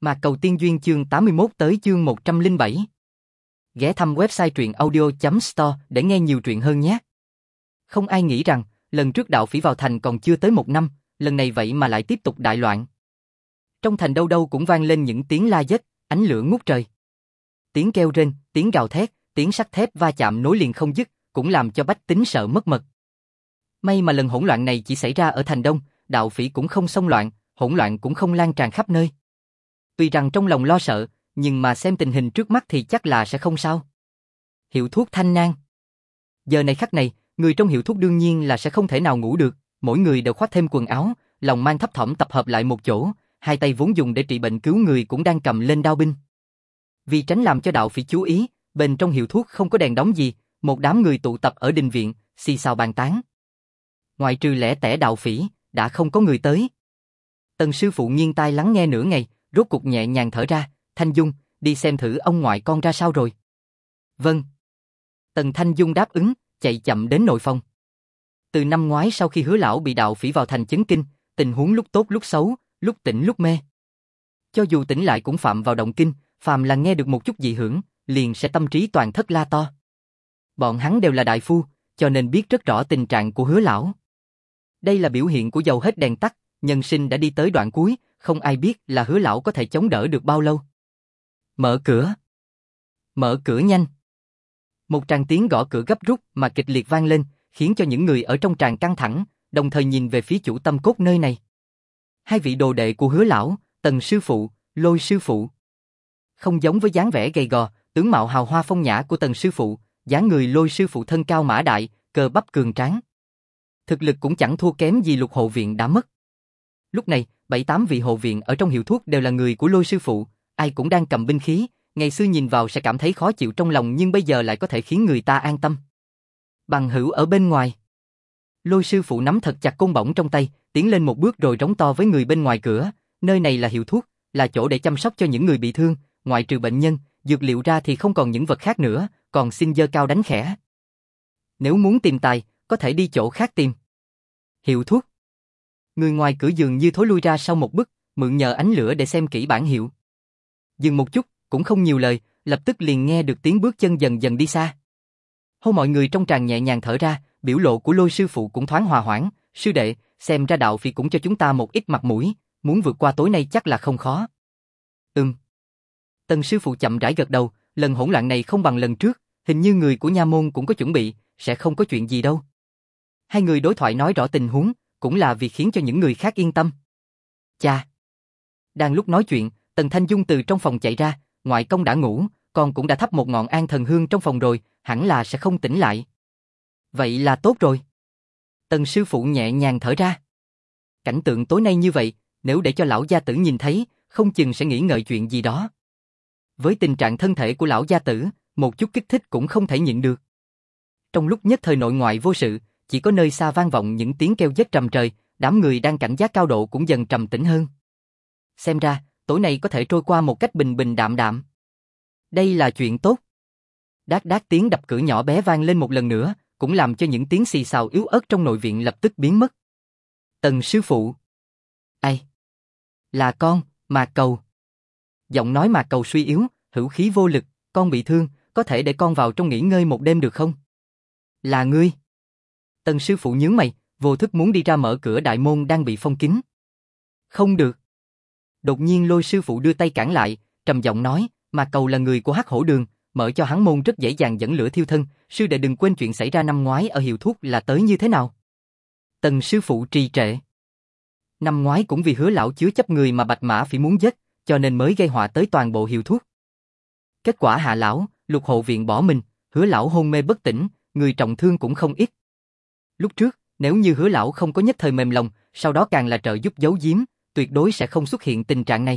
Mạc Cầu Tiên Duyên chương 81 tới chương 107. Ghé thăm website truyện audio.store để nghe nhiều truyện hơn nhé. Không ai nghĩ rằng, lần trước đạo phỉ vào thành còn chưa tới 1 năm, lần này vậy mà lại tiếp tục đại loạn. Trong thành đâu đâu cũng vang lên những tiếng la giết, ánh lửa ngút trời. Tiếng kêu rên, tiếng gào thét, tiếng sắt thép va chạm nối liền không dứt, cũng làm cho bách tính sợ mất mật. May mà lần hỗn loạn này chỉ xảy ra ở thành Đông, đạo phỉ cũng không xông loạn, hỗn loạn cũng không lan tràn khắp nơi. Tuy rằng trong lòng lo sợ, nhưng mà xem tình hình trước mắt thì chắc là sẽ không sao. Hiệu thuốc Thanh Nang. Giờ này khắc này, người trong hiệu thuốc đương nhiên là sẽ không thể nào ngủ được, mỗi người đều khoác thêm quần áo, lòng mang thấp thỏm tập hợp lại một chỗ, hai tay vốn dùng để trị bệnh cứu người cũng đang cầm lên đao binh. Vì tránh làm cho đạo phỉ chú ý, bên trong hiệu thuốc không có đèn đóm gì, một đám người tụ tập ở đình viện, xì xào bàn tán. Ngoại trừ lẻ tẻ đạo phỉ, đã không có người tới. Tần sư phụ nghiêng tai lắng nghe nửa ngày, rốt cục nhẹ nhàng thở ra, Thanh Dung, đi xem thử ông ngoại con ra sao rồi. Vâng. Tần Thanh Dung đáp ứng, chạy chậm đến nội phòng. Từ năm ngoái sau khi Hứa lão bị đạo phỉ vào thành chấn kinh, tình huống lúc tốt lúc xấu, lúc tỉnh lúc mê. Cho dù tỉnh lại cũng phạm vào động kinh, phàm là nghe được một chút dị hưởng, liền sẽ tâm trí toàn thất la to. Bọn hắn đều là đại phu, cho nên biết rất rõ tình trạng của Hứa lão. Đây là biểu hiện của dầu hết đèn tắt, nhân sinh đã đi tới đoạn cuối, không ai biết là Hứa lão có thể chống đỡ được bao lâu. Mở cửa. Mở cửa nhanh. Một tràng tiếng gõ cửa gấp rút mà kịch liệt vang lên, khiến cho những người ở trong tràng căng thẳng, đồng thời nhìn về phía chủ tâm cốt nơi này. Hai vị đồ đệ của Hứa lão, Tần sư phụ, Lôi sư phụ. Không giống với dáng vẻ gầy gò, tướng mạo hào hoa phong nhã của Tần sư phụ, dáng người Lôi sư phụ thân cao mã đại, cơ bắp cường tráng. Thực lực cũng chẳng thua kém gì Lục hộ viện đã mất. Lúc này, 7-8 vị hộ viện ở trong hiệu thuốc đều là người của Lôi sư phụ, ai cũng đang cầm binh khí, ngày xưa nhìn vào sẽ cảm thấy khó chịu trong lòng nhưng bây giờ lại có thể khiến người ta an tâm. Bằng hữu ở bên ngoài. Lôi sư phụ nắm thật chặt côn bổng trong tay, tiến lên một bước rồi rống to với người bên ngoài cửa, nơi này là hiệu thuốc, là chỗ để chăm sóc cho những người bị thương, ngoại trừ bệnh nhân, dược liệu ra thì không còn những vật khác nữa, còn xin giơ cao đánh khẽ. Nếu muốn tìm tài, có thể đi chỗ khác tìm. Hiệu thuốc. Người ngoài cửa dường như thối lui ra sau một bước, mượn nhờ ánh lửa để xem kỹ bản hiệu. Dừng một chút, cũng không nhiều lời, lập tức liền nghe được tiếng bước chân dần dần đi xa. Hô mọi người trong tràng nhẹ nhàng thở ra, biểu lộ của Lôi sư phụ cũng thoáng hòa hoãn, sư đệ, xem ra đạo phỉ cũng cho chúng ta một ít mặt mũi, muốn vượt qua tối nay chắc là không khó. Tần sư phụ chậm rãi gật đầu, lần hỗn loạn này không bằng lần trước, hình như người của nha môn cũng có chuẩn bị, sẽ không có chuyện gì đâu. Hai người đối thoại nói rõ tình huống, cũng là vì khiến cho những người khác yên tâm. Cha. Đang lúc nói chuyện, Tần Thanh Dung từ trong phòng chạy ra, ngoại công đã ngủ, con cũng đã thắp một ngọn an thần hương trong phòng rồi, hẳn là sẽ không tỉnh lại. Vậy là tốt rồi. Tần sư phụ nhẹ nhàng thở ra. Cảnh tượng tối nay như vậy, nếu để cho lão gia tử nhìn thấy, không chừng sẽ nghĩ ngợi chuyện gì đó. Với tình trạng thân thể của lão gia tử, một chút kích thích cũng không thể nhịn được. Trong lúc nhất thời nội ngoại vô sự, chỉ có nơi xa vang vọng những tiếng kêu giết trầm trời, đám người đang cảnh giác cao độ cũng dần trầm tĩnh hơn. Xem ra, tối nay có thể trôi qua một cách bình bình đạm đạm. Đây là chuyện tốt. Đát đát tiếng đập cửa nhỏ bé vang lên một lần nữa, cũng làm cho những tiếng xì xào yếu ớt trong nội viện lập tức biến mất. Tần sư phụ. Ai? Là con, Mạc Cầu. Giọng nói Mạc Cầu suy yếu, hữu khí vô lực, con bị thương, có thể để con vào trong nghỉ ngơi một đêm được không? Là ngươi. Tần sư phụ nhướng mày, vô thức muốn đi ra mở cửa đại môn đang bị phong kín. Không được. Đột nhiên Lôi sư phụ đưa tay cản lại, trầm giọng nói, Mạc Cầu là người của Hắc Hổ Đường, mở cho hắn môn rất dễ dàng dẫn lửa thiêu thân, sư đệ đừng quên chuyện xảy ra năm ngoái ở hiệu thuốc là tới như thế nào. Tần sư phụ trì trệ. Năm ngoái cũng vì Hứa lão chứa chấp người mà Bạch Mã Phỉ muốn giết, cho nên mới gây họa tới toàn bộ hiệu thuốc. Kết quả hạ lão, Lục hộ viện bỏ mình, Hứa lão hôn mê bất tỉnh, người trọng thương cũng không ít. Lúc trước, nếu như Hứa lão không có nhất thời mềm lòng, sau đó càng là trợ giúp giấu giếm, tuyệt đối sẽ không xuất hiện tình trạng này.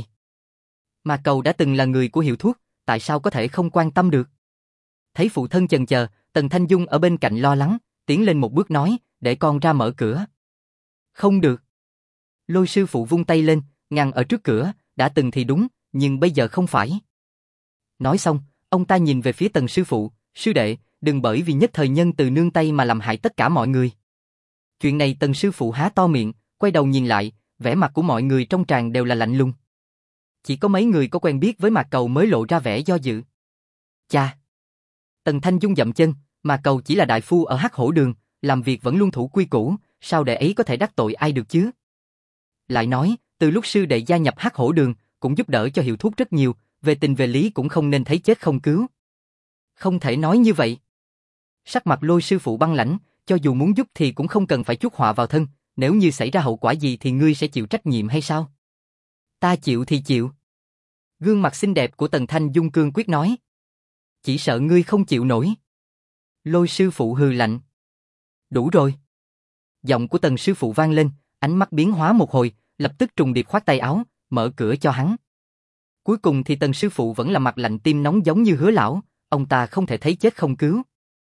Mà Cầu đã từng là người của hiệu thuốc, tại sao có thể không quan tâm được? Thấy phụ thân chần chờ, Tần Thanh Dung ở bên cạnh lo lắng, tiến lên một bước nói, để con ra mở cửa. Không được. Lôi sư phụ vung tay lên, ngăn ở trước cửa, đã từng thì đúng, nhưng bây giờ không phải. Nói xong, ông ta nhìn về phía Tần sư phụ, sư đệ, đừng bởi vì nhất thời nhân từ nương tay mà làm hại tất cả mọi người. Chuyện này Tần sư phụ há to miệng, quay đầu nhìn lại, vẻ mặt của mọi người trong tràng đều là lạnh lùng. Chỉ có mấy người có quen biết với Mạc Cầu mới lộ ra vẻ do dự. Cha! Tần Thanh Dung dậm chân, Mạc Cầu chỉ là đại phu ở Hắc Hổ Đường, làm việc vẫn luôn thủ quy củ, sao đệ ấy có thể đắc tội ai được chứ? Lại nói, từ lúc sư đệ gia nhập Hắc Hổ Đường, cũng giúp đỡ cho Hiệu Thuốc rất nhiều, về tình về lý cũng không nên thấy chết không cứu. Không thể nói như vậy. Sắc mặt Lôi sư phụ băng lãnh, cho dù muốn giúp thì cũng không cần phải chuốc họa vào thân, nếu như xảy ra hậu quả gì thì ngươi sẽ chịu trách nhiệm hay sao? Ta chịu thì chịu. Gương mặt xinh đẹp của Tần Thanh Dung cương quyết nói. Chỉ sợ ngươi không chịu nổi. Lôi sư phụ hừ lạnh. Đủ rồi. Giọng của Tần sư phụ vang lên, ánh mắt biến hóa một hồi, lập tức trùng điệp khoát tay áo, mở cửa cho hắn. Cuối cùng thì Tần sư phụ vẫn là mặt lạnh tim nóng giống như Hứa lão, ông ta không thể thấy chết không cứu.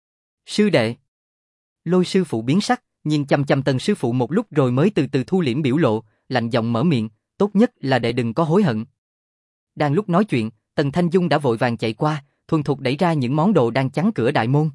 Sư đệ. Lôi sư phụ biến sắc, nhìn chằm chằm Tần sư phụ một lúc rồi mới từ từ thu liễm biểu lộ, lạnh giọng mở miệng, tốt nhất là đệ đừng có hối hận. Đang lúc nói chuyện, Tần Thanh Dung đã vội vàng chạy qua, thuần thục đẩy ra những món đồ đang chắn cửa đại môn.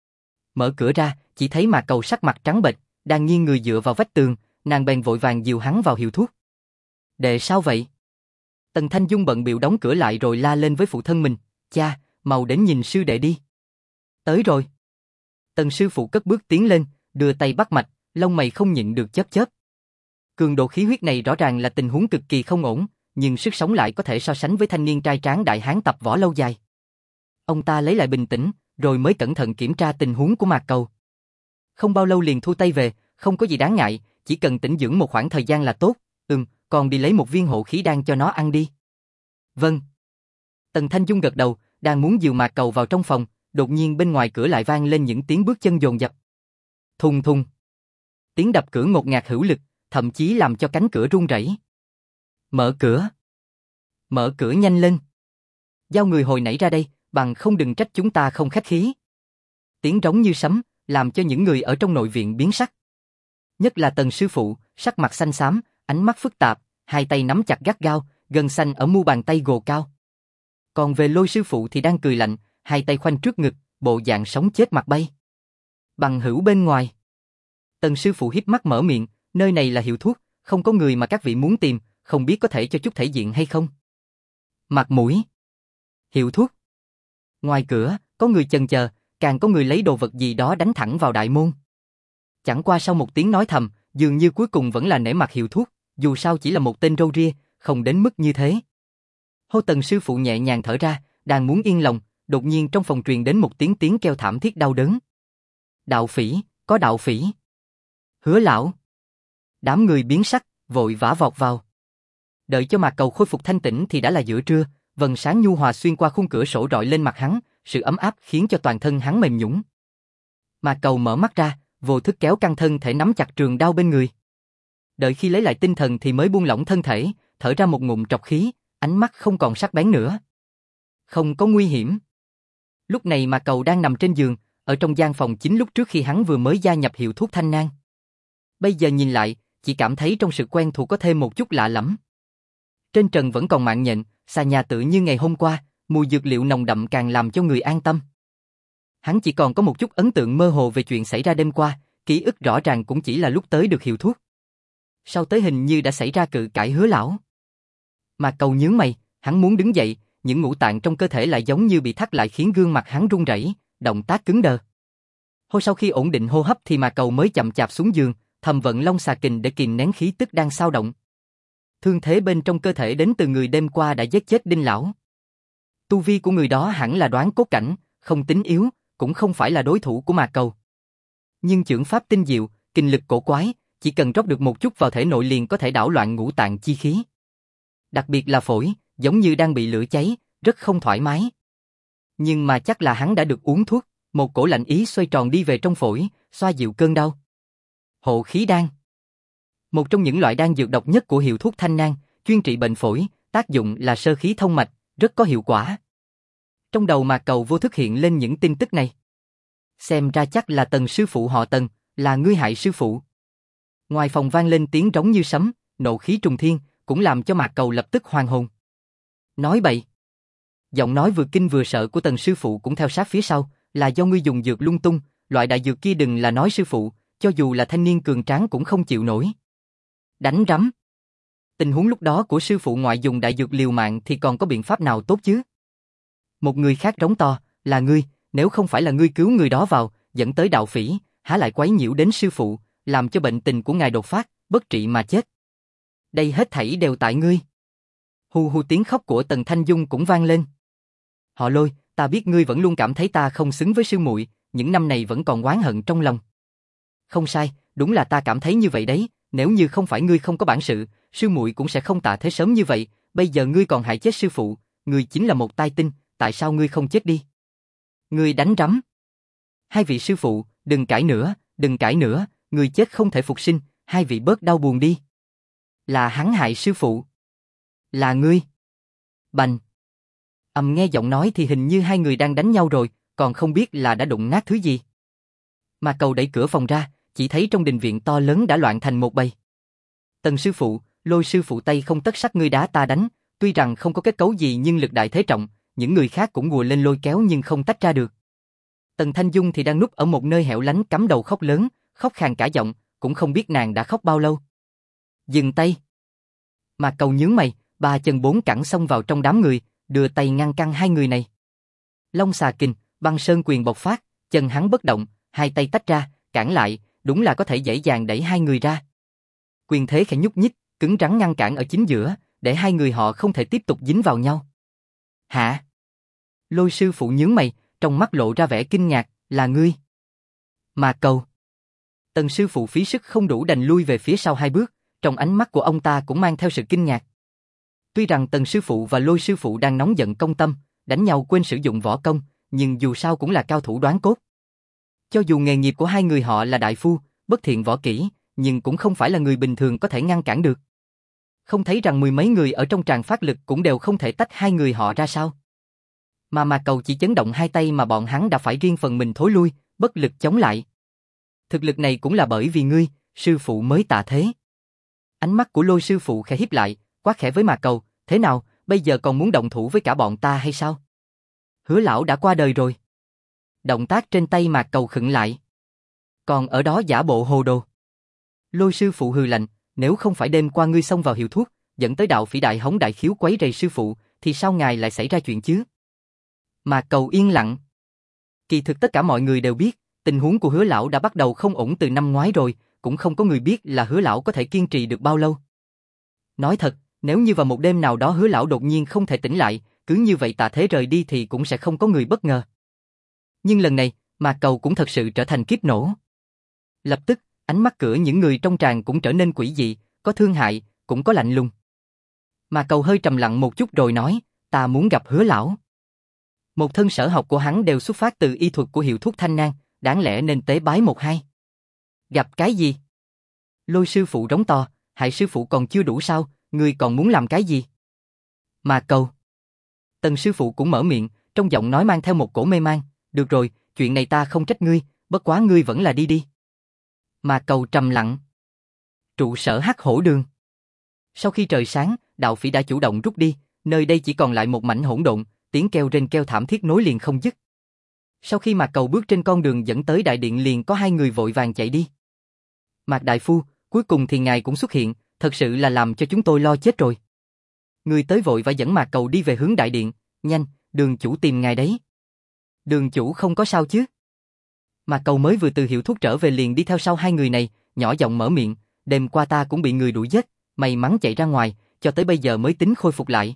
Mở cửa ra, chỉ thấy Mạc Cầu sắc mặt trắng bệch, đang nghiêng người dựa vào vách tường, nàng bèn vội vàng dìu hắn vào Hiệu Thuốc. Đệ sao vậy? Tần Thanh Dung bận bịu đóng cửa lại rồi la lên với phụ thân mình, cha, mau đến nhìn sư đệ đi. Tới rồi. Tần sư phụ cất bước tiến lên, đưa tay bắt mạch, lông mày không nhịn được chớp chớp. Cường độ khí huyết này rõ ràng là tình huống cực kỳ không ổn, nhưng sức sống lại có thể so sánh với thanh niên trai tráng đại hán tập võ lâu dài. Ông ta lấy lại bình tĩnh, rồi mới cẩn thận kiểm tra tình huống của Mạc Cầu. Không bao lâu liền thu tay về, không có gì đáng ngại, chỉ cần tĩnh dưỡng một khoảng thời gian là tốt, còn đi lấy một viên hộ khí đan cho nó ăn đi. Vâng. Tần Thanh Dung gật đầu, đang muốn dìu Mạc Cầu vào trong phòng, đột nhiên bên ngoài cửa lại vang lên những tiếng bước chân dồn dập. Thùng thùng. Tiếng đập cửa ngột ngạt hữu lực, thậm chí làm cho cánh cửa rung rẩy. Mở cửa. Mở cửa nhanh lên. Giao người hồi nãy ra đây, bằng không đừng trách chúng ta không khách khí. Tiếng rống như sấm, làm cho những người ở trong nội viện biến sắc. Nhất là Tần sư phụ, sắc mặt xanh xám, ánh mắt phức tạp, hai tay nắm chặt gắt gao, gân xanh ở mu bàn tay gồ cao. Còn về Lôi sư phụ thì đang cười lạnh, hai tay khoanh trước ngực, bộ dạng sống chết mặt bay. Bằng hữu bên ngoài. Tần sư phụ híp mắt mở miệng, nơi này là Hiệu Thuốc, không có người mà các vị muốn tìm, không biết có thể cho chút thể diện hay không? Mặt mũi. Hiệu Thuốc. Ngoài cửa, có người chần chờ, càng có người lấy đồ vật gì đó đánh thẳng vào đại môn. Chẳng qua sau một tiếng nói thầm, dường như cuối cùng vẫn là nể mặt Hiệu Thuốc, dù sao chỉ là một tên râu ria, không đến mức như thế. Hô Tần sư phụ nhẹ nhàng thở ra, đang muốn yên lòng, đột nhiên trong phòng truyền đến một tiếng kêu thảm thiết đau đớn. Đạo phỉ, có đạo phỉ. Hứa lão. Đám người biến sắc, vội vã vọt vào. Đợi cho Mạc Cầu khôi phục thanh tĩnh thì đã là giữa trưa, vầng sáng nhu hòa xuyên qua khung cửa sổ rọi lên mặt hắn, sự ấm áp khiến cho toàn thân hắn mềm nhũn. Mạc Cầu mở mắt ra, vô thức kéo căng thân thể nắm chặt trường đao bên người. Đợi khi lấy lại tinh thần thì mới buông lỏng thân thể, thở ra một ngụm trọc khí, ánh mắt không còn sắc bén nữa. Không có nguy hiểm. Lúc này Mạc Cầu đang nằm trên giường, ở trong gian phòng chính lúc trước khi hắn vừa mới gia nhập Hiệu Thuốc Thanh Nang. Bây giờ nhìn lại, chỉ cảm thấy trong sự quen thuộc có thêm một chút lạ lẫm. Trên trần vẫn còn mạng nhện, xà nhà tự như ngày hôm qua, mùi dược liệu nồng đậm càng làm cho người an tâm. Hắn chỉ còn có một chút ấn tượng mơ hồ về chuyện xảy ra đêm qua, ký ức rõ ràng cũng chỉ là lúc tới được Hiệu Thuốc. Sau tới hình như đã xảy ra cự cãi Hứa lão. Mạc Cầu nhướng mày, hắn muốn đứng dậy, những ngũ tạng trong cơ thể lại giống như bị thắt lại khiến gương mặt hắn run rẩy, động tác cứng đờ. Sau khi ổn định hô hấp thì Mạc Cầu mới chậm chạp xuống giường, thầm vận Long Xà Kình để kìm nén khí tức đang xao động. Thương thế bên trong cơ thể đến từ người đêm qua đã giết chết Đinh lão. Tu vi của người đó hẳn là đoán cốt cảnh, không tính yếu, cũng không phải là đối thủ của Mạc Cầu. Nhưng chưởng pháp tinh diệu, kình lực cổ quái, chỉ cần rót được một chút vào thể nội liền có thể đảo loạn ngũ tạng chi khí. Đặc biệt là phổi, giống như đang bị lửa cháy, rất không thoải mái. Nhưng mà chắc là hắn đã được uống thuốc, một cổ lạnh ý xoay tròn đi về trong phổi, xoa dịu cơn đau. Hộ khí đan. Một trong những loại đan dược độc nhất của Hiệu Thuốc Thanh Nang, chuyên trị bệnh phổi, tác dụng là sơ khí thông mạch, rất có hiệu quả. Trong đầu Mạc Cầu vô thức hiện lên những tin tức này. Xem ra chắc là Tần sư phụ họ Tần, là ngươi hại sư phụ. Ngoài phòng vang lên tiếng rống như sấm, nộ khí trùng thiên, cũng làm cho Mạc Cầu lập tức hoàn hồn. Nói bậy. Giọng nói vừa kinh vừa sợ của Tần sư phụ cũng theo sát phía sau, là do ngươi dùng dược lung tung, loại đại dược kia đừng là nói sư phụ, cho dù là thanh niên cường tráng cũng không chịu nổi. Đánh rắm. Tình huống lúc đó của sư phụ ngoại dùng đại dược liều mạng thì còn có biện pháp nào tốt chứ? Một người khác rống to, là ngươi, nếu không phải là ngươi cứu người đó vào, dẫn tới đạo phỉ, há lại quấy nhiễu đến sư phụ, làm cho bệnh tình của ngài đột phát, bất trị mà chết. Đây hết thảy đều tại ngươi. Hu hu tiếng khóc của Tần Thanh Dung cũng vang lên. Họ Lôi, ta biết ngươi vẫn luôn cảm thấy ta không xứng với sư muội, những năm này vẫn còn oán hận trong lòng. Không sai, đúng là ta cảm thấy như vậy đấy, nếu như không phải ngươi không có bản sự, sư muội cũng sẽ không tạ thế sớm như vậy, bây giờ ngươi còn hại chết sư phụ, ngươi chính là một tai tinh, tại sao ngươi không chết đi? Ngươi đánh rắm. Hai vị sư phụ, đừng cãi nữa, đừng cãi nữa, ngươi chết không thể phục sinh, hai vị bớt đau buồn đi. Là hắn hại sư phụ. Là ngươi. Bành. Nghe giọng nói thì hình như hai người đang đánh nhau rồi, còn không biết là đã đụng nát thứ gì. Mà Cầu đẩy cửa phòng ra, chỉ thấy trong đình viện to lớn đã loạn thành một bầy. Tần sư phụ, Lôi sư phụ tay không tất sắt ngươi đá ta đánh, tuy rằng không có kết cấu gì nhưng lực đại thế trọng, những người khác cũng hùa lên lôi kéo nhưng không tách ra được. Tần Thanh Dung thì đang núp ở một nơi hẻo lánh cắm đầu khóc lớn, khóc khàn cả giọng, cũng không biết nàng đã khóc bao lâu. Dừng tay. Mà Cầu nhướng mày, ba chân bốn cẳng xông vào trong đám người, đưa tay ngăn cản hai người này. Long xà kình, băng sơn quyền bộc phát, chân hắn bất động, hai tay tách ra, cản lại, đúng là có thể dễ dàng đẩy hai người ra. Quyền thế khẽ nhúc nhích, cứng rắn ngăn cản ở chính giữa, để hai người họ không thể tiếp tục dính vào nhau. Hả? Lôi sư phụ nhướng mày, trong mắt lộ ra vẻ kinh ngạc, là ngươi. Mà Cầu. Tần sư phụ phí sức không đủ đành lui về phía sau hai bước, trong ánh mắt của ông ta cũng mang theo sự kinh ngạc. Tuy rằng Tần sư phụ và Lôi sư phụ đang nóng giận công tâm, đánh nhau quên sử dụng võ công, nhưng dù sao cũng là cao thủ đoán cốt. Cho dù nghề nghiệp của hai người họ là đại phu, bất thiện võ kỹ, nhưng cũng không phải là người bình thường có thể ngăn cản được. Không thấy rằng mười mấy người ở trong tràng phát lực cũng đều không thể tách hai người họ ra sao? Mà Cầu chỉ chấn động hai tay mà bọn hắn đã phải riêng phần mình thối lui, bất lực chống lại. Thực lực này cũng là bởi vì ngươi, sư phụ mới tạ thế. Ánh mắt của Lôi sư phụ khẽ híp lại, quát khẽ với Mà Cầu, thế nào, bây giờ còn muốn động thủ với cả bọn ta hay sao? Hứa lão đã qua đời rồi. Động tác trên tay Mà Cầu khựng lại. Còn ở đó giả bộ hồ đồ. Lôi sư phụ hừ lạnh, nếu không phải đêm qua ngươi xông vào hiệu thuốc, dẫn tới đạo phỉ đại hống đại khiếu quấy rầy sư phụ, thì sao ngài lại xảy ra chuyện chứ? Mà Cầu yên lặng. Kỳ thực tất cả mọi người đều biết, tình huống của Hứa lão đã bắt đầu không ổn từ năm ngoái rồi, cũng không có người biết là Hứa lão có thể kiên trì được bao lâu. Nói thật, nếu như vào một đêm nào đó Hứa lão đột nhiên không thể tỉnh lại, cứ như vậy tạ thế rời đi thì cũng sẽ không có người bất ngờ. Nhưng lần này, Mà Cầu cũng thật sự trở thành kiếp nổ. Lập tức, ánh mắt của những người trong tràng cũng trở nên quỷ dị, có thương hại, cũng có lạnh lùng. Mà Cầu hơi trầm lặng một chút rồi nói, ta muốn gặp Hứa lão. Một thân sở học của hắn đều xuất phát từ y thuật của hiệu thuốc Thanh Nang, đáng lẽ nên tế bái một hai. Gặp cái gì? Lôi sư phụ rống to, hại sư phụ còn chưa đủ sao, ngươi còn muốn làm cái gì? Mà Cầu. Tần sư phụ cũng mở miệng, trong giọng nói mang theo một cổ mê man, được rồi, chuyện này ta không trách ngươi, bất quá ngươi vẫn là đi đi. Mà Cầu trầm lặng. Trụ sở Hắc Hổ Đường. Sau khi trời sáng, đạo phỉ đã chủ động rút đi, nơi đây chỉ còn lại một mảnh hỗn độn, tiếng kêu rên kêu thảm thiết nối liền không dứt. Sau khi Mạc Cầu bước trên con đường dẫn tới đại điện liền có hai người vội vàng chạy đi. Mạc đại phu, cuối cùng thì ngài cũng xuất hiện, thật sự là làm cho chúng tôi lo chết rồi. Người tới vội và dẫn Mạc Cầu đi về hướng đại điện, nhanh, Đường chủ tìm ngài đấy. Đường chủ không có sao chứ? Mạc Cầu mới vừa từ hiệu thuốc trở về liền đi theo sau hai người này, nhỏ giọng mở miệng, đêm qua ta cũng bị người đuổi giết, may mắn chạy ra ngoài, cho tới bây giờ mới tính khôi phục lại.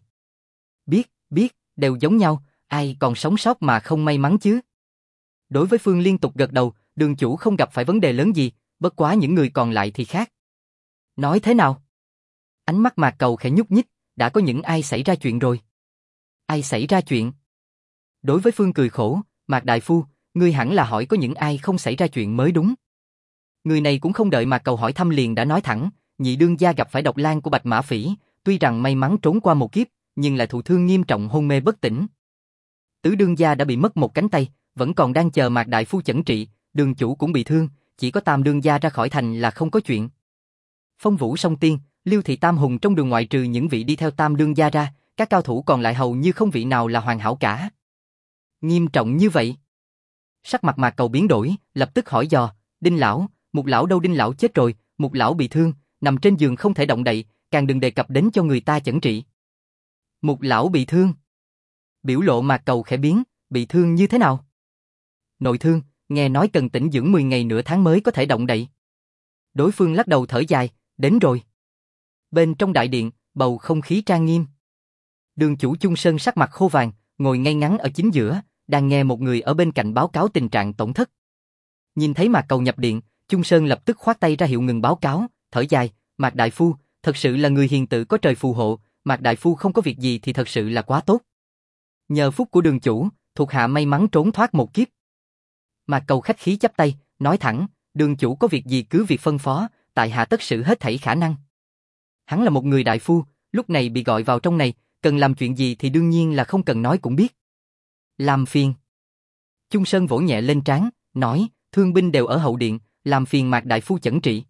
Biết, đều giống nhau, ai còn sống sót mà không may mắn chứ? Đối với Phương liên tục gật đầu, đường chủ không gặp phải vấn đề lớn gì, bất quá những người còn lại thì khác. Nói thế nào? Ánh mắt Mạc Cầu khẽ nhúc nhích, đã có những ai xảy ra chuyện rồi. Ai xảy ra chuyện? Đối với Phương cười khổ, Mạc đại phu, ngươi hẳn là hỏi có những ai không xảy ra chuyện mới đúng. Người này cũng không đợi Mạc Cầu hỏi thăm liền đã nói thẳng, nhị đương gia gặp phải độc lang của Bạch Mã Phỉ, tuy rằng may mắn trốn qua một kiếp, nhưng lại thụ thương nghiêm trọng hôn mê bất tỉnh. Tứ đương gia đã bị mất một cánh tay, vẫn còn đang chờ Mạc đại phu chẩn trị, đường chủ cũng bị thương, chỉ có Tam đương gia ra khỏi thành là không có chuyện. Phong Vũ Song Tiên, Liêu Thị Tam Hùng trong đường ngoại trừ những vị đi theo Tam đương gia ra, các cao thủ còn lại hầu như không vị nào là hoàn hảo cả. Nghiêm trọng như vậy? Sắc mặt Mạc Cầu biến đổi, lập tức hỏi dò, Đinh lão, Mục lão đâu? Đinh lão chết rồi, Mục lão bị thương, nằm trên giường không thể động đậy, càng đừng đề cập đến cho người ta chẩn trị. Mục lão bị thương. Biểu lộ Mạc Cầu khẽ biến, bị thương như thế nào? Nội thương, nghe nói cần tĩnh dưỡng 10 ngày nửa tháng mới có thể động đậy. Đối phương lắc đầu thở dài, đến rồi. Bên trong đại điện, bầu không khí trang nghiêm. Đường chủ Chung Sơn sắc mặt khô vàng, ngồi ngay ngắn ở chính giữa, đang nghe một người ở bên cạnh báo cáo tình trạng tổn thất. Nhìn thấy Mạc Cầu nhập điện, Chung Sơn lập tức khoát tay ra hiệu ngừng báo cáo, thở dài, Mạc đại phu, thật sự là người hiền tử có trời phù hộ, Mạc đại phu không có việc gì thì thật sự là quá tốt. Nhờ phúc của đường chủ, thuộc hạ may mắn trốn thoát một kiếp. Mạc Cầu khách khí chắp tay, nói thẳng, đường chủ có việc gì cứ việc phân phó, tại hạ tất sự hết thảy khả năng. Hắn là một người đại phu, lúc này bị gọi vào trong này, cần làm chuyện gì thì đương nhiên là không cần nói cũng biết. Làm phiền. Chung Sơn vỗ nhẹ lên trán, nói, thương binh đều ở hậu điện, làm phiền Mạc đại phu chẩn trị.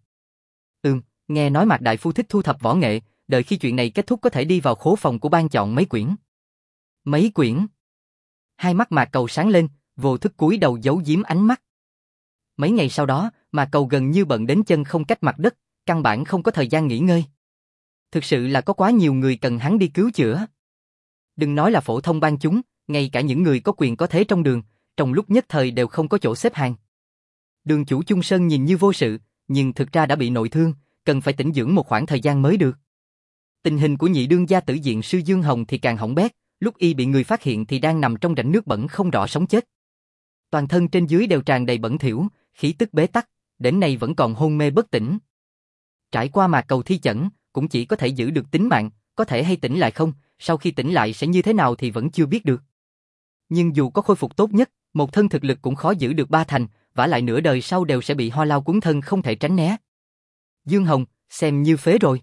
Nghe nói Mạc đại phu thích thu thập võ nghệ, đợi khi chuyện này kết thúc có thể đi vào khố phòng của ban chọn mấy quyển. Mấy quyển? Hai mắt Mạc Cầu sáng lên, vô thức cúi đầu giấu giếm ánh mắt. Mấy ngày sau đó, Mạc Cầu gần như bận đến chân không cách mặt đất, căn bản không có thời gian nghỉ ngơi. Thực sự là có quá nhiều người cần hắn đi cứu chữa. Đừng nói là phổ thông ban chúng, ngay cả những người có quyền có thế trong đường, trong lúc nhất thời đều không có chỗ xếp hàng. Đường chủ Chung Sơn nhìn như vô sự, nhưng thực ra đã bị nội thương, cần phải tĩnh dưỡng một khoảng thời gian mới được. Tình hình của nhị đương gia tử diện sư Dương Hồng thì càng hỏng bét, lúc y bị người phát hiện thì đang nằm trong rãnh nước bẩn không rõ sống chết. Toàn thân trên dưới đều tràn đầy bẩn thỉu, khí tức bế tắc, đến nay vẫn còn hôn mê bất tỉnh. Trải qua Mạc Cầu thi chẩn, cũng chỉ có thể giữ được tính mạng, có thể hay tỉnh lại không, sau khi tỉnh lại sẽ như thế nào thì vẫn chưa biết được. Nhưng dù có khôi phục tốt nhất, một thân thực lực cũng khó giữ được 3 thành, vả lại nửa đời sau đều sẽ bị ho lao cuốn thân không thể tránh né. Dương Hồng, xem như phế rồi.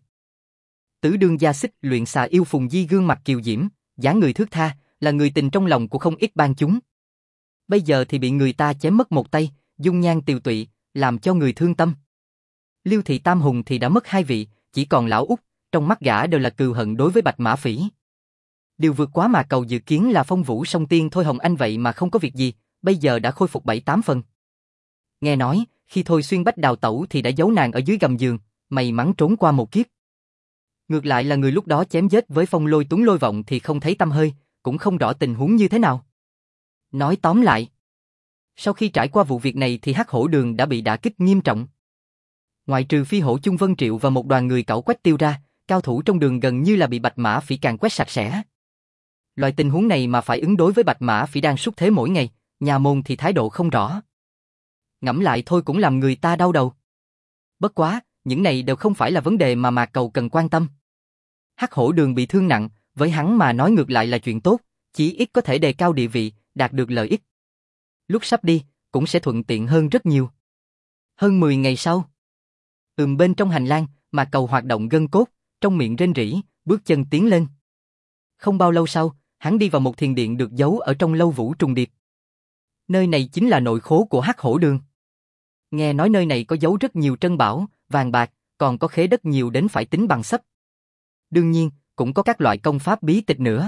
Tứ đương gia Xích Luyện Xà yêu Phùng Di gương mặt kiều diễm, dáng người thướt tha, là người tình trong lòng của không ít ban chúng. Bây giờ thì bị người ta chém mất một tay, dung nhan tiều tụy, làm cho người thương tâm. Liêu thị Tam Hùng thì đã mất 2 vị, chỉ còn lão út, trong mắt gã đều là cừu hận đối với Bạch Mã Phỉ. Điều vượt quá Mạc Cầu dự kiến là Phong Vũ Song Tiên Thôi Hồng Anh vậy mà không có việc gì, bây giờ đã khôi phục 7-8 phần. Nghe nói, khi Thôi Xuyên Bách đào tẩu thì đã giấu nàng ở dưới gầm giường, may mắn trốn qua một kiếp. Ngược lại là người lúc đó chém giết với Phong Lôi Tuấn Lôi Vọng thì không thấy tăm hơi, cũng không rõ tình huống như thế nào. Nói tóm lại, sau khi trải qua vụ việc này thì Hắc Hổ Đường đã bị đả kích nghiêm trọng. Ngoại trừ Phi Hổ Chung Vân Triệu và một đoàn người cẩu quách tiêu ra, cao thủ trong đường gần như là bị Bạch Mã Phỉ càn quét sạch sẽ. Loại tình huống này mà phải ứng đối với Bạch Mã Phỉ đang sút thế mỗi ngày, nhà môn thì thái độ không rõ. Ngẫm lại thôi cũng làm người ta đau đầu. Bất quá, những này đều không phải là vấn đề mà Mạc Cầu cần quan tâm. Hắc Hổ Đường bị thương nặng, với hắn mà nói ngược lại là chuyện tốt, chí ít có thể đề cao địa vị, đạt được lợi ích. Lúc sắp đi, cũng sẽ thuận tiện hơn rất nhiều. Hơn 10 ngày sau, bên trong hành lang, Mạc Cầu hoạt động gân cốt, trong miệng rên rỉ, bước chân tiến lên. Không bao lâu sau, hắn đi vào một thiền điện được giấu ở trong lâu vũ trùng điệp. Nơi này chính là nội khố của Hắc Hổ Đường. Nghe nói nơi này có giấu rất nhiều trân bảo, vàng bạc, còn có khế đất nhiều đến phải tính bằng xấp. Đương nhiên, cũng có các loại công pháp bí tịch nữa.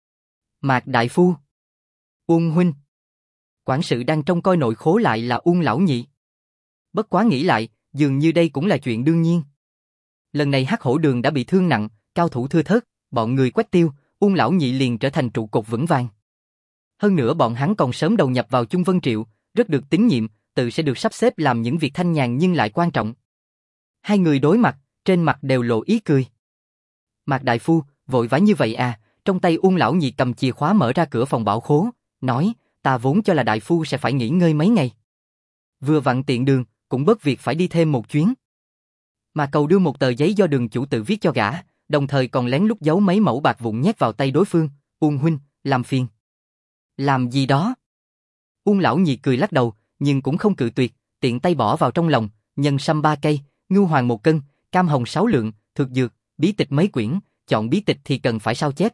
Mạc đại phu, Uông huynh. Quản sự đang trông coi nội khố lại là Uông lão nhị. Bất quá nghĩ lại, dường như đây cũng là chuyện đương nhiên. Lần này Hắc Hổ Đường đã bị thương nặng, cao thủ thưa thớt, bọn người Quách Tiêu, Uông lão nhị liền trở thành trụ cột vững vàng. Hơn nữa bọn hắn còn sớm đầu nhập vào Chung Vân Triệu, rất được tín nhiệm, tự sẽ được sắp xếp làm những việc thanh nhàn nhưng lại quan trọng. Hai người đối mặt, trên mặt đều lộ ý cười. Mạc đại phu, vội vã như vậy à? Trong tay Uông lão nhị cầm chìa khóa mở ra cửa phòng bảo khố, nói, ta vốn cho là đại phu sẽ phải nghỉ ngơi mấy ngày. Vừa vặn tiện đường, cũng bớt việc phải đi thêm một chuyến. Mạc Cầu đưa một tờ giấy do đường chủ tự viết cho gã, đồng thời còn lén lút giấu mấy mẩu bạc vụn nhét vào tay đối phương. Uông huynh, làm phiền. Làm gì đó? Uông lão nhị cười lắc đầu, nhưng cũng không cự tuyệt, tiện tay bỏ vào trong lòng, nhân sâm 3 cây, ngưu hoàng 1 cân, cam hồng 6 lượng, thực dược, bí tịch mấy quyển, chọn bí tịch thì cần phải sao chép.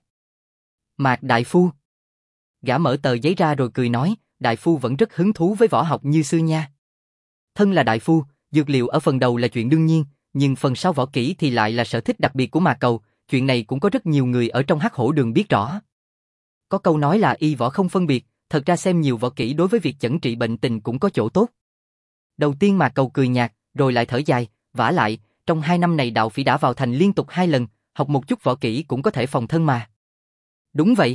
Mạc đại phu. Gã mở tờ giấy ra rồi cười nói, đại phu vẫn rất hứng thú với võ học như xưa nha. Thân là đại phu, dược liệu ở phần đầu là chuyện đương nhiên, nhưng phần sau võ kỹ thì lại là sở thích đặc biệt của Mạc Cầu, chuyện này cũng có rất nhiều người ở trong Hắc Hổ Đường biết rõ. Có câu nói là y võ không phân biệt, thật ra xem nhiều võ kỹ đối với việc chẩn trị bệnh tình cũng có chỗ tốt. Đầu tiên Mạc Cầu cười nhạt, rồi lại thở dài, vả lại, trong 2 năm này đạo phỉ đã vào thành liên tục 2 lần, học một chút võ kỹ cũng có thể phòng thân mà. Đúng vậy.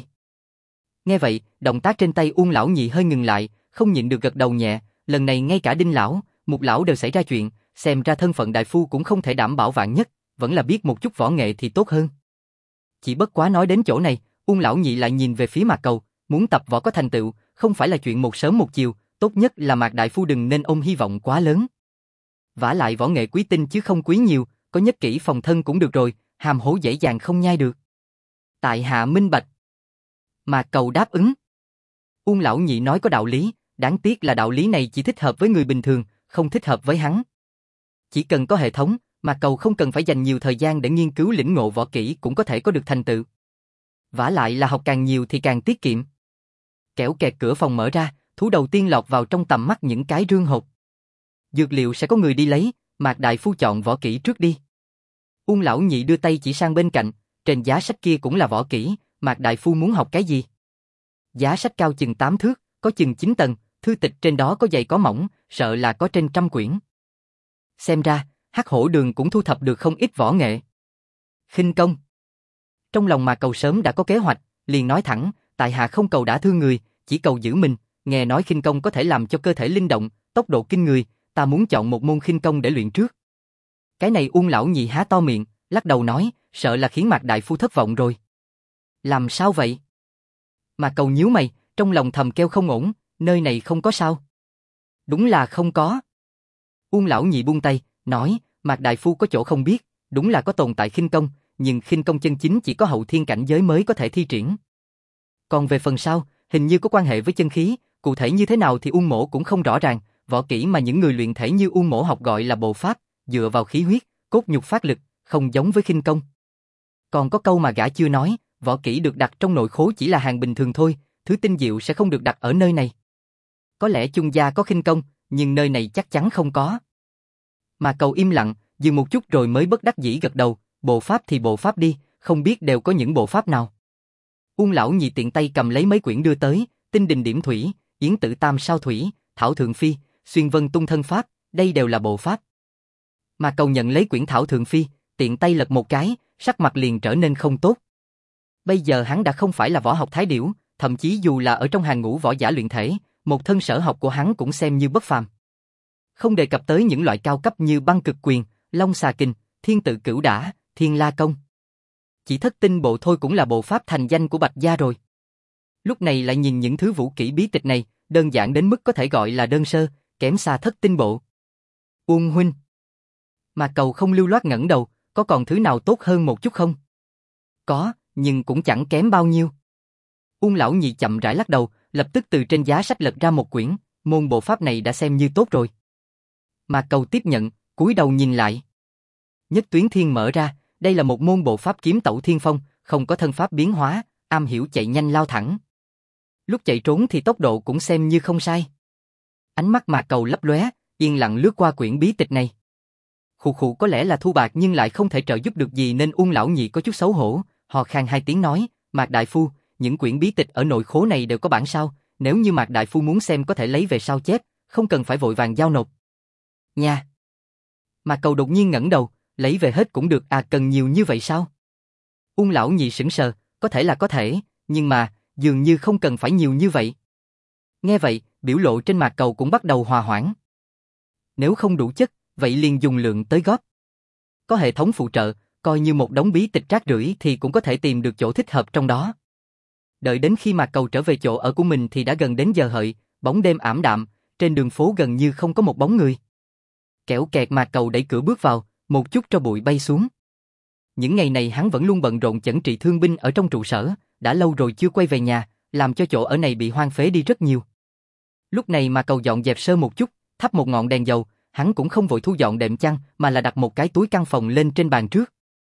Nghe vậy, động tác trên tay Uông lão nhị hơi ngừng lại, không nhịn được gật đầu nhẹ, lần này ngay cả Đinh lão, Mục lão đều xảy ra chuyện, xem ra thân phận đại phu cũng không thể đảm bảo vạn nhất, vẫn là biết một chút võ nghệ thì tốt hơn. Chỉ bất quá nói đến chỗ này, Uông lão nhị lại nhìn về phía Mạc Cầu, muốn tập võ có thành tựu, không phải là chuyện một sớm một chiều, tốt nhất là Mạc đại phu đừng nên ôm hy vọng quá lớn. Vả lại võ nghệ quý tinh chứ không quý nhiều, có nhất kỹ phòng thân cũng được rồi, hàm hổ dễ dàng không nhai được. Tại hạ minh bạch. Mạc Cầu đáp ứng. Uông lão nhị nói có đạo lý, đáng tiếc là đạo lý này chỉ thích hợp với người bình thường, không thích hợp với hắn. Chỉ cần có hệ thống, Mạc Cầu không cần phải dành nhiều thời gian để nghiên cứu lĩnh ngộ võ kỹ cũng có thể có được thành tựu. Vả lại là học càng nhiều thì càng tiết kiệm. Kẻo kẹt cửa phòng mở ra, thú đầu tiên lọt vào trong tầm mắt những cái rương hộp. Dược liệu sẽ có người đi lấy, Mạc đại phu chọn võ kỹ trước đi. Uông lão nhị đưa tay chỉ sang bên cạnh, trên giá sách kia cũng là võ kỹ, Mạc đại phu muốn học cái gì? Giá sách cao chừng 8 thước, có chừng 9 tầng, thư tịch trên đó có dày có mỏng, sợ là có trên 100 quyển. Xem ra, Hắc Hổ Đường cũng thu thập được không ít võ nghệ. Khinh công. Trong lòng Mạc Cầu sớm đã có kế hoạch, liền nói thẳng, tại hạ không cầu đả thương người, chỉ cầu giữ mình, nghe nói khinh công có thể làm cho cơ thể linh động, tốc độ kinh người, ta muốn chọn một môn khinh công để luyện trước. Cái này Uông lão nhị há to miệng, lắc đầu nói, sợ là khiến Mạc đại phu thất vọng rồi. Làm sao vậy? Mạc Cầu nhíu mày, trong lòng thầm kêu không ổn, nơi này không có sao. Đúng là không có. Uông lão nhị buông tay, nói, Mạc đại phu có chỗ không biết, đúng là có tồn tại khinh công, nhưng khinh công chân chính chỉ có hậu thiên cảnh giới mới có thể thi triển. Còn về phần sau, hình như có quan hệ với chân khí, cụ thể như thế nào thì Uông mỗ cũng không rõ ràng, võ kỹ mà những người luyện thể như Uông mỗ học gọi là bộ pháp, dựa vào khí huyết, cốt nhục phát lực, không giống với khinh công. Còn có câu mà gã chưa nói, võ kỹ được đặt trong nội khố chỉ là hàng bình thường thôi, thứ tinh diệu sẽ không được đặt ở nơi này. Có lẽ Chung gia có khinh công, nhưng nơi này chắc chắn không có. Mà Cầu im lặng, dừng một chút rồi mới bất đắc dĩ gật đầu, bộ pháp thì bộ pháp đi, không biết đều có những bộ pháp nào. Uông lão nhị tiện tay cầm lấy mấy quyển đưa tới, Tinh Đình Điểm Thủy, Yến Tử Tam Sao Thủy, Thảo Thượng Phi, Xuyên Vân Tung Thân Pháp, đây đều là bộ pháp. Mà Cầu nhận lấy quyển Thảo Thượng Phi, tiện tay lật một cái, sắc mặt liền trở nên không tốt. Bây giờ hắn đã không phải là võ học thái điểu, thậm chí dù là ở trong hàng ngũ võ giả luyện thể, một thân sở học của hắn cũng xem như bất phàm. Không đề cập tới những loại cao cấp như Băng Cực Quyền, Long Xà Kình, Thiên Tự Cửu Đả, Thiên La Công. Chỉ Thất Tinh Bộ thôi cũng là bộ pháp thành danh của Bạch gia rồi. Lúc này lại nhìn những thứ vũ kỹ bí tịch này, đơn giản đến mức có thể gọi là đơn sơ, kém xa Thất Tinh Bộ. Uông huynh. Mà Cầu không lưu loát ngẩng đầu, có còn thứ nào tốt hơn một chút không? Có, nhưng cũng chẳng kém bao nhiêu. Uông lão nhị chậm rãi lắc đầu, lập tức từ trên giá sách lật ra một quyển, môn bộ pháp này đã xem như tốt rồi. Mà Cầu tiếp nhận, cúi đầu nhìn lại. Nhất Tuyến Thiên mở ra, đây là một môn bộ pháp kiếm tẩu thiên phong, không có thân pháp biến hóa, am hiểu chạy nhanh lao thẳng. Lúc chạy trốn thì tốc độ cũng xem như không sai. Ánh mắt Mạc Cầu lấp lóe, yên lặng lướt qua quyển bí tịch này. Khụ khụ có lẽ là thu bạc nhưng lại không thể trợ giúp được gì nên Uông lão nhị có chút xấu hổ, hò khan hai tiếng nói, Mạc đại phu, những quyển bí tịch ở nội khố này đều có bản sao, nếu như Mạc đại phu muốn xem có thể lấy về sao chép, không cần phải vội vàng giao nộp. Nha. Mạc Cầu đột nhiên ngẩng đầu, lấy về hết cũng được à, cần nhiều như vậy sao? Uông lão nhị sững sờ, có thể là có thể, nhưng mà, dường như không cần phải nhiều như vậy. Nghe vậy, biểu lộ trên Mạc Cầu cũng bắt đầu hòa hoãn. Nếu không đủ chất, vậy liền dùng lượng tới góp. Có hệ thống phụ trợ, coi như một đống bí tịch rác rưởi thì cũng có thể tìm được chỗ thích hợp trong đó. Đợi đến khi Mạc Cầu trở về chỗ ở của mình thì đã gần đến giờ hợi, bóng đêm ảm đạm, trên đường phố gần như không có một bóng người. Kẻo kẹt Mạc Cầu đẩy cửa bước vào, một chút tro bụi bay xuống. Những ngày này hắn vẫn luôn bận rộn chẩn trị thương binh ở trong trụ sở, đã lâu rồi chưa quay về nhà, làm cho chỗ ở này bị hoang phế đi rất nhiều. Lúc này Mạc Cầu dọn dẹp sơ một chút, thắp một ngọn đèn dầu, hắn cũng không vội thu dọn đệm chăn mà là đặt một cái túi căn phòng lên trên bàn trước.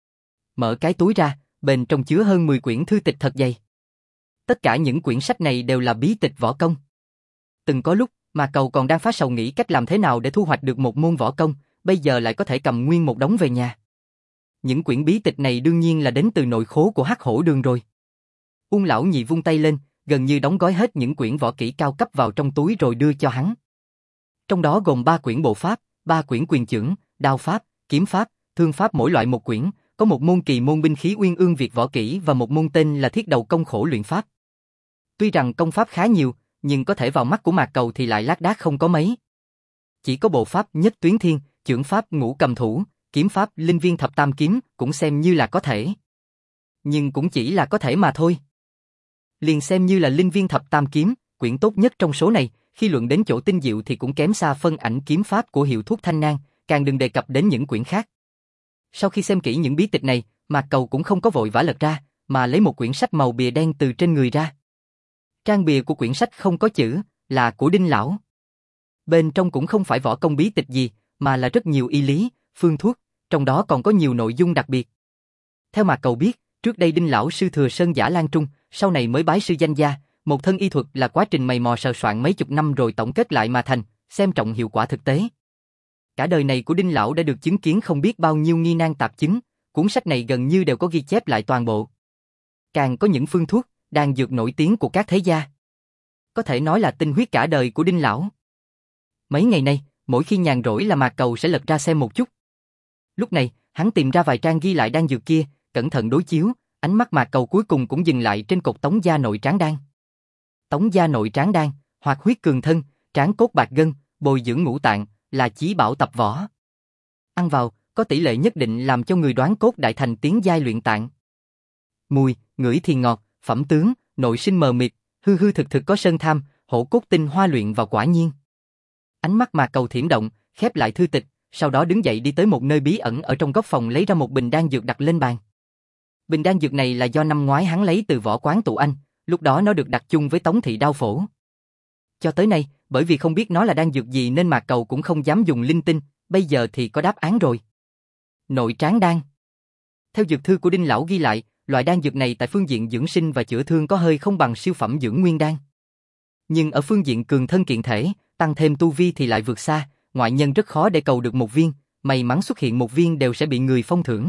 Mở cái túi ra, bên trong chứa hơn 10 quyển thư tịch thật dày. Tất cả những quyển sách này đều là bí tịch võ công. Từng có lúc, Mạc Cầu còn đang phát sầu nghĩ cách làm thế nào để thu hoạch được một môn võ công, bây giờ lại có thể cầm nguyên một đống về nhà. Những quyển bí tịch này đương nhiên là đến từ nội khố của Hắc Hổ Đường rồi. Uông lão nhị vung tay lên, gần như đóng gói hết những quyển võ kỹ cao cấp vào trong túi rồi đưa cho hắn. Trong đó gồm 3 quyển bộ pháp, 3 quyển quyền chưởng, đao pháp, kiếm pháp, thương pháp mỗi loại một quyển, có một môn kỳ môn binh khí Uyên Ương Việt võ kỹ và một môn tên là Thiết Đầu Công Khổ luyện pháp. Tuy rằng công pháp khá nhiều, nhưng có thể vào mắt của Mạc Cầu thì lại lác đác không có mấy. Chỉ có bộ pháp Nhất Tuyến Thiên, chưởng pháp Ngũ Cầm Thủ, kiếm pháp Linh Viên Thập Tam Kiếm cũng xem như là có thể. Nhưng cũng chỉ là có thể mà thôi. Liền xem như là Linh Viên Thập Tam Kiếm, quyển tốt nhất trong số này, khi luận đến chỗ tinh diệu thì cũng kém xa Phân Ảnh kiếm pháp của Hiệu Thuốc Thanh Nang, càng đừng đề cập đến những quyển khác. Sau khi xem kỹ những bí tịch này, Mạc Cầu cũng không có vội vã lật ra, mà lấy một quyển sách màu bìa đen từ trên người ra. Trang bìa của quyển sách không có chữ, là của Đinh lão. Bên trong cũng không phải võ công bí tịch gì, mà là rất nhiều y lý, phương thuốc, trong đó còn có nhiều nội dung đặc biệt. Theo Mạc Cầu biết, trước đây Đinh lão sư thừa Sơn Giả Lan Trung, sau này mới bái sư danh gia, một thân y thuật là quá trình mày mò sờ soạn mấy chục năm rồi tổng kết lại mà thành, xem trọng hiệu quả thực tế. Cả đời này của Đinh lão đã được chứng kiến không biết bao nhiêu nghi nan tạp chứng, cuốn sách này gần như đều có ghi chép lại toàn bộ. Càng có những phương thuốc, đan dược nổi tiếng của các thế gia. Có thể nói là tinh huyết cả đời của Đinh lão. Mấy ngày nay, mỗi khi nhàn rỗi là Mạc Cầu sẽ lật ra xem một chút. Lúc này, hắn tìm ra vài trang ghi lại đan dược kia, cẩn thận đối chiếu, ánh mắt Mạc Cầu cuối cùng cũng dừng lại trên cột Tống Gia Nội Tráng Đan. Tống Gia Nội Tráng Đan, hoạt huyết cường thân, tráng cốt bạc gân, bồi dưỡng ngũ tạng, là chí bảo tập võ. Ăn vào, có tỷ lệ nhất định làm cho người đoán cốt đại thành tiến giai luyện tạng. Mùi, ngửi thì ngọt, phẩm tướng, nội sinh mờ mịt, hư hư thực thực có sơn tham, hổ cốt tinh hoa luyện vào quả nhiên. Ánh mắt Mạc Cầu thiểm động, khép lại thư tịch, sau đó đứng dậy đi tới một nơi bí ẩn ở trong góc phòng lấy ra một bình đan dược đặt lên bàn. Bình đan dược này là do năm ngoái hắn lấy từ võ quán Tụ Anh, lúc đó nó được đặt chung với Tống Thị Đao Phổ. Cho tới nay, bởi vì không biết nó là đan dược gì nên Mạc Cầu cũng không dám dùng linh tinh, bây giờ thì có đáp án rồi. Nội tráng đan. Theo dược thư của Đinh lão ghi lại, loại đan dược này tại phương diện dưỡng sinh và chữa thương có hơi không bằng siêu phẩm dưỡng nguyên đan. Nhưng ở phương diện cường thân kiện thể, tăng thêm tu vi thì lại vượt xa, ngoại nhân rất khó để cầu được một viên, may mắn xuất hiện một viên đều sẽ bị người phong thưởng.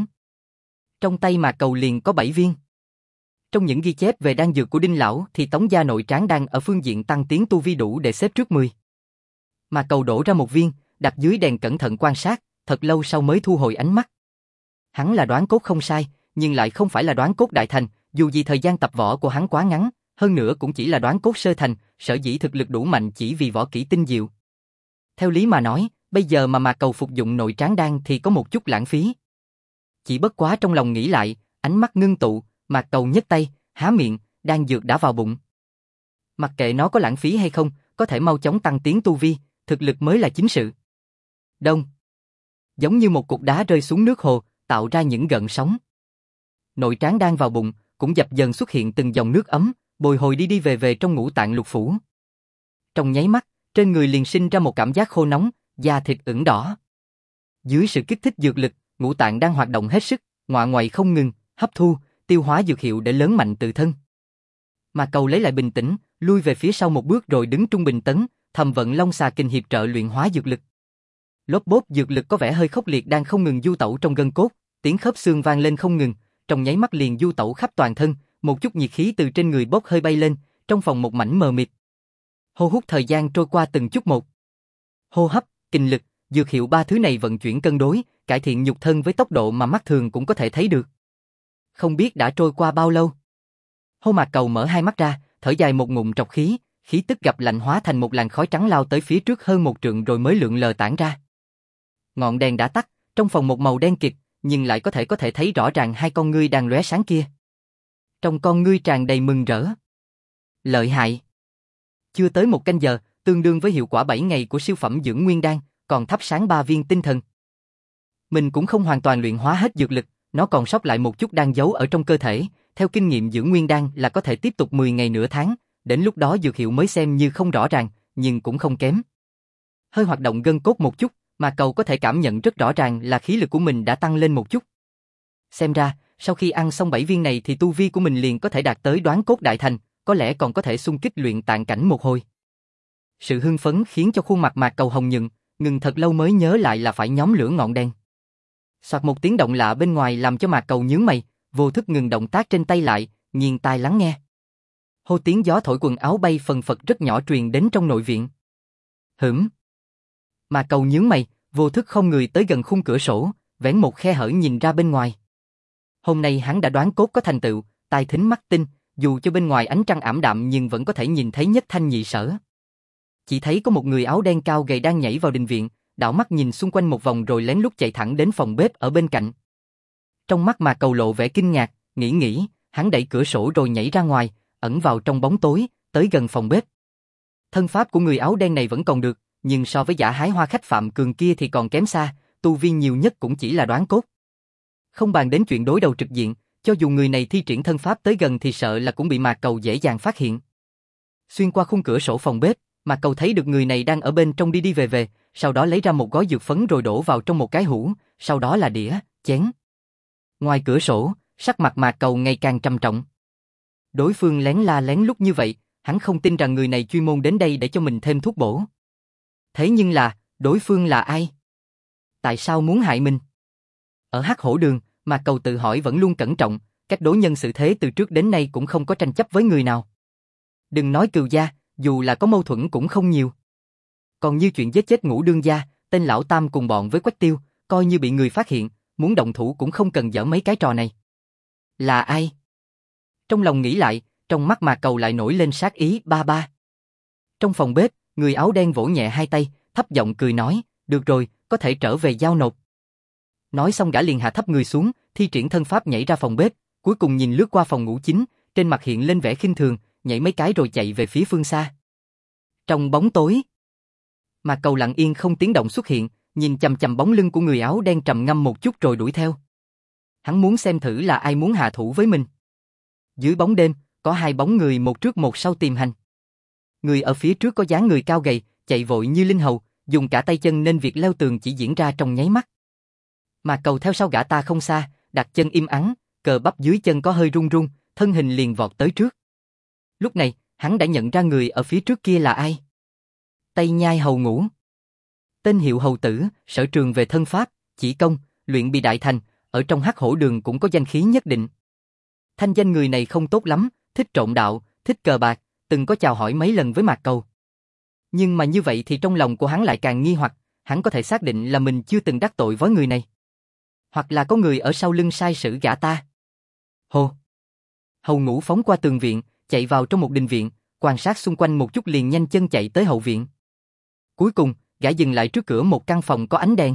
Trong tay Mạc Cầu liền có 7 viên. Trong những ghi chép về đan dược của Đinh lão thì Tống Gia Nội Tráng Đan ở phương diện tăng tiến tu vi đủ để xếp trước 10. Mạc Cầu đổ ra một viên, đặt dưới đèn cẩn thận quan sát, thật lâu sau mới thu hồi ánh mắt. Hắn là đoán cốt không sai, nhưng lại không phải là đoán cốt đại thành, dù gì thời gian tập võ của hắn quá ngắn, hơn nữa cũng chỉ là đoán cốt sơ thành, sở dĩ thực lực đủ mạnh chỉ vì võ kỹ tinh diệu. Theo lý mà nói, bây giờ mà Mạc Cầu phục dụng nội tráng đan thì có một chút lãng phí. Chỉ bất quá trong lòng nghĩ lại, ánh mắt ngưng tụ, Mạc Cầu nhấc tay, há miệng, đan dược đã vào bụng. Mặc kệ nó có lãng phí hay không, có thể mau chóng tăng tiến tu vi, thực lực mới là chính sự. Đông. Giống như một cục đá rơi xuống nước hồ, tạo ra những gợn sóng. Nội tráng đan vào bụng, cũng dập dần xuất hiện từng dòng nước ấm, bồi hồi đi đi về về trong ngũ tạng lục phủ. Trong nháy mắt, trên người liền sinh ra một cảm giác khô nóng, da thịt ửng đỏ. Dưới sự kích thích dược lực, ngũ tạng đang hoạt động hết sức, ngoạ ngoại không ngừng, hấp thu, tiêu hóa dược hiệu để lớn mạnh tự thân. Mạc Cầu lấy lại bình tĩnh, lui về phía sau một bước rồi đứng trung bình tấn, thầm vận Long Xà Kình hiệp trợ luyện hóa dược lực. Lốp bốp dược lực có vẻ hơi khốc liệt đang không ngừng du tẩu trong gân cốt, tiếng khớp xương vang lên không ngừng, trong nháy mắt liền du tẩu khắp toàn thân, một chút nhiệt khí từ trên người bốc hơi bay lên, trong phòng một mảnh mờ mịt. Hô hút thời gian trôi qua từng chút một. Hô hấp, kinh lực, dược hiệu ba thứ này vận chuyển cân đối, cải thiện nhục thân với tốc độ mà mắt thường cũng có thể thấy được. Không biết đã trôi qua bao lâu. Hô Mạc Cầu mở hai mắt ra, thở dài một ngụm trọc khí, khí tức gặp lạnh hóa thành một làn khói trắng lao tới phía trước hơn một trượng rồi mới lượn lờ tản ra. Ngọn đèn đã tắt, trong phòng một màu đen kịt, nhưng lại có thể thấy rõ ràng hai con ngươi đang lóe sáng kia. Trong con ngươi tràn đầy mừng rỡ. Lợi hại. Chưa tới một canh giờ, tương đương với hiệu quả 7 ngày của siêu phẩm dưỡng nguyên đan, còn thắp sáng 3 viên tinh thần. Mình cũng không hoàn toàn luyện hóa hết dược lực, nó còn sót lại một chút đang giấu ở trong cơ thể, theo kinh nghiệm dưỡng nguyên đan là có thể tiếp tục 10 ngày nửa tháng, đến lúc đó dược hiệu mới xem như không rõ ràng, nhưng cũng không kém. Hơi hoạt động gân cốt một chút, mà Cầu có thể cảm nhận rất rõ ràng là khí lực của mình đã tăng lên một chút. Xem ra, sau khi ăn xong 7 viên này thì tu vi của mình liền có thể đạt tới đoán cốt đại thành, có lẽ còn có thể xung kích luyện tạng cảnh một hồi. Sự hưng phấn khiến cho khuôn mặt Mạc Cầu hồng nhuận, ngừng thật lâu mới nhớ lại là phải nhóm lửa ngọn đèn. Soạt một tiếng động lạ bên ngoài làm cho Mạc Cầu nhướng mày, vô thức ngừng động tác trên tay lại, nghiêng tai lắng nghe. Hô tiếng gió thổi quần áo bay phần phật rất nhỏ truyền đến trong nội viện. Mạc Cầu nhướng mày, vô thức không người tới gần khung cửa sổ, vén một khe hở nhìn ra bên ngoài. Hôm nay hắn đã đoán cốt có thành tựu, tai thính mắt tinh, dù cho bên ngoài ánh trăng ảm đạm nhưng vẫn có thể nhìn thấy nhất thanh nhị sở. Chỉ thấy có một người áo đen cao gầy đang nhảy vào đình viện, đảo mắt nhìn xung quanh một vòng rồi lén lút chạy thẳng đến phòng bếp ở bên cạnh. Trong mắt Mạc Cầu lộ vẻ kinh ngạc, nghĩ, hắn đẩy cửa sổ rồi nhảy ra ngoài, ẩn vào trong bóng tối, tới gần phòng bếp. Thân pháp của người áo đen này vẫn còn được, nhưng so với Giả Hái Hoa khách Phạm Cường kia thì còn kém xa, tu vi nhiều nhất cũng chỉ là đoán cốt. Không bàn đến chuyện đối đầu trực diện, cho dù người này thi triển thân pháp tới gần thì sợ là cũng bị Mạc Cầu dễ dàng phát hiện. Xuyên qua khung cửa sổ phòng bếp, Mạc Cầu thấy được người này đang ở bên trong đi đi về, sau đó lấy ra một gói dược phấn rồi đổ vào trong một cái hũ, sau đó là đĩa, chén. Ngoài cửa sổ, sắc mặt Mạc Cầu ngày càng trầm trọng. Đối phương lén la lén lút như vậy, hắn không tin rằng người này chuyên môn đến đây để cho mình thêm thuốc bổ. Thế nhưng đối phương là ai? Tại sao muốn hại mình? Ở Hắc Hổ Đường, Mạc Cầu tự hỏi vẫn luôn cẩn trọng, cách đối nhân xử thế từ trước đến nay cũng không có tranh chấp với người nào. Đừng nói cừu gia, dù là có mâu thuẫn cũng không nhiều. Còn như chuyện giết chết Ngũ đương gia, tên lão tam cùng bọn với Quách Tiêu, coi như bị người phát hiện, muốn động thủ cũng không cần dở mấy cái trò này. Là ai? Trong lòng nghĩ lại, trong mắt Mạc Cầu lại nổi lên sát ý ba. Trong phòng bếp, người áo đen vỗ nhẹ hai tay, thấp giọng cười nói, được rồi, có thể trở về giao nộp. Nói xong gã liền hạ thấp người xuống, thi triển thân pháp nhảy ra phòng bếp, cuối cùng nhìn lướt qua phòng ngủ chính, trên mặt hiện lên vẻ khinh thường, nhảy mấy cái rồi chạy về phía phương xa. Trong bóng tối, Mạc Cầu lặng yên không tiếng động xuất hiện, nhìn chằm chằm bóng lưng của người áo đen trầm ngâm một chút rồi đuổi theo. Hắn muốn xem thử là ai muốn hạ thủ với mình. Dưới bóng đêm, có hai bóng người một trước một sau tìm hành. Người ở phía trước có dáng người cao gầy, chạy vội như linh hầu, dùng cả tay chân nên việc leo tường chỉ diễn ra trong nháy mắt. Mạc Cầu theo sau gã ta không xa, đặt chân im ắng, cờ bắp dưới chân có hơi run run, thân hình liền vọt tới trước. Lúc này, hắn đã nhận ra người ở phía trước kia là ai. Tây Nhai Hầu Ngũ. Tên hiệu hầu tử, sở trường về thân pháp, chỉ công, luyện bị đại thành, ở trong Hắc Hổ Đường cũng có danh khí nhất định. Thanh danh người này không tốt lắm, thích trộn đạo, thích cờ bạc, từng có chào hỏi mấy lần với Mạc Cầu. Nhưng mà như vậy thì trong lòng của hắn lại càng nghi hoặc, hắn có thể xác định là mình chưa từng đắc tội với người này. Hoặc là có người ở sau lưng sai sử gã ta. Hồ! Hầu Ngũ phóng qua tường viện, chạy vào trong một đình viện, quan sát xung quanh một chút liền nhanh chân chạy tới hậu viện. Cuối cùng, gã dừng lại trước cửa một căn phòng có ánh đèn.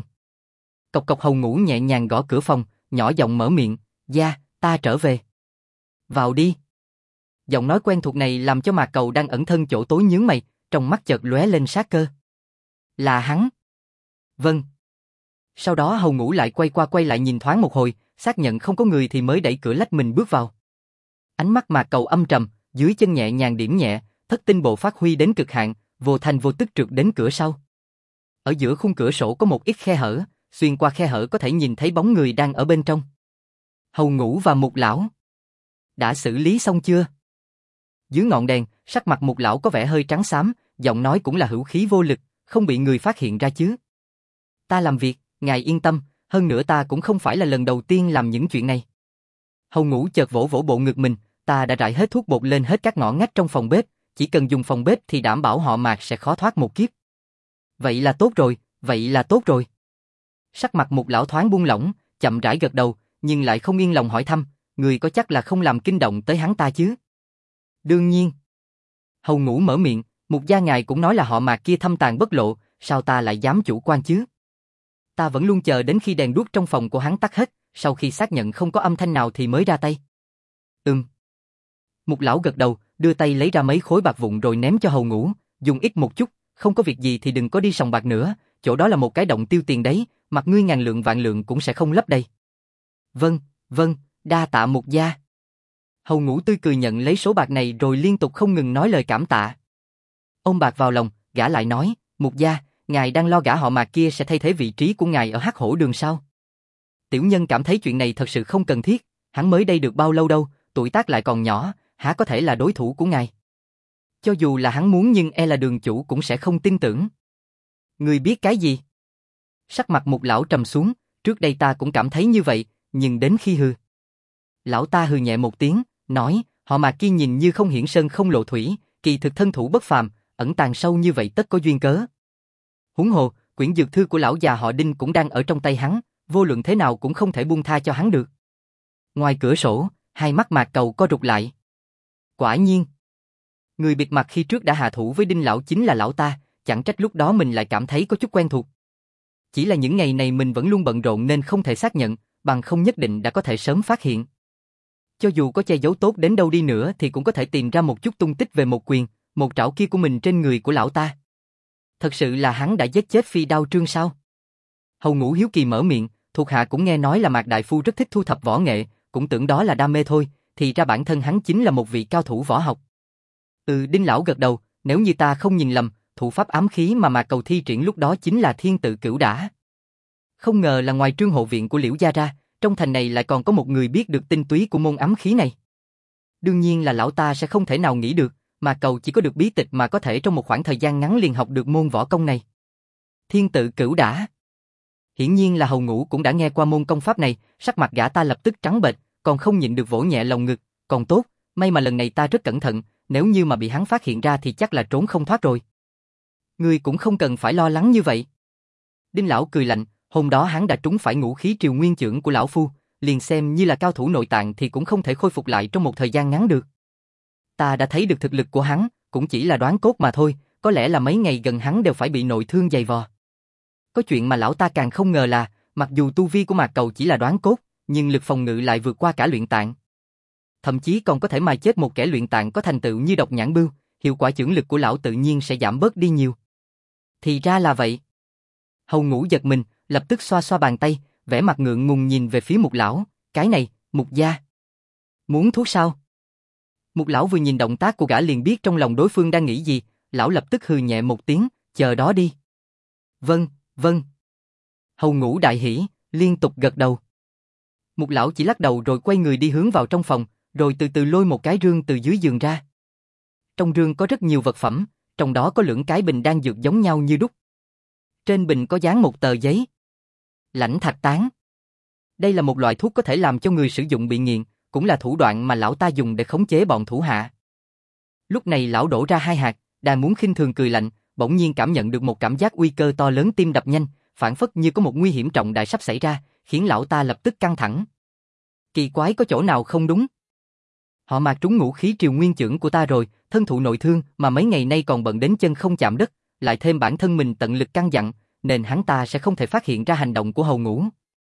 Cộc cộc Hầu Ngũ nhẹ nhàng gõ cửa phòng, nhỏ giọng mở miệng, "Gia, ta trở về." "Vào đi." Giọng nói quen thuộc này làm cho Mạc Cầu đang ẩn thân chỗ tối nhướng mày, trong mắt chợt lóe lên sát cơ. Là hắn. Vâng. Sau đó Hầu Ngũ lại quay qua quay lại nhìn thoáng một hồi, xác nhận không có người thì mới đẩy cửa lách mình bước vào. Ánh mắt Mạc Cầu âm trầm, dưới chân nhẹ nhàng điểm nhẹ, thất tinh bộ phát huy đến cực hạn, vô thành vô tức trượt đến cửa sau. Ở giữa khung cửa sổ có một ít khe hở, xuyên qua khe hở có thể nhìn thấy bóng người đang ở bên trong. Hầu Ngũ và Mục lão. Đã xử lý xong chưa? Dưới ngọn đèn, sắc mặt Mục lão có vẻ hơi trắng xám, giọng nói cũng là hữu khí vô lực, không bị người phát hiện ra chứ. Ta làm việc, ngài yên tâm, hơn nữa ta cũng không phải là lần đầu tiên làm những chuyện này. Hầu Ngũ chợt vỗ vỗ bộ ngực mình, ta đã rải hết thuốc bột lên hết các ngõ ngách trong phòng bếp, chỉ cần dùng phòng bếp thì đảm bảo họ Mạc sẽ khó thoát một kiếp. Vậy là tốt rồi, vậy là tốt rồi. Sắc mặt Mục lão thoáng buông lỏng, chậm rãi gật đầu, nhưng lại không yên lòng hỏi thăm, người có chắc là không làm kinh động tới hắn ta chứ? Đương nhiên. Hầu Ngũ mở miệng, Mục gia ngài cũng nói là họ Mạc kia thâm tàn bất lộ, sao ta lại dám chủ quan chứ? Ta vẫn luôn chờ đến khi đèn đuốc trong phòng của hắn tắt hết, sau khi xác nhận không có âm thanh nào thì mới ra tay. Mục lão gật đầu, đưa tay lấy ra mấy khối bạc vụn rồi ném cho Hầu Ngũ, dùng ít một chút, không có việc gì thì đừng có đi sòng bạc nữa, chỗ đó là một cái động tiêu tiền đấy, mặt ngươi ngàn lượng vạn lượng cũng sẽ không lấp đầy. Vâng, đa tạ Mục gia. Hầu Ngũ tươi cười nhận lấy số bạc này rồi liên tục không ngừng nói lời cảm tạ. Ôm bạc vào lòng, gã lại nói, Mục gia, ngài đang lo gã họ Mạc kia sẽ thay thế vị trí của ngài ở Hắc Hổ Đường sao? Tiểu nhân cảm thấy chuyện này thật sự không cần thiết, hắn mới đây được bao lâu đâu, tuổi tác lại còn nhỏ, há có thể là đối thủ của ngài? Cho dù là hắn muốn nhưng e là đường chủ cũng sẽ không tin tưởng. Ngươi biết cái gì? Sắc mặt Mục lão trầm xuống, trước đây ta cũng cảm thấy như vậy, nhưng đến khi hừ. Lão ta hừ nhẹ một tiếng, nói, họ Mạc kia nhìn như không hiển sơn không lộ thủy, kỳ thực thân thủ bất phàm, ẩn tàng sâu như vậy tất có duyên cớ. Huống hồ, quyển dược thư của lão già họ Đinh cũng đang ở trong tay hắn, vô luận thế nào cũng không thể buông tha cho hắn được. Ngoài cửa sổ, hai mắt Mạc Cầu co rụt lại. Quả nhiên, người bịt mặt khi trước đã hạ thủ với Đinh lão chính là lão ta, chẳng trách lúc đó mình lại cảm thấy có chút quen thuộc. Chỉ là những ngày này mình vẫn luôn bận rộn nên không thể xác nhận, bằng không nhất định đã có thể sớm phát hiện. Cho dù có che giấu tốt đến đâu đi nữa thì cũng có thể tìm ra một chút tung tích về một quyền, một trảo kia của mình trên người của lão ta. Thật sự là hắn đã giết chết Phi Đao Trương sao? Hầu Ngũ hiếu kỳ mở miệng, thuộc hạ cũng nghe nói là Mạc đại phu rất thích thu thập võ nghệ, cũng tưởng đó là đam mê thôi, thì ra bản thân hắn chính là một vị cao thủ võ học. Đinh lão gật đầu, nếu như ta không nhìn lầm, thủ pháp ám khí mà Mạc Cầu thi triển lúc đó chính là Thiên Tự Cửu Đả. Không ngờ là ngoài Trương hộ viện của Liễu gia ra, trong thành này lại còn có một người biết được tinh túy của môn ám khí này. Đương nhiên là lão ta sẽ không thể nào nghĩ được, Mạc Cầu chỉ có được bí tịch mà có thể trong một khoảng thời gian ngắn liền học được môn võ công này. Thiên Tự Cửu Đả. Hiển nhiên là Hầu Ngũ cũng đã nghe qua môn công pháp này, sắc mặt gã ta lập tức trắng bệch, còn không nhịn được vỗ nhẹ lồng ngực, còn tốt, may mà lần này ta rất cẩn thận, nếu như mà bị hắn phát hiện ra thì chắc là trốn không thoát rồi. Ngươi cũng không cần phải lo lắng như vậy. Đinh lão cười lạnh, hôm đó hắn đã trúng phải ngũ khí triều nguyên chưởng của lão phu, liền xem như là cao thủ nội tạng thì cũng không thể khôi phục lại trong một thời gian ngắn được. Ta đã thấy được thực lực của hắn, cũng chỉ là đoán cốt mà thôi, có lẽ là mấy ngày gần hắn đều phải bị nội thương dày vò. Có chuyện mà lão ta càng không ngờ là, mặc dù tu vi của Mạc Cầu chỉ là đoán cốt, nhưng lực phòng ngự lại vượt qua cả luyện tạng. Thậm chí còn có thể mài chết một kẻ luyện tạng có thành tựu như Độc Nhãn Bưu, hiệu quả chưởng lực của lão tự nhiên sẽ giảm bớt đi nhiều. Thì ra là vậy. Hầu Ngũ giật mình, lập tức xoa xoa bàn tay, vẻ mặt ngượng ngùng nhìn về phía Mục lão, cái này, Mục gia. Muốn thuốc sao? Mục lão vừa nhìn động tác của gã liền biết trong lòng đối phương đang nghĩ gì, lão lập tức hừ nhẹ một tiếng, chờ đó đi. Vâng, vâng. Hầu Ngũ đại hỉ, liên tục gật đầu. Mục lão chỉ lắc đầu rồi quay người đi hướng vào trong phòng, rồi từ từ lôi một cái rương từ dưới giường ra. Trong rương có rất nhiều vật phẩm, trong đó có lưỡng cái bình đan dược giống nhau như đúc. Trên bình có dán một tờ giấy. Lãnh thạch tán. Đây là một loại thuốc có thể làm cho người sử dụng bị nghiện, cũng là thủ đoạn mà lão ta dùng để khống chế bọn thủ hạ. Lúc này lão đổ ra hai hạt, đang muốn khinh thường cười lạnh, bỗng nhiên cảm nhận được một cảm giác uy cơ to lớn, tim đập nhanh, phảng phất như có một nguy hiểm trọng đại sắp xảy ra, khiến lão ta lập tức căng thẳng. Kỳ quái, có chỗ nào không đúng? Họ Mạc trúng ngũ khí triều nguyên chưởng của ta rồi, thân thụ nội thương mà mấy ngày nay còn bận đến chân không chạm đất, lại thêm bản thân mình tận lực căn dặn, nên hắn ta sẽ không thể phát hiện ra hành động của Hầu Ngũ.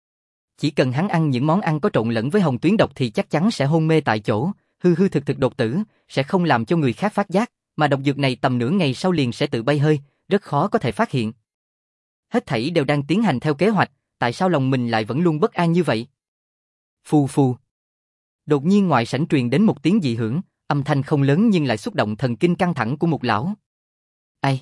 Chỉ cần hắn ăn những món ăn có trộn lẫn với hồng tuyến độc thì chắc chắn sẽ hôn mê tại chỗ, hư hư thực thực đột tử, sẽ không làm cho người khác phát giác, mà độc dược này tầm nửa ngày sau liền sẽ tự bay hơi, rất khó có thể phát hiện. Hết thảy đều đang tiến hành theo kế hoạch, tại sao lòng mình lại vẫn luôn bất an như vậy? Phù phù. Đột nhiên ngoài sảnh truyền đến một tiếng dị hưởng, âm thanh không lớn nhưng lại xúc động thần kinh căng thẳng của một lão. Ai?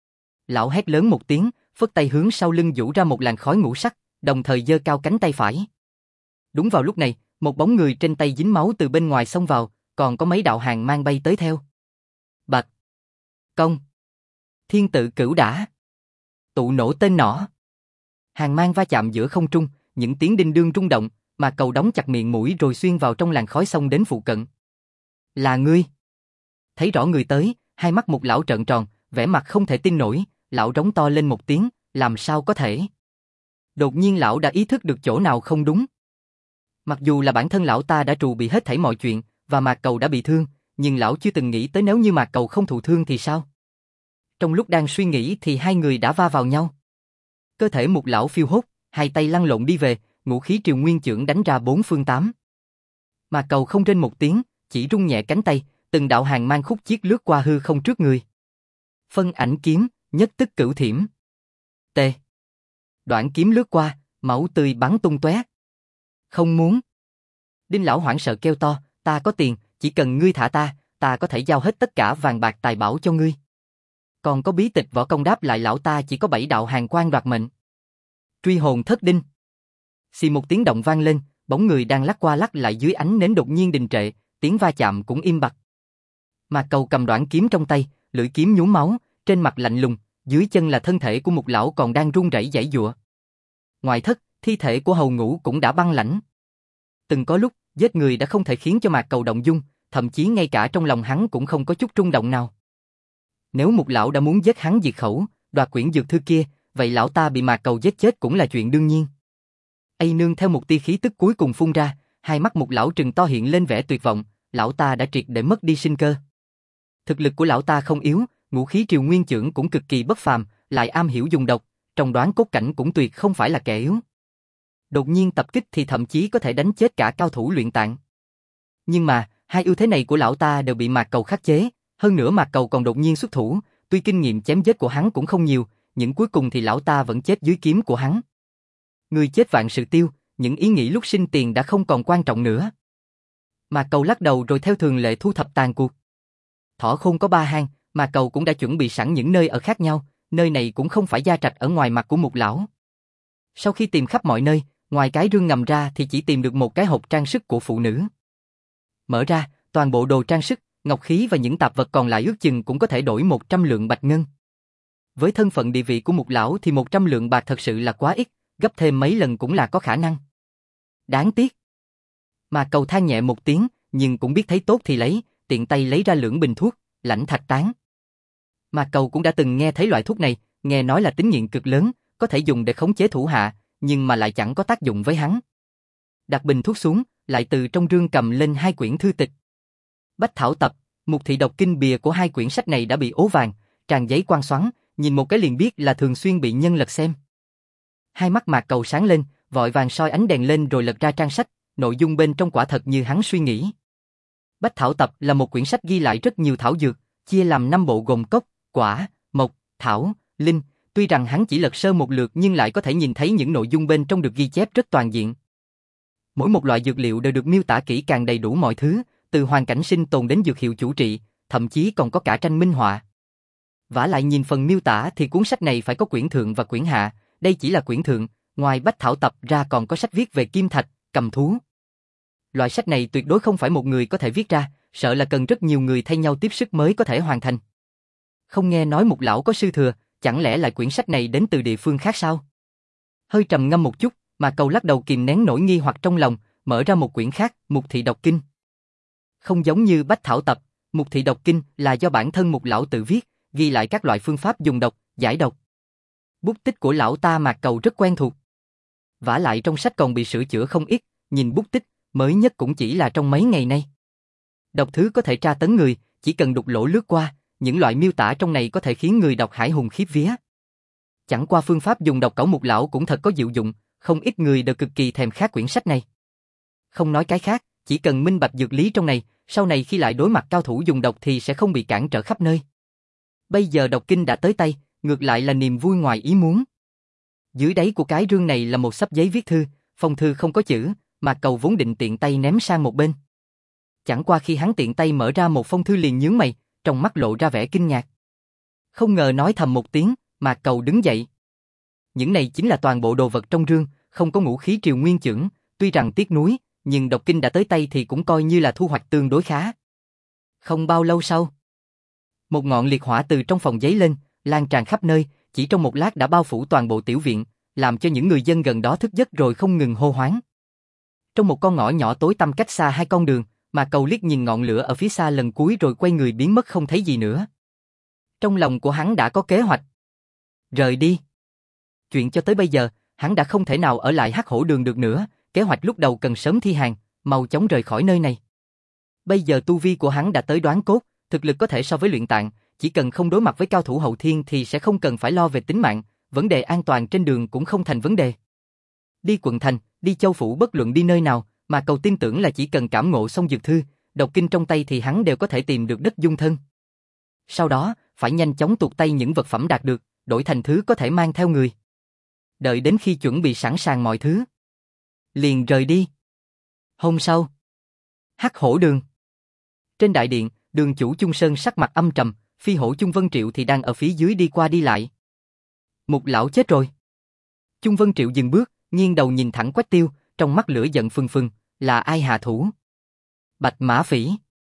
Lão hét lớn một tiếng, phất tay hướng sau lưng vũ ra một làn khói ngũ sắc, đồng thời giơ cao cánh tay phải. Đúng vào lúc này, một bóng người trên tay dính máu từ bên ngoài xông vào, còn có mấy đạo hàng mang bay tới theo. Bạch, công, Thiên Tự Cửu Đả, tụ nổ tên nỏ. Hàng mang va chạm giữa không trung, những tiếng đinh đương rung động, mà Cầu đóng chặt miệng mũi rồi xuyên vào trong làn khói xông đến phụ cận. Là ngươi? Thấy rõ người tới, hai mắt một lão trợn tròn, vẻ mặt không thể tin nổi, lão rống to lên một tiếng, làm sao có thể? Đột nhiên lão đã ý thức được chỗ nào không đúng. Mặc dù là bản thân lão ta đã trù bị hết thảy mọi chuyện, và Mạc Cầu đã bị thương, nhưng lão chưa từng nghĩ tới nếu như Mạc Cầu không thụ thương thì sao? Trong lúc đang suy nghĩ thì hai người đã va vào nhau. Cơ thể một lão phiêu hốt, hai tay lăn lộn đi về, ngũ khí triều nguyên chưởng đánh ra bốn phương tám. Mạc Cầu không rên một tiếng, chỉ rung nhẹ cánh tay, từng đạo hàng mang khúc chiết lướt qua hư không trước người. Phân ảnh kiếm, nhất tức cửu thiểm. T. Đoạn kiếm lướt qua, máu tươi bắn tung tóe. Không muốn. Đinh lão hoảng sợ kêu to, ta có tiền, chỉ cần ngươi thả ta, ta có thể giao hết tất cả vàng bạc tài bảo cho ngươi. Còn có bí tịch võ công, đáp lại lão ta chỉ có 7 đạo hàn quang đoạt mệnh. Truy hồn thất đinh. Xì một tiếng động vang lên, bóng người đang lắc qua lắc lại dưới ánh nến đột nhiên đình trệ, tiếng va chạm cũng im bặt. Mạc Cầu cầm đoạn kiếm trong tay, lưỡi kiếm nhuốm máu, trên mặt lạnh lùng, dưới chân là thân thể của một lão còn đang run rẩy giãy giụa. Ngoài thất, thi thể của Hầu Ngũ cũng đã băng lãnh. Từng có lúc, giết người đã không thể khiến cho Mạc Cầu động dung, thậm chí ngay cả trong lòng hắn cũng không có chút rung động nào. Nếu một lão đã muốn giết hắn diệt khẩu, đoạt quyển dược thư kia, vậy lão ta bị Mạc Cầu giết chết cũng là chuyện đương nhiên. Ây nương theo một tia khí tức cuối cùng phun ra, hai mắt Mục lão trừng to hiện lên vẻ tuyệt vọng, lão ta đã triệt để mất đi sinh cơ. Thực lực của lão ta không yếu, ngũ khí triều nguyên chưởng cũng cực kỳ bất phàm, lại am hiểu dùng độc, trong đoán cốt cảnh cũng tuyệt không phải là kẻ yếu. Đột nhiên tập kích thì thậm chí có thể đánh chết cả cao thủ luyện tạng. Nhưng mà, hai ưu thế này của lão ta đều bị Mạc Cầu khắc chế, hơn nữa Mạc Cầu còn đột nhiên xuất thủ, tuy kinh nghiệm chém giết của hắn cũng không nhiều, nhưng cuối cùng thì lão ta vẫn chết dưới kiếm của hắn. Người chết vạn sự tiêu, những ý nghĩ lúc sinh tiền đã không còn quan trọng nữa. Mạc Cầu lắc đầu rồi theo thường lệ thu thập tàn cuộc. Thỏ khôn có ba hang, Mạc Cầu cũng đã chuẩn bị sẵn những nơi ở khác nhau, nơi này cũng không phải gia trạch ở ngoài mặt của Mục lão. Sau khi tìm khắp mọi nơi, ngoài cái rương ngầm ra thì chỉ tìm được một cái hộp trang sức của phụ nữ. Mở ra, toàn bộ đồ trang sức, ngọc khí và những tạp vật còn lại ước chừng cũng có thể đổi 100 lượng bạch ngân. Với thân phận địa vị của Mục lão thì 100 lượng bạc thật sự là quá ít, gấp thêm mấy lần cũng là có khả năng. Đáng tiếc. Mà Cầu than nhẹ một tiếng, nhưng cũng biết thấy tốt thì lấy, tiện tay lấy ra lưỡng bình thuốc, lãnh thạch tán. Mà Cầu cũng đã từng nghe thấy loại thuốc này, nghe nói là tính nghiện cực lớn, có thể dùng để khống chế thủ hạ, nhưng mà lại chẳng có tác dụng với hắn. Đặt bình thuốc xuống, lại từ trong rương cầm lên hai quyển thư tịch. Bách Thảo Tập, Mục Thị Độc Kinh, bìa của hai quyển sách này đã bị ố vàng, tràn giấy quang xoắn, nhìn một cái liền biết là thường xuyên bị nhân lật xem. Hai mắt Mạc Cầu sáng lên, vội vàng soi ánh đèn lên rồi lật ra trang sách, nội dung bên trong quả thật như hắn suy nghĩ. Bách Thảo Tập là một quyển sách ghi lại rất nhiều thảo dược, chia làm 5 bộ gồm cốc, quả, mộc, thảo, linh. Tuy rằng hắn chỉ lật sơ một lượt nhưng lại có thể nhìn thấy những nội dung bên trong được ghi chép rất toàn diện. Mỗi một loại dược liệu đều được miêu tả kỹ càng đầy đủ mọi thứ, từ hoàn cảnh sinh tồn đến dược hiệu chủ trị, thậm chí còn có cả tranh minh họa. Vả lại nhìn phần miêu tả thì cuốn sách này phải có quyển thượng và quyển hạ, đây chỉ là quyển thượng, ngoài Bách Thảo Tập ra còn có sách viết về kim thạch, cầm thú. Loại sách này tuyệt đối không phải một người có thể viết ra, sợ là cần rất nhiều người thay nhau tiếp sức mới có thể hoàn thành. Không nghe nói Mục lão có sư thừa, chẳng lẽ lại quyển sách này đến từ địa phương khác sao? Hơi trầm ngâm một chút, mà Cầu lắc đầu kìm nén nỗi nghi hoặc trong lòng, mở ra một quyển khác, Mục Thị Độc Kinh. Không giống như Bách Thảo Tập, Mục Thị Độc Kinh là do bản thân Mục lão tự viết, ghi lại các loại phương pháp dùng độc, giải độc. Bút tích của lão ta Mạc Cầu rất quen thuộc. Vả lại trong sách còn bị sửa chữa không ít, nhìn bút tích, mới nhất cũng chỉ là trong mấy ngày nay. Độc thứ có thể tra tấn người, chỉ cần đục lỗ lướt qua, những loại miêu tả trong này có thể khiến người đọc hải hùng khiếp vía. Chẳng qua phương pháp dùng độc cẩu Mục lão cũng thật có diệu dụng, không ít người đều cực kỳ thèm khát quyển sách này. Không nói cái khác, chỉ cần minh bạch dược lý trong này, sau này khi lại đối mặt cao thủ dùng độc thì sẽ không bị cản trở khắp nơi. Bây giờ độc kinh đã tới tay, ngược lại là niềm vui ngoài ý muốn. Dưới đáy của cái rương này là một xấp giấy viết thư, phong thư không có chữ, mà Cầu vốn định tiện tay ném sang một bên. Chẳng qua khi hắn tiện tay mở ra một phong thư liền nhướng mày, trong mắt lộ ra vẻ kinh ngạc. Không ngờ nói thầm một tiếng, mà Cầu đứng dậy. Những này chính là toàn bộ đồ vật trong rương, không có ngũ khí triều nguyên chưởng, tuy rằng tiếc nuối, nhưng độc kinh đã tới tay thì cũng coi như là thu hoạch tương đối khá. Không bao lâu sau, một ngọn liệt hỏa từ trong phòng giấy lên, lan tràn khắp nơi, chỉ trong một lát đã bao phủ toàn bộ tiểu viện, làm cho những người dân gần đó thức giấc rồi không ngừng hô hoáng. Trong một con ngõ nhỏ tối tăm cách xa hai con đường, mà Cầu liếc nhìn ngọn lửa ở phía xa lần cuối rồi quay người biến mất không thấy gì nữa. Trong lòng của hắn đã có kế hoạch. Rời đi. Chuyện cho tới bây giờ, hắn đã không thể nào ở lại Hắc Hổ Đường được nữa, kế hoạch lúc đầu cần sớm thi hành, mau chóng rời khỏi nơi này. Bây giờ tu vi của hắn đã tới đoán cốt, thực lực có thể so với luyện tạng, chỉ cần không đối mặt với cao thủ hậu thiên thì sẽ không cần phải lo về tính mạng, vấn đề an toàn trên đường cũng không thành vấn đề. Đi quận thành, đi châu phủ bất luận đi nơi nào, mà Cầu tin tưởng là chỉ cần cảm ngộ xong dược thư, độc kinh trong tay thì hắn đều có thể tìm được đất dung thân. Sau đó, phải nhanh chóng tuột tay những vật phẩm đạt được, đổi thành thứ có thể mang theo người. Đợi đến khi chuẩn bị sẵn sàng mọi thứ, liền rời đi. Hôm sau, Hắc Hổ Đường. Trên đại điện, đường chủ Chung Sơn sắc mặt âm trầm, phi hổ Chung Vân Triệu thì đang ở phía dưới đi qua đi lại. Mục lão chết rồi. Chung Vân Triệu dừng bước, nghiêng đầu nhìn thẳng Quách Tiêu, trong mắt lửa giận phừng phừng, là ai hạ thủ? Bạch Mã Phỉ.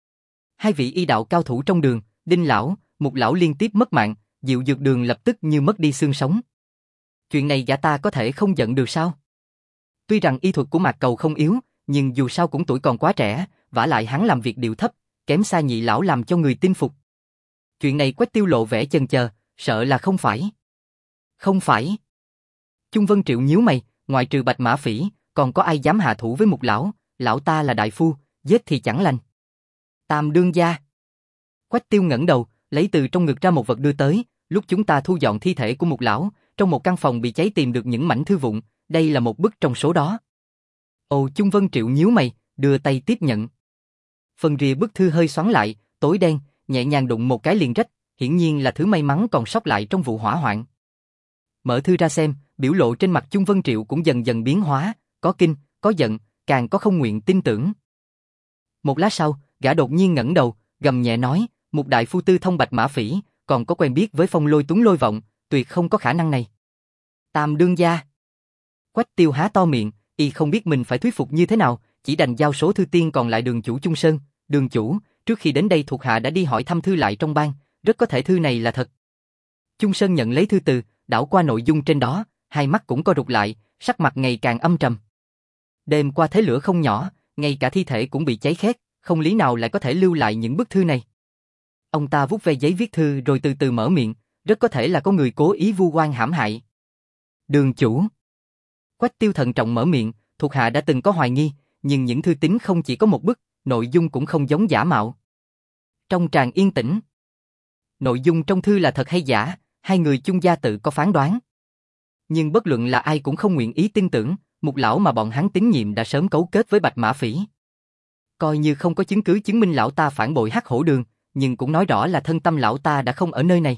Hai vị y đạo cao thủ trong đường, Đinh lão, Mục lão liên tiếp mất mạng, Diệu Dược Đường lập tức như mất đi xương sống. Chuyện này gã ta có thể không giận được sao? Tuy rằng y thuật của Mạc Cầu không yếu, nhưng dù sao cũng tuổi còn quá trẻ, vả lại hắn làm việc điệu thấp, kém xa nhị lão làm cho người tin phục. Chuyện này Quách Tiêu lộ vẻ chần chờ, sợ là không phải. Không phải. Chung Vân Triệu nhíu mày, ngoại trừ Bạch Mã Phỉ, còn có ai dám hạ thủ với Mục lão, lão ta là đại phu, giết thì chẳng lành. Tam đương gia. Quách Tiêu ngẩng đầu, lấy từ trong ngực ra một vật đưa tới, lúc chúng ta thu dọn thi thể của Mục lão, trong một căn phòng bị cháy tìm được những mảnh thư vụn, đây là một bức trong số đó. Ồ, Chung Vân Triệu nhíu mày, đưa tay tiếp nhận. Phần rìa bức thư hơi xoắn lại, tối đen, nhẹ nhàng đụng một cái liền rách, hiển nhiên là thứ may mắn còn sót lại trong vụ hỏa hoạn. Mở thư ra xem, biểu lộ trên mặt Chung Vân Triệu cũng dần dần biến hóa, có kinh, có giận, càng có không nguyện tin tưởng. Một lát sau, gã đột nhiên ngẩng đầu, gầm nhẹ nói, Mục đại phu tư thông bạch mã phỉ, còn có quen biết với Phong Lôi Tuấn Lôi Vọng, tuyệt không có khả năng này. Tam đương gia. Quách Tiêu há to miệng, y không biết mình phải thuyết phục như thế nào, chỉ đành giao số thư tiên còn lại Đường chủ Chung Sơn. Đường chủ, trước khi đến đây thuộc hạ đã đi hỏi thăm thư lại trong bang, rất có thể thư này là thật. Chung Sơn nhận lấy thư từ, đảo qua nội dung trên đó, hai mắt cũng co rụt lại, sắc mặt ngày càng âm trầm. Đêm qua thế lửa không nhỏ, ngay cả thi thể cũng bị cháy khét, không lý nào lại có thể lưu lại những bức thư này. Ông ta vuốt ve giấy viết thư rồi từ từ mở miệng, rất có thể là có người cố ý vu oan hãm hại. Đường chủ. Quách Tiêu thận trọng mở miệng, thuộc hạ đã từng có hoài nghi, nhưng những thư tín không chỉ có một bức, nội dung cũng không giống giả mạo. Trong tràng yên tĩnh, nội dung trong thư là thật hay giả, hai người Chung gia tự có phán đoán. Nhưng bất luận là ai cũng không nguyện ý tin tưởng, Mục lão mà bọn hắn tín nhiệm đã sớm cấu kết với Bạch Mã Phỉ. Coi như không có chứng cứ chứng minh lão ta phản bội Hắc Hổ Đường, nhưng cũng nói rõ là thân tâm lão ta đã không ở nơi này.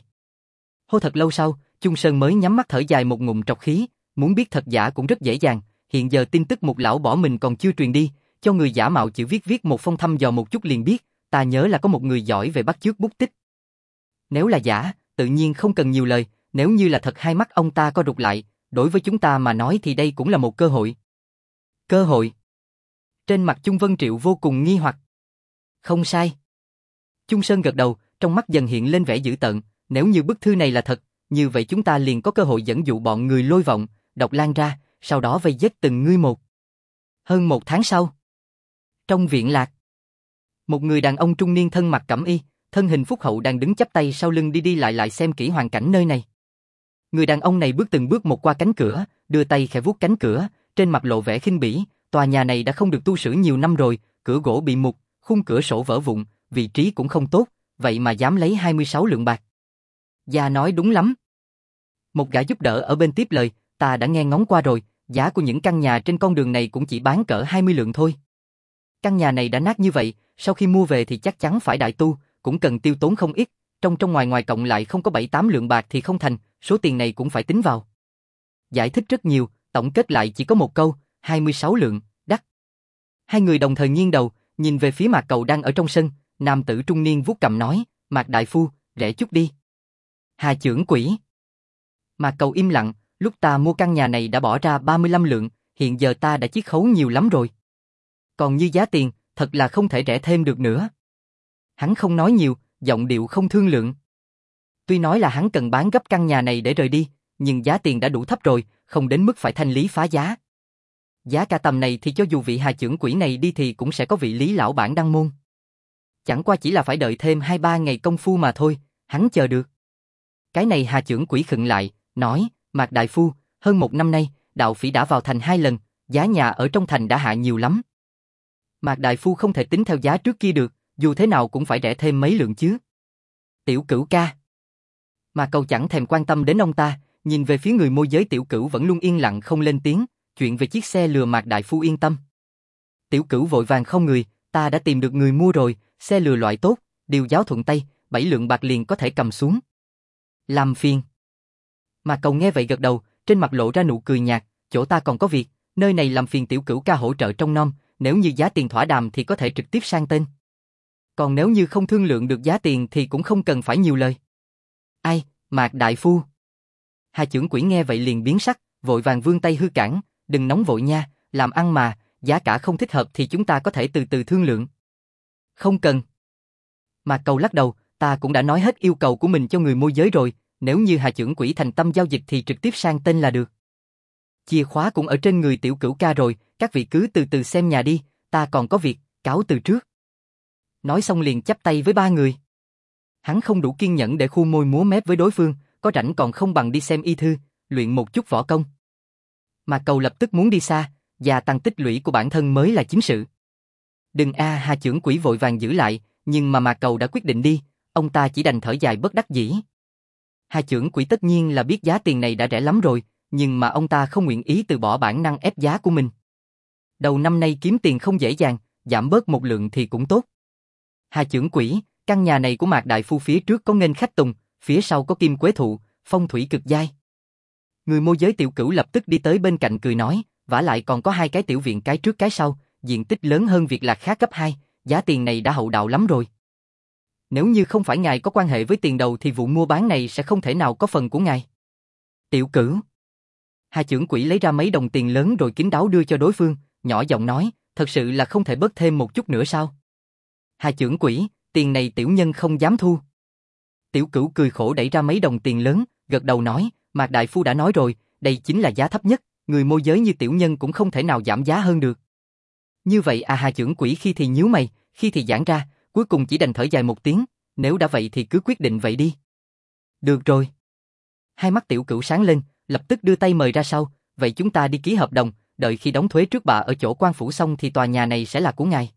Hô thật lâu sau, Chung Sơn mới nhắm mắt thở dài một ngụm trọc khí, muốn biết thật giả cũng rất dễ dàng, hiện giờ tin tức Mục lão bỏ mình còn chưa truyền đi, cho người giả mạo chữ viết một phong thăm dò một chút liền biết, ta nhớ là có một người giỏi về bắt chước bút tích. Nếu là giả, tự nhiên không cần nhiều lời, nếu như là thật hai mắt ông ta co rụt lại, đối với chúng ta mà nói thì đây cũng là một cơ hội. Cơ hội? Trên mặt Chung Vân Triệu vô cùng nghi hoặc. Không sai. Chung Sơn gật đầu, trong mắt dần hiện lên vẻ dữ tợn, nếu như bức thư này là thật, như vậy chúng ta liền có cơ hội dẫn dụ bọn người Lôi Vọng, Độc Lang ra, sau đó vây giết từng ngươi một. Hơn một tháng sau, trong viện lạc, một người đàn ông trung niên thân mặc cẩm y, thân hình phúc hậu đang đứng chắp tay sau lưng đi đi lại xem kỹ hoàn cảnh nơi này. Người đàn ông này bước từng bước một qua cánh cửa, đưa tay khẽ vuốt cánh cửa, trên mặt lộ vẻ khinh bỉ, tòa nhà này đã không được tu sửa nhiều năm rồi, cửa gỗ bị mục, khung cửa sổ vỡ vụn, vị trí cũng không tốt, vậy mà dám lấy 26 lượng bạc. Gia nói đúng lắm. Một gã giúp đỡ ở bên tiếp lời, ta đã nghe ngóng qua rồi, giá của những căn nhà trên con đường này cũng chỉ bán cỡ 20 lượng thôi. Căn nhà này đã nát như vậy, sau khi mua về thì chắc chắn phải đại tu, cũng cần tiêu tốn không ít, trong ngoài cộng lại không có 7-8 lượng bạc thì không thành, số tiền này cũng phải tính vào. Giải thích rất nhiều, tổng kết lại chỉ có một câu, 26 lượng, đắt. Hai người đồng thời nghiêng đầu, nhìn về phía Mạc Cầu đang ở trong sân, nam tử trung niên vuốt cằm nói, Mạc đại phu, rẻ chút đi. Hà chưởng quỷ. Mạc Cầu im lặng, lúc ta mua căn nhà này đã bỏ ra 35 lượng, hiện giờ ta đã chiết khấu nhiều lắm rồi. Còn như giá tiền, thật là không thể rẻ thêm được nữa. Hắn không nói nhiều, giọng điệu không thương lượng. Tuy nói là hắn cần bán gấp căn nhà này để rời đi, nhưng giá tiền đã đủ thấp rồi, không đến mức phải thanh lý phá giá. Giá cả tầm này thì cho dù vị Hà chưởng quỷ này đi thì cũng sẽ có vị Lý lão bản đăng môn. Chẳng qua chỉ là phải đợi thêm 2-3 ngày công phu mà thôi, hắn chờ được. Cái này Hà chưởng quỷ khựng lại, nói, Mạc đại phu, hơn 1 năm nay, đạo phỉ đã vào thành 2 lần, giá nhà ở trong thành đã hạ nhiều lắm. Mạc đại phu không thể tính theo giá trước kia được, dù thế nào cũng phải rẻ thêm mấy lượng chứ. Tiểu Cửu ca. Mạc Cầu chẳng thèm quan tâm đến ông ta, nhìn về phía người môi giới Tiểu Cửu vẫn luôn yên lặng không lên tiếng, chuyện về chiếc xe lừa Mạc đại phu yên tâm. Tiểu Cửu vội vàng không người, ta đã tìm được người mua rồi, xe lừa loại tốt, điều giáo thuận tay, 7 lượng bạc liền có thể cầm xuống. Làm phiền. Mạc Cầu nghe vậy gật đầu, trên mặt lộ ra nụ cười nhạt, chỗ ta còn có việc, nơi này làm phiền Tiểu Cửu ca hỗ trợ trông nom, nếu như giá tiền thỏa đàm thì có thể trực tiếp sang tên. Còn nếu như không thương lượng được giá tiền thì cũng không cần phải nhiều lời. Ai, Mạc đại phu. Hà chưởng quỷ nghe vậy liền biến sắc, vội vàng vươn tay hư cản, đừng nóng vội nha, làm ăn mà, giá cả không thích hợp thì chúng ta có thể từ từ thương lượng. Không cần. Mạc Cầu lắc đầu, ta cũng đã nói hết yêu cầu của mình cho người môi giới rồi, nếu như Hà chưởng quỷ thành tâm giao dịch thì trực tiếp sang tên là được. Chìa khóa cũng ở trên người Tiểu Cửu ca rồi, các vị cứ từ từ xem nhà đi, ta còn có việc, cáo từ trước. Nói xong liền chắp tay với 3 người. Hắn không đủ kiên nhẫn để khu môi múa mép với đối phương, có rảnh còn không bằng đi xem y thư, luyện một chút võ công. Mạc Cầu lập tức muốn đi xa, gia tăng tích lũy của bản thân mới là chính sự. Đừng Hà trưởng quỹ vội vàng giữ lại, nhưng mà Mạc Cầu đã quyết định đi, ông ta chỉ đành thở dài bất đắc dĩ. Hà trưởng quỹ tất nhiên là biết giá tiền này đã rẻ lắm rồi, nhưng mà ông ta không nguyện ý từ bỏ bản năng ép giá của mình. Đầu năm nay kiếm tiền không dễ dàng, giảm bớt một lượng thì cũng tốt. Hà trưởng quỹ, căn nhà này của Mạc đại phu phía trước có nghênh khách tùng, phía sau có kim quế thụ, phong thủy cực giai. Người môi giới Tiểu Cửu lập tức đi tới bên cạnh cười nói, vả lại còn có 2 cái tiểu viện cái trước cái sau, diện tích lớn hơn Việt Lạc khác gấp 2, giá tiền này đã hậu đạo lắm rồi. Nếu như không phải ngài có quan hệ với tiền đầu thì vụ mua bán này sẽ không thể nào có phần của ngài. Tiểu Cửu. Hà trưởng quỹ lấy ra mấy đồng tiền lớn rồi kín đáo đưa cho đối phương, nhỏ giọng nói, thật sự là không thể bớt thêm một chút nữa sao? Hà trưởng quỹ, tiền này tiểu nhân không dám thu. Tiểu Cửu cười khổ đẩy ra mấy đồng tiền lớn, gật đầu nói, Mạc đại phu đã nói rồi, đây chính là giá thấp nhất, người môi giới như tiểu nhân cũng không thể nào giảm giá hơn được. Như vậy Hà trưởng quỹ khi thì nhíu mày, khi thì giãn ra, cuối cùng chỉ đành thở dài một tiếng, nếu đã vậy thì cứ quyết định vậy đi. Được rồi. Hai mắt Tiểu Cửu sáng lên, lập tức đưa tay mời ra sau, vậy chúng ta đi ký hợp đồng, đợi khi đóng thuế trước bạ ở chỗ quan phủ xong thì tòa nhà này sẽ là của ngài.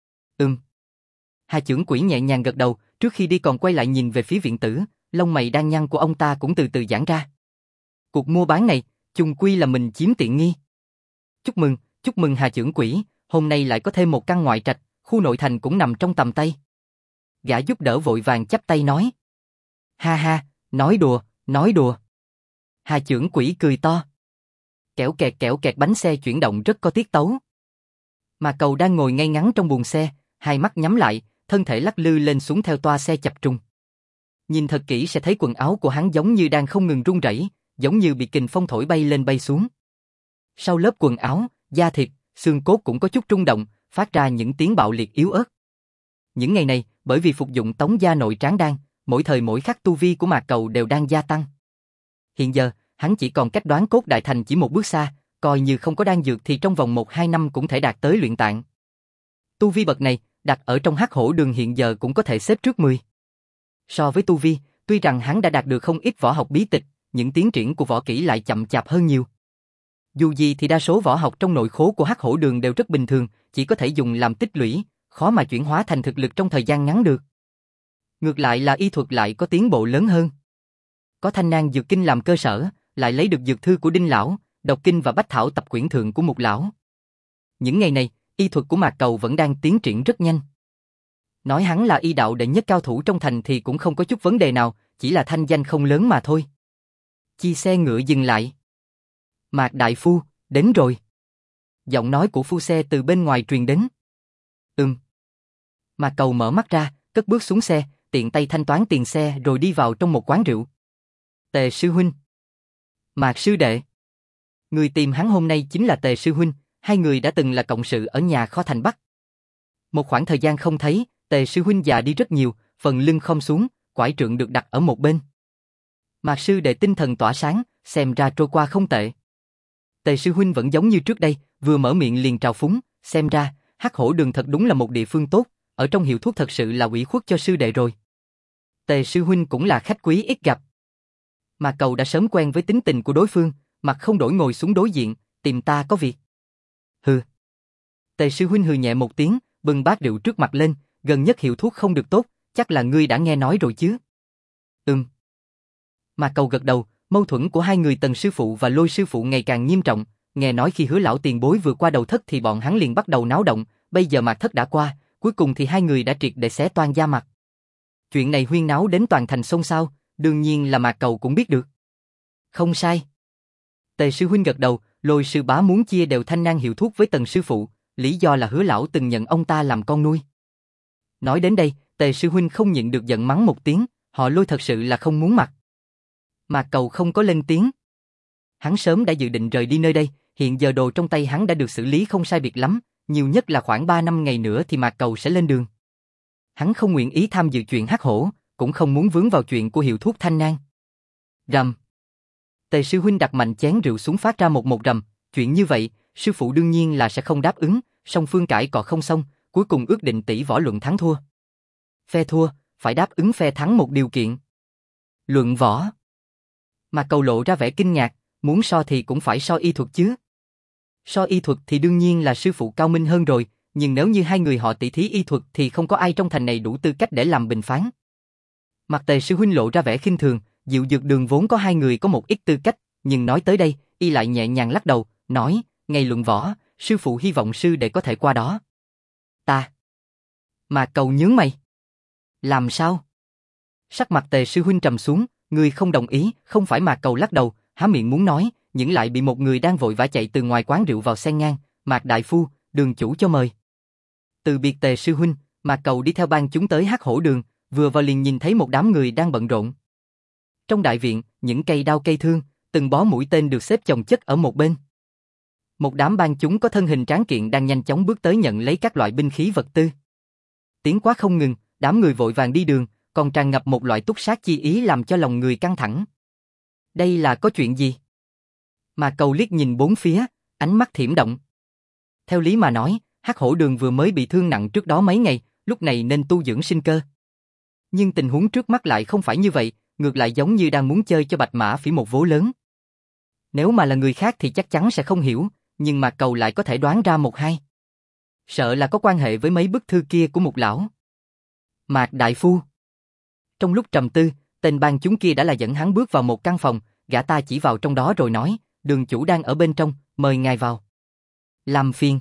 Hà trưởng quỹ nhẹ nhàng gật đầu, trước khi đi còn quay lại nhìn về phía viện tử, lông mày đang nhăn của ông ta cũng từ từ giãn ra. Cuộc mua bán này, chung quy là mình chiếm tiện nghi. Chúc mừng Hà trưởng quỹ, hôm nay lại có thêm một căn ngoại trạch, khu nội thành cũng nằm trong tầm tay. Gã giúp đỡ vội vàng chắp tay nói. Ha ha, nói đùa. Hà trưởng quỹ cười to. Kẽo kẹt bánh xe chuyển động rất có tiết tấu. Mà Cầu đang ngồi ngay ngắn trong buồng xe, hai mắt nhắm lại, thân thể lắc lư lên xuống theo toa xe chập trùng. Nhìn thật kỹ sẽ thấy quần áo của hắn giống như đang không ngừng rung rẩy, giống như bị kình phong thổi bay lên bay xuống. Sau lớp quần áo, da thịt, xương cốt cũng có chút rung động, phát ra những tiếng bạo liệt yếu ớt. Những ngày này, bởi vì phục dụng Tống gia nội tráng đan, mỗi thời mỗi khắc tu vi của Mạc Cầu đều đang gia tăng. Hiện giờ, hắn chỉ còn cách đoán cốt đại thành chỉ một bước xa, coi như không có đan dược thì trong vòng 1-2 năm cũng thể đạt tới luyện tạng. Tu vi bậc này, đặt ở trong Hắc Hổ Đường hiện giờ cũng có thể xếp trước 10. So với tu vi, tuy rằng hắn đã đạt được không ít võ học bí tịch, những tiến triển của võ kỹ lại chậm chạp hơn nhiều. Dù gì thì đa số võ học trong nội khố của Hắc Hổ Đường đều rất bình thường, chỉ có thể dùng làm tích lũy, khó mà chuyển hóa thành thực lực trong thời gian ngắn được. Ngược lại là y thuật lại có tiến bộ lớn hơn. Có Thanh Nang Dược Kinh làm cơ sở, lại lấy được dược thư của Đinh lão, độc kinh và bách thảo tập quyển thượng của Mục lão. Những ngày này, y thuật của Mạc Cầu vẫn đang tiến triển rất nhanh. Nói hắn là y đạo đệ nhất cao thủ trong thành thì cũng không có chút vấn đề nào, chỉ là thanh danh không lớn mà thôi. Chi xe ngựa dừng lại. Mạc đại phu, đến rồi. Giọng nói của phu xe từ bên ngoài truyền đến. Mạc Cầu mở mắt ra, cất bước xuống xe, tiện tay thanh toán tiền xe rồi đi vào trong một quán rượu. Tề sư huynh. Mạc sư đệ. Người tìm hắn hôm nay chính là Tề sư huynh, hai người đã từng là cộng sự ở nhà kho thành Bắc. Một khoảng thời gian không thấy, Tề sư huynh già đi rất nhiều, phần lưng khom xuống, quải trượng được đặt ở một bên. Mạc sư đệ tinh thần tỏa sáng, xem ra trôi qua không tệ. Tề sư huynh vẫn giống như trước đây, vừa mở miệng liền trào phúng, xem ra, Hắc Hổ Đường thật đúng là một địa phương tốt, ở trong hiệu thuốc thật sự là ủy khuất cho sư đệ rồi. Tề sư huynh cũng là khách quý ít gặp. Mạc Cầu đã sớm quen với tính tình của đối phương, mặt không đổi ngồi xuống đối diện, tìm ta có việc. Hừ. Tề sư huynh hừ nhẹ một tiếng, bưng bát rượu trước mặt lên, gần nhất hiệu thuốc không được tốt, chắc là ngươi đã nghe nói rồi chứ. Mạc Cầu gật đầu, mâu thuẫn của hai người Tần sư phụ và Lôi sư phụ ngày càng nghiêm trọng, nghe nói khi Hứa lão tiền bối vừa qua đầu thất thì bọn hắn liền bắt đầu náo động, bây giờ Mạc thất đã qua, cuối cùng thì hai người đã triệt để xé toang da mặt. Chuyện này huyên náo đến toàn thành xôn xao, đương nhiên là Mạc Cầu cũng biết được. Không sai. Tề sư huynh gật đầu, Lôi sư bá muốn chia đều Thanh Nang hiệu thuốc với Tần sư phụ, lý do là Hứa lão từng nhận ông ta làm con nuôi. Nói đến đây, Tề sư huynh không nhịn được giận mắng một tiếng, họ Lôi thật sự là không muốn mặt. Mạc Cầu không có lên tiếng. Hắn sớm đã dự định rời đi nơi đây, hiện giờ đồ trong tay hắn đã được xử lý không sai biệt lắm, nhiều nhất là khoảng 3 năm ngày nữa thì Mạc Cầu sẽ lên đường. Hắn không nguyện ý tham dự chuyện Hắc Hổ, cũng không muốn vướng vào chuyện của hiệu thuốc Thanh Nang. Rầm. Tề sư huynh đặt mạnh chén rượu xuống phát ra một rầm, chuyện như vậy, sư phụ đương nhiên là sẽ không đáp ứng, song phương cãi cọ không xong, cuối cùng ước định tỷ võ luận thắng thua. Phe thua, phải đáp ứng phe thắng một điều kiện. Luận võ. Mạc Cầu lộ ra vẻ kinh ngạc, muốn so thì cũng phải so y thuật chứ. So y thuật thì đương nhiên là sư phụ cao minh hơn rồi, nhưng nếu như hai người họ tỷ thí y thuật thì không có ai trong thành này đủ tư cách để làm bình phán. Mặt Tề sư huynh lộ ra vẻ khinh thường, Diệu Dược Đường vốn có hai người có một ít tư cách, nhưng nói tới đây, y lại nhẹ nhàng lắc đầu, nói, ngày luận võ, sư phụ hy vọng sư đệ có thể qua đó. Ta. Mạc Cầu nhướng mày. Làm sao? Sắc mặt Tề sư huynh trầm xuống, người không đồng ý, không phải Mạc Cầu lắc đầu, há miệng muốn nói, nhưng lại bị một người đang vội vã chạy từ ngoài quán rượu vào xen ngang, Mạc đại phu, Đường chủ cho mời. Từ biệt Tề sư huynh, Mạc Cầu đi theo ban chúng tới Hắc Hổ Đường, vừa vào liền nhìn thấy một đám người đang bận rộn. Trong đại viện, những cây đao cây thương, từng bó mũi tên được xếp chồng chất ở một bên. Một đám ban chúng có thân hình tráng kiện đang nhanh chóng bước tới nhận lấy các loại binh khí vật tư. Tiếng quát không ngừng, đám người vội vàng đi đường, còn tràn ngập một loại túc sát chi ý làm cho lòng người căng thẳng. Đây là có chuyện gì? Mà Cầu liếc nhìn bốn phía, ánh mắt thiểm động. Theo lý mà nói, Hắc Hổ Đường vừa mới bị thương nặng trước đó mấy ngày, lúc này nên tu dưỡng sinh cơ. Nhưng tình huống trước mắt lại không phải như vậy, ngược lại giống như đang muốn chơi cho Bạch Mã Phỉ một vố lớn. Nếu mà là người khác thì chắc chắn sẽ không hiểu, nhưng Mạc Cầu lại có thể đoán ra một hai. Sợ là có quan hệ với mấy bức thư kia của một lão. Mạc đại phu. Trong lúc trầm tư, tên ban chúng kia đã là dẫn hắn bước vào một căn phòng, gã ta chỉ vào trong đó rồi nói, Đường chủ đang ở bên trong, mời ngài vào. Làm phiền.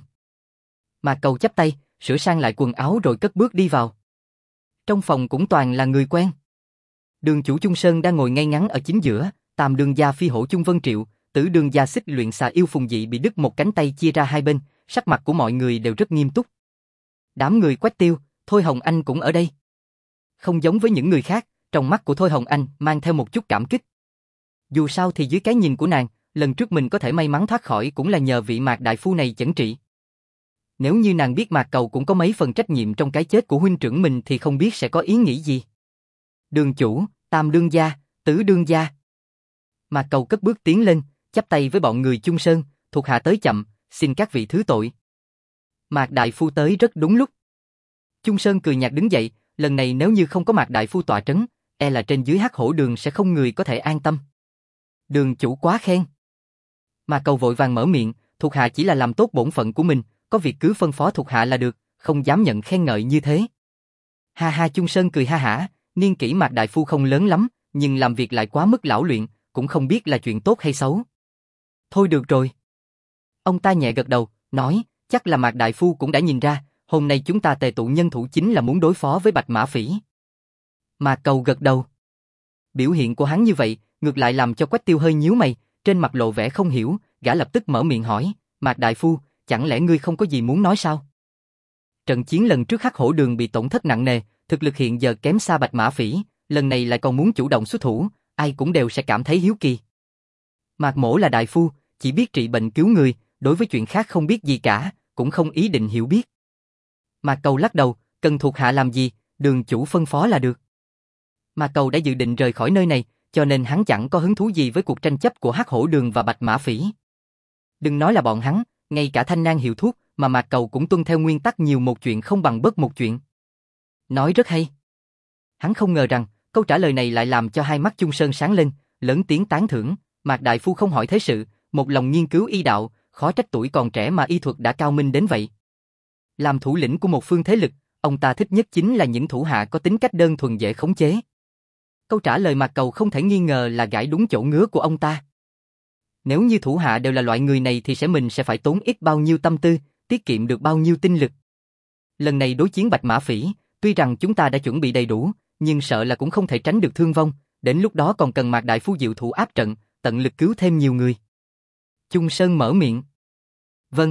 Mạc Cầu chắp tay, sửa sang lại quần áo rồi cất bước đi vào. Trong phòng cũng toàn là người quen. Đường chủ Chung Sơn đang ngồi ngay ngắn ở chính giữa, Tam đường gia Phi Hổ Chung Vân Triệu, Tử đường gia Xích Luyện Xà Yêu Phùng Dị bị đứt một cánh tay chia ra hai bên, sắc mặt của mọi người đều rất nghiêm túc. Đám người Quách Tiêu, Thôi Hồng Anh cũng ở đây. Không giống với những người khác, trong mắt của Thôi Hồng Anh mang theo một chút cảm kích. Dù sao thì dưới cái nhìn của nàng, lần trước mình có thể may mắn thoát khỏi cũng là nhờ vị Mạc đại phu này chẩn trị. Nếu như nàng biết Mạc Cầu cũng có mấy phần trách nhiệm trong cái chết của huynh trưởng mình thì không biết sẽ có ý nghĩ gì. Đường chủ, Tam đương gia, Tứ đương gia. Mạc Cầu cất bước tiến lên, chắp tay với bọn người Chung Sơn, thuộc hạ tới chậm, xin các vị thứ tội. Mạc đại phu tới rất đúng lúc. Chung Sơn cười nhạt đứng dậy, lần này nếu như không có Mạc đại phu tọa trấn, e là trên dưới Hắc Hổ Đường sẽ không người có thể an tâm. Đường chủ quá khen. Mạc Cầu vội vàng mở miệng, thuộc hạ chỉ là làm tốt bổn phận của mình, có việc cứ phân phó thuộc hạ là được, không dám nhận khen ngợi như thế. Ha ha, Chung Sơn cười ha hả, niên kỷ Mạc đại phu không lớn lắm, nhưng làm việc lại quá mức lão luyện, cũng không biết là chuyện tốt hay xấu. Thôi được rồi. Ông ta nhẹ gật đầu, nói, chắc là Mạc đại phu cũng đã nhìn ra, hôm nay chúng ta tề tụ nhân thủ chính là muốn đối phó với Bạch Mã Phỉ. Mạc Cầu gật đầu. Biểu hiện của hắn như vậy, ngược lại làm cho Quách Tiêu hơi nhíu mày, trên mặt lộ vẻ không hiểu, gã lập tức mở miệng hỏi, Mạc đại phu, chẳng lẽ ngươi không có gì muốn nói sao? Trận chiến lần trước Hắc Hổ Đường bị tổn thất nặng nề, thực lực hiện giờ kém xa Bạch Mã Phỉ, lần này lại còn muốn chủ động xuất thủ, ai cũng đều sẽ cảm thấy hiếu kỳ. Mạc mỗ là đại phu, chỉ biết trị bệnh cứu người, đối với chuyện khác không biết gì cả, cũng không ý định hiểu biết. Mạc Cầu lắc đầu, cần thuộc hạ làm gì, đường chủ phân phó là được. Mạc Cầu đã dự định rời khỏi nơi này, cho nên hắn chẳng có hứng thú gì với cuộc tranh chấp của Hắc Hổ Đường và Bạch Mã Phỉ. Đừng nói là bọn hắn, ngay cả Thanh Nang hiệu thuốc mà Mạc Cầu cũng tuân theo nguyên tắc nhiều một chuyện không bằng bất một chuyện. Nói rất hay. Hắn không ngờ rằng, câu trả lời này lại làm cho hai mắt Chung Sơn sáng lên, lớn tiếng tán thưởng, Mạc đại phu không hỏi thế sự, một lòng nghiên cứu y đạo, khó trách tuổi còn trẻ mà y thuật đã cao minh đến vậy. Làm thủ lĩnh của một phương thế lực, ông ta thích nhất chính là những thủ hạ có tính cách đơn thuần dễ khống chế. Câu trả lời Mạc Cầu không thể nghi ngờ là gãi đúng chỗ ngứa của ông ta. Nếu như thủ hạ đều là loại người này thì mình sẽ phải tốn ít bao nhiêu tâm tư, tiết kiệm được bao nhiêu tinh lực. Lần này đối chiến Bạch Mã Phỉ, tuy rằng chúng ta đã chuẩn bị đầy đủ, nhưng sợ là cũng không thể tránh được thương vong, đến lúc đó còn cần Mạc đại phu diệu thủ áp trận, tận lực cứu thêm nhiều người. Chung Sơn mở miệng. Vâng.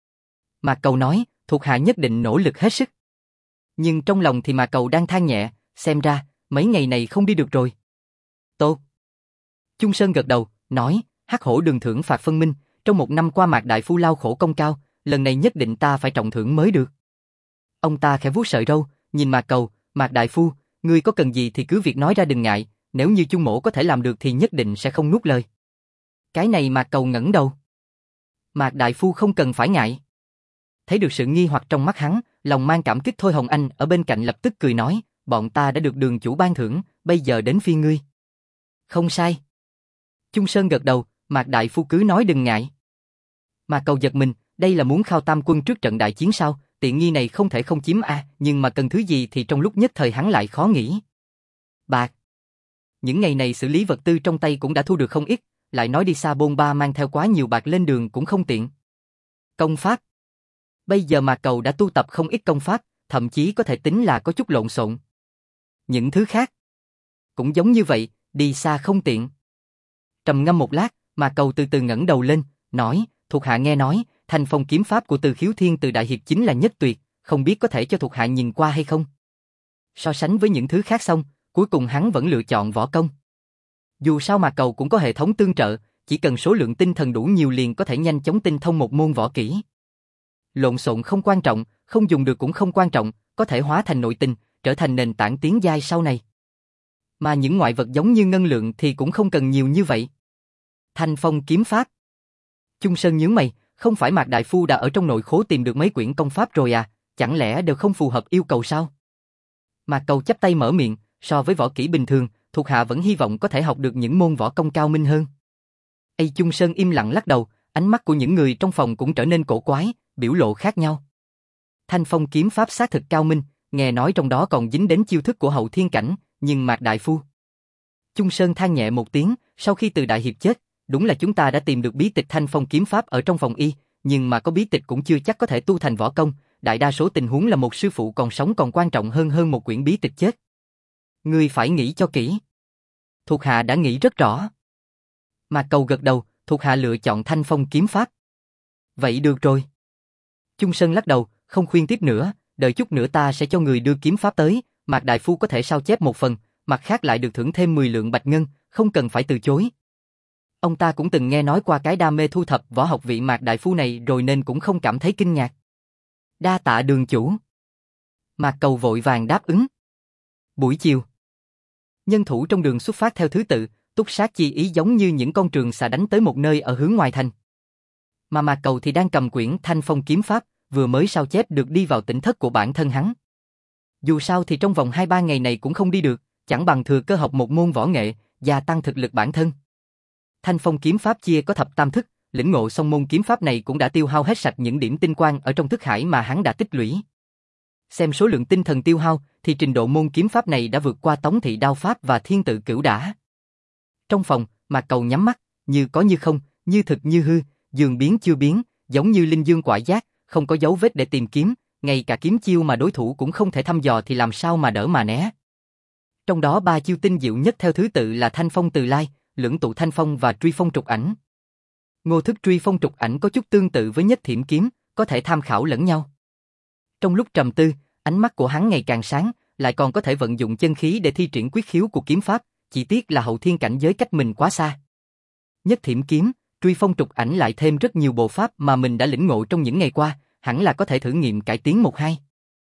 Mạc Cầu nói, thuộc hạ nhất định nỗ lực hết sức. Nhưng trong lòng thì Mạc Cầu đang than nhẹ, xem ra, mấy ngày này không đi được rồi. Tốt. Chung Sơn gật đầu, nói, Hắc Hổ Đường thưởng phạt phân minh, trong một năm qua Mạc đại phu lao khổ công cao, lần này nhất định ta phải trọng thưởng mới được. Ông ta khẽ vuốt sợi râu, nhìn Mạc Cầu, Mạc đại phu, ngươi có cần gì thì cứ việc nói ra đừng ngại, nếu như Chung mỗ có thể làm được thì nhất định sẽ không nuốt lời. Cái này Mạc Cầu ngẩng đầu. Mạc đại phu không cần phải ngại. Thấy được sự nghi hoặc trong mắt hắn, lòng mang cảm kích Thôi Hồng Anh ở bên cạnh lập tức cười nói, bọn ta đã được đường chủ ban thưởng, bây giờ đến phiên ngươi. Không sai. Chung Sơn gật đầu, Mạc đại phu cứ nói đừng ngại. Mà Cầu giật mình, đây là muốn khao tam quân trước trận đại chiến sao, tiện nghi này không thể không chiếm a, nhưng mà cần thứ gì thì trong lúc nhất thời hắn lại khó nghĩ. Bạc. Những ngày này xử lý vật tư trong tay cũng đã thu được không ít, lại nói đi xa bôn ba mang theo quá nhiều bạc lên đường cũng không tiện. Công pháp. Bây giờ Mạc Cầu đã tu tập không ít công pháp, thậm chí có thể tính là có chút lộn xộn. Những thứ khác cũng giống như vậy, đi xa không tiện. Trầm ngâm một lát, Mạc Cầu từ từ ngẩng đầu lên, nói, thuộc hạ nghe nói, Thanh Phong kiếm pháp của Từ Khiếu Thiên Từ Đại Hiệp chính là nhất tuyệt, không biết có thể cho thuộc hạ nhìn qua hay không? So sánh với những thứ khác xong, cuối cùng hắn vẫn lựa chọn võ công. Dù sao Mạc Cầu cũng có hệ thống tương trợ, chỉ cần số lượng tinh thần đủ nhiều liền có thể nhanh chóng tinh thông một môn võ kỹ. Lộn xộn không quan trọng, không dùng được cũng không quan trọng, có thể hóa thành nội tình, trở thành nền tảng tiến giai sau này. Mà những ngoại vật giống như ngân lượng thì cũng không cần nhiều như vậy. Thanh Phong kiếm pháp. Chung Sơn nhướng mày, không phải Mạc Đại Phu đã ở trong nội khố tìm được mấy quyển công pháp rồi à, chẳng lẽ đều không phù hợp yêu cầu sao? Mạc Cầu chắp tay mở miệng, so với võ kỹ bình thường, thuộc hạ vẫn hy vọng có thể học được những môn võ công cao minh hơn. Chung Sơn im lặng lắc đầu, ánh mắt của những người trong phòng cũng trở nên cổ quái, biểu lộ khác nhau. Thanh Phong kiếm pháp xác thực cao minh, nghe nói trong đó còn dính đến chiêu thức của hậu thiên cảnh, nhưng Mạc Đại Phu. Chung Sơn than nhẹ một tiếng, sau khi Từ Đại Hiệp chết, đúng là chúng ta đã tìm được bí tịch Thanh Phong kiếm pháp ở trong phòng y, nhưng mà có bí tịch cũng chưa chắc có thể tu thành võ công, đại đa số tình huống là một sư phụ còn sống còn quan trọng hơn một quyển bí tịch chết. Ngươi phải nghĩ cho kỹ. Thuộc hạ đã nghĩ rất rõ. Mạc Cầu gật đầu, thuộc hạ lựa chọn Thanh Phong kiếm pháp. Vậy được rồi. Chung Sơn lắc đầu, không khuyên tiếp nữa, đợi chút nữa ta sẽ cho người đưa kiếm pháp tới, Mạc Đại Phu có thể sao chép một phần, mặt khác lại được thưởng thêm 10 lượng bạch ngân, không cần phải từ chối. Ông ta cũng từng nghe nói qua cái đam mê thu thập võ học vị Mạc Đại Phu này rồi nên cũng không cảm thấy kinh ngạc. Đa tạ đường chủ. Mạc Cầu vội vàng đáp ứng. Buổi chiều, nhân thủ trong đường xuất phát theo thứ tự, túc sát chi ý giống như những con trường xà đánh tới một nơi ở hướng ngoài thành. Mà Mạc Cầu thì đang cầm quyển Thanh Phong kiếm pháp, vừa mới sao chép được đi vào tỉnh thất của bản thân hắn. Dù sao thì trong vòng 2-3 ngày này cũng không đi được, chẳng bằng thừa cơ học một môn võ nghệ, gia tăng thực lực bản thân. Thanh Phong kiếm pháp chia có thập tam thức, lĩnh ngộ xong môn kiếm pháp này cũng đã tiêu hao hết sạch những điểm tinh quang ở trong thức hải mà hắn đã tích lũy. Xem số lượng tinh thần tiêu hao, thì trình độ môn kiếm pháp này đã vượt qua Tống Thị Đao Pháp và Thiên Tự Cửu Đả. Trong phòng, Mạc Cầu nhắm mắt, như có như không, như thực như hư, dường biến chưa biến, giống như linh dương quải giác, không có dấu vết để tìm kiếm, ngay cả kiếm chiêu mà đối thủ cũng không thể thăm dò thì làm sao mà đỡ mà né. Trong đó 3 chiêu tinh diệu nhất theo thứ tự là Thanh Phong Từ Lai, Lưỡng Tụ Thanh Phong và Truy Phong Trục Ảnh. Ngô thức Truy Phong Trục Ảnh có chút tương tự với Nhất Thiểm Kiếm, có thể tham khảo lẫn nhau. Trong lúc trầm tư, ánh mắt của hắn ngày càng sáng, lại còn có thể vận dụng chân khí để thi triển quyết khiếu của kiếm pháp, chỉ tiếc là hậu thiên cảnh giới cách mình quá xa. Nhất Thiểm Kiếm, Truy Phong Trục Ảnh lại thêm rất nhiều bộ pháp mà mình đã lĩnh ngộ trong những ngày qua, hẳn là có thể thử nghiệm cải tiến một hai.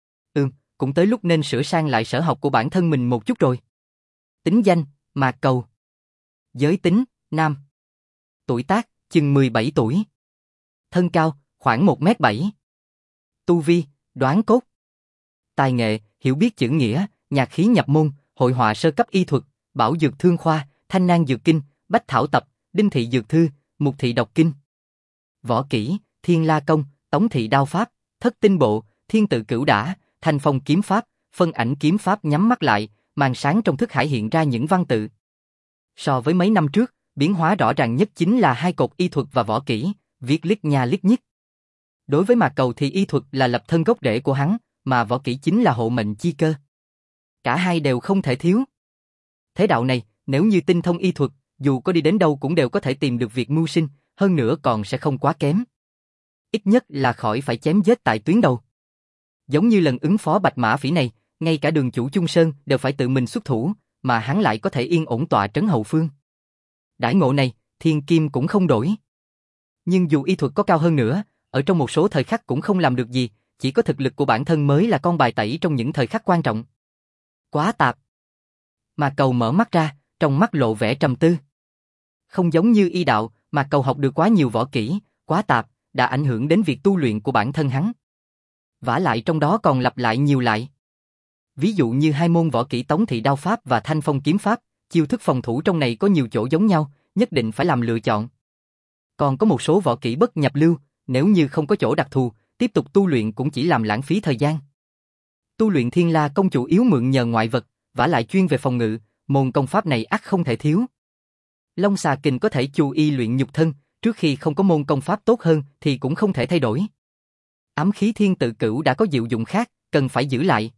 Cũng tới lúc nên sửa sang lại sở học của bản thân mình một chút rồi. Tính danh, Mạc Cầu. Giới tính, nam. Tuổi tác, chừng 17 tuổi. Thân cao, khoảng 1m7. Tu vi, đoán cốt. Tài nghệ, hiểu biết chữ nghĩa, nhạc khí nhập môn, hội họa sơ cấp y thuật, bảo dược thương khoa, thanh nang dược kinh, bách thảo tập, đinh thị dược thư, mục thị độc kinh. Võ kỹ, thiên la công, tống thị đao pháp, thất tinh bộ, thiên tự cửu đả, thanh phong kiếm pháp, phân ảnh kiếm pháp. Nhắm mắt lại, màn sáng trong thức hải hiện ra những văn tự. So với mấy năm trước, biến hóa rõ ràng nhất chính là hai cột y thuật và võ kỹ, viết lít nha lít nhít. Đối với Mạc Cầu thì y thuật là lập thân gốc rễ của hắn, mà võ kỹ chính là hộ mệnh chi cơ. Cả hai đều không thể thiếu. Thế đạo này, nếu như tinh thông y thuật, dù có đi đến đâu cũng đều có thể tìm được việc mưu sinh, hơn nữa còn sẽ không quá kém. Ít nhất là khỏi phải chém giết tại tuyến đầu. Giống như lần ứng phó Bạch Mã Phỉ này, ngay cả đường chủ Chung Sơn đều phải tự mình xuất thủ, mà hắn lại có thể yên ổn tọa trấn hậu phương. Đãi ngộ này, thiên kim cũng không đổi. Nhưng dù y thuật có cao hơn nữa, ở trong một số thời khắc cũng không làm được gì, chỉ có thực lực của bản thân mới là con bài tẩy trong những thời khắc quan trọng. Quá tạp. Mạc Cầu mở mắt ra, trong mắt lộ vẻ trầm tư. Không giống như y đạo, Mạc Cầu học được quá nhiều võ kỹ, quá tạp, đã ảnh hưởng đến việc tu luyện của bản thân hắn. Vả lại trong đó còn lặp lại nhiều lại. Ví dụ như hai môn võ kỹ Tống Thị Đao Pháp và Thanh Phong Kiếm Pháp, chiêu thức phòng thủ trong này có nhiều chỗ giống nhau, nhất định phải làm lựa chọn. Còn có một số võ kỹ bất nhập lưu, Nếu như không có chỗ đặc thù, tiếp tục tu luyện cũng chỉ làm lãng phí thời gian. Tu luyện Thiên La Công chủ yếu mượn nhờ ngoại vật, vả lại chuyên về phòng ngự, môn công pháp này ắt không thể thiếu. Long xà kình có thể chu y luyện nhục thân, trước khi không có môn công pháp tốt hơn thì cũng không thể thay đổi. Ám khí thiên tự cửu đã có diệu dụng khác, cần phải giữ lại.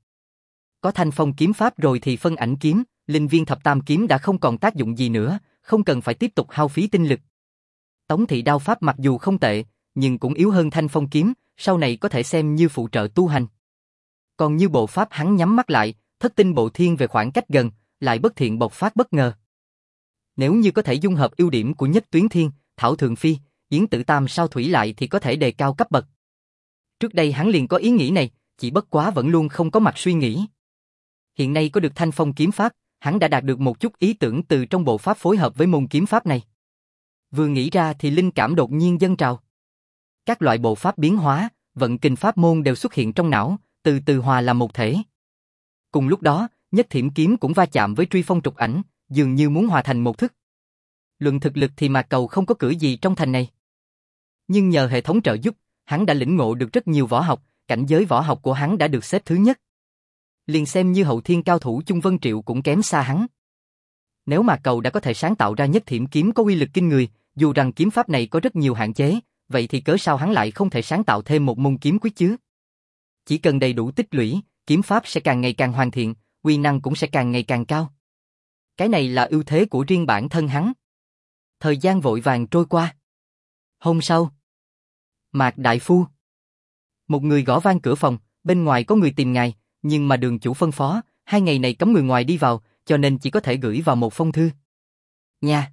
Có thanh phong kiếm pháp rồi thì phân ảnh kiếm, linh viên thập tam kiếm đã không còn tác dụng gì nữa, không cần phải tiếp tục hao phí tinh lực. Tống thị đao pháp mặc dù không tệ, nhưng cũng yếu hơn thanh phong kiếm, sau này có thể xem như phụ trợ tu hành. Còn như bộ pháp hắn nhắm mắt lại, thất tinh bộ thiên về khoảng cách gần, lại bất thiện bộc phát bất ngờ. Nếu như có thể dung hợp ưu điểm của Nhất Tuyến Thiên, Thảo Thượng Phi, Yến Tử Tam sao thủy lại thì có thể đề cao cấp bậc. Trước đây hắn liền có ý nghĩ này, chỉ bất quá vẫn luôn không có mặt suy nghĩ. Hiện nay có được thanh phong kiếm pháp, hắn đã đạt được một chút ý tưởng từ trong bộ pháp phối hợp với môn kiếm pháp này. Vừa nghĩ ra thì linh cảm đột nhiên dâng trào. Các loại bộ pháp biến hóa, vận kình pháp môn đều xuất hiện trong não, từ từ hòa làm một thể. Cùng lúc đó, Nhất Thiểm kiếm cũng va chạm với truy phong trục ảnh, dường như muốn hòa thành một thức. Luận thực lực thì Mạc Cầu không có cửa gì trong thành này. Nhưng nhờ hệ thống trợ giúp, hắn đã lĩnh ngộ được rất nhiều võ học, cảnh giới võ học của hắn đã được xếp thứ nhất. Liền xem như hậu thiên cao thủ Chung Vân Triệu cũng kém xa hắn. Nếu Mạc Cầu đã có thể sáng tạo ra Nhất Thiểm kiếm có uy lực kinh người, dù rằng kiếm pháp này có rất nhiều hạn chế, vậy thì cớ sao hắn lại không thể sáng tạo thêm một môn kiếm quyết chứ? Chỉ cần đầy đủ tích lũy, kiếm pháp sẽ càng ngày càng hoàn thiện, uy năng cũng sẽ càng ngày càng cao. Cái này là ưu thế của riêng bản thân hắn. Thời gian vội vàng trôi qua. Hôm sau, Mạc đại phu. Một người gõ vang cửa phòng, bên ngoài có người tìm ngài, nhưng mà đường chủ phân phó, 2 ngày này cấm người ngoài đi vào, cho nên chỉ có thể gửi vào một phong thư. Nha.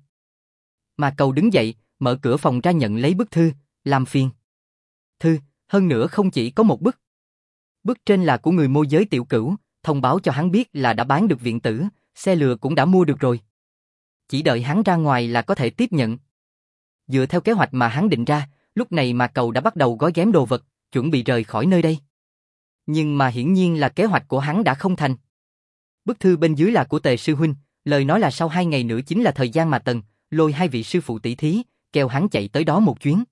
Mạc Cầu đứng dậy, mở cửa phòng ra nhận lấy bức thư, làm phiền. Thư, hơn nữa không chỉ có một bức. Bức trên là của người môi giới Tiểu Cửu, thông báo cho hắn biết là đã bán được viện tử, xe lừa cũng đã mua được rồi. Chỉ đợi hắn ra ngoài là có thể tiếp nhận. Dựa theo kế hoạch mà hắn định ra, lúc này Mạc Cầu đã bắt đầu gói ghém đồ vật, chuẩn bị rời khỏi nơi đây. Nhưng mà hiển nhiên là kế hoạch của hắn đã không thành. Bức thư bên dưới là của Tề sư huynh, lời nói là sau 2 ngày nữa chính là thời gian mà Tần, Lôi 2 vị sư phụ tỷ thí, kêu hắn chạy tới đó một chuyến.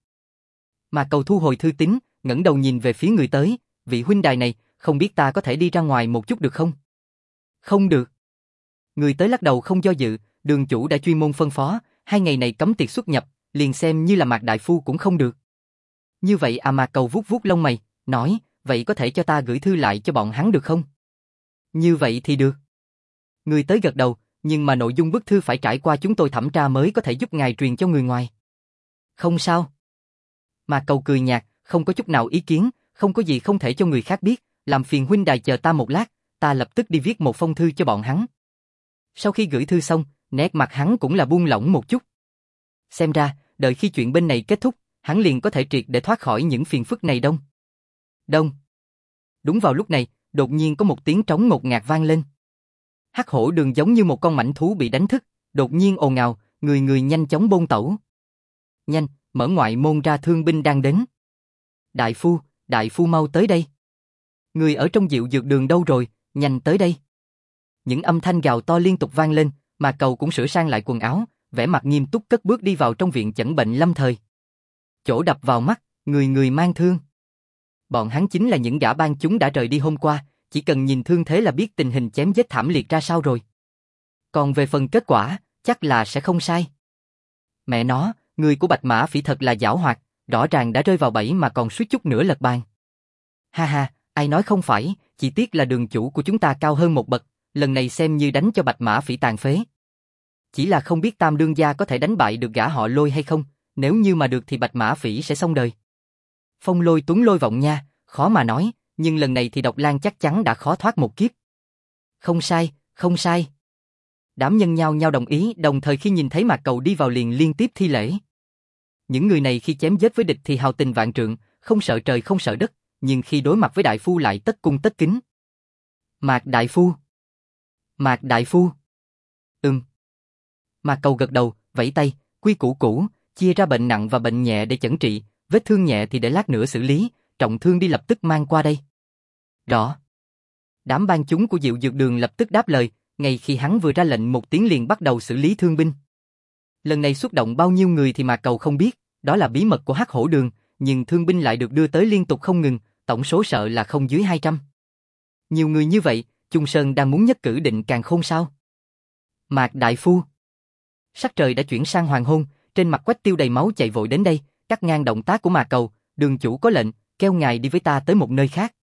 Mạc Cầu thu hồi thư tín, ngẩng đầu nhìn về phía người tới, vị huynh đài này, không biết ta có thể đi ra ngoài một chút được không? Không được. Người tới lắc đầu không do dự, đường chủ đã chuyên môn phân phó, 2 ngày này cấm tiệc xuất nhập, liền xem như là Mạc đại phu cũng không được. Như vậy à? Mạc Cầu vuốt vuốt lông mày, nói, vậy có thể cho ta gửi thư lại cho bọn hắn được không? Như vậy thì được. Người tới gật đầu, nhưng mà nội dung bức thư phải trải qua chúng tôi thẩm tra mới có thể giúp ngài truyền cho người ngoài. Không sao. Mạc Cầu cười nhạt, không có chút nào ý kiến, không có gì không thể cho người khác biết, làm phiền huynh đài chờ ta một lát, ta lập tức đi viết một phong thư cho bọn hắn. Sau khi gửi thư xong, nét mặt hắn cũng là buông lỏng một chút. Xem ra, đợi khi chuyện bên này kết thúc, hắn liền có thể triệt để thoát khỏi những phiền phức này đông. Đông. Đúng vào lúc này, đột nhiên có một tiếng trống ngột ngạt vang lên. Hắc hổ đường giống như một con mãnh thú bị đánh thức, đột nhiên ồn ào, người người nhanh chóng bôn tẩu. Nhanh, mở ngoại môn ra, thương binh đang đến. Đại phu mau tới đây. Người ở trong Diệu Dược Đường đâu rồi, nhanh tới đây. Những âm thanh gào to liên tục vang lên, mà Cầu cũng sửa sang lại quần áo, vẻ mặt nghiêm túc cất bước đi vào trong viện chẩn bệnh lâm thời. Chỗ đập vào mắt, người người mang thương. Bọn hắn chính là những gã bang chúng đã rời đi hôm qua, chỉ cần nhìn thương thế là biết tình hình chém giết thảm liệt ra sao rồi. Còn về phần kết quả, chắc là sẽ không sai. Mẹ nó, người của Bạch Mã Phỉ thật là giảo hoạt, rõ ràng đã rơi vào bẫy mà còn suýt chút nữa lật bàn. Ha ha, ai nói không phải, chỉ tiếc là đường chủ của chúng ta cao hơn một bậc, lần này xem như đánh cho Bạch Mã Phỉ tàn phế. Chỉ là không biết Tam đương gia có thể đánh bại được gã họ Lôi hay không, nếu như mà được thì Bạch Mã Phỉ sẽ xong đời. Phong Lôi Tuấn Lôi vọng nha, khó mà nói, nhưng lần này thì Độc Lang chắc chắn đã khó thoát một kiếp. Không sai, không sai. Đám nhân nhao nhao đồng ý, đồng thời khi nhìn thấy Mạc Cầu đi vào liền liên tiếp thi lễ. Những người này khi chém giết với địch thì hào tình vạn trượng, không sợ trời không sợ đất, nhưng khi đối mặt với đại phu lại tất cung tất kính. Mạc đại phu. Mạc đại phu. Mạc Cầu gật đầu, vẫy tay, quy củ cũ, chia ra bệnh nặng và bệnh nhẹ để chẩn trị, vết thương nhẹ thì để lát nữa xử lý, trọng thương đi lập tức mang qua đây. Rõ. Đám bang chúng của Diệu Dược Đường lập tức đáp lời, ngay khi hắn vừa ra lệnh một tiếng liền bắt đầu xử lý thương binh. Lần này xuất động bao nhiêu người thì Mạc Cầu không biết, đó là bí mật của Hắc Hổ Đường, nhưng thương binh lại được đưa tới liên tục không ngừng, tổng số sợ là không dưới 200. Nhiều người như vậy, Chung Sơn đang muốn nhất cử định càn khôn sao? Mạc đại phu. Sắc trời đã chuyển sang hoàng hôn, trên mặt Quách Tiêu đầy máu chạy vội đến đây, cắt ngang động tác của Mạc Cầu, đường chủ có lệnh, kêu ngài đi với ta tới một nơi khác.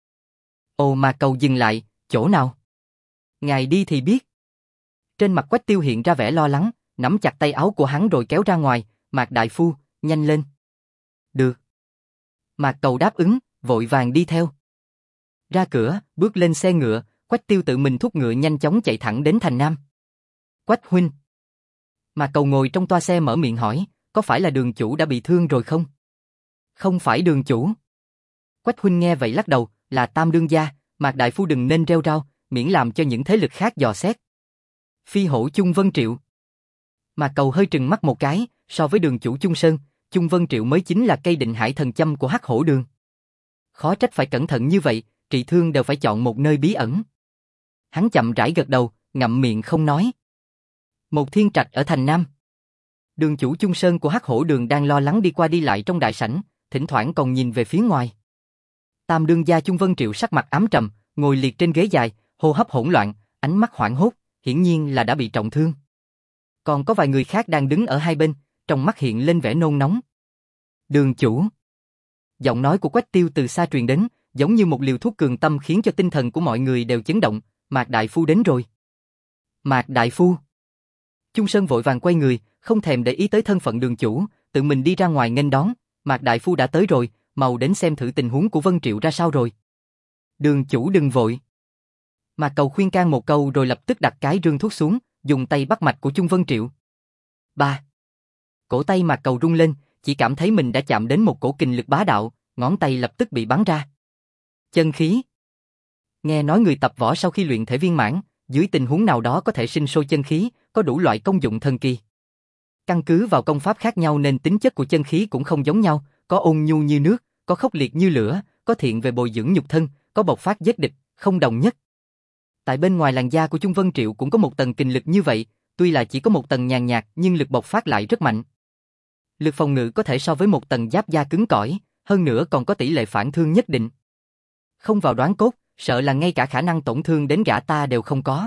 Ồ, Mạc Cầu dừng lại, chỗ nào? Ngài đi thì biết. Trên mặt Quách Tiêu hiện ra vẻ lo lắng, nắm chặt tay áo của hắn rồi kéo ra ngoài, Mạc đại phu, nhanh lên. Được. Mạc Cầu đáp ứng, vội vàng đi theo. Ra cửa, bước lên xe ngựa, Quách Tiêu tự mình thúc ngựa nhanh chóng chạy thẳng đến thành Nam. Quách huynh. Mạc Cầu ngồi trong toa xe mở miệng hỏi, có phải là đường chủ đã bị thương rồi không? Không phải đường chủ. Quách huynh nghe vậy lắc đầu, là Tam đương gia, Mạc đại phu đừng nên rêu rao, miễn làm cho những thế lực khác dò xét. Phi hổ Chung Vân Triệu. Mạc Cầu hơi trừng mắt một cái, so với đường chủ Chung Sơn, Chung Vân Triệu mới chính là cây định hải thần châm của Hắc Hổ Đường. Khó trách phải cẩn thận như vậy, trị thương đều phải chọn một nơi bí ẩn. Hắn chậm rãi gật đầu, ngậm miệng không nói. Một thiên trạch ở thành Nam. Đường chủ Chung Sơn của Hắc Hổ Đường đang lo lắng đi qua đi lại trong đại sảnh, thỉnh thoảng còn nhìn về phía ngoài. Tam đương gia Chung Vân Triệu sắc mặt ám trầm, ngồi liệt trên ghế dài, hô hấp hỗn loạn, ánh mắt hoảng hốt, hiển nhiên là đã bị trọng thương. Còn có vài người khác đang đứng ở hai bên, trong mắt hiện lên vẻ nôn nóng. Đường chủ. Giọng nói của Quách Tiêu từ xa truyền đến, giống như một liều thuốc cường tâm khiến cho tinh thần của mọi người đều chấn động. Mạc đại phu đến rồi. Mạc đại phu. Chung Sơn vội vàng quay người, không thèm để ý tới thân phận đường chủ, tự mình đi ra ngoài nghênh đón. Mạc đại phu đã tới rồi, mau đến xem thử tình huống của Vân Triệu ra sao rồi. Đường chủ đừng vội. Mạc Cầu khuyên can một câu rồi lập tức đặt cái rương thuốc xuống, dùng tay bắt mạch của Chung Vân Triệu. Ba. Cổ tay Mạc Cầu rung lên, chỉ cảm thấy mình đã chạm đến một cổ kình lực bá đạo, ngón tay lập tức bị bắn ra. Chân khí. Nghe nói người tập võ sau khi luyện thể viên mãn, dưới tình huống nào đó có thể sinh sôi chân khí, có đủ loại công dụng thần kỳ. Căn cứ vào công pháp khác nhau nên tính chất của chân khí cũng không giống nhau, có ôn nhu như nước, có khốc liệt như lửa, có thiện về bồi dưỡng nhục thân, có bộc phát giết địch, không đồng nhất. Tại bên ngoài làn da của Chung Vân Triệu cũng có một tầng kình lực như vậy, tuy là chỉ có một tầng nhàn nhạt nhưng lực bộc phát lại rất mạnh. Lực phòng ngự có thể so với một tầng giáp da cứng cỏi, hơn nữa còn có tỷ lệ phản thương nhất định. Không vào đoán cốt, sợ là ngay cả khả năng tổn thương đến gã ta đều không có.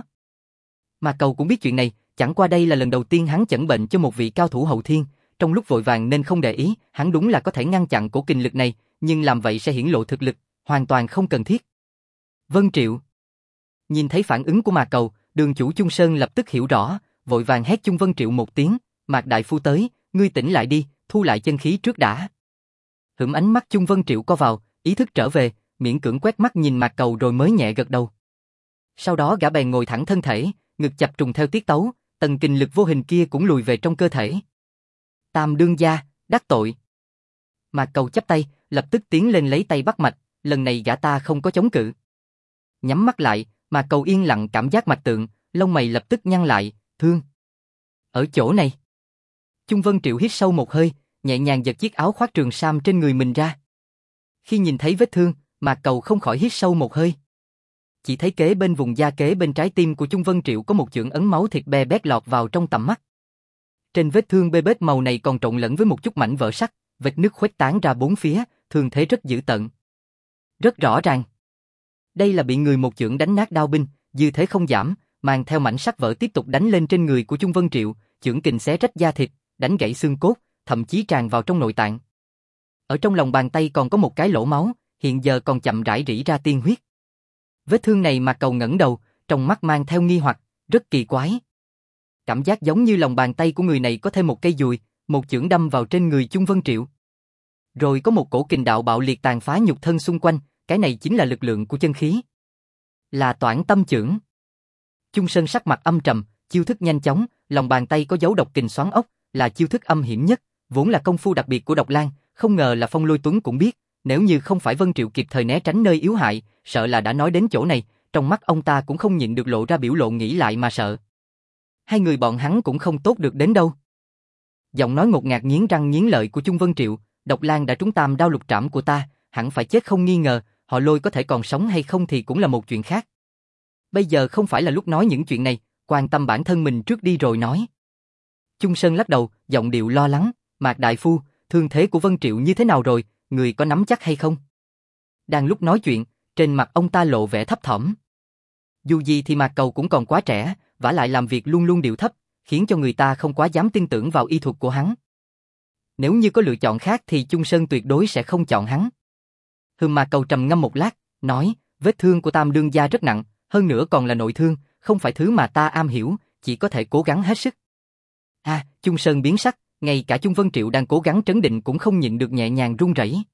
Mà Cầu cũng biết chuyện này, chẳng qua đây là lần đầu tiên hắn chẩn bệnh cho một vị cao thủ hậu thiên, trong lúc vội vàng nên không để ý, hắn đúng là có thể ngăn chặn cổ kình lực này, nhưng làm vậy sẽ hiển lộ thực lực, hoàn toàn không cần thiết. Vân Triệu. Nhìn thấy phản ứng của Mạc Cầu, đường chủ Chung Sơn lập tức hiểu rõ, vội vàng hét Chung Vân Triệu một tiếng, Mạc đại phu tới, ngươi tỉnh lại đi, thu lại chân khí trước đã. Hửm ánh mắt Chung Vân Triệu co vào, ý thức trở về, miễn cưỡng quét mắt nhìn Mạc Cầu rồi mới nhẹ gật đầu. Sau đó gã bèn ngồi thẳng thân thể, ngực chập trùng theo tiết tấu, tầng kình lực vô hình kia cũng lùi về trong cơ thể. Tam đương gia, đắc tội. Mạc Cầu chắp tay, lập tức tiến lên lấy tay bắt mạch, lần này gã ta không có chống cự. Nhắm mắt lại, Mạc Cầu yên lặng cảm giác mạch tượng, lông mày lập tức nhăn lại, thương. Ở chỗ này. Chung Vân Triệu hít sâu một hơi, nhẹ nhàng giật chiếc áo khoác trường sam trên người mình ra. Khi nhìn thấy vết thương, Mạc Cầu không khỏi hít sâu một hơi. Chỉ thấy kế bên vùng da kế bên trái tim của Chung Vân Triệu có một chưởng ấn máu thịt be bét lọt vào trong tầm mắt. Trên vết thương bê bết màu này còn trộn lẫn với một chút mảnh vỡ sắt, vết nứt khuếch tán ra bốn phía, thương thế rất dữ tợn. Rất rõ ràng. Đây là bị người một chưởng đánh nát đao binh, dư thế không giảm, mang theo mảnh sắt vỡ tiếp tục đánh lên trên người của Chung Vân Triệu, chưởng kình xé rách da thịt, đánh gãy xương cốt, thậm chí tràn vào trong nội tạng. Ở trong lòng bàn tay còn có một cái lỗ máu, hiện giờ còn chậm rãi rỉ ra tiên huyết. Vết thương này Mạc Cầu ngẩng đầu, trong mắt mang theo nghi hoặc, rất kỳ quái. Cảm giác giống như lòng bàn tay của người này có thêm một cây dùi, một chưởng đâm vào trên người Chung Vân Triệu. Rồi có một cổ kình đạo bạo liệt tàn phá nhục thân xung quanh, cái này chính là lực lượng của chân khí. Là Toản Tâm chưởng. Chung Sơn sắc mặt âm trầm, chiêu thức nhanh chóng, lòng bàn tay có dấu độc kình xoắn ốc, là chiêu thức âm hiểm nhất, vốn là công phu đặc biệt của Độc Lang, không ngờ là Phong Lôi Tuấn cũng biết, nếu như không phải Vân Triệu kịp thời né tránh nơi yếu hại, sợ là đã nói đến chỗ này, trong mắt ông ta cũng không nhịn được lộ ra biểu lộ nghĩ lại mà sợ. Hai người bọn hắn cũng không tốt được đến đâu. Giọng nói ngột ngạt nghiến răng nghiến lợi của Chung Vân Triệu, Độc Lang đã trúng tam đao lục trảm của ta, hẳn phải chết không nghi ngờ, họ Lôi có thể còn sống hay không thì cũng là một chuyện khác. Bây giờ không phải là lúc nói những chuyện này, quan tâm bản thân mình trước đi rồi nói. Chung Sơn lắc đầu, giọng điệu lo lắng, Mạc đại phu, thương thế của Vân Triệu như thế nào rồi, người có nắm chắc hay không? Đang lúc nói chuyện, trên mặt ông ta lộ vẻ thấp thỏm. Dù gì thì Mạc Cầu cũng còn quá trẻ, vả lại làm việc luôn luôn điệu thấp, khiến cho người ta không quá dám tin tưởng vào y thuật của hắn. Nếu như có lựa chọn khác thì Chung Sơn tuyệt đối sẽ không chọn hắn. Mạc Cầu trầm ngâm một lát, nói, vết thương của Tam đương gia rất nặng, hơn nữa còn là nội thương, không phải thứ mà ta am hiểu, chỉ có thể cố gắng hết sức. Chung Sơn biến sắc, ngay cả Chung Vân Triệu đang cố gắng trấn định cũng không nhịn được nhẹ nhàng run rẩy.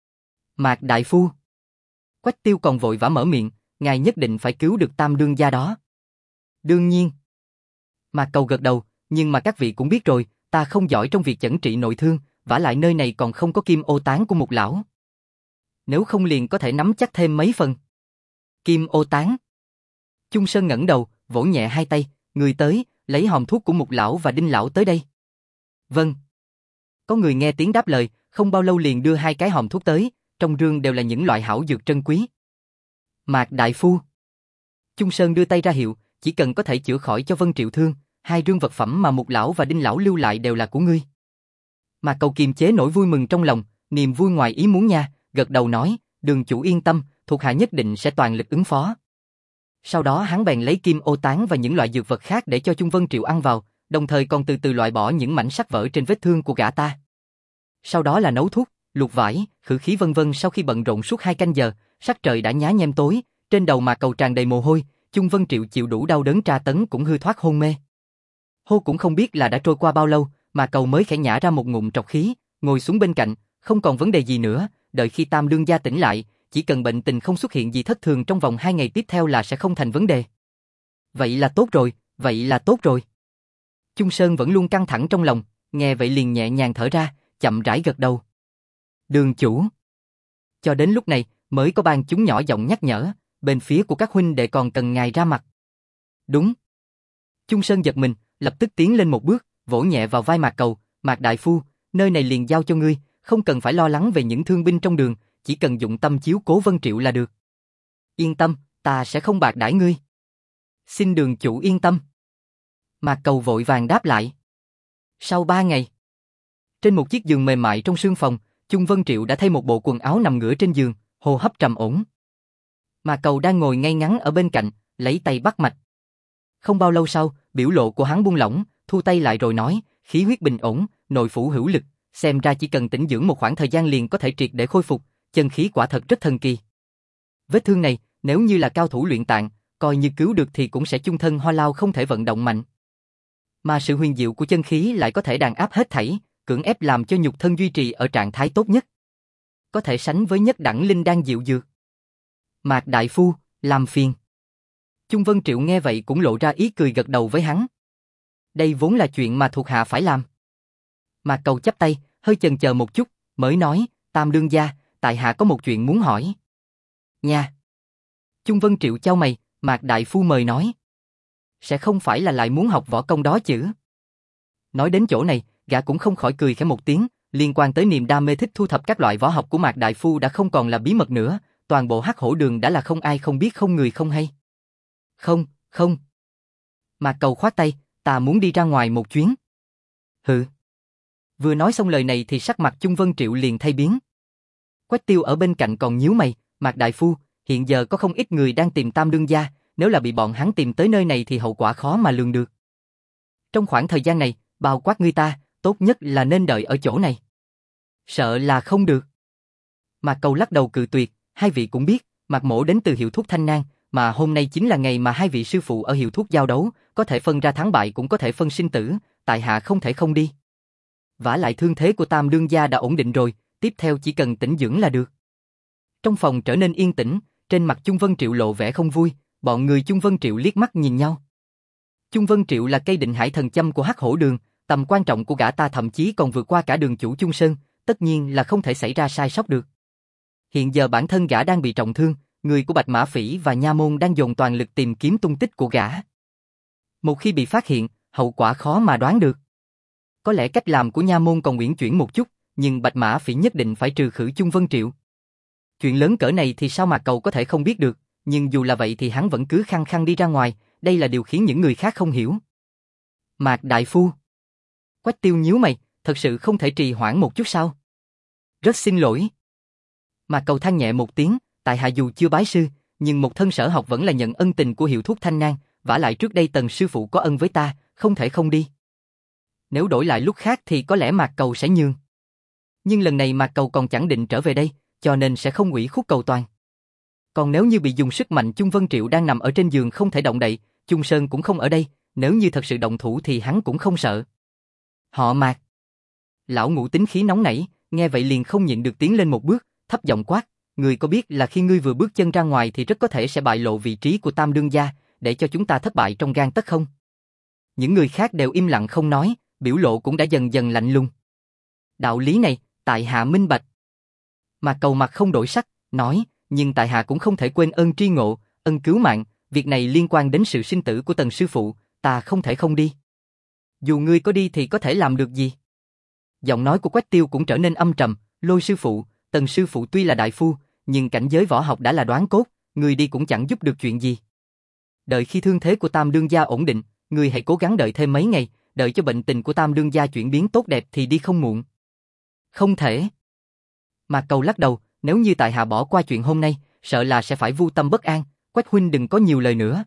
Mạc đại phu. Quách Tiêu còn vội vã mở miệng, ngài nhất định phải cứu được Tam đương gia đó. Đương nhiên. Mạc Cầu gật đầu, nhưng mà các vị cũng biết rồi, ta không giỏi trong việc chẩn trị nội thương, vả lại nơi này còn không có kim ô tán của một lão. Nếu không liền có thể nắm chắc thêm mấy phần. Kim ô tán. Chung Sơn ngẩng đầu, vỗ nhẹ hai tay, người tới, lấy hòm thuốc của một lão và Đinh lão tới đây. Vâng. Có người nghe tiếng đáp lời, không bao lâu liền đưa hai cái hòm thuốc tới, trong rương đều là những loại hảo dược trân quý. Mạc đại phu. Chung Sơn đưa tay ra hiệu, chỉ cần có thể chữa khỏi cho Vân Triệu thương, hai rương vật phẩm mà một lão và Đinh lão lưu lại đều là của ngươi. Mạc Cầu kiềm chế nỗi vui mừng trong lòng, niềm vui ngoài ý muốn nha, gật đầu nói, Đường chủ yên tâm, thuộc hạ nhất định sẽ toàn lực ứng phó. Sau đó hắn bèn lấy kim ô tán và những loại dược vật khác để cho Chung Vân Triệu ăn vào, đồng thời còn từ từ loại bỏ những mảnh sắt vỡ trên vết thương của gã ta. Sau đó là nấu thuốc, luộc vải, khử khí vân vân. Sau khi bận rộn suốt 2 canh giờ, sắc trời đã nhá nhem tối, trên đầu Mạc Cầu tràn đầy mồ hôi, Chung Vân Triệu chịu đủ đau đớn tra tấn cũng hư thoát hôn mê. Hô cũng không biết là đã trôi qua bao lâu, Mạc Cầu mới khẽ nhả ra một ngụm trọc khí, ngồi xuống bên cạnh, không còn vấn đề gì nữa, đợi khi Tam đương gia tỉnh lại, chỉ cần bệnh tình không xuất hiện gì thất thường trong vòng 2 ngày tiếp theo là sẽ không thành vấn đề. Vậy là tốt rồi, vậy là tốt rồi. Chung Sơn vẫn luôn căng thẳng trong lòng, nghe vậy liền nhẹ nhàng thở ra, chậm rãi gật đầu. Đường chủ. Cho đến lúc này, mới có ban chúng nhỏ giọng nhắc nhở, bên phía của các huynh đệ còn cần ngài ra mặt. Đúng. Chung Sơn giật mình, lập tức tiến lên một bước, vỗ nhẹ vào vai Mạc Cầu, Mạc đại phu, nơi này liền giao cho ngươi, không cần phải lo lắng về những thương binh trong đường, chỉ cần dụng tâm chiếu cố Vân Triệu là được. Yên tâm, ta sẽ không bạc đãi ngươi. Xin đường chủ yên tâm. Mạc Cầu vội vàng đáp lại. Sau 3 ngày, trên một chiếc giường mềm mại trong sương phòng, Chung Vân Triệu đã thay một bộ quần áo nằm ngửa trên giường, hô hấp trầm ổn. Mạc Cầu đang ngồi ngay ngắn ở bên cạnh, lấy tay bắt mạch. Không bao lâu sau, biểu lộ của hắn buông lỏng, thu tay lại rồi nói, khí huyết bình ổn, nội phủ hữu lực, xem ra chỉ cần tĩnh dưỡng một khoảng thời gian liền có thể triệt để khôi phục, chân khí quả thật rất thần kỳ. Vết thương này, nếu như là cao thủ luyện tạng, coi như cứu được thì cũng sẽ chung thân hoa lao không thể vận động mạnh. Mà sự huyền diệu của chân khí lại có thể đàn áp hết thảy, cưỡng ép làm cho nhục thân duy trì ở trạng thái tốt nhất. Có thể sánh với nhất đẳng linh đan diệu dược. Mạc đại phu, làm phiền. Chung Vân Triệu nghe vậy cũng lộ ra ý cười gật đầu với hắn. Đây vốn là chuyện mà thuộc hạ phải làm. Mạc Cầu chắp tay, hơi chần chờ một chút, mới nói, Tam đương gia, tại hạ có một chuyện muốn hỏi. Nha. Chung Vân Triệu chau mày, Mạc đại phu mời nói. Sẽ không phải là lại muốn học võ công đó chứ? Nói đến chỗ này, gã cũng không khỏi cười khẽ một tiếng, liên quan tới niềm đam mê thích thu thập các loại võ học của Mạc đại phu đã không còn là bí mật nữa, toàn bộ Hắc Hổ Đường đã là không ai không biết không người không hay. Không, không. Mạc Cầu khoát tay, ta muốn đi ra ngoài một chuyến. Hừ. Vừa nói xong lời này thì sắc mặt Chung Vân Triệu liền thay biến. Quách Tiêu ở bên cạnh còn nhíu mày, Mạc đại phu, hiện giờ có không ít người đang tìm Tam đương gia, nếu là bị bọn hắn tìm tới nơi này thì hậu quả khó mà lường được. Trong khoảng thời gian này, bao quát ngươi ta, tốt nhất là nên đợi ở chỗ này. Sợ là không được. Mạc Cầu lắc đầu cự tuyệt, hai vị cũng biết, Mạc mỗ đến từ Hiệu Thuốc Thanh Nang, mà hôm nay chính là ngày mà hai vị sư phụ ở Hiệu Thuốc giao đấu, có thể phân ra thắng bại cũng có thể phân sinh tử, tại hạ không thể không đi. Vả lại thương thế của Tam đương gia đã ổn định rồi, tiếp theo chỉ cần tĩnh dưỡng là được. Trong phòng trở nên yên tĩnh, trên mặt Chung Vân Triệu lộ vẻ không vui, bọn người Chung Vân Triệu liếc mắt nhìn nhau. Chung Vân Triệu là cây định hải thần châm của Hắc Hổ Đường, tầm quan trọng của gã ta thậm chí còn vượt qua cả đường chủ Chung Sơn, tất nhiên là không thể xảy ra sai sót được. Hiện giờ bản thân gã đang bị trọng thương, người của Bạch Mã Phỉ và Nha Môn đang dồn toàn lực tìm kiếm tung tích của gã. Một khi bị phát hiện, hậu quả khó mà đoán được. Có lẽ cách làm của Nha Môn còn uyển chuyển một chút, nhưng Bạch Mã Phỉ nhất định phải trừ khử Chung Vân Triệu. Chuyện lớn cỡ này thì sao Mạc Cầu có thể không biết được, nhưng dù là vậy thì hắn vẫn cứ khăng khăng đi ra ngoài, đây là điều khiến những người khác không hiểu. Mạc đại phu. Quách Tiêu nhíu mày, thật sự không thể trì hoãn một chút sao? Rất xin lỗi. Mạc Cầu than nhẹ một tiếng, tại hạ dù chưa bái sư, nhưng một thân sở học vẫn là nhận ân tình của hiệu thuốc Thanh Nang, vả lại trước đây Tần sư phụ có ân với ta, không thể không đi. Nếu đổi lại lúc khác thì có lẽ Mạc Cầu sẽ nhường. Nhưng lần này Mạc Cầu còn chẳng định trở về đây, cho nên sẽ không ủy khuất cầu toàn. Còn nếu như bị dùng sức mạnh, Chung Vân Triệu đang nằm ở trên giường không thể động đậy, Chung Sơn cũng không ở đây, nếu như thật sự động thủ thì hắn cũng không sợ. Họ Mạc. Lão Ngũ tính khí nóng nảy, nghe vậy liền không nhịn được tiến lên một bước, thấp giọng quát, ngươi có biết là khi ngươi vừa bước chân ra ngoài thì rất có thể sẽ bại lộ vị trí của Tam đương gia, để cho chúng ta thất bại trong gang tấc không? Những người khác đều im lặng không nói, biểu lộ cũng đã dần dần lạnh lùng. Đạo lý này, tại hạ minh bạch. Mà Cầu mặt không đổi sắc, nói, nhưng tại hạ cũng không thể quên ơn tri ngộ, ân cứu mạng, việc này liên quan đến sự sinh tử của Tần sư phụ, ta không thể không đi. Dù ngươi có đi thì có thể làm được gì? Giọng nói của Quách Tiêu cũng trở nên âm trầm, Lôi sư phụ, Tần sư phụ tuy là đại phu, nhưng cảnh giới võ học đã là đoán cốt, ngươi đi cũng chẳng giúp được chuyện gì. Đợi khi thương thế của Tam đương gia ổn định, ngươi hãy cố gắng đợi thêm mấy ngày, đợi cho bệnh tình của Tam đương gia chuyển biến tốt đẹp thì đi không muộn. Không thể. Mạc Cầu lắc đầu, nếu như tại hạ bỏ qua chuyện hôm nay, sợ là sẽ phải vu tâm bất an, Quách huynh đừng có nhiều lời nữa.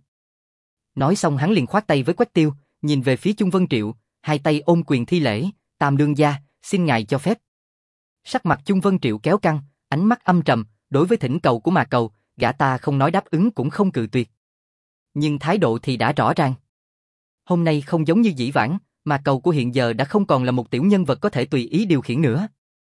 Nói xong hắn liền khoát tay với Quách Tiêu, nhìn về phía Chung Vân Triệu, hai tay ôm quyền thi lễ, Tam đương gia, xin ngài cho phép. Sắc mặt Chung Vân Triệu kéo căng, ánh mắt âm trầm, đối với thỉnh cầu của Mạc Cầu, gã ta không nói đáp ứng cũng không cự tuyệt. Nhưng thái độ thì đã rõ ràng. Hôm nay không giống như dĩ vãng, Mạc Cầu của hiện giờ đã không còn là một tiểu nhân vật có thể tùy ý điều khiển nữa.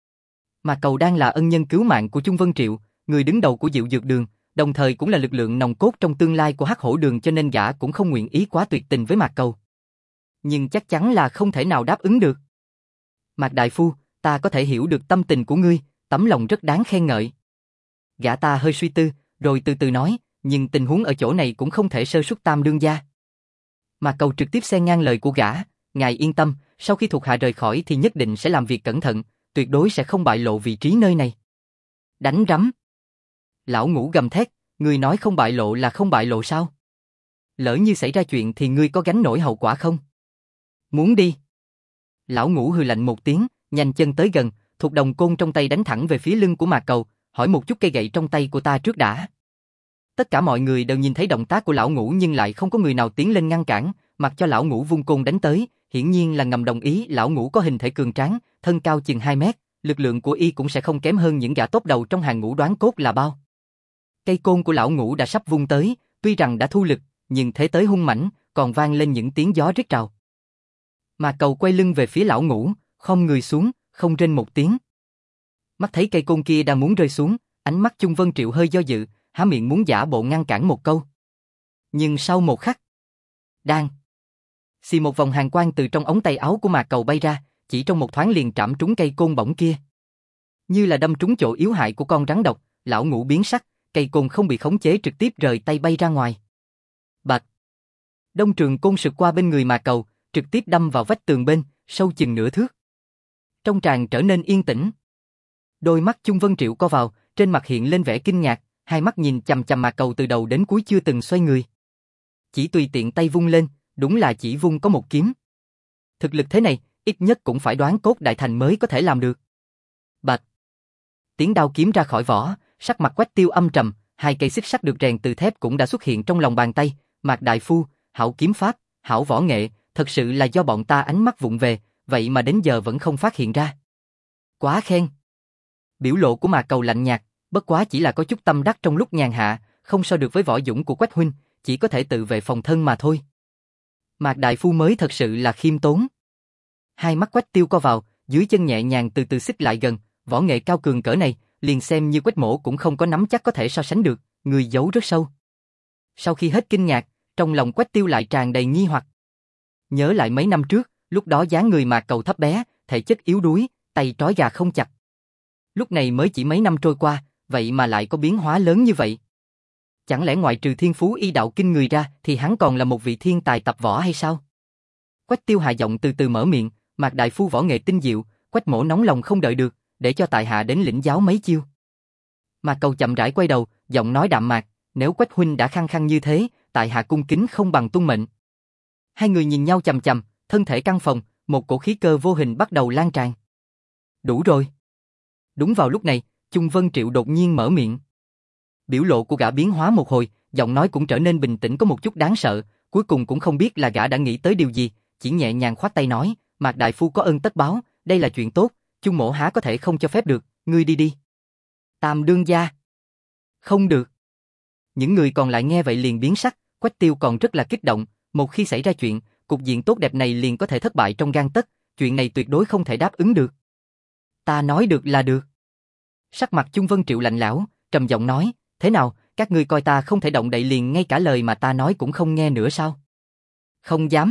Mạc Cầu đang là ân nhân cứu mạng của Chung Vân Triệu, người đứng đầu của Diệu Dược Đường, đồng thời cũng là lực lượng nòng cốt trong tương lai của Hắc Hổ Đường, cho nên gã cũng không nguyện ý quá tuyệt tình với Mạc Cầu. Nhưng chắc chắn là không thể nào đáp ứng được. Mạc đại phu, ta có thể hiểu được tâm tình của ngươi, tấm lòng rất đáng khen ngợi. Gã ta hơi suy tư, rồi từ từ nói, nhưng tình huống ở chỗ này cũng không thể sơ suất Tam đương gia. Mạc Cầu trực tiếp xen ngang lời của gã, ngài yên tâm, sau khi thuộc hạ rời khỏi thì nhất định sẽ làm việc cẩn thận, tuyệt đối sẽ không bại lộ vị trí nơi này. Đánh rắm. Lão Ngũ gầm thét, ngươi nói không bại lộ là không bại lộ sao? Lỡ như xảy ra chuyện thì ngươi có gánh nổi hậu quả không? Muốn đi. Lão Ngũ hừ lạnh một tiếng, nhanh chân tới gần, thuộc đồng côn trong tay đánh thẳng về phía lưng của Mạc Cầu, hỏi một chút cây gậy trong tay của ta trước đã. Tất cả mọi người đều nhìn thấy động tác của Lão Ngũ nhưng lại không có người nào tiến lên ngăn cản, mặc cho Lão Ngũ vung côn đánh tới, hiển nhiên là ngầm đồng ý. Lão Ngũ có hình thể cường tráng, thân cao chừng 2 mét, lực lượng của y cũng sẽ không kém hơn những gã tốt đầu trong hàng ngũ đoán cốt là bao. Cây côn của Lão Ngũ đã sắp vung tới, tuy rằng đã thu lực, nhưng thế tới hung mãnh, còn vang lên những tiếng gió rít rào. Mạc Cầu quay lưng về phía Lão Ngũ, khom người xuống, không rên một tiếng. Mắt thấy cây côn kia đang muốn rơi xuống, ánh mắt Chung Vân Triệu hơi do dự, há miệng muốn giả bộ ngăn cản một câu. Nhưng sau một khắc, đang xì một vòng hàn quang từ trong ống tay áo của Mạc Cầu bay ra, chỉ trong một thoáng liền trảm trúng cây côn bổng kia. Như là đâm trúng chỗ yếu hại của con rắn độc, Lão Ngũ biến sắc, cây côn không bị khống chế trực tiếp rời tay bay ra ngoài. Bạch. Đông trường côn sượt qua bên người Mạc Cầu, trực tiếp đâm vào vách tường bên, sâu chừng nửa thước. Trong tràng trở nên yên tĩnh. Đôi mắt Chung Vân Triệu co vào, trên mặt hiện lên vẻ kinh ngạc, hai mắt nhìn chằm chằm Mạc Cầu từ đầu đến cuối chưa từng xoay người. Chỉ tùy tiện tay vung lên, đúng là chỉ vung có một kiếm. Thực lực thế này, ít nhất cũng phải đoán cốt đại thành mới có thể làm được. Bạch. Tiếng đao kiếm ra khỏi vỏ, sắc mặt Quách Tiêu âm trầm, hai cây xích sắt được rèn từ thép cũng đã xuất hiện trong lòng bàn tay. Mạc đại phu, hảo kiếm pháp, hảo võ nghệ, thật sự là do bọn ta ánh mắt vụng về, vậy mà đến giờ vẫn không phát hiện ra. Quá khen. Biểu lộ của Mạc Cầu lạnh nhạt, bất quá chỉ là có chút tâm đắc trong lúc nhàn hạ, không so được với võ dũng của Quách huynh, chỉ có thể tự vệ phòng thân mà thôi. Mạc đại phu mới thật sự là khiêm tốn. Hai mắt Quách Tiêu co vào, dưới chân nhẹ nhàng từ từ xích lại gần, võ nghệ cao cường cỡ này, liền xem như Quách Mỗ cũng không có nắm chắc có thể so sánh được, người giấu rất sâu. Sau khi hết kinh ngạc, trong lòng Quách Tiêu lại tràn đầy nghi hoặc. Nhớ lại mấy năm trước, lúc đó dáng người Mạc Cầu thấp bé, thể chất yếu đuối, tay trói gà không chặt. Lúc này mới chỉ mấy năm trôi qua, vậy mà lại có biến hóa lớn như vậy. Chẳng lẽ ngoại trừ thiên phú y đạo kinh người ra thì hắn còn là một vị thiên tài tập võ hay sao? Quách Tiêu hạ giọng từ từ mở miệng, Mạc đại phu võ nghệ tinh diệu, Quách Mỗ nóng lòng không đợi được, để cho tại hạ đến lĩnh giáo mấy chiêu. Mạc Cầu chậm rãi quay đầu, giọng nói đạm mạc, nếu Quách huynh đã khăng khăng như thế, tại hạ cung kính không bằng tuân mệnh. Hai người nhìn nhau chằm chằm, thân thể căng phồng, một cổ khí cơ vô hình bắt đầu lan tràn. Đủ rồi. Đúng vào lúc này, Chung Vân Triệu đột nhiên mở miệng. Biểu lộ của gã biến hóa một hồi, giọng nói cũng trở nên bình tĩnh có một chút đáng sợ, cuối cùng cũng không biết là gã đã nghĩ tới điều gì, chỉ nhẹ nhàng khoát tay nói, Mạc đại phu có ơn tất báo, đây là chuyện tốt, Chung mỗ há có thể không cho phép được, ngươi đi đi. Tam đương gia. Không được. Những người còn lại nghe vậy liền biến sắc, Quách Tiêu còn rất là kích động, một khi xảy ra chuyện, cục diện tốt đẹp này liền có thể thất bại trong gang tấc, chuyện này tuyệt đối không thể đáp ứng được. Ta nói được là được. Sắc mặt Chung Vân Triệu lạnh lẽo, trầm giọng nói, thế nào, các ngươi coi ta không thể động đậy liền ngay cả lời mà ta nói cũng không nghe nữa sao? Không dám.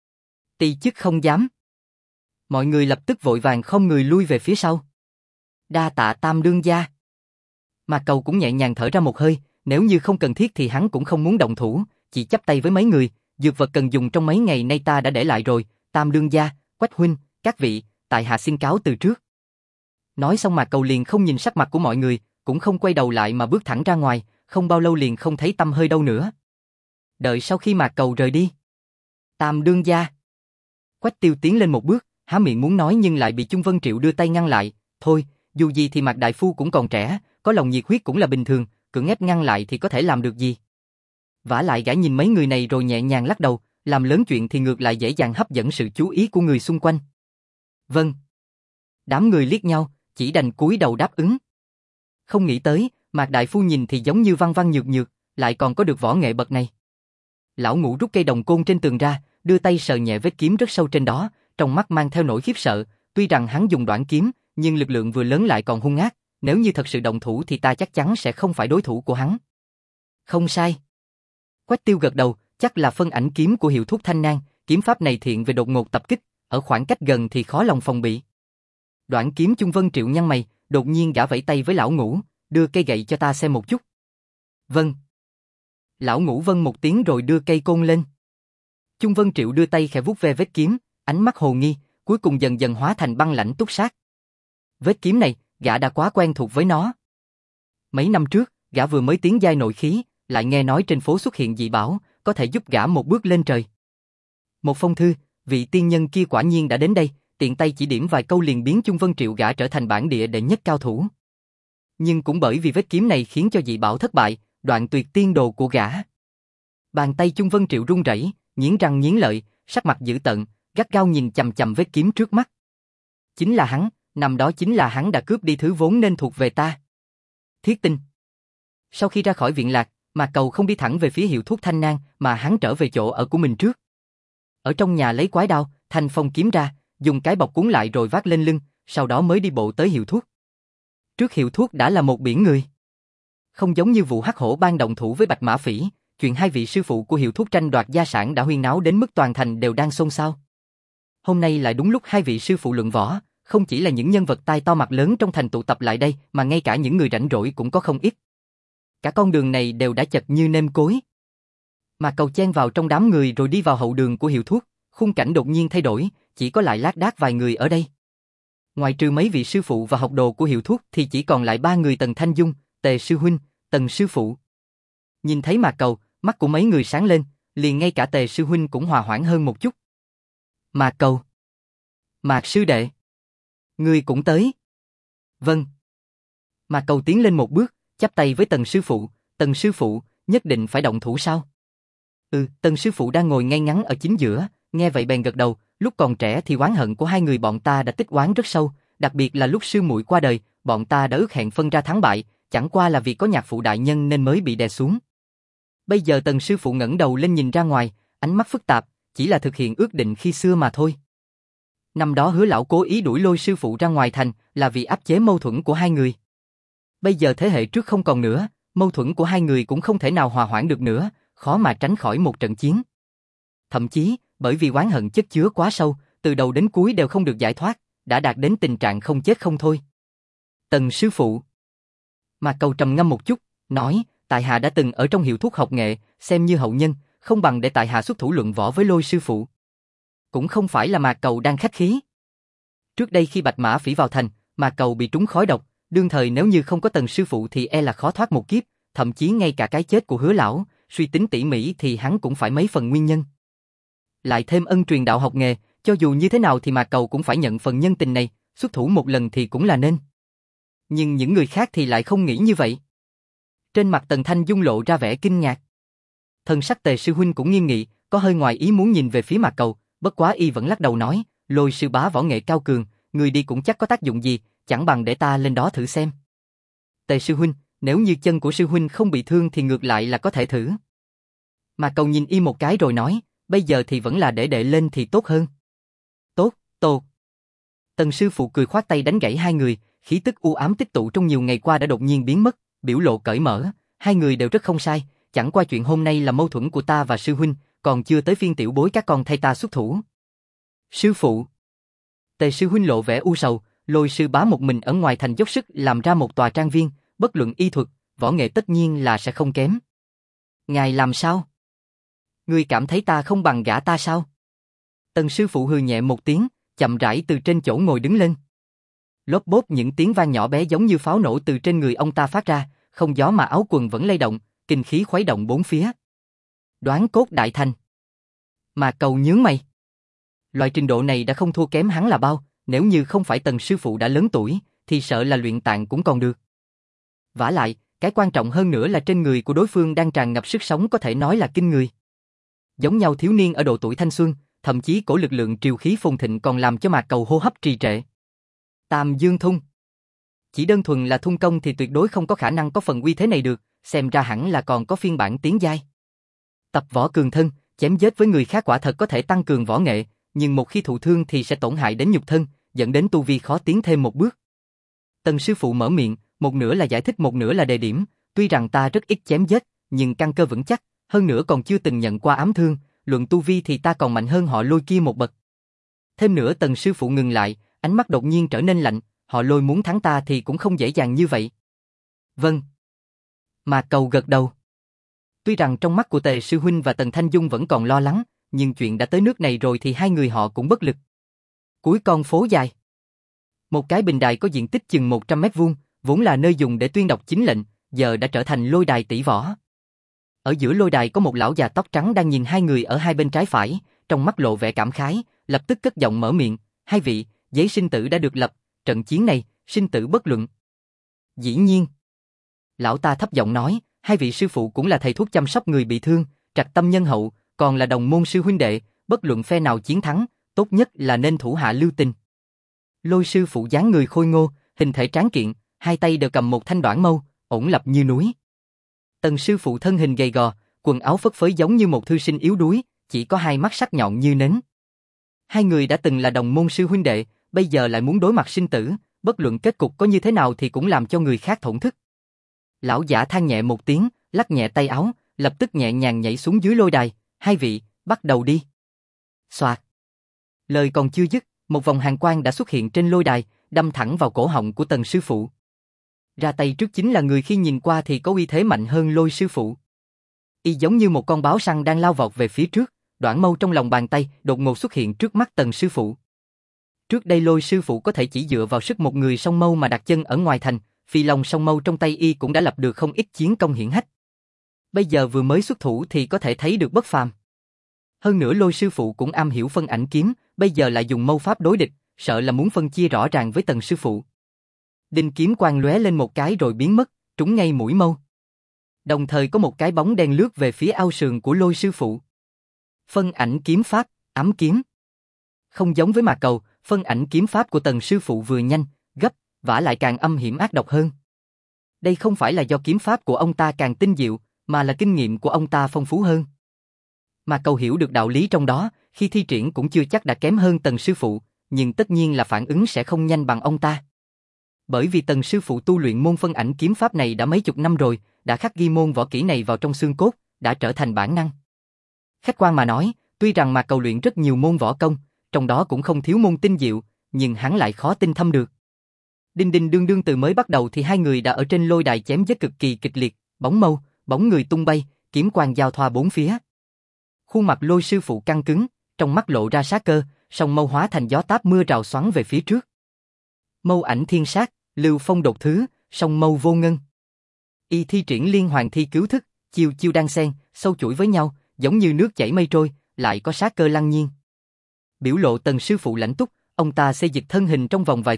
Ti chức không dám. Mọi người lập tức vội vàng không người lui về phía sau. Đa tạ Tam đương gia. Mà Cầu cũng nhẹ nhàng thở ra một hơi, nếu như không cần thiết thì hắn cũng không muốn động thủ, chỉ chắp tay với mấy người, dược vật cần dùng trong mấy ngày nay ta đã để lại rồi, Tam đương gia, Quách huynh, các vị, tại hạ xin cáo từ trước. Nói xong mà Cầu liền không nhìn sắc mặt của mọi người, cũng không quay đầu lại mà bước thẳng ra ngoài, không bao lâu liền không thấy tăm hơi đâu nữa. Đợi sau khi Mạc Cầu rời đi. Tam đương gia. Quách Tiêu tiến lên một bước, há miệng muốn nói nhưng lại bị Chung Vân Triệu đưa tay ngăn lại. Thôi, dù gì thì Mạc đại phu cũng còn trẻ, có lòng nhiệt huyết cũng là bình thường, cưỡng ép ngăn lại thì có thể làm được gì. Vả lại gã nhìn mấy người này rồi nhẹ nhàng lắc đầu, làm lớn chuyện thì ngược lại dễ dàng hấp dẫn sự chú ý của người xung quanh. Vâng. Đám người liếc nhau, chỉ đành cúi đầu đáp ứng. Không nghĩ tới, Mạc đại phu nhìn thì giống như văn văn nhược nhược, lại còn có được võ nghệ bậc này. Lão Ngũ rút cây đồng côn trên tường ra, đưa tay sờ nhẹ vết kiếm rất sâu trên đó, trong mắt mang theo nỗi khiếp sợ, tuy rằng hắn dùng đoạn kiếm, nhưng lực lượng vừa lớn lại còn hung ác, nếu như thật sự động thủ thì ta chắc chắn sẽ không phải đối thủ của hắn. Không sai. Quách Tiêu gật đầu, chắc là phân ảnh kiếm của hiệu thuốc Thanh Nang, kiếm pháp này thiện về đột ngột tập kích, ở khoảng cách gần thì khó lòng phòng bị. Đoạn kiếm Chung Vân Triệu nhăn mày, đột nhiên gã vẫy tay với Lão Ngũ, đưa cây gậy cho ta xem một chút. Vâng. Lão Ngũ vâng một tiếng rồi đưa cây côn lên. Chung Vân Triệu đưa tay khẽ vuốt ve vết kiếm, ánh mắt hồ nghi, cuối cùng dần dần hóa thành băng lãnh túc sát. Vết kiếm này, gã đã quá quen thuộc với nó. Mấy năm trước, gã vừa mới tiến giai nội khí, lại nghe nói trên phố xuất hiện dị bảo, có thể giúp gã một bước lên trời. Một phong thư, vị tiên nhân kia quả nhiên đã đến đây, tiện tay chỉ điểm vài câu liền biến Chung Vân Triệu gã trở thành bản địa đệ nhất cao thủ. Nhưng cũng bởi vì vết kiếm này khiến cho dị bảo thất bại, đoạn tuyệt tiên đồ của gã. Bàn tay Chung Vân Triệu run rẩy, nghiến răng nghiến lợi, sắc mặt dữ tợn, gắt gao nhìn chằm chằm vết kiếm trước mắt. Chính là hắn, năm đó chính là hắn đã cướp đi thứ vốn nên thuộc về ta. Thiết Tinh. Sau khi ra khỏi viện lạc, Mạc Cầu không đi thẳng về phía hiệu thuốc Thanh Nang mà hắn trở về chỗ ở của mình trước. Ở trong nhà lấy quái đao, thanh phong kiếm ra, dùng cái bọc cuốn lại rồi vác lên lưng, sau đó mới đi bộ tới hiệu thuốc. Trước hiệu thuốc đã là một biển người. Không giống như vụ hắc hổ ban động thủ với Bạch Mã Phỉ, chuyện hai vị sư phụ của hiệu thuốc tranh đoạt gia sản đã huyên náo đến mức toàn thành đều đang xôn xao. Hôm nay lại đúng lúc hai vị sư phụ luận võ, không chỉ là những nhân vật tai to mặt lớn trong thành tụ tập lại đây, mà ngay cả những người rảnh rỗi cũng có không ít. Cả con đường này đều đã chật như nêm cối. Mà Cầu chen vào trong đám người rồi đi vào hậu đường của hiệu thuốc, khung cảnh đột nhiên thay đổi, chỉ có lại lác đác vài người ở đây. Ngoài trừ mấy vị sư phụ và học đồ của hiệu thuốc thì chỉ còn lại ba người Tần Thanh Dung, Tề sư huynh, Tần sư phụ. Nhìn thấy Mạc Cầu, mắt của mấy người sáng lên, liền ngay cả Tề sư huynh cũng hòa hoãn hơn một chút. Mạc Cầu. Mạc sư đệ. Ngươi cũng tới. Vâng. Mạc Cầu tiến lên một bước, chắp tay với Tần sư phụ, nhất định phải động thủ sao? Tần sư phụ đang ngồi ngay ngắn ở chính giữa, nghe vậy bèn gật đầu, lúc còn trẻ thì oán hận của hai người bọn ta đã tích oán rất sâu, đặc biệt là lúc sư muội qua đời, bọn ta đã ước hẹn phân ra thắng bại, chẳng qua là vì có nhạc phụ đại nhân nên mới bị đè xuống. Bây giờ Tần sư phụ ngẩng đầu lên nhìn ra ngoài, ánh mắt phức tạp, chỉ là thực hiện ước định khi xưa mà thôi. Năm đó Hứa lão cố ý đuổi Lôi sư phụ ra ngoài thành là vì áp chế mâu thuẫn của hai người. Bây giờ thế hệ trước không còn nữa, mâu thuẫn của hai người cũng không thể nào hòa hoãn được nữa, khó mà tránh khỏi một trận chiến. Thậm chí, bởi vì oán hận chất chứa quá sâu, từ đầu đến cuối đều không được giải thoát, đã đạt đến tình trạng không chết không thôi. Tần sư phụ. Mạc Cầu trầm ngâm một chút, nói, tại hạ đã từng ở trong hiệu thuốc học nghệ, xem như hậu nhân, không bằng để tại hạ xuất thủ luận võ với Lôi sư phụ. Cũng không phải là Mạc Cầu đang khách khí. Trước đây khi Bạch Mã Phỉ vào thành, Mạc Cầu bị trúng khói độc, đương thời nếu như không có Tần sư phụ thì e là khó thoát một kiếp, thậm chí ngay cả cái chết của Hứa lão, suy tính tỉ mỉ thì hắn cũng phải mấy phần nguyên nhân. Lại thêm ân truyền đạo học nghề, cho dù như thế nào thì Mạc Cầu cũng phải nhận phần nhân tình này, xuất thủ một lần thì cũng là nên. Nhưng những người khác thì lại không nghĩ như vậy. Trên mặt Tần Thanh Dung lộ ra vẻ kinh ngạc. Thần sắc Tề sư huynh cũng nghiêm nghị, có hơi ngoài ý muốn nhìn về phía Mạc Cầu, bất quá y vẫn lắc đầu nói, Lôi sư bá võ nghệ cao cường, người đi cũng chắc có tác dụng gì, chẳng bằng để ta lên đó thử xem. Tề sư huynh, nếu như chân của sư huynh không bị thương thì ngược lại là có thể thử. Mạc Cầu nhìn y một cái rồi nói, bây giờ thì vẫn là để đệ lên thì tốt hơn. Tốt, tốt. Tần sư phụ cười khoát tay đánh gãy hai người, khí tức u ám tích tụ trong nhiều ngày qua đã đột nhiên biến mất, biểu lộ cởi mở, hai người đều rất không sai, chẳng qua chuyện hôm nay là mâu thuẫn của ta và sư huynh, còn chưa tới phiên tiểu bối các con thay ta xuất thủ. Sư phụ. Tề sư huynh lộ vẻ u sầu, Lôi sư bá một mình ở ngoài thành dốc sức làm ra một tòa trang viên, bất luận y thuật, võ nghệ tất nhiên là sẽ không kém. Ngài làm sao? Ngươi cảm thấy ta không bằng gã ta sao? Tần sư phụ hừ nhẹ một tiếng, chậm rãi từ trên chỗ ngồi đứng lên. Lốp bốp những tiếng vang nhỏ bé giống như pháo nổ từ trên người ông ta phát ra, không gió mà áo quần vẫn lay động, kinh khí khuấy động bốn phía. Đoán cốt đại thành. Mà Cầu nhướng mày. Loại trình độ này đã không thua kém hắn là bao, nếu như không phải Tần sư phụ đã lớn tuổi, thì sợ là luyện tạng cũng còn được. Vả lại, cái quan trọng hơn nữa là trên người của đối phương đang tràn ngập sức sống có thể nói là kinh người. Giống nhau thiếu niên ở độ tuổi thanh xuân, thậm chí cổ lực lượng triều khí phồn thịnh còn làm cho Mạc Cầu hô hấp trì trệ. Tam Dương Thung. Chỉ đơn thuần là thung công thì tuyệt đối không có khả năng có phần uy thế này được, xem ra hẳn là còn có phiên bản tiến giai. Tập võ cường thân, chém giết với người khác quả thật có thể tăng cường võ nghệ, nhưng một khi thụ thương thì sẽ tổn hại đến nhục thân, dẫn đến tu vi khó tiến thêm một bước. Tần sư phụ mở miệng, một nửa là giải thích một nửa là đề điểm, tuy rằng ta rất ít chém giết, nhưng căn cơ vững chắc, hơn nữa còn chưa từng nhận qua ám thương, luận tu vi thì ta còn mạnh hơn họ Lôi kia một bậc. Thêm nữa Tần sư phụ ngừng lại, ánh mắt đột nhiên trở nên lạnh, họ Lôi muốn thắng ta thì cũng không dễ dàng như vậy. Vâng. Mạc Cầu gật đầu. Tuy rằng trong mắt của Tề sư huynh và Tần Thanh Dung vẫn còn lo lắng, nhưng chuyện đã tới nước này rồi thì hai người họ cũng bất lực. Cuối con phố dài. Một cái bình đài có diện tích chừng 100 mét vuông, vốn là nơi dùng để tuyên đọc chính lệnh, giờ đã trở thành lôi đài tỷ võ. Ở giữa lôi đài có một lão già tóc trắng đang nhìn hai người ở hai bên trái phải, trong mắt lộ vẻ cảm khái, lập tức cất giọng mở miệng, hai vị, giấy sinh tử đã được lập, trận chiến này, sinh tử bất luận. Dĩ nhiên. Lão ta thấp giọng nói, hai vị sư phụ cũng là thầy thuốc chăm sóc người bị thương, trạch tâm nhân hậu, còn là đồng môn sư huynh đệ, bất luận phe nào chiến thắng, tốt nhất là nên thủ hạ lưu tình. Lôi sư phụ dáng người khôi ngô, hình thể tráng kiện, hai tay đều cầm một thanh đoản mâu, ổn lập như núi. Tần sư phụ thân hình gầy gò, quần áo phất phới giống như một thư sinh yếu đuối, chỉ có hai mắt sắc nhọn như nến. Hai người đã từng là đồng môn sư huynh đệ, bây giờ lại muốn đối mặt sinh tử, bất luận kết cục có như thế nào thì cũng làm cho người khác thổn thức. Lão giả than nhẹ một tiếng, lắc nhẹ tay áo, lập tức nhẹ nhàng nhảy xuống dưới lôi đài, hai vị, bắt đầu đi. Xoạt. Lời còn chưa dứt, một vòng hàn quang đã xuất hiện trên lôi đài, đâm thẳng vào cổ họng của Tần sư phụ. Ra tay trước chính là người khi nhìn qua thì có uy thế mạnh hơn Lôi sư phụ. Y giống như một con báo săn đang lao vọt về phía trước, đoản mâu trong lòng bàn tay đột ngột xuất hiện trước mắt Tần sư phụ. Trước đây Lôi sư phụ có thể chỉ dựa vào sức một người song mâu mà đặt chân ở ngoài thành, phi long song mâu trong tay y cũng đã lập được không ít chiến công hiển hách. Bây giờ vừa mới xuất thủ thì có thể thấy được bất phàm. Hơn nữa Lôi sư phụ cũng am hiểu phân ảnh kiếm, bây giờ lại dùng mâu pháp đối địch, sợ là muốn phân chia rõ ràng với Tần sư phụ. Đinh kiếm quang lóe lên một cái rồi biến mất, trúng ngay mũi mâu. Đồng thời có một cái bóng đen lướt về phía ao sườn của Lôi sư phụ. Phân ảnh kiếm pháp, ám kiếm. Không giống với Mạc Cầu, phân ảnh kiếm pháp của Tần sư phụ vừa nhanh, gấp, vả lại càng âm hiểm ác độc hơn. Đây không phải là do kiếm pháp của ông ta càng tinh diệu, mà là kinh nghiệm của ông ta phong phú hơn. Mạc Cầu hiểu được đạo lý trong đó, khi thi triển cũng chưa chắc đã kém hơn Tần sư phụ, nhưng tất nhiên là phản ứng sẽ không nhanh bằng ông ta. Bởi vì Tần sư phụ tu luyện môn phân ảnh kiếm pháp này đã mấy chục năm rồi, đã khắc ghi môn võ kỹ này vào trong xương cốt, đã trở thành bản năng. Khách quan mà nói, tuy rằng Mạc Cầu luyện rất nhiều môn võ công, trong đó cũng không thiếu môn tinh diệu, nhưng hắn lại khó tinh thâm được. Đinh đinh đương đương từ mới bắt đầu thì hai người đã ở trên lôi đài chém giết cực kỳ kịch liệt, bóng mâu, bóng người tung bay, kiếm quang giao thoa bốn phía. Khuôn mặt Lôi sư phụ căng cứng, trong mắt lộ ra sát cơ, song mâu hóa thành gió táp mưa rào xoắn về phía trước. Mâu ảnh thiên sát, lưu phong đột thứ, song mâu vô ngân. Y thi triển liên hoàn thi cứu thức, chiêu chiêu đan xen, sâu chuỗi với nhau, giống như nước chảy mây trôi, lại có sát cơ lăng nhiên. Biểu lộ Tần sư phụ lãnh túc, ông ta xây dịch thân hình trong vòng vài thước,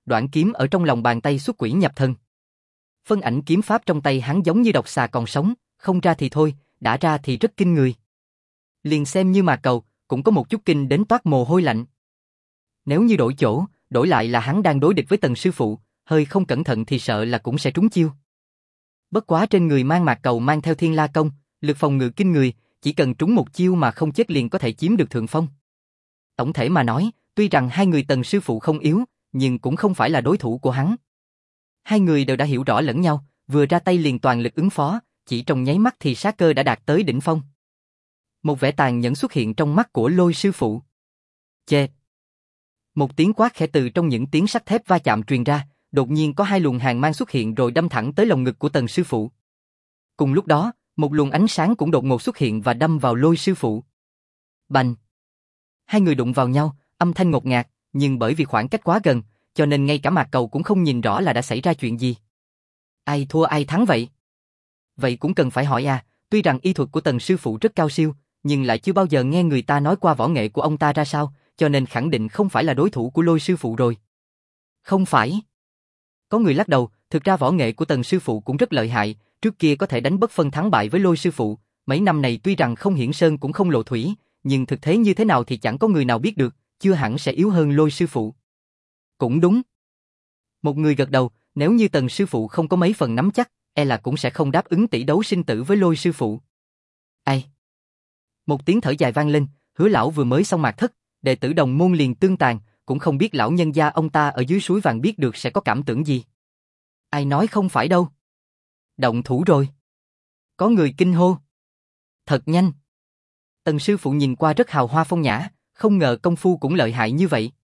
đoạn kiếm ở trong lòng bàn tay xuất quỷ nhập thần. Phân ảnh kiếm pháp trong tay hắn giống như độc xà còn sống, không ra thì thôi, đã ra thì rất kinh người. Liền xem như Mạc Cầu, cũng có một chút kinh đến toát mồ hôi lạnh. Nếu như đổi chỗ, đổi lại là hắn đang đối địch với Tần sư phụ, hơi không cẩn thận thì sợ là cũng sẽ trúng chiêu. Bất quá trên người Mạc Cầu mang theo Thiên La công, lực phòng ngự kinh người, chỉ cần trúng một chiêu mà không chết liền có thể chiếm được thượng phong. Tổng thể mà nói, tuy rằng hai người Tần sư phụ không yếu, nhưng cũng không phải là đối thủ của hắn. Hai người đều đã hiểu rõ lẫn nhau, vừa ra tay liền toàn lực ứng phó, chỉ trong nháy mắt thì sát cơ đã đạt tới đỉnh phong. Một vẻ tàn nhẫn xuất hiện trong mắt của Lôi sư phụ. Chê! Một tiếng quát khẽ từ trong những tiếng sắt thép va chạm truyền ra, đột nhiên có hai luồng hàn mang xuất hiện rồi đâm thẳng tới lồng ngực của Tần sư phụ. Cùng lúc đó, một luồng ánh sáng cũng đột ngột xuất hiện và đâm vào Lôi sư phụ. Bành! Hai người đụng vào nhau, âm thanh ngột ngạt, nhưng bởi vì khoảng cách quá gần, cho nên ngay cả Mạc Cầu cũng không nhìn rõ là đã xảy ra chuyện gì. Ai thua ai thắng vậy? Vậy cũng cần phải hỏi à, tuy rằng y thuật của Tần sư phụ rất cao siêu, nhưng lại chưa bao giờ nghe người ta nói qua võ nghệ của ông ta ra sao, cho nên khẳng định không phải là đối thủ của Lôi sư phụ rồi. Không phải. Có người lắc đầu, thực ra võ nghệ của Tần sư phụ cũng rất lợi hại, trước kia có thể đánh bất phân thắng bại với Lôi sư phụ, mấy năm này tuy rằng không hiển sơn cũng không lộ thủy, nhưng thực thế như thế nào thì chẳng có người nào biết được, chưa hẳn sẽ yếu hơn Lôi sư phụ. Cũng đúng. Một người gật đầu, nếu như Tần sư phụ không có mấy phần nắm chắc, e là cũng sẽ không đáp ứng tỷ đấu sinh tử với Lôi sư phụ. Ai? Một tiếng thở dài vang lên, Hứa lão vừa mới xong mạc thất, đệ tử đồng môn liền tương tàn, cũng không biết lão nhân gia ông ta ở dưới suối vàng biết được sẽ có cảm tưởng gì. Ai nói không phải đâu. Động thủ rồi. Có người kinh hô. Thật nhanh. Tần sư phụ nhìn qua rất hào hoa phong nhã, không ngờ công phu cũng lợi hại như vậy.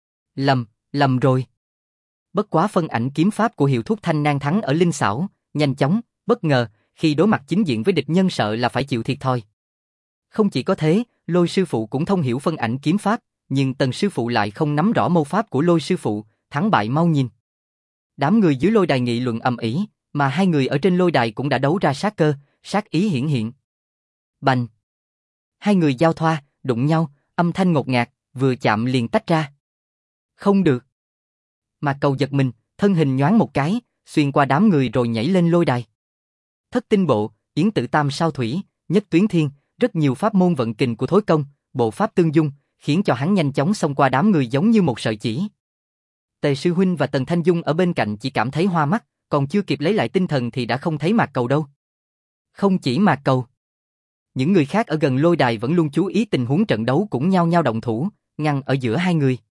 Lầm rồi. Bất quá phân ảnh kiếm pháp của Hiệu Thuốc Thanh Nan thắng ở linh xảo, nhanh chóng, bất ngờ, khi đối mặt chính diện với địch nhân sợ là phải chịu thiệt thòi. Không chỉ có thế, Lôi sư phụ cũng thông hiểu phân ảnh kiếm pháp, nhưng Tần sư phụ lại không nắm rõ mâu pháp của Lôi sư phụ, thắng bại mau nhìn. Đám người dưới lôi đài nghị luận ầm ĩ, mà hai người ở trên lôi đài cũng đã đấu ra sát cơ, sát ý hiển hiện. Bành! Hai người giao thoa, đụng nhau, âm thanh ngột ngạt, vừa chạm liền tách ra. Không được. Mạc Cầu giật mình, thân hình nhoáng một cái, xuyên qua đám người rồi nhảy lên lôi đài. Thất tinh bộ, yến tử tam sao thủy, nhất tuyến thiên, rất nhiều pháp môn vận kình của Thối Công, bộ pháp tương dung, khiến cho hắn nhanh chóng xông qua đám người giống như một sợi chỉ. Tề sư huynh và Tần Thanh Dung ở bên cạnh chỉ cảm thấy hoa mắt, còn chưa kịp lấy lại tinh thần thì đã không thấy Mạc Cầu đâu. Không chỉ Mạc Cầu, những người khác ở gần lôi đài vẫn luôn chú ý tình huống trận đấu cũng nhao nhao động thủ, ngăn ở giữa hai người.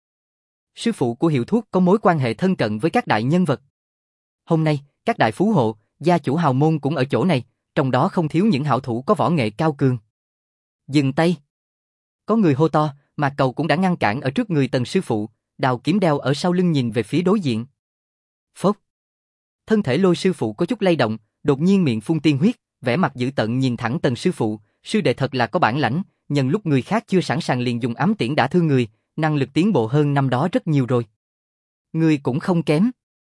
Sư phụ của Hiệu Thuốc có mối quan hệ thân cận với các đại nhân vật. Hôm nay, các đại phú hộ, gia chủ hào môn cũng ở chỗ này, trong đó không thiếu những hảo thủ có võ nghệ cao cường. Dừng tay! Có người hô to, Mạc Cầu cũng đã ngăn cản ở trước người Tần sư phụ, đào kiếm đeo ở sau lưng nhìn về phía đối diện. Phốc! Thân thể Lôi sư phụ có chút lay động, đột nhiên miệng phun tiên huyết, vẻ mặt dữ tợn nhìn thẳng Tần sư phụ, sư đệ thật là có bản lãnh, nhân lúc người khác chưa sẵn sàng liền dùng ám tiễn đả thương người, năng lực tiến bộ hơn năm đó rất nhiều rồi. Ngươi cũng không kém.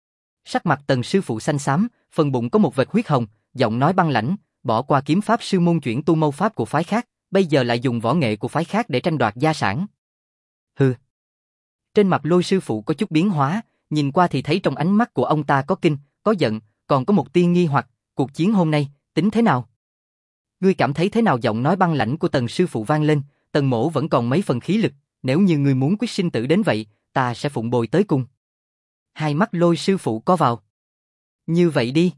Sắc mặt Tần sư phụ xanh xám, phần bụng có một vệt huyết hồng, giọng nói băng lãnh, bỏ qua kiếm pháp sư môn chuyển tu mâu pháp của phái khác, bây giờ lại dùng võ nghệ của phái khác để tranh đoạt gia sản. Hừ. Trên mặt Lôi sư phụ có chút biến hóa, nhìn qua thì thấy trong ánh mắt của ông ta có kinh, có giận, còn có một tia nghi hoặc, cuộc chiến hôm nay, tính thế nào? Ngươi cảm thấy thế nào? Giọng nói băng lãnh của Tần sư phụ vang lên, Tần mỗ vẫn còn mấy phần khí lực, nếu như ngươi muốn quyết sinh tử đến vậy, ta sẽ phụng bồi tới cùng. Hai mắt Lôi sư phụ co vào. Như vậy đi.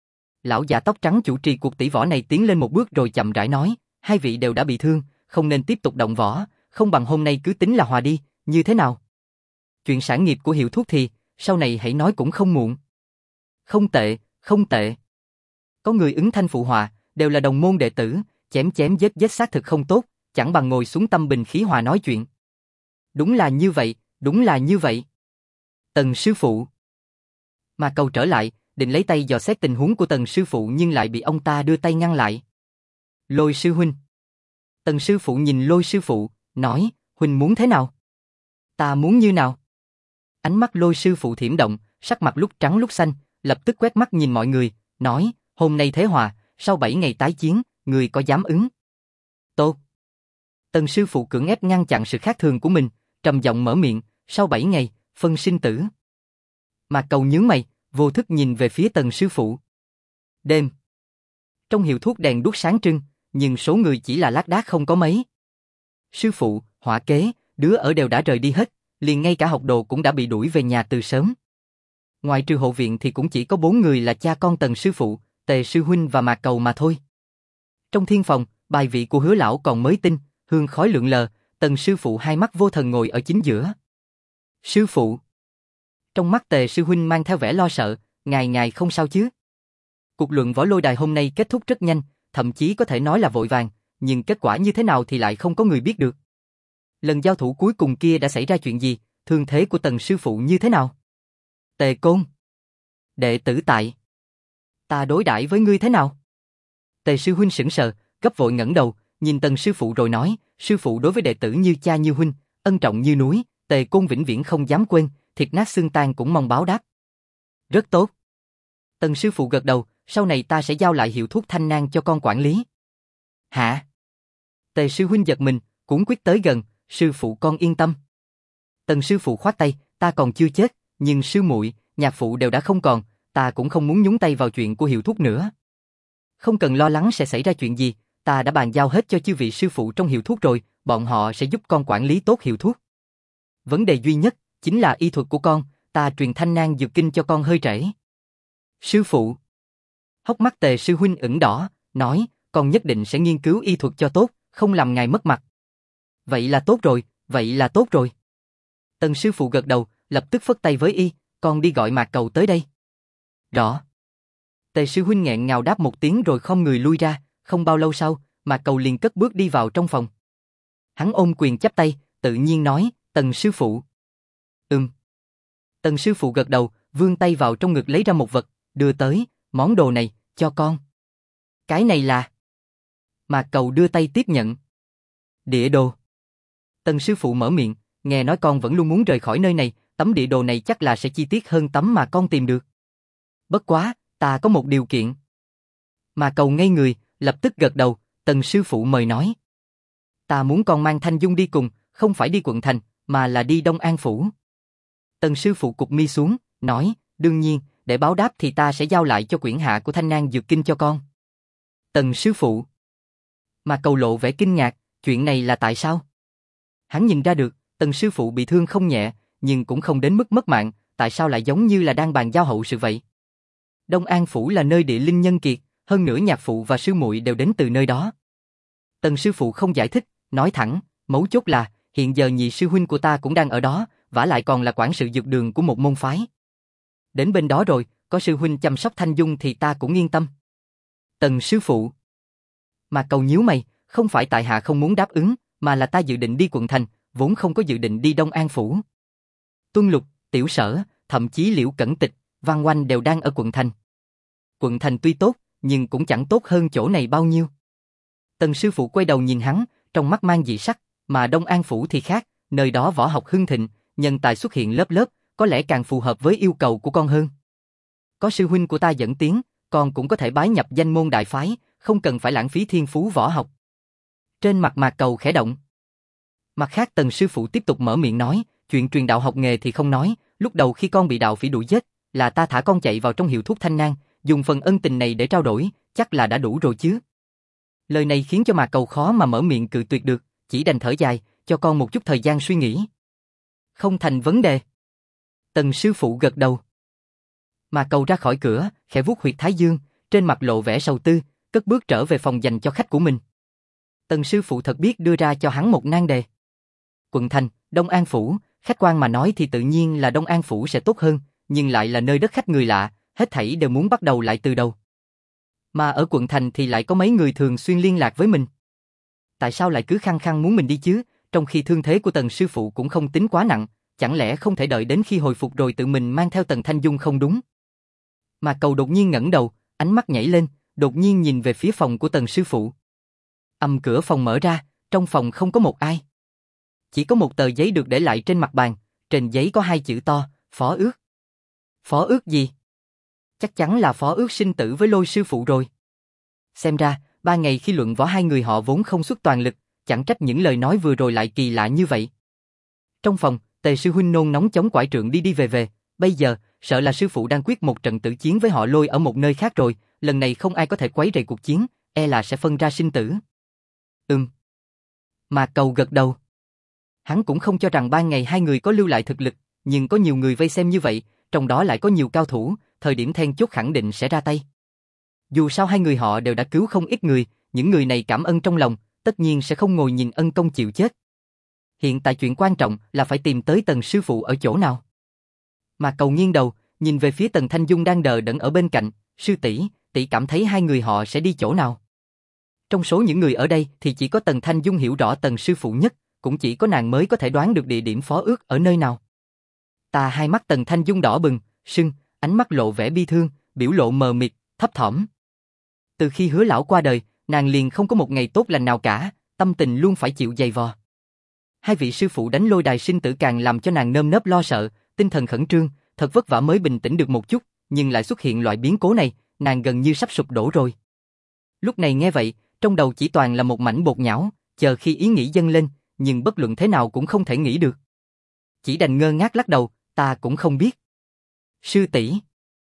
Lão già tóc trắng chủ trì cuộc tỷ võ này tiến lên một bước rồi chậm rãi nói, hai vị đều đã bị thương, không nên tiếp tục động võ, không bằng hôm nay cứ tính là hòa đi, như thế nào? Chuyện sản nghiệp của Hiệu Thuốc thì, sau này hãy nói cũng không muộn. Không tệ, không tệ. Có người ứng thanh phụ hòa, đều là đồng môn đệ tử, chém chém giết giết xác thực không tốt, chẳng bằng ngồi xuống tâm bình khí hòa nói chuyện. Đúng là như vậy, đúng là như vậy. Tần sư phụ. Mà Cầu trở lại, định lấy tay dò xét tình huống của Tần sư phụ nhưng lại bị ông ta đưa tay ngăn lại. Lôi sư huynh. Tần sư phụ nhìn Lôi sư phụ, nói, huynh muốn thế nào? Ta muốn như nào? Ánh mắt Lôi sư phụ thiểm động, sắc mặt lúc trắng lúc xanh, lập tức quét mắt nhìn mọi người, nói, hôm nay thế hòa, sau 7 ngày tái chiến, người có dám ứng? Tốt. Tần sư phụ cưỡng ép ngăn chặn sự khác thường của mình, trầm giọng mở miệng, sau 7 ngày, phân sinh tử. Mạc Cầu nhướng mày, vô thức nhìn về phía Tần sư phụ. Đêm. Trong hiệu thuốc đèn đuốc sáng trưng, nhưng số người chỉ là lác đác không có mấy. Sư phụ, Hỏa Kế, đứa ở đều đã rời đi hết, liền ngay cả học đồ cũng đã bị đuổi về nhà từ sớm. Ngoài trừ hộ viện thì cũng chỉ có 4 người là cha con Tần sư phụ, Tề sư huynh và Mạc Cầu mà thôi. Trong thiên phòng, bài vị của Hứa lão còn mới tinh, hương khói lượn lờ, Tần sư phụ hai mắt vô thần ngồi ở chính giữa. Sư phụ. Trong mắt Tề sư huynh mang theo vẻ lo sợ, ngài không sao chứ? Cuộc luận võ lôi đài hôm nay kết thúc rất nhanh, thậm chí có thể nói là vội vàng, nhưng kết quả như thế nào thì lại không có người biết được. Lần giao thủ cuối cùng kia đã xảy ra chuyện gì, thương thế của Tần sư phụ như thế nào? Tề Côn. Đệ tử tại. Ta đối đãi với ngươi thế nào? Tề sư huynh sững sờ, gấp vội ngẩng đầu, nhìn Tần sư phụ rồi nói, sư phụ đối với đệ tử như cha như huynh, ân trọng như núi, Tề Côn vĩnh viễn không dám quên, thịt nát xương tan cũng mong báo đáp. Rất tốt. Tần sư phụ gật đầu, sau này ta sẽ giao lại hiệu thuốc Thanh Nang cho con quản lý. Hả? Tề sư huynh giật mình, cuống quyết tới gần, sư phụ con yên tâm. Tần sư phụ khoát tay, ta còn chưa chết, nhưng sư muội, nhạc phụ đều đã không còn, ta cũng không muốn nhúng tay vào chuyện của hiệu thuốc nữa. Không cần lo lắng sẽ xảy ra chuyện gì, ta đã bàn giao hết cho chư vị sư phụ trong hiệu thuốc rồi, bọn họ sẽ giúp con quản lý tốt hiệu thuốc. Vấn đề duy nhất chính là y thuật của con, ta truyền Thanh Nang dược kinh cho con hơi trễ. Sư phụ. Hốc mắt Tề sư huynh ửng đỏ, nói, con nhất định sẽ nghiên cứu y thuật cho tốt, không làm ngài mất mặt. Vậy là tốt rồi, vậy là tốt rồi. Tần sư phụ gật đầu, lập tức phất tay với y, con đi gọi Mạc Cầu tới đây. Rõ. Tề sư huynh nghẹn ngào đáp một tiếng rồi không người lui ra, không bao lâu sau, Mạc Cầu liền cất bước đi vào trong phòng. Hắn ôm quyền chắp tay, tự nhiên nói, Tần sư phụ. Tần sư phụ gật đầu, vươn tay vào trong ngực lấy ra một vật, đưa tới, món đồ này, cho con. Cái này là... Mạc Cầu đưa tay tiếp nhận. Địa đồ. Tần sư phụ mở miệng, nghe nói con vẫn luôn muốn rời khỏi nơi này, tấm địa đồ này chắc là sẽ chi tiết hơn tấm mà con tìm được. Bất quá, ta có một điều kiện. Mạc Cầu ngây người, lập tức gật đầu, Tần sư phụ mời nói. Ta muốn con mang Thanh Dung đi cùng, không phải đi quận thành, mà là đi Đông An Phủ. Tần sư phụ cụp mi xuống, nói, đương nhiên, để báo đáp thì ta sẽ giao lại cho quyển hạ của Thanh Nang dược kinh cho con. Tần sư phụ. Mạc Cầu lộ vẻ kinh ngạc, chuyện này là tại sao? Hắn nhìn ra được, Tần sư phụ bị thương không nhẹ, nhưng cũng không đến mức mất mạng, tại sao lại giống như là đang bàn giao hậu sự vậy? Đông An Phủ là nơi địa linh nhân kiệt, hơn nữa nhạc phụ và sư muội đều đến từ nơi đó. Tần sư phụ không giải thích, nói thẳng, mấu chốt là, hiện giờ nhị sư huynh của ta cũng đang ở đó, vả lại còn là quản sự dược đường của một môn phái. Đến bên đó rồi, có sư huynh chăm sóc Thanh Dung thì ta cũng yên tâm. Tần sư phụ. Mạc Cầu nhíu mày, không phải tại hạ không muốn đáp ứng, mà là ta dự định đi quận thành, vốn không có dự định đi Đông An Phủ. Tuân Lục, Tiểu Sở, thậm chí Liễu Cẩn Tịch, Văn Oanh đều đang ở quận thành. Quận thành tuy tốt, nhưng cũng chẳng tốt hơn chỗ này bao nhiêu. Tần sư phụ quay đầu nhìn hắn, trong mắt mang dị sắc, mà Đông An Phủ thì khác, nơi đó võ học hưng thịnh, nhân tài xuất hiện lớp lớp, có lẽ càng phù hợp với yêu cầu của con hơn. Có sư huynh của ta dẫn tiến, con cũng có thể bái nhập danh môn đại phái, không cần phải lãng phí thiên phú võ học. Trên mặt Mạc Cầu khẽ động. Mặt khác Tần sư phụ tiếp tục mở miệng nói, chuyện truyền đạo học nghề thì không nói, lúc đầu khi con bị đạo phỉ đuổi giết, là ta thả con chạy vào trong hiệu thuốc Thanh Nang, dùng phần ân tình này để trao đổi, chắc là đã đủ rồi chứ. Lời này khiến cho Mạc Cầu khó mà mở miệng cự tuyệt được, chỉ đành thở dài, cho con một chút thời gian suy nghĩ. Không thành vấn đề. Tần sư phụ gật đầu. Mạc Cầu ra khỏi cửa, khẽ vuốt huyệt thái dương, trên mặt lộ vẻ sầu tư, cất bước trở về phòng dành cho khách của mình. Tần sư phụ thật biết đưa ra cho hắn một nan đề. Quận thành, Đông An Phủ, khách quan mà nói thì tự nhiên là Đông An Phủ sẽ tốt hơn, nhưng lại là nơi đất khách người lạ, hết thảy đều muốn bắt đầu lại từ đầu. Mà ở quận thành thì lại có mấy người thường xuyên liên lạc với mình. Tại sao lại cứ khăng khăng muốn mình đi chứ, trong khi thương thế của Tần sư phụ cũng không tính quá nặng, chẳng lẽ không thể đợi đến khi hồi phục rồi tự mình mang theo Tần Thanh Dung không đúng? Mà Cầu đột nhiên ngẩng đầu, ánh mắt nhảy lên, đột nhiên nhìn về phía phòng của Tần sư phụ. Cửa phòng mở ra, trong phòng không có một ai. Chỉ có một tờ giấy được để lại trên mặt bàn, trên giấy có 2 chữ to, phó ước. Phó ước gì? Chắc chắn là phó ước sinh tử với Lôi sư phụ rồi. Xem ra, 3 ngày khi luận võ hai người họ vốn không xuất toàn lực, chẳng trách những lời nói vừa rồi lại kỳ lạ như vậy. Trong phòng, Tề sư huynh nôn nóng chống quải trượng đi đi về về, bây giờ, sợ là sư phụ đang quyết một trận tử chiến với họ Lôi ở một nơi khác rồi, lần này không ai có thể quấy rầy cuộc chiến, e là sẽ phân ra sinh tử. Mạc Cầu gật đầu. Hắn cũng không cho rằng ban ngày hai người có lưu lại thực lực, nhưng có nhiều người vây xem như vậy, trong đó lại có nhiều cao thủ, thời điểm then chốt khẳng định sẽ ra tay. Dù sao hai người họ đều đã cứu không ít người, những người này cảm ơn trong lòng, tất nhiên sẽ không ngồi nhìn ân công chịu chết. Hiện tại chuyện quan trọng là phải tìm tới Tần sư phụ ở chỗ nào. Mạc Cầu nghiêng đầu, nhìn về phía Tần Thanh Dung đang đờ đẫn ở bên cạnh, sư tỷ, tỷ cảm thấy hai người họ sẽ đi chỗ nào? Trong số những người ở đây thì chỉ có Tần Thanh Dung hiểu rõ Tần sư phụ nhất, cũng chỉ có nàng mới có thể đoán được địa điểm phó ước ở nơi nào. Hai mắt Tần Thanh Dung đỏ bừng, sưng, ánh mắt lộ vẻ bi thương, biểu lộ mờ mịt, thấp thỏm. Từ khi Hứa lão qua đời, nàng liền không có một ngày tốt lành nào cả, tâm tình luôn phải chịu dày vò. Hai vị sư phụ đánh lôi đài sinh tử càng làm cho nàng nơm nớp lo sợ, tinh thần khẩn trương, thật vất vả mới bình tĩnh được một chút, nhưng lại xuất hiện loại biến cố này, nàng gần như sắp sụp đổ rồi. Lúc này nghe vậy, trong đầu chỉ toàn là một mảnh bột nhão, chờ khi ý nghĩ dâng lên, nhưng bất luận thế nào cũng không thể nghĩ được. Chỉ đành ngơ ngác lắc đầu, ta cũng không biết. Sư tỷ.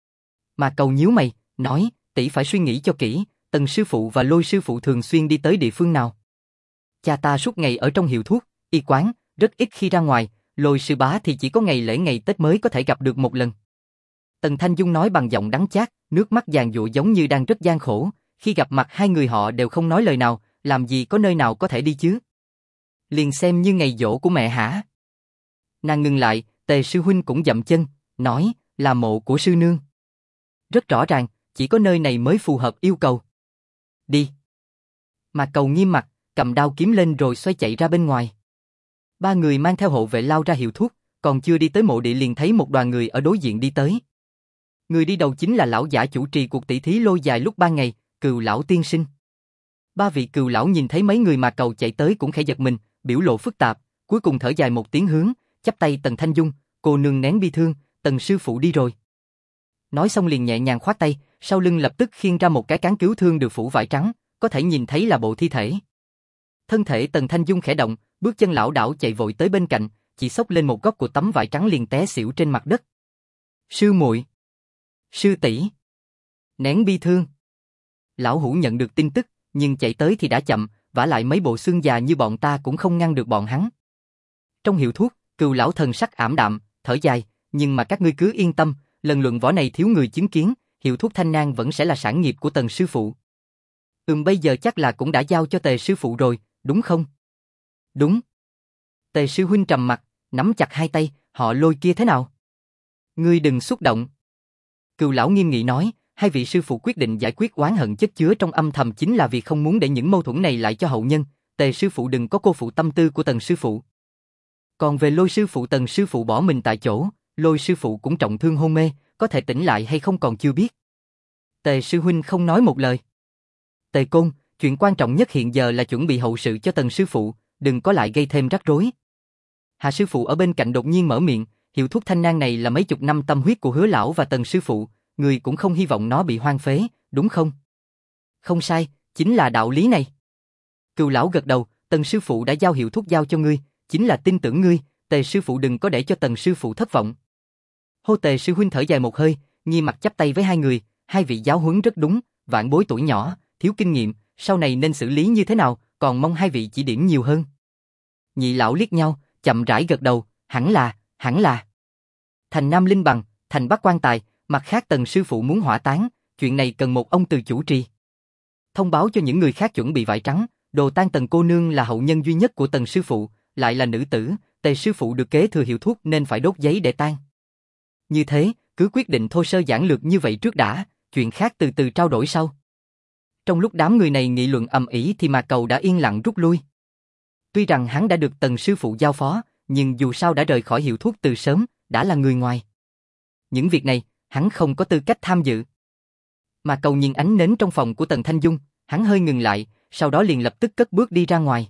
Mà Cầu nhíu mày, nói, tỷ phải suy nghĩ cho kỹ, Tần sư phụ và Lôi sư phụ thường xuyên đi tới địa phương nào. Cha ta suốt ngày ở trong hiệu thuốc, y quán, rất ít khi ra ngoài, Lôi sư bá thì chỉ có ngày lễ ngày Tết mới có thể gặp được một lần. Tần Thanh Dung nói bằng giọng đắng chát, nước mắt giàn giụa giống như đang rất gian khổ, khi gặp mặt hai người họ đều không nói lời nào, làm gì có nơi nào có thể đi chứ. Liền xem như ngày giỗ của mẹ hả? Nàng ngừng lại, Tề sư huynh cũng dậm chân, nói, là mộ của sư nương. Rất rõ ràng, chỉ có nơi này mới phù hợp yêu cầu. Đi. Mà Cầu nghiêm mặt, cầm đao kiếm lên rồi xoay chạy ra bên ngoài. Ba người mang theo hộ vệ lao ra hiệu thuốc, còn chưa đi tới mộ địa liền thấy một đoàn người ở đối diện đi tới. Người đi đầu chính là lão giả chủ trì cuộc tỷ thí lôi dài lúc ban ngày, Cừu lão tiên sinh. Ba vị Cừu lão nhìn thấy mấy người mà Cầu chạy tới cũng khẽ giật mình, biểu lộ phức tạp, cuối cùng thở dài một tiếng hướng, chắp tay Tần Thanh Dung, cô nương nén bi thương, Tần sư phụ đi rồi. Nói xong liền nhẹ nhàng khoát tay, sau lưng lập tức khiêng ra một cái cán cứu thương được phủ vải trắng, có thể nhìn thấy là bộ thi thể. Thân thể Tần Thanh Dung khẽ động, bước chân lảo đảo chạy vội tới bên cạnh, chỉ xốc lên một góc của tấm vải trắng liền té xỉu trên mặt đất. Sư muội, sư tỷ, nén bi thương. Lão hủ nhận được tin tức, nhưng chạy tới thì đã chậm, vả lại mấy bộ xương già như bọn ta cũng không ngăn được bọn hắn. Trong hiệu thuốc, Cừu lão thần sắc ảm đạm, thở dài, nhưng mà các ngươi cứ yên tâm, lần luận võ này thiếu người chứng kiến, hiệu thuốc Thanh Nang vẫn sẽ là sản nghiệp của Tần sư phụ. Bây giờ chắc là cũng đã giao cho Tề sư phụ rồi, đúng không? Đúng. Tề sư huynh trầm mặt, nắm chặt hai tay, họ Lôi kia thế nào? Ngươi đừng xúc động. Cừu lão nghiêm nghị nói, hai vị sư phụ quyết định giải quyết oán hận chất chứa trong âm thầm chính là vì không muốn để những mâu thuẫn này lại cho hậu nhân, Tề sư phụ đừng có cô phụ tâm tư của Tần sư phụ. Còn về Lôi sư phụ, Tần sư phụ bỏ mình tại chỗ, Lôi sư phụ cũng trọng thương hôn mê, có thể tỉnh lại hay không còn chưa biết. Tề sư huynh không nói một lời. Tề Côn, chuyện quan trọng nhất hiện giờ là chuẩn bị hậu sự cho Tần sư phụ, đừng có lại gây thêm rắc rối. Hạ sư phụ ở bên cạnh đột nhiên mở miệng, hiệu thuốc Thanh Nang này là mấy chục năm tâm huyết của Hứa lão và Tần sư phụ, người cũng không hy vọng nó bị hoang phế, đúng không? Không sai, chính là đạo lý này. Cừu lão gật đầu, Tần sư phụ đã giao hiệu thuốc giao cho ngươi, chính là tin tưởng ngươi, Tề sư phụ đừng có để cho Tần sư phụ thất vọng. Hô Tề sư huynh thở dài một hơi, nghi mặt chắp tay với hai người, hai vị giáo huấn rất đúng, vạn bối tuổi nhỏ, thiếu kinh nghiệm, sau này nên xử lý như thế nào, còn mong hai vị chỉ điểm nhiều hơn. Nhị lão liếc nhau, chậm rãi gật đầu, hẳn là. Thành Nam Linh Bằng, thành Bắc Quan Tài, mặt khác Tần sư phụ muốn hỏa táng, chuyện này cần một ông từ chủ trì. Thông báo cho những người khác chuẩn bị vải trắng, đồ tang Tần cô nương là hậu nhân duy nhất của Tần sư phụ, lại là nữ tử, Tề sư phụ được kế thừa hiệu thuốc nên phải đốt giấy để tang. Như thế, cứ quyết định thô sơ giản lược như vậy trước đã, chuyện khác từ từ trao đổi sau. Trong lúc đám người này nghị luận ầm ĩ thì Mạc Cầu đã yên lặng rút lui. Tuy rằng hắn đã được Tần sư phụ giao phó, nhưng dù sao đã rời khỏi hiệu thuốc từ sớm, đã là người ngoài. Những việc này, hắn không có tư cách tham dự. Mạc Cầu nhìn ánh nến trong phòng của Tần Thanh Dung, hắn hơi ngừng lại, sau đó liền lập tức cất bước đi ra ngoài.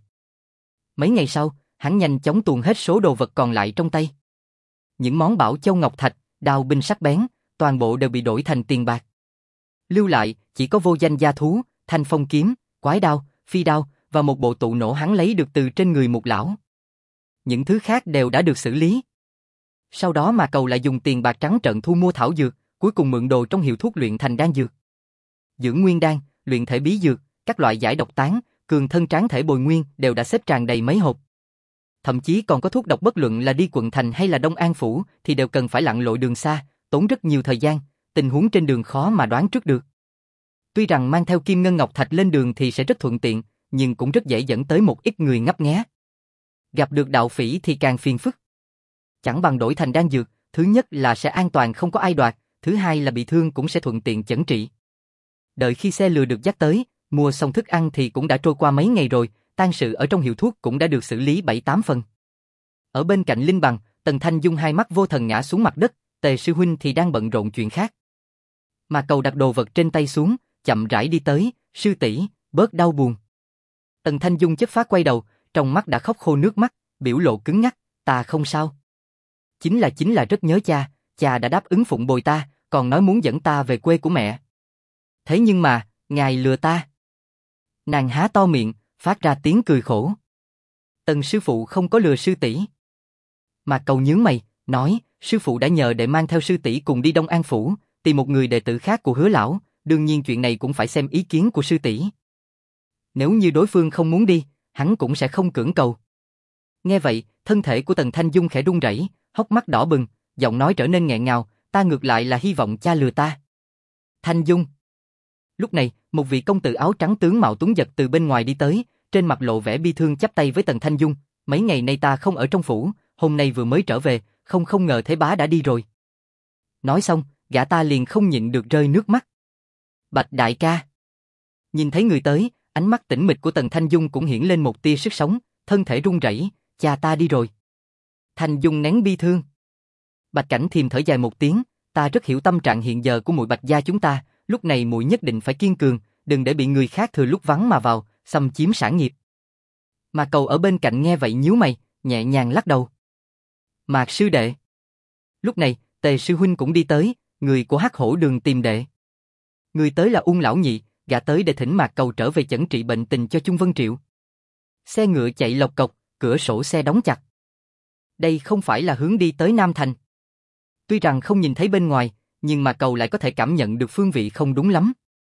Mấy ngày sau, hắn nhanh chóng tuồn hết số đồ vật còn lại trong tay. Những món bảo châu ngọc thạch, đao binh sắc bén, toàn bộ đều bị đổi thành tiền bạc. Lưu lại, chỉ có vô danh gia thú, thanh phong kiếm, quái đao, phi đao, và một bộ tụ nổ hắn lấy được từ trên người một lão. Những thứ khác đều đã được xử lý. Sau đó mà Cầu lại dùng tiền bạc trắng trợn thu mua thảo dược, cuối cùng mượn đồ trong hiệu thuốc luyện thành đan dược. Dưỡng nguyên đan, luyện thể bí dược, các loại giải độc tán, cường thân tráng thể bồi nguyên đều đã xếp tràn đầy mấy hộp. Thậm chí còn có thuốc độc, bất luận là đi quận thành hay là Đông An phủ thì đều cần phải lặn lội đường xa, tốn rất nhiều thời gian, tình huống trên đường khó mà đoán trước được. Tuy rằng mang theo kim ngân ngọc thạch lên đường thì sẽ rất thuận tiện, nhưng cũng rất dễ dẫn tới một ít người ngấp nghé. Gặp được đạo phỉ thì càng phiền phức. Chẳng bằng đổi thành đan dược, thứ nhất là sẽ an toàn không có ai đoạt, thứ hai là bị thương cũng sẽ thuận tiện chẩn trị. Đợi khi xe lừa được dắt tới, mua xong thức ăn thì cũng đã trôi qua mấy ngày rồi, tang sự ở trong hiệu thuốc cũng đã được xử lý 7-8 phần. Ở bên cạnh Linh Bằng, Tần Thanh Dung hai mắt vô thần ngã xuống mặt đất, Tề sư huynh thì đang bận rộn chuyện khác. Mà Cầu đặt đồ vật trên tay xuống, chậm rãi đi tới, sư tỷ, bớt đau buồn. Tần Thanh Dung chất phát quay đầu, trong mắt đã khóc khô nước mắt, biểu lộ cứng ngắc, ta không sao. Chính là rất nhớ cha, cha đã đáp ứng phụng bồi ta, còn nói muốn dẫn ta về quê của mẹ. Thế nhưng mà, ngài lừa ta. Nàng há to miệng, phát ra tiếng cười khổ. Tần sư phụ không có lừa sư tỷ. Mà Cầu nhướng mày, nói, sư phụ đã nhờ để mang theo sư tỷ cùng đi Đông An phủ, tìm một người đệ tử khác của Hứa lão, đương nhiên chuyện này cũng phải xem ý kiến của sư tỷ. Nếu như đối phương không muốn đi, hắn cũng sẽ không cưỡng cầu. Nghe vậy, thân thể của Tần Thanh Dung khẽ run rẩy, hốc mắt đỏ bừng, giọng nói trở nên nghẹn ngào, ta ngược lại là hy vọng cha lừa ta. Thanh Dung. Lúc này, một vị công tử áo trắng tướng mạo tuấn giật từ bên ngoài đi tới, trên mặt lộ vẻ bi thương chắp tay với Tần Thanh Dung, mấy ngày nay ta không ở trong phủ, hôm nay vừa mới trở về, không ngờ Thế Bá đã đi rồi. Nói xong, gã ta liền không nhịn được rơi nước mắt. Bạch đại ca. Nhìn thấy người tới, ánh mắt tĩnh mịch của Tần Thanh Dung cũng hiển lên một tia sức sống, thân thể run rẩy, cha ta đi rồi. Thanh Dung nén bi thương. Bạch Cảnh Thiềm thở dài một tiếng, ta rất hiểu tâm trạng hiện giờ của muội Bạch gia chúng ta, lúc này muội nhất định phải kiên cường, đừng để bị người khác thừa lúc vắng mà vào, xâm chiếm sản nghiệp. Mà Cầu ở bên cạnh nghe vậy nhíu mày, nhẹ nhàng lắc đầu. Mạc sư đệ. Lúc này, Tề sư huynh cũng đi tới, người của Hắc Hổ Đường tìm đệ. Người tới là Ung lão nhị, gã tới để thỉnh Mạc Cầu trở về chẩn trị bệnh tình cho Chung Vân Triệu. Xe ngựa chạy lộc cộc, cửa sổ xe đóng chặt. Đây không phải là hướng đi tới Nam Thành. Tuy rằng không nhìn thấy bên ngoài, nhưng mà Cầu lại có thể cảm nhận được phương vị không đúng lắm.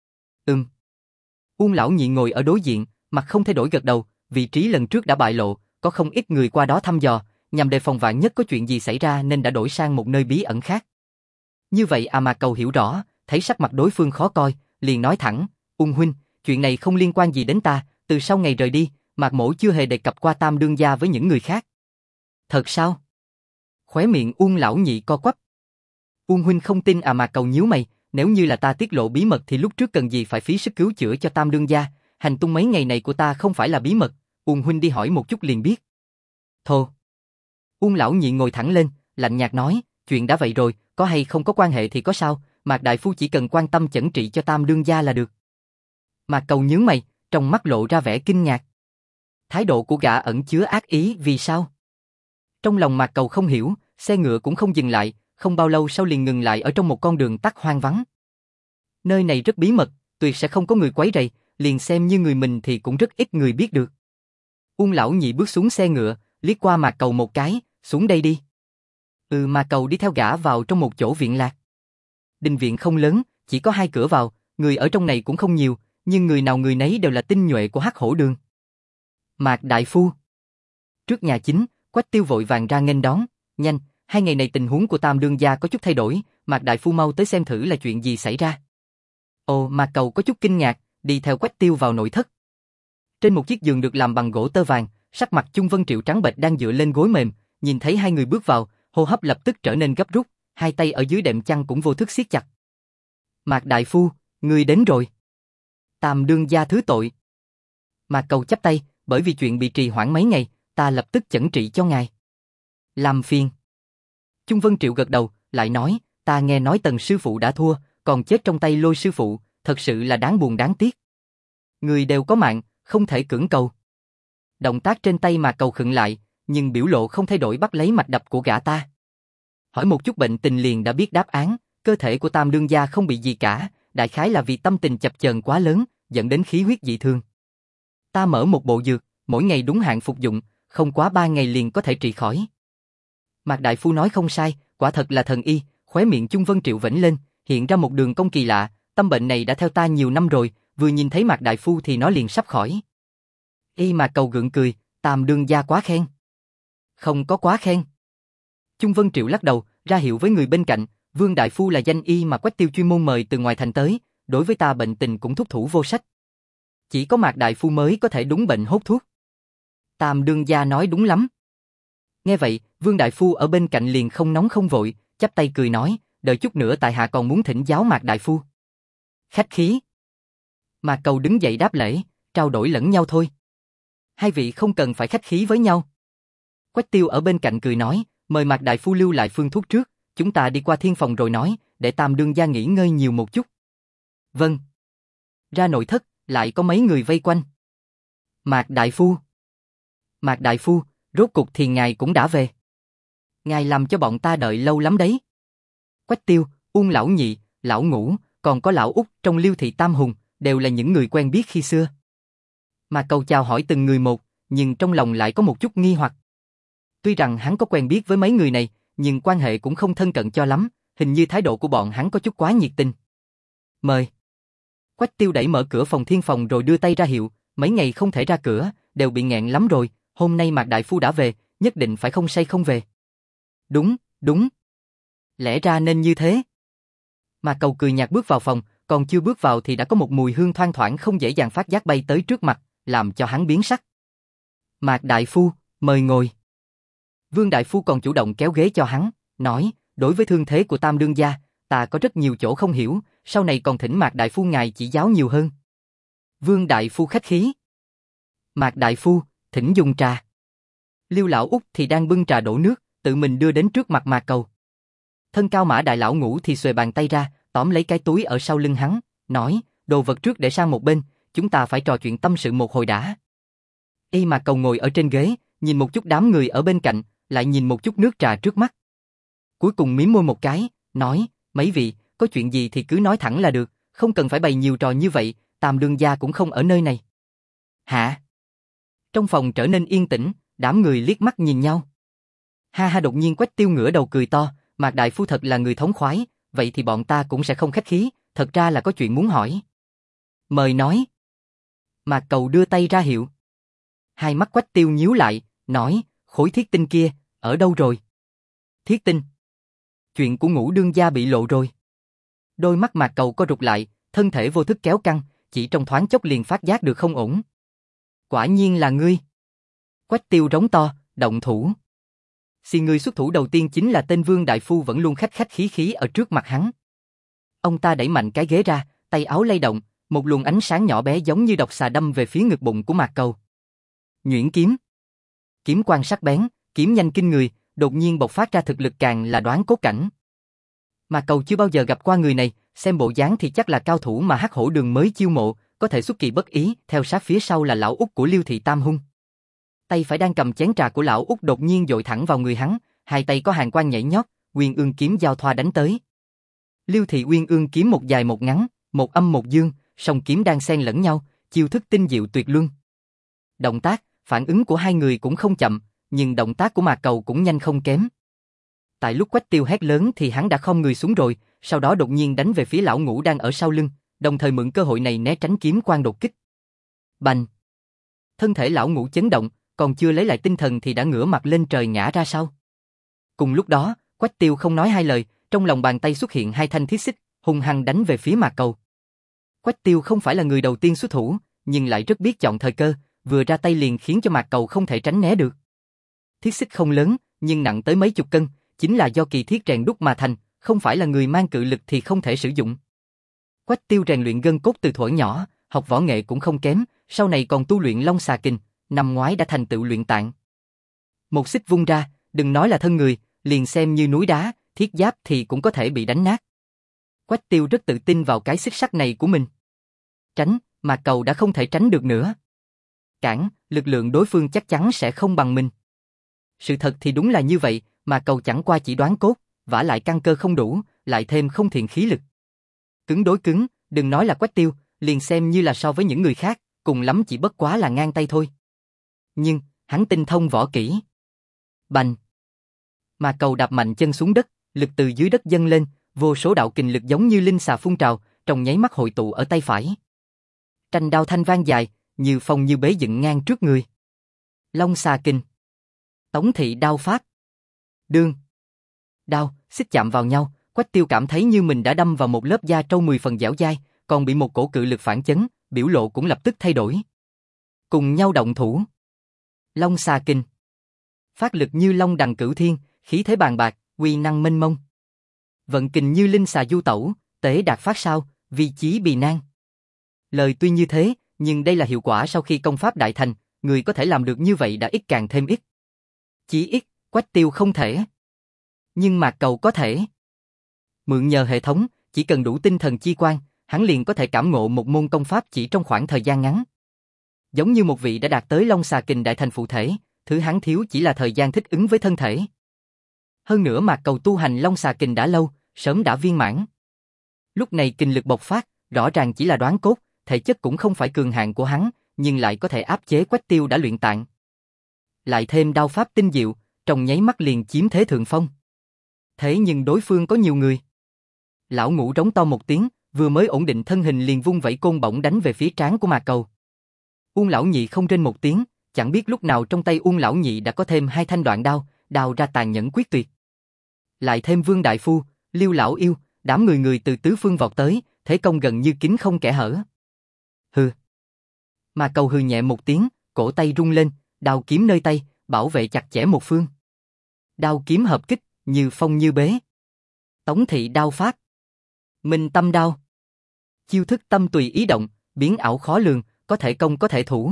Ung lão nhị ngồi ở đối diện, mặt không thay đổi gật đầu, vị trí lần trước đã bại lộ, có không ít người qua đó thăm dò, nhằm đề phòng vạn nhất có chuyện gì xảy ra nên đã đổi sang một nơi bí ẩn khác. Như vậy mà Cầu hiểu rõ, thấy sắc mặt đối phương khó coi, liền nói thẳng, Ung huynh, chuyện này không liên quan gì đến ta, từ sau ngày rời đi, Mạc mỗ chưa hề đề cập qua Tam đương gia với những người khác. Thật sao? Khóe miệng Ung lão nhị co quắp. Ung huynh không tin Mạc Cầu nhíu mày, nếu như là ta tiết lộ bí mật thì lúc trước cần gì phải phí sức cứu chữa cho Tam đương gia, hành tung mấy ngày này của ta không phải là bí mật, Ung huynh đi hỏi một chút liền biết. Thô. Ung lão nhị ngồi thẳng lên, lạnh nhạt nói, chuyện đã vậy rồi, có hay không có quan hệ thì có sao, Mạc đại phu chỉ cần quan tâm chẩn trị cho Tam đương gia là được. Mạc Cầu nhướng mày, trong mắt lộ ra vẻ kinh ngạc. Thái độ của gã ẩn chứa ác ý, vì sao? Trong lòng Mạc Cầu không hiểu, xe ngựa cũng không dừng lại, không bao lâu sau liền ngừng lại ở trong một con đường tắt hoang vắng. Nơi này rất bí mật, tuyệt sẽ không có người quấy rầy, liền xem như người mình thì cũng rất ít người biết được. Ung lão nhị bước xuống xe ngựa, liếc qua Mạc Cầu một cái, xuống đây đi. Mạc Cầu đi theo gã vào trong một chỗ viện lạc. Đình viện không lớn, chỉ có 2 cửa vào, người ở trong này cũng không nhiều, nhưng người nào người nấy đều là tinh nhuệ của Hắc Hổ Đường. Mạc đại phu. Trước nhà chính, Quách Tiêu vội vàng ra nghênh đón, nhanh, 2 ngày này tình huống của Tam đương gia có chút thay đổi, Mạc đại phu mau tới xem thử là chuyện gì xảy ra. Ồ, Mạc Cầu có chút kinh ngạc, đi theo Quách Tiêu vào nội thất. Trên một chiếc giường được làm bằng gỗ tơ vàng, sắc mặt Chung Vân Triệu trắng bệch đang dựa lên gối mềm, nhìn thấy 2 người bước vào, hô hấp lập tức trở nên gấp rút, 2 tay ở dưới đệm chăn cũng vô thức siết chặt. Mạc đại phu, ngươi đến rồi. Tam đương gia thứ tội. Mạc Cầu chắp tay, bởi vì chuyện bị trì hoãn mấy ngày, ta lập tức chẩn trị cho ngài. Làm phiền. Chung Vân Triệu gật đầu, lại nói, ta nghe nói Tần sư phụ đã thua, còn chết trong tay Lôi sư phụ, thật sự là đáng buồn đáng tiếc. Người đều có mạng, không thể cưỡng cầu. Động tác trên tay Mạc Cầu khựng lại, nhưng biểu lộ không thay đổi, bắt lấy mạch đập của gã ta. Hỏi một chút bệnh tình liền đã biết đáp án, cơ thể của Tam đương gia không bị gì cả, đại khái là vì tâm tình chập chờn quá lớn, dẫn đến khí huyết dị thường. Ta mở một bộ dược, mỗi ngày đúng hạn phục dụng, không quá 3 ngày liền có thể trị khỏi. Mạc Đại Phu nói không sai, quả thật là thần y, khóe miệng Chung Vân Triệu vểnh lên, hiện ra một đường cong kỳ lạ, tâm bệnh này đã theo ta nhiều năm rồi, vừa nhìn thấy Mạc Đại Phu thì nó liền sắp khỏi. Y Mạc Cầu gượng cười, Tam đương gia quá khen. Không có quá khen. Chung Vân Triệu lắc đầu, ra hiệu với người bên cạnh, Vương Đại Phu là danh y mà Quách Tiêu chuyên môn mời từ ngoài thành tới, đối với ta bệnh tình cũng thúc thủ vô sách. Chỉ có Mạc Đại Phu mới có thể đúng bệnh hốt thuốc. Tam đương gia nói đúng lắm. Nghe vậy, Vương Đại Phu ở bên cạnh liền không nóng không vội, chắp tay cười nói, đợi chút nữa tại hạ còn muốn thỉnh giáo Mạc Đại Phu. Khách khí. Mạc Cầu đứng dậy đáp lễ, trao đổi lẫn nhau thôi. Hai vị không cần phải khách khí với nhau. Quách Tiêu ở bên cạnh cười nói, mời Mạc Đại Phu lưu lại phương thuốc trước, chúng ta đi qua thiên phòng rồi nói, để Tam đương gia nghỉ ngơi nhiều một chút. Vâng. Ra nội thất, lại có mấy người vây quanh. Mạc Đại Phu. Mạc Đại Phu, rốt cục thì ngài cũng đã về. Ngài làm cho bọn ta đợi lâu lắm đấy. Quách Tiêu, Uông lão nhị, lão Ngũ, còn có lão Út trong Liêu thị Tam Hùng, đều là những người quen biết khi xưa. Mạc Cầu chào hỏi từng người một, nhưng trong lòng lại có một chút nghi hoặc. Tuy rằng hắn có quen biết với mấy người này, nhưng quan hệ cũng không thân cận cho lắm, hình như thái độ của bọn hắn có chút quá nhiệt tình. Mời. Quách Tiêu đẩy mở cửa phòng thiên phòng rồi đưa tay ra hiệu, mấy ngày không thể ra cửa, đều bị nghẹn lắm rồi, hôm nay Mạc Đại Phu đã về, nhất định phải không say không về. Đúng, đúng. Lẽ ra nên như thế. Mạc Cầu cười nhạt bước vào phòng, còn chưa bước vào thì đã có một mùi hương thoang thoảng không dễ dàng phát giác bay tới trước mặt, làm cho hắn biến sắc. Mạc Đại Phu, mời ngồi. Vương Đại Phu còn chủ động kéo ghế cho hắn, nói, đối với thương thế của Tam đương gia, ta có rất nhiều chỗ không hiểu, sau này còn thỉnh Mạc Đại Phu ngài chỉ giáo nhiều hơn. Vương Đại Phu khách khí. Mạc Đại Phu, thỉnh dùng trà. Liêu lão Út thì đang bưng trà đổ nước, tự mình đưa đến trước mặt Mạc Cầu. Thân cao Mã Đại lão Ngũ thì xuề bàn tay ra, tóm lấy cái túi ở sau lưng hắn, nói, đồ vật trước để sang một bên, chúng ta phải trò chuyện tâm sự một hồi đã. Y Mạc Cầu ngồi ở trên ghế, nhìn một chút đám người ở bên cạnh, lại nhìn một chút nước trà trước mắt. Cuối cùng mím môi một cái, nói, mấy vị, có chuyện gì thì cứ nói thẳng là được, không cần phải bày nhiều trò như vậy, Tam đương gia cũng không ở nơi này. Hả? Trong phòng trở nên yên tĩnh, đám người liếc mắt nhìn nhau. Ha ha, đột nhiên Quách Tiêu ngửa đầu cười to, Mạc Đại Phu thật là người thống khoái, vậy thì bọn ta cũng sẽ không khách khí, thật ra là có chuyện muốn hỏi. Mời nói. Mạc Cầu đưa tay ra hiệu. Hai mắt Quách Tiêu nhíu lại, nói, khối thiết tinh kia, ở đâu rồi? Thiết tinh? Chuyện của Ngũ đương gia bị lộ rồi. Đôi mắt Mạc Cầu co rụt lại, thân thể vô thức kéo căng, chỉ trong thoáng chốc liền phát giác được không ổn. Quả nhiên là ngươi. Quách Tiêu rống to, động thủ. Xin ngươi xuất thủ đầu tiên chính là tên Vương Đại Phu vẫn luôn khách khách khí khí ở trước mặt hắn. Ông ta đẩy mạnh cái ghế ra, tay áo lay động, một luồng ánh sáng nhỏ bé giống như độc xà đâm về phía ngực bụng của Mạc Cầu. Nhuyễn kiếm. Kiếm quang sắc bén, kiếm nhanh kinh người, đột nhiên bộc phát ra thực lực càng là đoán cốt cảnh. Mạc Cầu chưa bao giờ gặp qua người này, xem bộ dáng thì chắc là cao thủ mà Hắc Hổ Đường mới chiêu mộ, có thể xuất kỳ bất ý, theo sát phía sau là lão Út của Liêu thị Tam Hung. Tay phải đang cầm chén trà của lão Út đột nhiên dội thẳng vào người hắn, hai tay có hàn quang nhảy nhót, Uyên Ương kiếm giao thoa đánh tới. Liêu thị Uyên Ương kiếm một dài một ngắn, một âm một dương, song kiếm đang xen lẫn nhau, chiêu thức tinh diệu tuyệt luân. Động tác, phản ứng của hai người cũng không chậm, nhưng động tác của Mạc Cầu cũng nhanh không kém. Tại lúc Quách Tiêu hét lớn thì hắn đã khom người xuống rồi, sau đó đột nhiên đánh về phía lão Ngũ đang ở sau lưng, đồng thời mượn cơ hội này né tránh kiếm quang đột kích. Bành! Thân thể lão Ngũ chấn động, còn chưa lấy lại tinh thần thì đã ngửa mặt lên trời ngã ra sau. Cùng lúc đó, Quách Tiêu không nói hai lời, trong lòng bàn tay xuất hiện hai thanh thiết xích, hung hăng đánh về phía Mạc Cầu. Quách Tiêu không phải là người đầu tiên xuất thủ, nhưng lại rất biết chọn thời cơ, vừa ra tay liền khiến cho Mạc Cầu không thể tránh né được. Thiết xích không lớn, nhưng nặng tới mấy chục cân, chính là do kỳ thiết rèn đúc mà thành, không phải là người mang cự lực thì không thể sử dụng. Quách Tiêu rèn luyện gân cốt từ thuở nhỏ, học võ nghệ cũng không kém, sau này còn tu luyện Long Xà Kình, năm ngoái đã thành tựu luyện tạng. Một xích vung ra, đừng nói là thân người, liền xem như núi đá, thiết giáp thì cũng có thể bị đánh nát. Quách Tiêu rất tự tin vào cái xích sắt này của mình. Tránh, Mạc Cầu đã không thể tránh được nữa. Cản, lực lượng đối phương chắc chắn sẽ không bằng mình. Sự thật thì đúng là như vậy, Mạc Cầu chẳng qua chỉ đoán cốt, vả lại căn cơ không đủ, lại thêm không thiện khí lực. Cứng đối cứng, đừng nói là Quách Tiêu, liền xem như là so với những người khác, cùng lắm chỉ bất quá là ngang tay thôi. Nhưng, hắn tinh thông võ kỹ. Bành! Mà Cầu đạp mạnh chân xuống đất, lực từ dưới đất dâng lên, vô số đạo kình lực giống như linh xà phun trào, trong nháy mắt hội tụ ở tay phải. Tranh đao thanh vang dài, như phong như bế dựng ngang trước người. Long xà kình. Tống thị đao pháp. Đương. Đao, xích chạm vào nhau, Quách Tiêu cảm thấy như mình đã đâm vào một lớp da trâu 10 phần dẻo dai, còn bị một cổ cự lực phản chấn, biểu lộ cũng lập tức thay đổi. Cùng nhau động thủ. Long xà kình. Phát lực như long đằng cửu thiên, khí thế bàn bạc, uy năng mênh mông. Vận kình như linh xà du tẩu, tế đạt phát sao, vi chí bì nan. Lời tuy như thế, nhưng đây là hiệu quả sau khi công pháp đại thành, người có thể làm được như vậy đã ít càng thêm ít. Chỉ ít, Quách Tiêu không thể. Nhưng Mạc Cầu có thể. Mượn nhờ hệ thống, chỉ cần đủ tinh thần chi quan, hắn liền có thể cảm ngộ một môn công pháp chỉ trong khoảng thời gian ngắn. Giống như một vị đã đạt tới Long xà kình đại thành phụ thể, thứ hắn thiếu chỉ là thời gian thích ứng với thân thể. Hơn nữa Mạc Cầu tu hành Long xà kình đã lâu, sớm đã viên mãn. Lúc này kình lực bộc phát, rõ ràng chỉ là đoán cốt, thể chất cũng không phải cường hạng của hắn, nhưng lại có thể áp chế Quách Tiêu đã luyện tạng. Lại thêm đao pháp tinh diệu, trong nháy mắt liền chiếm thế thượng phong. Thế nhưng đối phương có nhiều người. Lão Ngũ rống to một tiếng, vừa mới ổn định thân hình liền vung vẩy côn bổng đánh về phía trán của Mạc Cầu. Uông Lão Nhị không rên một tiếng, chẳng biết lúc nào trong tay Uông Lão Nhị đã có thêm 2 thanh đoạn đao, đao ra tàn nhẫn quyết tuyệt. Lại thêm Vương Đại Phu, Liêu Lão Yêu, đám người từ tứ phương vọt tới, thế công gần như kín không kẽ hở. Hừ. Mạc Cầu hừ nhẹ một tiếng, cổ tay rung lên, đao kiếm nơi tay, bảo vệ chặt chẽ một phương. Đao kiếm hợp kích, như phong như bế. Tống thị đao pháp. Minh tâm đao. Chiêu thức tâm tùy ý động, biến ảo khó lường, có thể công có thể thủ.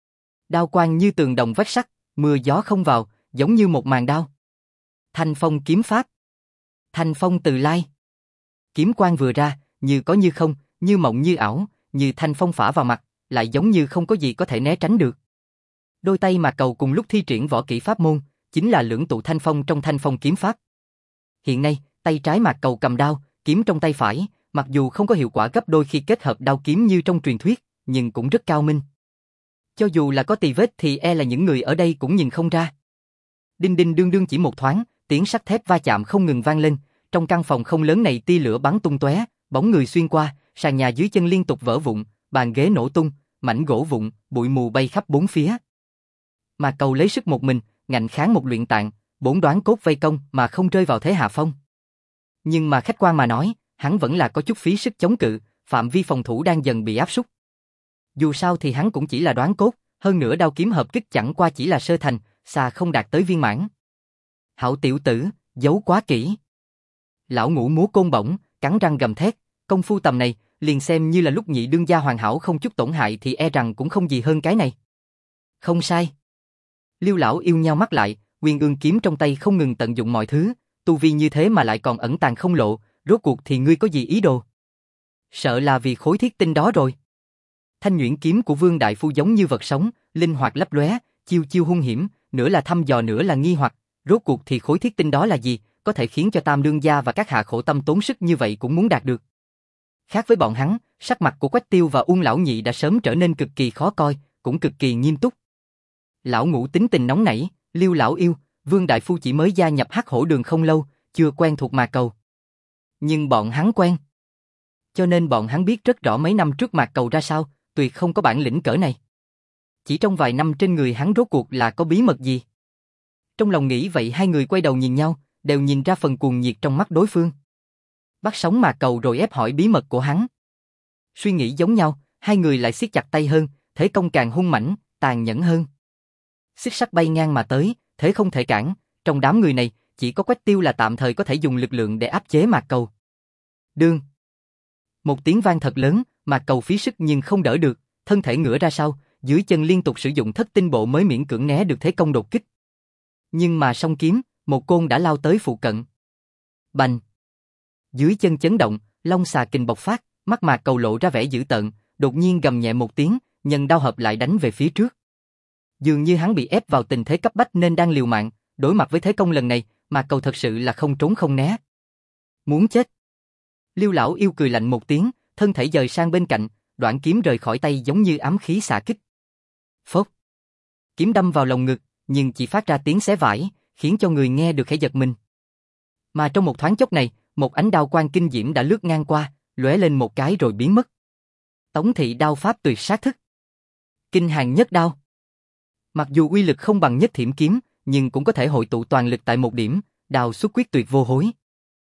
Đao quang như tường đồng vách sắt, mưa gió không vào, giống như một màn đao. Thanh phong kiếm pháp. Thanh phong từ lai. Kiếm quang vừa ra, như có như không, như mộng như ảo, như thanh phong phả vào mặt, lại giống như không có gì có thể né tránh được. Đôi tay Mạc Cầu cùng lúc thi triển võ kỹ pháp môn, chính là lưỡng tụ thanh phong trong thanh phong kiếm pháp. Hiện nay, tay trái Mạc Cầu cầm đao, kiếm trong tay phải, mặc dù không có hiệu quả gấp đôi khi kết hợp đao kiếm như trong truyền thuyết, nhưng cũng rất cao minh. Cho dù là có tì vết thì e là những người ở đây cũng nhìn không ra. Đinh đinh đương đương chỉ một thoáng, tiếng sắt thép va chạm không ngừng vang lên, trong căn phòng không lớn này tia lửa bắn tung tóe, bóng người xuyên qua, sàn nhà dưới chân liên tục vỡ vụn, bàn ghế nổ tung, mảnh gỗ vụn, bụi mù bay khắp bốn phía. Mạc Cầu lấy sức một mình, ngạnh kháng một luyện tạng, 4 đoán cốt vây công mà không rơi vào thế hạ phong. Nhưng mà khách quan mà nói, hắn vẫn là có chút phí sức chống cự, phạm vi phòng thủ đang dần bị áp sút. Dù sao thì hắn cũng chỉ là đoán cốt, hơn nữa đao kiếm hợp kích chẳng qua chỉ là sơ thành, xa không đạt tới viên mãn. Hảo tiểu tử, giấu quá kỹ. Lão Ngũ múa côn bổng, cắn răng gầm thét, công phu tầm này, liền xem như là lúc nhị đương gia hoàn hảo không chút tổn hại thì e rằng cũng không gì hơn cái này. Không sai. Liêu Lão Yêu nhao mắt lại, Nguyên Ương kiếm trong tay không ngừng tận dụng mọi thứ, tu vi như thế mà lại còn ẩn tàng không lộ, rốt cuộc thì ngươi có gì ý đồ? Sợ là vì khối thiết tinh đó rồi. Thanh nhuyễn kiếm của Vương Đại Phu giống như vật sống, linh hoạt lấp lóe, chiêu chiêu hung hiểm, nửa là thăm dò nửa là nghi hoặc, rốt cuộc thì khối thiết tinh đó là gì, có thể khiến cho Tam đương gia và các hạ khổ tâm tốn sức như vậy cũng muốn đạt được. Khác với bọn hắn, sắc mặt của Quách Tiêu và Uông Lão Nhị đã sớm trở nên cực kỳ khó coi, cũng cực kỳ nghiêm túc. Lão Ngũ tính tình nóng nảy, Liêu Lão Yêu, Vương Đại Phu chỉ mới gia nhập Hắc Hổ Đường không lâu, chưa quen thuộc Mạc Cầu. Nhưng bọn hắn quen. Cho nên bọn hắn biết rất rõ mấy năm trước Mạc Cầu ra sao, tuyệt không có bản lĩnh cỡ này. Chỉ trong vài năm trên người hắn rốt cuộc là có bí mật gì? Trong lòng nghĩ vậy hai người quay đầu nhìn nhau, đều nhìn ra phần cuồng nhiệt trong mắt đối phương. Bắt sống Mạc Cầu rồi ép hỏi bí mật của hắn. Suy nghĩ giống nhau, hai người lại siết chặt tay hơn, thế công càng hung mãnh, tàn nhẫn hơn. Xích sắt bay ngang mà tới, thế không thể cản, trong đám người này, chỉ có Quách Tiêu là tạm thời có thể dùng lực lượng để áp chế Mạc Cầu. Đương. Một tiếng vang thật lớn, Mạc Cầu phí sức nhưng không đỡ được, thân thể ngửa ra sau, dưới chân liên tục sử dụng thất tinh bộ mới miễn cưỡng né được thế công đột kích. Nhưng mà song kiếm, một côn đã lao tới phụ cận. Bành. Dưới chân chấn động, long xà kình bộc phát, mắt Mạc Cầu lộ ra vẻ dữ tợn, đột nhiên gầm nhẹ một tiếng, nhân đao hợp lại đánh về phía trước. Dường như hắn bị ép vào tình thế cấp bách nên đang liều mạng, đối mặt với thế công lần này, Mạc Cầu thật sự là không trốn không né. Muốn chết. Liêu Lão Yêu cười lạnh một tiếng, thân thể dời sang bên cạnh, đoạn kiếm rời khỏi tay giống như ám khí xạ kích. Phốc. Kiếm đâm vào lồng ngực, nhưng chỉ phát ra tiếng xé vải, khiến cho người nghe được khẽ giật mình. Mà trong một thoáng chốc này, một ánh đao quang kinh diễm đã lướt ngang qua, lóe lên một cái rồi biến mất. Tống thị đao pháp tuyệt sát thức. Kinh hàng nhất đao. Mặc dù uy lực không bằng nhất thiểm kiếm, nhưng cũng có thể hội tụ toàn lực tại một điểm, đao xuất quyết tuyệt vô hối.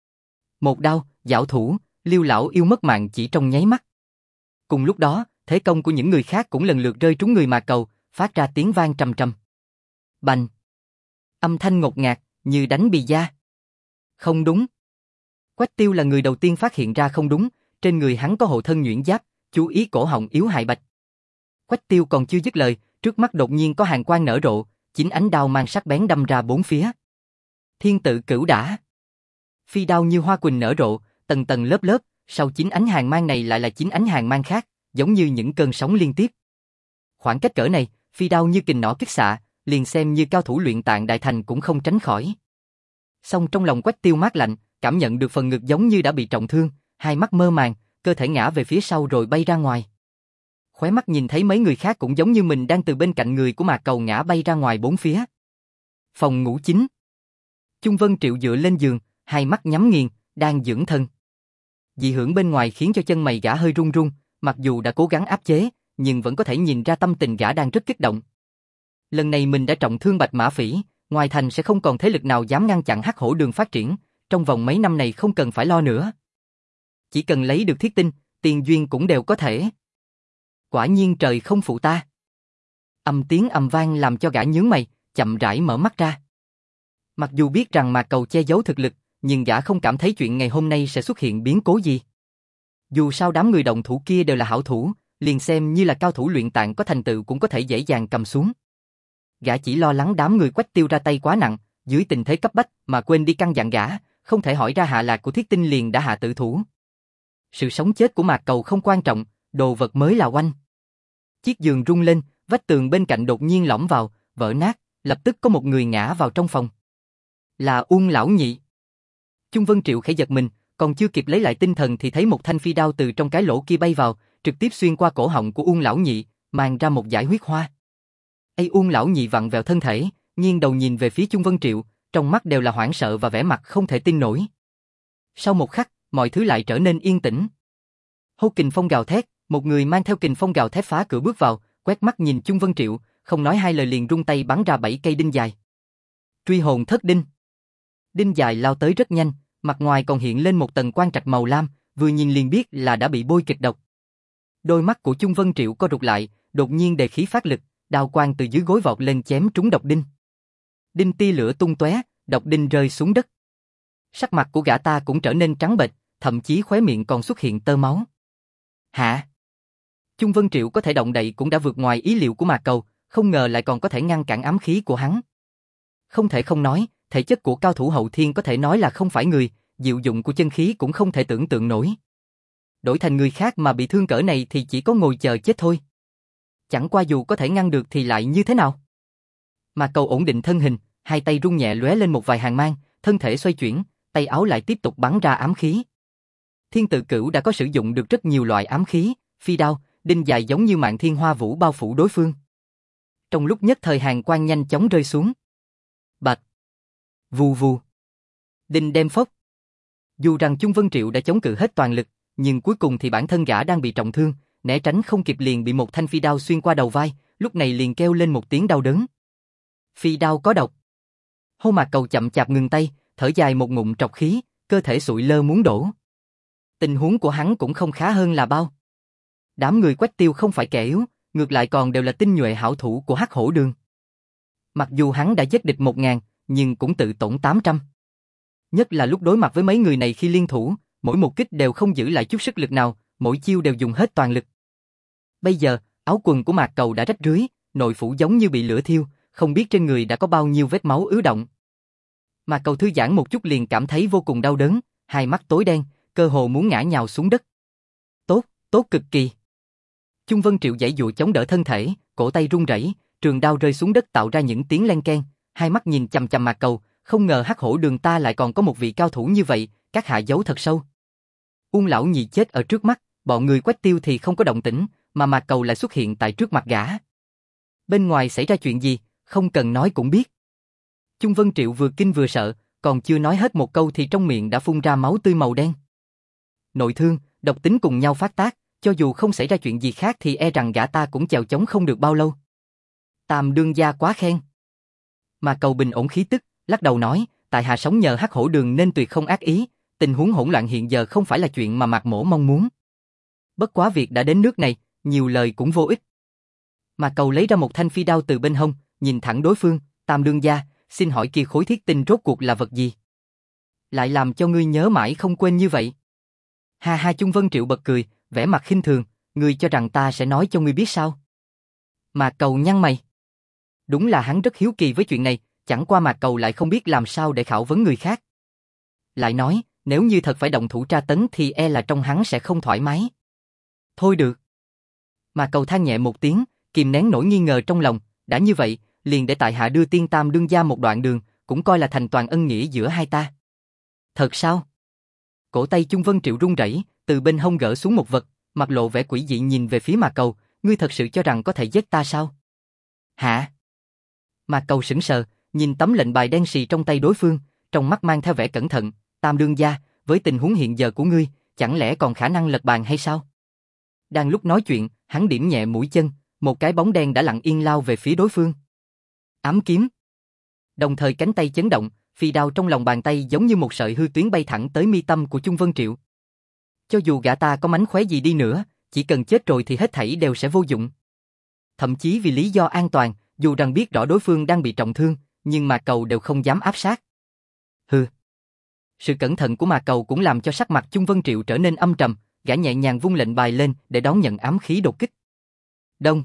Một đao, giảo thủ, Liêu lão yêu mất mạng chỉ trong nháy mắt. Cùng lúc đó, thế công của những người khác cũng lần lượt rơi trúng người Mạc Cầu, phát ra tiếng vang trầm trầm. Bành! Âm thanh ngột ngạt, như đánh bì da. Không đúng. Quách Tiêu là người đầu tiên phát hiện ra không đúng, trên người hắn có hộ thân nhuyễn giáp, chú ý cổ họng yếu hại bạch. Quách Tiêu còn chưa dứt lời, trước mắt đột nhiên có hàn quang nở rộ, chính ánh đao mang sắc bén đâm ra bốn phía. Thiên tự cửu đả. Phi đao như hoa quỳnh nở rộ, tầng tầng lớp lớp, sau chính ánh hàn mang này lại là chính ánh hàn mang khác, giống như những cơn sóng liên tiếp. Khoảng cách cỡ này, phi đao như kình nỏ kích xạ, liền xem như cao thủ luyện tạng đại thành cũng không tránh khỏi. Song trong lòng Quách Tiêu mát lạnh, cảm nhận được phần ngực giống như đã bị trọng thương, hai mắt mơ màng, cơ thể ngã về phía sau rồi bay ra ngoài. Khóe mắt nhìn thấy mấy người khác cũng giống như mình đang từ bên cạnh người của Mạc Cầu ngã bay ra ngoài bốn phía. Phòng ngủ chính. Chung Vân Triệu dựa lên giường, hai mắt nhắm nghiền, đang dưỡng thân. Dị hưởng bên ngoài khiến cho chân mày gã hơi run run, mặc dù đã cố gắng áp chế, nhưng vẫn có thể nhìn ra tâm tình gã đang rất kích động. Lần này mình đã trọng thương Bạch Mã Phỉ, ngoài thành sẽ không còn thế lực nào dám ngăn chặn Hắc Hổ Đường phát triển, trong vòng mấy năm này không cần phải lo nữa. Chỉ cần lấy được thiết tinh, tiền duyên cũng đều có thể. Quả nhiên trời không phụ ta. Âm tiếng ầm vang làm cho gã nhướng mày, chậm rãi mở mắt ra. Mặc dù biết rằng Mạc Cầu che giấu thực lực, nhưng gã không cảm thấy chuyện ngày hôm nay sẽ xuất hiện biến cố gì. Dù sao đám người động thủ kia đều là hảo thủ, liền xem như là cao thủ luyện tạng có thành tựu cũng có thể dễ dàng cầm xuống. Gã chỉ lo lắng đám người Quách Tiêu ra tay quá nặng, dưới tình thế cấp bách mà quên đi căn dặn gã, không thể hỏi ra hạ lạc của thiết tinh liền đã hạ tử thủ. Sự sống chết của Mạc Cầu không quan trọng, đồ vật mới là oanh. Chiếc giường rung lên, vách tường bên cạnh đột nhiên lõm vào, vỡ nát, lập tức có một người ngã vào trong phòng. Là Uông lão nhị. Chung Vân Triệu khẽ giật mình, còn chưa kịp lấy lại tinh thần thì thấy một thanh phi đao từ trong cái lỗ kia bay vào, trực tiếp xuyên qua cổ họng của Uông lão nhị, mang ra một dải huyết hoa. Uông lão nhị vặn vẹo thân thể, nghiêng đầu nhìn về phía Chung Vân Triệu, trong mắt đều là hoảng sợ và vẻ mặt không thể tin nổi. Sau một khắc, mọi thứ lại trở nên yên tĩnh. Hô kình phong gào thét, một người mang theo kình phong gào thét phá cửa bước vào, quét mắt nhìn Chung Vân Triệu, không nói hai lời liền rung tay bắn ra 7 cây đinh dài. Truy hồn thất đinh. Đinh dài lao tới rất nhanh, mặt ngoài còn hiện lên một tầng quang trạch màu lam, vừa nhìn liền biết là đã bị bôi kịch độc. Đôi mắt của Chung Vân Triệu co rụt lại, đột nhiên đề khí phát lực, đao quang từ dưới gối vọt lên chém trúng độc đinh. Đinh tia lửa tung tóe, độc đinh rơi xuống đất. Sắc mặt của gã ta cũng trở nên trắng bệch, thậm chí khóe miệng còn xuất hiện tơ máu. Hả? Chung Vân Triệu có thể động đậy cũng đã vượt ngoài ý liệu của Mạc Cầu, không ngờ lại còn có thể ngăn cản ám khí của hắn. Không thể không nói, thể chất của cao thủ hậu thiên có thể nói là không phải người, diệu dụng của chân khí cũng không thể tưởng tượng nổi. Đổi thành người khác mà bị thương cỡ này thì chỉ có ngồi chờ chết thôi. Chẳng qua dù có thể ngăn được thì lại như thế nào? Mạc Cầu ổn định thân hình, hai tay rung nhẹ lóe lên một vài hàn mang, thân thể xoay chuyển, tay áo lại tiếp tục bắn ra ám khí. Thiên tự cửu đã có sử dụng được rất nhiều loại ám khí, phi đao, đinh dài giống như mạn thiên hoa vũ bao phủ đối phương. Trong lúc nhất thời hàn quang nhanh chóng rơi xuống. Bạch, vù vù, đinh đem phốc. Dù rằng Chung Vân Triệu đã chống cự hết toàn lực, nhưng cuối cùng thì bản thân gã đang bị trọng thương, né tránh không kịp liền bị một thanh phi đao xuyên qua đầu vai, lúc này liền kêu lên một tiếng đau đớn. Phi đao có độc. Hô Mạc Cầu chậm chạp ngừng tay, thở dài một ngụm trọc khí, cơ thể sụi lơ muốn đổ. Tình huống của hắn cũng không khá hơn là bao. Đám người Quách Tiêu không phải kẻ yếu, ngược lại còn đều là tinh nhuệ hảo thủ của Hắc Hổ Đường. Mặc dù hắn đã giết địch 1000, nhưng cũng tự tổn 800. Nhất là lúc đối mặt với mấy người này khi liên thủ, mỗi một kích đều không giữ lại chút sức lực nào, mỗi chiêu đều dùng hết toàn lực. Bây giờ, áo quần của Mạc Cầu đã rách rưới, nội phủ giống như bị lửa thiêu, không biết trên người đã có bao nhiêu vết máu ứ động. Mạc Cầu thư giãn một chút liền cảm thấy vô cùng đau đớn, hai mắt tối đen, cơ hồ muốn ngã nhào xuống đất. Tốt, tốt cực kỳ. Chung Vân Triệu giãy giụa chống đỡ thân thể, cổ tay run rẩy, trường đao rơi xuống đất tạo ra những tiếng len keng, hai mắt nhìn chằm chằm Mạc Cầu, không ngờ Hắc Hổ Đường ta lại còn có một vị cao thủ như vậy, các hạ giấu thật sâu. Uông lão nhị chết ở trước mắt, bọn người Quách Tiêu thì không có động tĩnh, mà Mạc Cầu lại xuất hiện tại trước mặt gã. Bên ngoài xảy ra chuyện gì, không cần nói cũng biết. Chung Vân Triệu vừa kinh vừa sợ, còn chưa nói hết một câu thì trong miệng đã phun ra máu tươi màu đen. Nội thương, độc tính cùng nhau phát tác, cho dù không xảy ra chuyện gì khác thì e rằng gã ta cũng chèo chống không được bao lâu. Tam đương gia quá khen. Mà Cầu bình ổn khí tức, lắc đầu nói, tại hạ sống nhờ Hắc Hổ Đường nên tuyệt không ác ý, tình huống hỗn loạn hiện giờ không phải là chuyện mà Mạc Mỗ mong muốn. Bất quá việc đã đến nước này, nhiều lời cũng vô ích. Mà Cầu lấy ra một thanh phi đao từ bên hông, nhìn thẳng đối phương, Tam đương gia, xin hỏi kia khối thiết tinh rốt cuộc là vật gì? Lại làm cho ngươi nhớ mãi không quên như vậy. Ha ha, Chung Vân Triệu bật cười, vẻ mặt khinh thường, ngươi cho rằng ta sẽ nói cho ngươi biết sao? Mà Cầu nhăn mày. Đúng là hắn rất hiếu kỳ với chuyện này, chẳng qua Mạc Cầu lại không biết làm sao để khảo vấn người khác. Lại nói, nếu như thật phải động thủ tra tấn thì e là trong hắn sẽ không thoải mái. Thôi được. Mạc Cầu than nhẹ một tiếng, kìm nén nỗi nghi ngờ trong lòng, đã như vậy, liền để tại hạ đưa Tiên Tam đương gia một đoạn đường, cũng coi là thành toàn ân nghĩa giữa hai ta. Thật sao? Cổ tay Chung Vân Triệu run rẩy, từ bên hông gỡ xuống một vật, mặt lộ vẻ quỷ dị nhìn về phía Mạc Cầu, ngươi thật sự cho rằng có thể giết ta sao? Hả? Mạc Cầu sững sờ, nhìn tấm lệnh bài đen sì trong tay đối phương, trong mắt mang theo vẻ cẩn thận, Tam đương gia, với tình huống hiện giờ của ngươi, chẳng lẽ còn khả năng lật bàn hay sao? Đang lúc nói chuyện, hắn điểm nhẹ mũi chân, một cái bóng đen đã lặng yên lao về phía đối phương. Ám kiếm. Đồng thời cánh tay chấn động, phi đao trong lòng bàn tay giống như một sợi hư tuyến bay thẳng tới mi tâm của Chung Vân Triệu. Cho dù gã ta có mánh khóe gì đi nữa, chỉ cần chết rồi thì hết thảy đều sẽ vô dụng. Thậm chí vì lý do an toàn, dù rằng biết rõ đối phương đang bị trọng thương, nhưng Mạc Cầu đều không dám áp sát. Hừ. Sự cẩn thận của Mạc Cầu cũng làm cho sắc mặt Chung Vân Triệu trở nên âm trầm, gã nhẹ nhàng vung lệnh bài lên để đón nhận ám khí đột kích. Đông.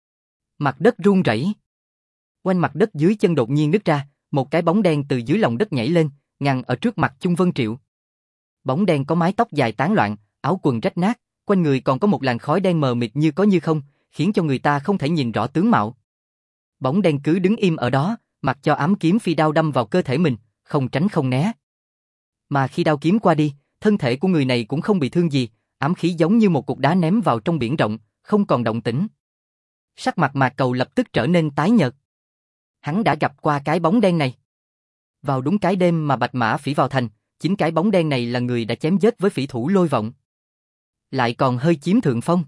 Mặt đất rung rẩy. Quanh mặt đất dưới chân đột nhiên nứt ra, một cái bóng đen từ dưới lòng đất nhảy lên, ngăn ở trước mặt Chung Vân Triệu. Bóng đen có mái tóc dài tán loạn, áo quần rách nát, quanh người còn có một làn khói đen mờ mịt như có như không, khiến cho người ta không thể nhìn rõ tướng mạo. Bóng đen cứ đứng im ở đó, mặc cho ám kiếm phi đao đâm vào cơ thể mình, không tránh không né. Mà khi đao kiếm qua đi, thân thể của người này cũng không bị thương gì, ám khí giống như một cục đá ném vào trong biển rộng, không còn động tĩnh. Sắc mặt Mạc Cầu lập tức trở nên tái nhợt. Hắn đã gặp qua cái bóng đen này. Vào đúng cái đêm mà Bạch Mã Phỉ vào thành, chính cái bóng đen này là người đã chém giết với phỉ thủ Lôi Vọng. Lại còn hơi chiếm thượng phong.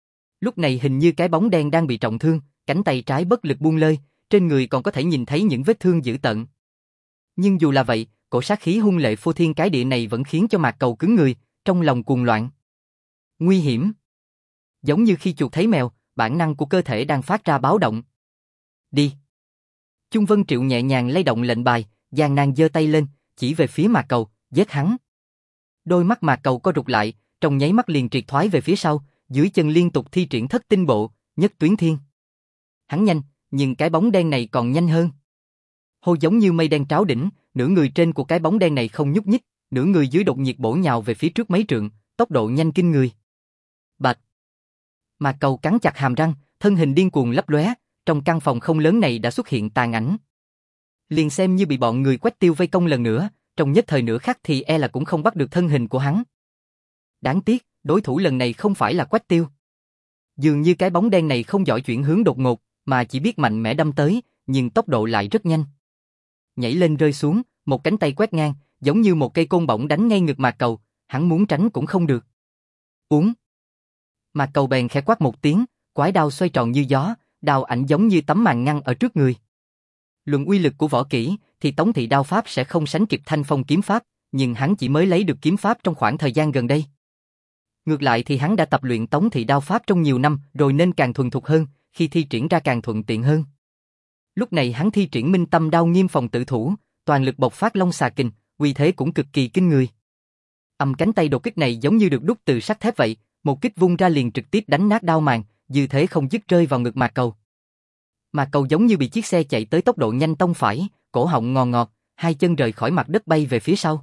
Lúc này hình như cái bóng đen đang bị trọng thương, cánh tay trái bất lực buông lơi, trên người còn có thể nhìn thấy những vết thương dữ tợn. Nhưng dù là vậy, cổ sát khí hung lệ phô thiên cái địa này vẫn khiến cho Mạc Cầu cứng người, trong lòng cuồng loạn. Nguy hiểm. Giống như khi chuột thấy mèo, bản năng của cơ thể đang phát ra báo động. Đi. Chung Vân Triệu nhẹ nhàng lay động lệnh bài, gian nan giơ tay lên, chỉ về phía Mạc Cầu, giết hắn. Đôi mắt Mạc Cầu co rụt lại, trong nháy mắt liền triệt thoái về phía sau, dưới chân liên tục thi triển thất tinh bộ, nhất tuyến thiên. Hắn nhanh, nhưng cái bóng đen này còn nhanh hơn. Hô giống như mây đen tráo đỉnh, nửa người trên của cái bóng đen này không nhúc nhích, nửa người dưới đột nhiệt bổ nhào về phía trước mấy trượng, tốc độ nhanh kinh người. Bạch. Mạc Cầu cắn chặt hàm răng, thân hình điên cuồng lấp lóe, trong căn phòng không lớn này đã xuất hiện tàn ảnh. Liền xem như bị bọn người Quách Tiêu vây công lần nữa, trong nhất thời nửa khắc thì e là cũng không bắt được thân hình của hắn. Đáng tiếc, đối thủ lần này không phải là Quách Tiêu. Dường như cái bóng đen này không giỏi chuyển hướng đột ngột, mà chỉ biết mạnh mẽ đâm tới, nhưng tốc độ lại rất nhanh. Nhảy lên rơi xuống, một cánh tay quét ngang, giống như một cây côn bổng đánh ngay ngực Mạc Cầu, hắn muốn tránh cũng không được. Uống. Mạc Cầu bèn khẽ quát một tiếng, quái đao xoay tròn như gió, đao ảnh giống như tấm màn ngăn ở trước người. Luận uy lực của võ kỹ, thì Tống Thị đao pháp sẽ không sánh kịp Thanh Phong kiếm pháp, nhưng hắn chỉ mới lấy được kiếm pháp trong khoảng thời gian gần đây. Ngược lại thì hắn đã tập luyện Tống Thị đao pháp trong nhiều năm, rồi nên càng thuần thục hơn, khi thi triển ra càng thuận tiện hơn. Lúc này hắn thi triển Minh Tâm đao nghiêm phòng tự thủ, toàn lực bộc phát Long Xà Kình, uy thế cũng cực kỳ kinh người. Cánh tay đột kích này giống như được đúc từ sắt thép vậy, một kích vung ra liền trực tiếp đánh nát đao màng, dư thế không dứt rơi vào ngực Mạc Cầu. Mạc Cầu giống như bị chiếc xe chạy tới tốc độ nhanh tông phải, cổ họng ngò ngọt, hai chân rời khỏi mặt đất bay về phía sau.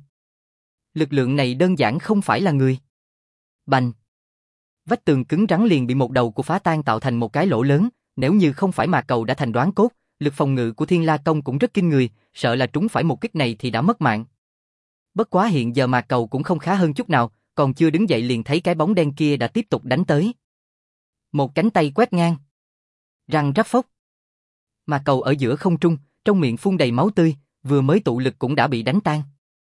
Lực lượng này đơn giản không phải là người. Bành! Vách tường cứng rắn liền bị một đầu của phá tan tạo thành một cái lỗ lớn, nếu như không phải Mạc Cầu đã thành đoán cốt, lực phòng ngự của Thiên La Công cũng rất kinh người, sợ là trúng phải một kích này thì đã mất mạng. Bất quá hiện giờ Mạc Cầu cũng không khá hơn chút nào, còn chưa đứng dậy liền thấy cái bóng đen kia đã tiếp tục đánh tới. Một cánh tay quét ngang. Răng rắc phốc. Mạc Cầu ở giữa không trung, trong miệng phun đầy máu tươi, vừa mới tụ lực cũng đã bị đánh tan.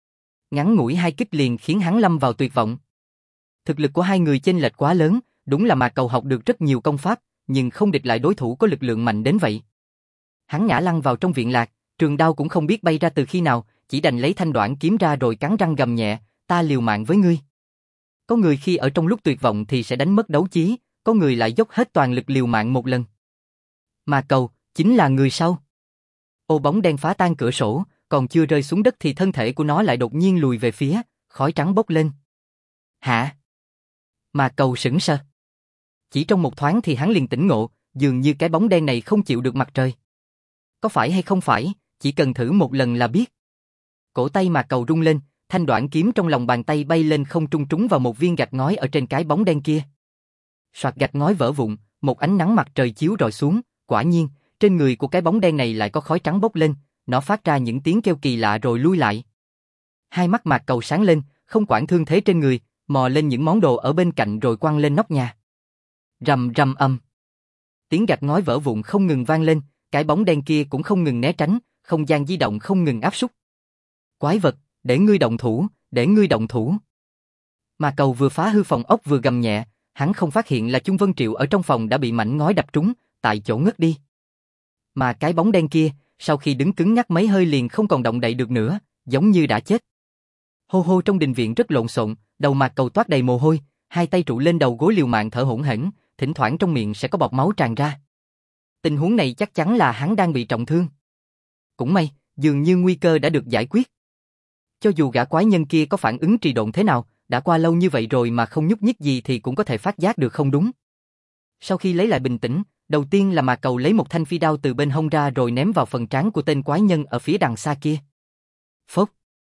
Ngắn ngủi 2 kích liền khiến hắn lâm vào tuyệt vọng. Thực lực của hai người chênh lệch quá lớn, đúng là Mạc Cầu học được rất nhiều công pháp, nhưng không địch lại đối thủ có lực lượng mạnh đến vậy. Hắn ngã lăn vào trong viện lạc, trường đao cũng không biết bay ra từ khi nào, chỉ đành lấy thanh đoạn kiếm ra rồi cắn răng gầm nhẹ, ta liều mạng với ngươi. Có người khi ở trong lúc tuyệt vọng thì sẽ đánh mất đấu chí, có người lại dốc hết toàn lực liều mạng một lần. Mạc Cầu, chính là người sau. Ô bóng đen phá tan cửa sổ, còn chưa rơi xuống đất thì thân thể của nó lại đột nhiên lùi về phía, khói trắng bốc lên. Hả? Mạc Cầu sững sờ. Chỉ trong một thoáng thì hắn liền tỉnh ngộ, dường như cái bóng đen này không chịu được mặt trời. Có phải hay không phải, chỉ cần thử một lần là biết. Cổ tay Mạc Cầu rung lên, thanh đoạn kiếm trong lòng bàn tay bay lên không trung trúng vào một viên gạch ngói ở trên cái bóng đen kia. Soạt, gạch ngói vỡ vụn, một ánh nắng mặt trời chiếu rọi xuống, quả nhiên, trên người của cái bóng đen này lại có khói trắng bốc lên, nó phát ra những tiếng kêu kỳ lạ rồi lui lại. Hai mắt Mạc Cầu sáng lên, không quản thương thế trên người, mò lên những món đồ ở bên cạnh rồi quăng lên nóc nhà. Rầm rầm âm. Tiếng gạch ngói vỡ vụn không ngừng vang lên, cái bóng đen kia cũng không ngừng né tránh, không gian di động không ngừng áp súc. Quái vật, để ngươi động thủ, để ngươi động thủ. Mạc Cầu vừa phá hư phòng ốc vừa gầm nhẹ, hắn không phát hiện là Chung Vân Triệu ở trong phòng đã bị mảnh ngói đập trúng, tại chỗ ngất đi. Mà cái bóng đen kia, sau khi đứng cứng ngắc mấy hơi liền không còn động đậy được nữa, giống như đã chết. Hô hô, trong đình viện rất lộn xộn, đầu Mạc Cầu toát đầy mồ hôi, hai tay trụ lên đầu gối liều mạng thở hổn hển, thỉnh thoảng trong miệng sẽ có bọt máu tràn ra. Tình huống này chắc chắn là hắn đang bị trọng thương. Cũng may, dường như nguy cơ đã được giải quyết. Cho dù gã quái nhân kia có phản ứng trì độn thế nào, đã qua lâu như vậy rồi mà không nhúc nhích gì thì cũng có thể phát giác được không đúng. Sau khi lấy lại bình tĩnh, đầu tiên là Mạc Cầu lấy một thanh phi đao từ bên hông ra rồi ném vào phần trán của tên quái nhân ở phía đằng xa kia. Phốc.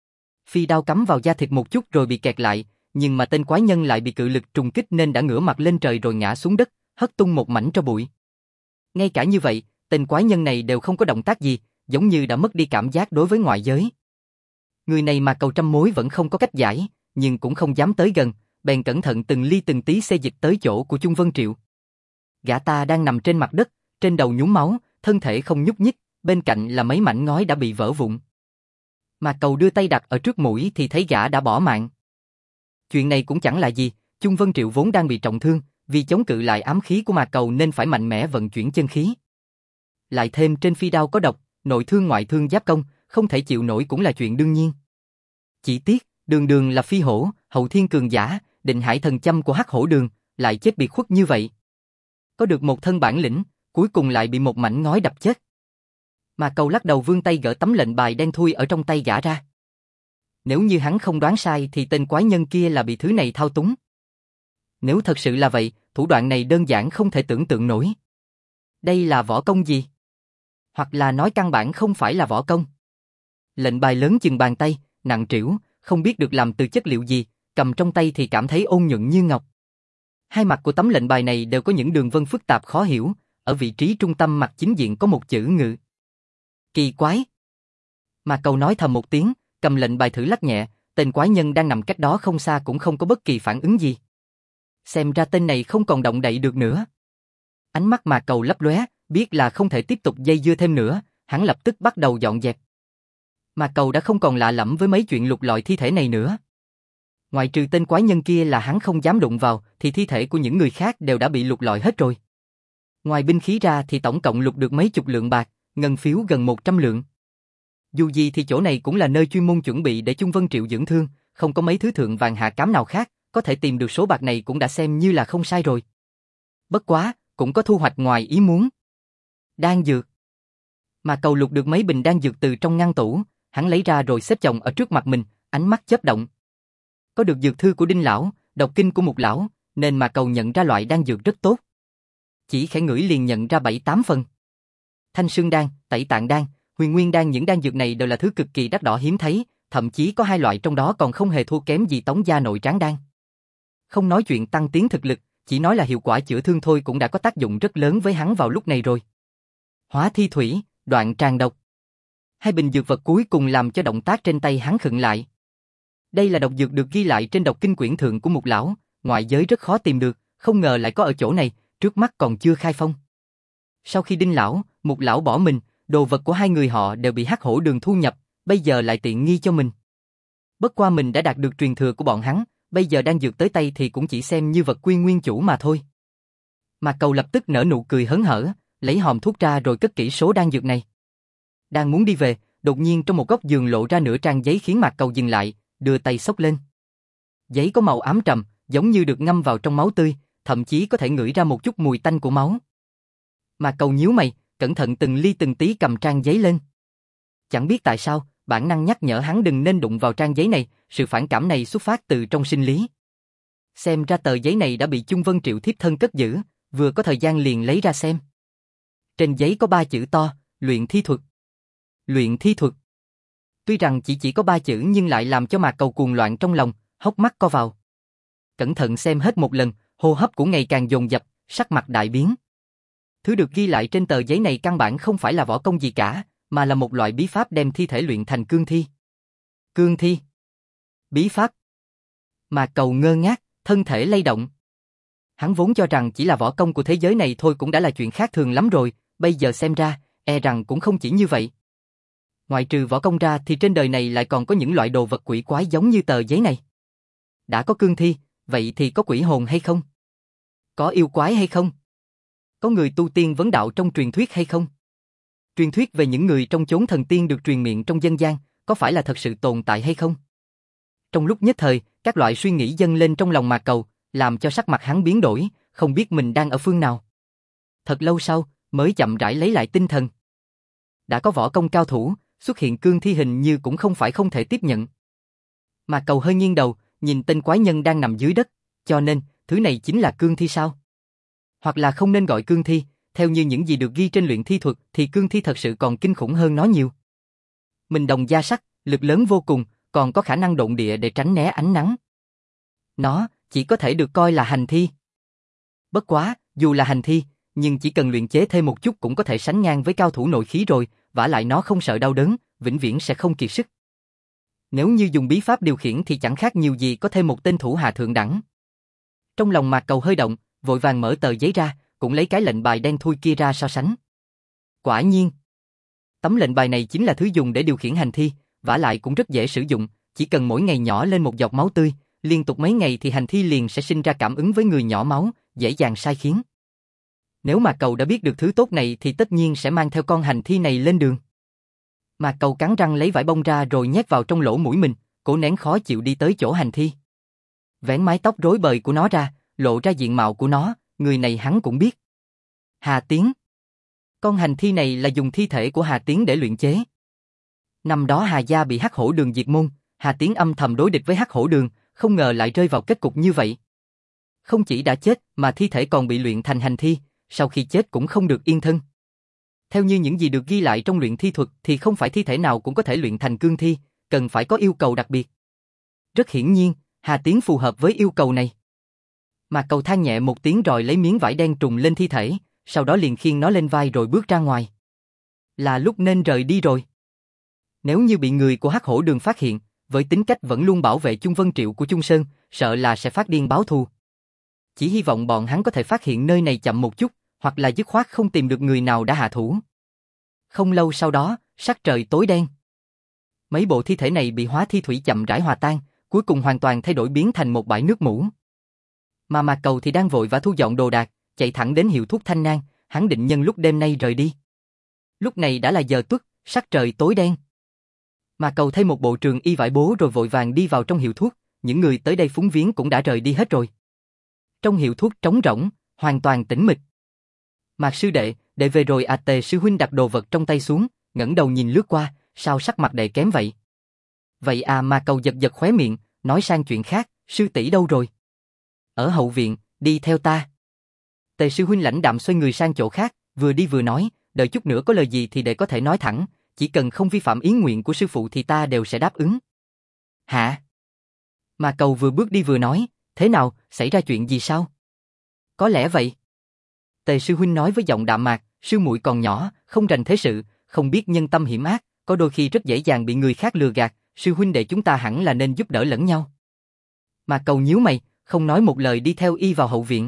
Phi đao cắm vào da thịt một chút rồi bị kẹt lại, nhưng mà tên quái nhân lại bị cự lực trùng kích nên đã ngửa mặt lên trời rồi ngã xuống đất, hất tung một mảnh tro bụi. Ngay cả như vậy, tên quái nhân này đều không có động tác gì, giống như đã mất đi cảm giác đối với ngoại giới. Người này Mạc Cầu trăm mối vẫn không có cách giải, nhưng cũng không dám tới gần, bèn cẩn thận từng ly từng tí xê dịch tới chỗ của Chung Vân Triệu. Gã ta đang nằm trên mặt đất, trên đầu nhúm máu, thân thể không nhúc nhích, bên cạnh là mấy mảnh ngói đã bị vỡ vụn. Mạc Cầu đưa tay đặt ở trước mũi thì thấy gã đã bỏ mạng. Chuyện này cũng chẳng là gì, Chung Vân Triệu vốn đang bị trọng thương, vì chống cự lại ám khí của Mạc Cầu nên phải mạnh mẽ vận chuyển chân khí. Lại thêm trên phi đao có độc, nội thương ngoại thương giáp công, không thể chịu nổi cũng là chuyện đương nhiên. Chỉ tiếc, đường đường là phi hổ, hậu thiên cường giả, định hải thần châm của Hắc Hổ Đường, lại chết biệt khuất như vậy. Có được một thân bản lĩnh, cuối cùng lại bị một mảnh ngói đập chết. Mạc Cầu lắc đầu vươn tay gỡ tấm lệnh bài đen thui ở trong tay gã ra. Nếu như hắn không đoán sai thì tên quái nhân kia là bị thứ này thao túng. Nếu thật sự là vậy, thủ đoạn này đơn giản không thể tưởng tượng nổi. Đây là võ công gì? Hoặc là nói căn bản không phải là võ công. Lệnh bài lớn chừng bàn tay, nặng trĩu, không biết được làm từ chất liệu gì, cầm trong tay thì cảm thấy ôn nhuận như ngọc. Hai mặt của tấm lệnh bài này đều có những đường vân phức tạp khó hiểu, ở vị trí trung tâm mặt chính diện có một chữ Ngự. Kỳ quái. Mạc Cầu nói thầm một tiếng, cầm lệnh bài thử lắc nhẹ, tên quái nhân đang nằm cách đó không xa cũng không có bất kỳ phản ứng gì. Xem ra tên này không còn động đậy được nữa. Ánh mắt Mạc Cầu lấp lóe, biết là không thể tiếp tục dây dưa thêm nữa, hắn lập tức bắt đầu dọn dẹp. Mạc Cầu đã không còn lạ lẫm với mấy chuyện lục lọi thi thể này nữa. Ngoại trừ tên quái nhân kia là hắn không dám đụng vào, thì thi thể của những người khác đều đã bị lục lọi hết rồi. Ngoài binh khí ra thì tổng cộng lục được mấy chục lượng bạc, ngân phiếu gần 100 lượng. Dù gì thì chỗ này cũng là nơi chuyên môn chuẩn bị để Chung Vân Triệu dưỡng thương, không có mấy thứ thượng vàng hạ cám nào khác, có thể tìm được số bạc này cũng đã xem như là không sai rồi. Bất quá, cũng có thu hoạch ngoài ý muốn. Đan dược. Mà Cầu lục được mấy bình đan dược từ trong ngăn tủ, hắn lấy ra rồi xếp chồng ở trước mặt mình, ánh mắt chớp động. Có được dược thư của Đinh lão, độc kinh của Mục lão, nên mà Cầu nhận ra loại đan dược rất tốt. Chỉ khẽ ngửi liền nhận ra 7-8 phần. Thanh Sương đan, Tẩy Tạng đan, Huyền Nguyên đan, những đan dược này đều là thứ cực kỳ đắt đỏ hiếm thấy, thậm chí có 2 loại trong đó còn không hề thua kém gì Tống gia nội tráng đan. Không nói chuyện tăng tiến thực lực, chỉ nói là hiệu quả chữa thương thôi cũng đã có tác dụng rất lớn với hắn vào lúc này rồi. Hóa thi thủy, đoạn tràng độc. 2 bình dược vật cuối cùng làm cho động tác trên tay hắn khựng lại. Đây là độc dược được ghi lại trên độc kinh quyển thượng của Mục lão, ngoại giới rất khó tìm được, không ngờ lại có ở chỗ này, trước mắt còn chưa khai phong. Sau khi Đinh lão, Mục lão bỏ mình, đồ vật của 2 người họ đều bị Hắc Hổ Đường thu nhập, bây giờ lại tiện nghi cho mình. Bất qua mình đã đạt được truyền thừa của bọn hắn, bây giờ đan dược tới tay thì cũng chỉ xem như vật quy nguyên chủ mà thôi. Mạc Cầu lập tức nở nụ cười hớn hở, lấy hòm thuốc ra rồi cất kỹ số đan dược này. Đang muốn đi về, đột nhiên trong một góc giường lộ ra nửa trang giấy khiến Mạc Cầu dừng lại, đưa tay xốc lên. Giấy có màu ám trầm, giống như được ngâm vào trong máu tươi, thậm chí có thể ngửi ra một chút mùi tanh của máu. Mạc Cầu nhíu mày, cẩn thận từng ly từng tí cầm trang giấy lên. Chẳng biết tại sao, bản năng nhắc nhở hắn đừng nên đụng vào trang giấy này, sự phản cảm này xuất phát từ trong sinh lý. Xem ra tờ giấy này đã bị Chung Vân Triệu thiếp thân cất giữ, vừa có thời gian liền lấy ra xem. Trên giấy có 3 chữ to, luyện thi thuật. Luyện thi thuật. Tuy rằng chỉ có 3 chữ nhưng lại làm cho Mạc Cầu cuồng loạn trong lòng, hốc mắt co vào. Cẩn thận xem hết một lần, hô hấp cũng ngày càng dồn dập, sắc mặt đại biến. Thứ được ghi lại trên tờ giấy này căn bản không phải là võ công gì cả, mà là một loại bí pháp đem thi thể luyện thành cương thi. Cương thi? Bí pháp? Mạc Cầu ngơ ngác, thân thể lay động. Hắn vốn cho rằng chỉ là võ công của thế giới này thôi cũng đã là chuyện khác thường lắm rồi, bây giờ xem ra, e rằng cũng không chỉ như vậy. Ngoại trừ võ công ra thì trên đời này lại còn có những loại đồ vật quỷ quái giống như tờ giấy này. Đã có cương thi, vậy thì có quỷ hồn hay không? Có yêu quái hay không? Có người tu tiên vấn đạo trong truyền thuyết hay không? Truyền thuyết về những người trong chốn thần tiên được truyền miệng trong dân gian, có phải là thật sự tồn tại hay không? Trong lúc nhất thời, các loại suy nghĩ dâng lên trong lòng Mạc Cầu, làm cho sắc mặt hắn biến đổi, không biết mình đang ở phương nào. Thật lâu sau, mới chậm rãi lấy lại tinh thần. Đã có võ công cao thủ, xuất hiện cương thi hình như cũng không phải không thể tiếp nhận. Mạc Cầu hơi nghiêng đầu, nhìn tên quái nhân đang nằm dưới đất, cho nên, thứ này chính là cương thi sao? Hoặc là không nên gọi cương thi, theo như những gì được ghi trên luyện thi thuật thì cương thi thật sự còn kinh khủng hơn nó nhiều. Mình đồng da sắt, lực lớn vô cùng, còn có khả năng độn địa để tránh né ánh nắng. Nó chỉ có thể được coi là hành thi. Bất quá, dù là hành thi, nhưng chỉ cần luyện chế thêm một chút cũng có thể sánh ngang với cao thủ nội khí rồi, vả lại nó không sợ đau đớn, vĩnh viễn sẽ không kiệt sức. Nếu như dùng bí pháp điều khiển thì chẳng khác nhiều gì có thêm một tên thủ hạ thượng đẳng. Trong lòng Mạc Cầu hơi động, vội vàng mở tờ giấy ra, cũng lấy cái lệnh bài đen thui kia ra so sánh. Quả nhiên, tấm lệnh bài này chính là thứ dùng để điều khiển hành thi, vả lại cũng rất dễ sử dụng, chỉ cần mỗi ngày nhỏ lên một giọt máu tươi, liên tục mấy ngày thì hành thi liền sẽ sinh ra cảm ứng với người nhỏ máu, dễ dàng sai khiến. Nếu Mạc Cầu đã biết được thứ tốt này thì tất nhiên sẽ mang theo con hành thi này lên đường. Mạc Cầu cắn răng lấy vải bông ra rồi nhét vào trong lỗ mũi mình, cố nén khó chịu đi tới chỗ hành thi. Vén mái tóc rối bời của nó ra, lộ ra diện mạo của nó, người này hắn cũng biết. Hà Tiến. Con hành thi này là dùng thi thể của Hà Tiến để luyện chế. Năm đó Hà gia bị Hắc Hổ Đường diệt môn, Hà Tiến âm thầm đối địch với Hắc Hổ Đường, không ngờ lại rơi vào kết cục như vậy. Không chỉ đã chết mà thi thể còn bị luyện thành hành thi, sau khi chết cũng không được yên thân. Theo như những gì được ghi lại trong luyện thi thuật thì không phải thi thể nào cũng có thể luyện thành cương thi, cần phải có yêu cầu đặc biệt. Rất hiển nhiên, Hà Tiến phù hợp với yêu cầu này. Mạc Cầu than nhẹ một tiếng rồi lấy miếng vải đen trùm lên thi thể, sau đó liền khiêng nó lên vai rồi bước ra ngoài. Là lúc nên rời đi rồi. Nếu như bị người của Hắc Hổ Đường phát hiện, với tính cách vẫn luôn bảo vệ Chung Vân Triệu của Chung Sơn, sợ là sẽ phát điên báo thù. Chỉ hy vọng bọn hắn có thể phát hiện nơi này chậm một chút, hoặc là dứt khoát không tìm được người nào đã hạ thủ. Không lâu sau đó, sắc trời tối đen. Mấy bộ thi thể này bị hóa thi thủy chậm rãi hòa tan, cuối cùng hoàn toàn thay đổi biến thành một bãi nước mủ. Mà Mạc Cầu thì đang vội vã thu dọn đồ đạc, chạy thẳng đến hiệu thuốc Thanh Nang, hắn định nhân lúc đêm nay rời đi. Lúc này đã là giờ tuất, sắc trời tối đen. Mạc Cầu thay một bộ trường y vải bố rồi vội vàng đi vào trong hiệu thuốc, những người tới đây phúng viếng cũng đã rời đi hết rồi. Trong hiệu thuốc trống rỗng, hoàn toàn tĩnh mịch. Mạc sư đệ, đệ về rồi à? Tề sư huynh đặt đồ vật trong tay xuống, ngẩng đầu nhìn lướt qua, sao sắc mặt đệ kém vậy? Vậy à? Mạc Cầu giật giật khóe miệng, nói sang chuyện khác, sư tỷ đâu rồi? Ở hậu viện, đi theo ta. Tề sư huynh lãnh đạm xoay người sang chỗ khác, vừa đi vừa nói, đợi chút nữa có lời gì thì đệ có thể nói thẳng, chỉ cần không vi phạm ý nguyện của sư phụ thì ta đều sẽ đáp ứng. Hả? Mạc Cầu vừa bước đi vừa nói, thế nào, xảy ra chuyện gì sao? Có lẽ vậy. Tề sư huynh nói với giọng đạm mạc, sư muội còn nhỏ, không rành thế sự, không biết nhân tâm hiểm ác, có đôi khi rất dễ dàng bị người khác lừa gạt, sư huynh đệ chúng ta hẳn là nên giúp đỡ lẫn nhau. Mạc Cầu nhíu mày, không nói một lời đi theo y vào hậu viện.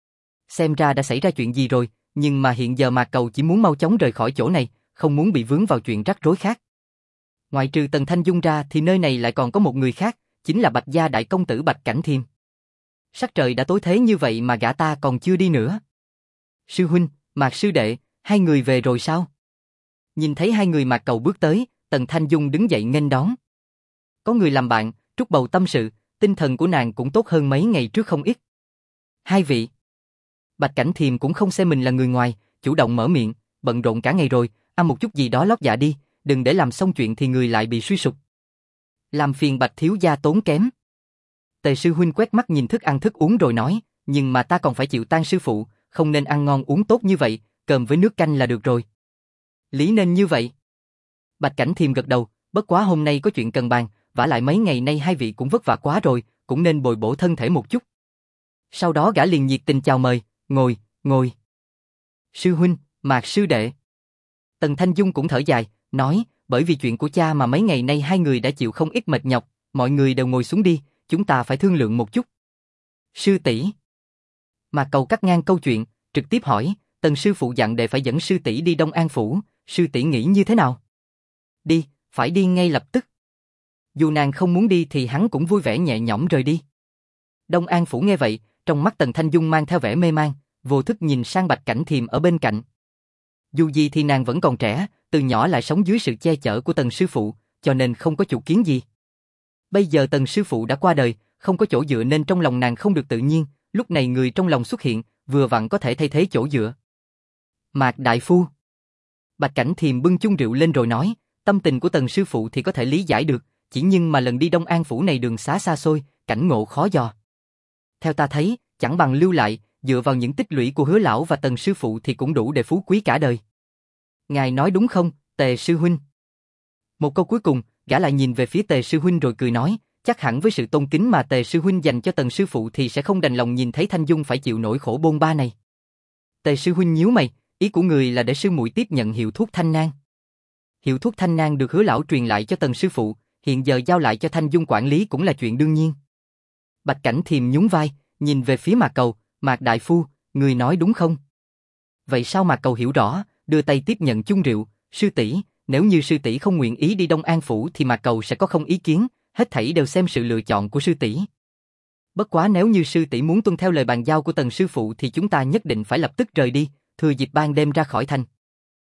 Xem ra đã xảy ra chuyện gì rồi, nhưng mà hiện giờ Mạc Cầu chỉ muốn mau chóng rời khỏi chỗ này, không muốn bị vướng vào chuyện rắc rối khác. Ngoại trừ Tần Thanh Dung ra thì nơi này lại còn có một người khác, chính là Bạch gia đại công tử Bạch Cảnh Thiềm. Sắc trời đã tối thế như vậy mà gã ta còn chưa đi nữa. Sư huynh, Mạc sư đệ, hai người về rồi sao? Nhìn thấy hai người Mạc Cầu bước tới, Tần Thanh Dung đứng dậy nghênh đón. Có người làm bạn, trút bầu tâm sự, tinh thần của nàng cũng tốt hơn mấy ngày trước không ít. Hai vị. Bạch Cảnh Thiềm cũng không xem mình là người ngoài, chủ động mở miệng, bận rộn cả ngày rồi, ăn một chút gì đó lót dạ đi, đừng để làm xong chuyện thì người lại bị suy sụp. Làm phiền Bạch thiếu gia tốn kém. Tề sư huynh quét mắt nhìn thức ăn thức uống rồi nói, nhưng mà ta còn phải chịu tang sư phụ, không nên ăn ngon uống tốt như vậy, cơm với nước canh là được rồi. Lý nên như vậy. Bạch Cảnh Thiềm gật đầu, bất quá hôm nay có chuyện cần bàn, vả lại mấy ngày nay hai vị cũng vất vả quá rồi, cũng nên bồi bổ thân thể một chút. Sau đó gã liền nhiệt tình chào mời, ngồi, ngồi. Sư huynh, Mạc sư đệ. Tần Thanh Dung cũng thở dài, nói, bởi vì chuyện của cha mà mấy ngày nay hai người đã chịu không ít mệt nhọc, mọi người đều ngồi xuống đi, chúng ta phải thương lượng một chút. Sư tỷ. Mạc Cầu cắt ngang câu chuyện, trực tiếp hỏi, Tần sư phụ dặn đệ phải dẫn sư tỷ đi Đông An phủ, sư tỷ nghĩ như thế nào? Đi, phải đi ngay lập tức. Dù nàng không muốn đi thì hắn cũng vui vẻ nhẹ nhõm rời đi. Đông An phủ nghe vậy, trong mắt Tần Thanh Dung mang theo vẻ mê man, vô thức nhìn sang Bạch Cảnh Thiềm ở bên cạnh. Dù gì thì nàng vẫn còn trẻ, từ nhỏ lại sống dưới sự che chở của Tần sư phụ, cho nên không có chủ kiến gì. Bây giờ Tần sư phụ đã qua đời, không có chỗ dựa nên trong lòng nàng không được tự nhiên, lúc này người trong lòng xuất hiện, vừa vặn có thể thay thế chỗ dựa. Mạc đại phu. Bạch Cảnh Thiềm bưng chung rượu lên rồi nói, tâm tình của Tần sư phụ thì có thể lý giải được, chỉ nhưng mà lần đi Đông An phủ này đường xá xa xôi, cảnh ngộ khó dò. Theo ta thấy, chẳng bằng lưu lại, dựa vào những tích lũy của Hứa lão và Tần sư phụ thì cũng đủ để phú quý cả đời. Ngài nói đúng không, Tề sư huynh? Một câu cuối cùng, gã lại nhìn về phía Tề sư huynh rồi cười nói, chắc hẳn với sự tôn kính mà Tề sư huynh dành cho Tần sư phụ thì sẽ không đành lòng nhìn thấy Thanh Dung phải chịu nỗi khổ bôn ba này. Tề sư huynh nhíu mày, ý của người là để sư muội tiếp nhận hiệu thuốc Thanh Nang. Hiệu thuốc Thanh Nang được Hứa lão truyền lại cho Tần sư phụ, hiện giờ giao lại cho Thanh Dung quản lý cũng là chuyện đương nhiên. Bạch Cảnh Thiềm nhún vai, nhìn về phía Mạc Cầu, Mạc đại phu, người nói đúng không? Vậy sao Mạc Cầu hiểu rõ, đưa tay tiếp nhận chung rượu, sư tỷ, nếu như sư tỷ không nguyện ý đi Đông An phủ thì Mạc Cầu sẽ có không ý kiến, hết thảy đều xem sự lựa chọn của sư tỷ. Bất quá nếu như sư tỷ muốn tuân theo lời bàn giao của Tần sư phụ thì chúng ta nhất định phải lập tức rời đi, thừa dịp ban đêm ra khỏi thành.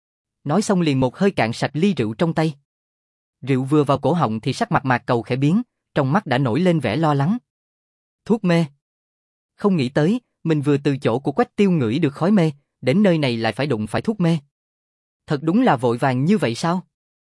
Nói xong liền một hơi cạn sạch ly rượu trong tay. Rượu vừa vào cổ họng thì sắc mặt Mạc Cầu khẽ biến, trong mắt đã nổi lên vẻ lo lắng. Thuốc mê. Không nghĩ tới, mình vừa từ chỗ của Quách Tiêu ngửi được khói mê, đến nơi này lại phải đụng phải thuốc mê. Thật đúng là vội vàng như vậy sao?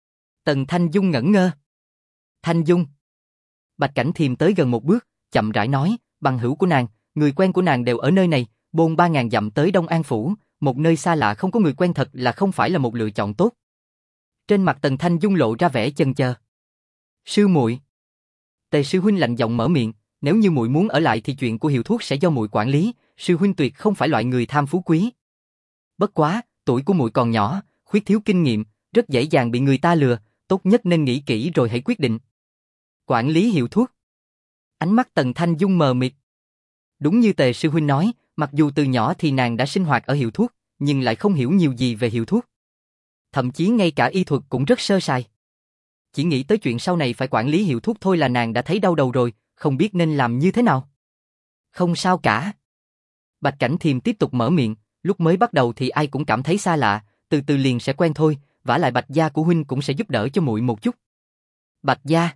Tần Thanh Dung ngẩn ngơ. Thanh Dung. Bạch Cảnh Thiềm tới gần một bước, chậm rãi nói, bằng hữu của nàng, người quen của nàng đều ở nơi này, bôn 3.000 dặm tới Đông An phủ, một nơi xa lạ không có người quen thật là không phải là một lựa chọn tốt. Trên mặt Tần Thanh Dung lộ ra vẻ chần chờ. Sư muội. Tề sư huynh lạnh giọng mở miệng, nếu như muội muốn ở lại thì chuyện của hiệu thuốc sẽ do muội quản lý, sư huynh tuyệt không phải loại người tham phú quý. Bất quá, tuổi của muội còn nhỏ, khuyết thiếu kinh nghiệm, rất dễ dàng bị người ta lừa, tốt nhất nên nghĩ kỹ rồi hãy quyết định. Quản lý hiệu thuốc. Ánh mắt Tần Thanh Dung mờ mịt. Đúng như Tề sư huynh nói, mặc dù từ nhỏ thì nàng đã sinh hoạt ở hiệu thuốc, nhưng lại không hiểu nhiều gì về hiệu thuốc. Thậm chí ngay cả y thuật cũng rất sơ sài. Chỉ nghĩ tới chuyện sau này phải quản lý hiệu thuốc thôi là nàng đã thấy đau đầu rồi, không biết nên làm như thế nào. Không sao cả. Bạch Cảnh Thiềm tiếp tục mở miệng, lúc mới bắt đầu thì ai cũng cảm thấy xa lạ, từ từ liền sẽ quen thôi, vả lại Bạch gia của huynh cũng sẽ giúp đỡ cho muội một chút. Bạch gia.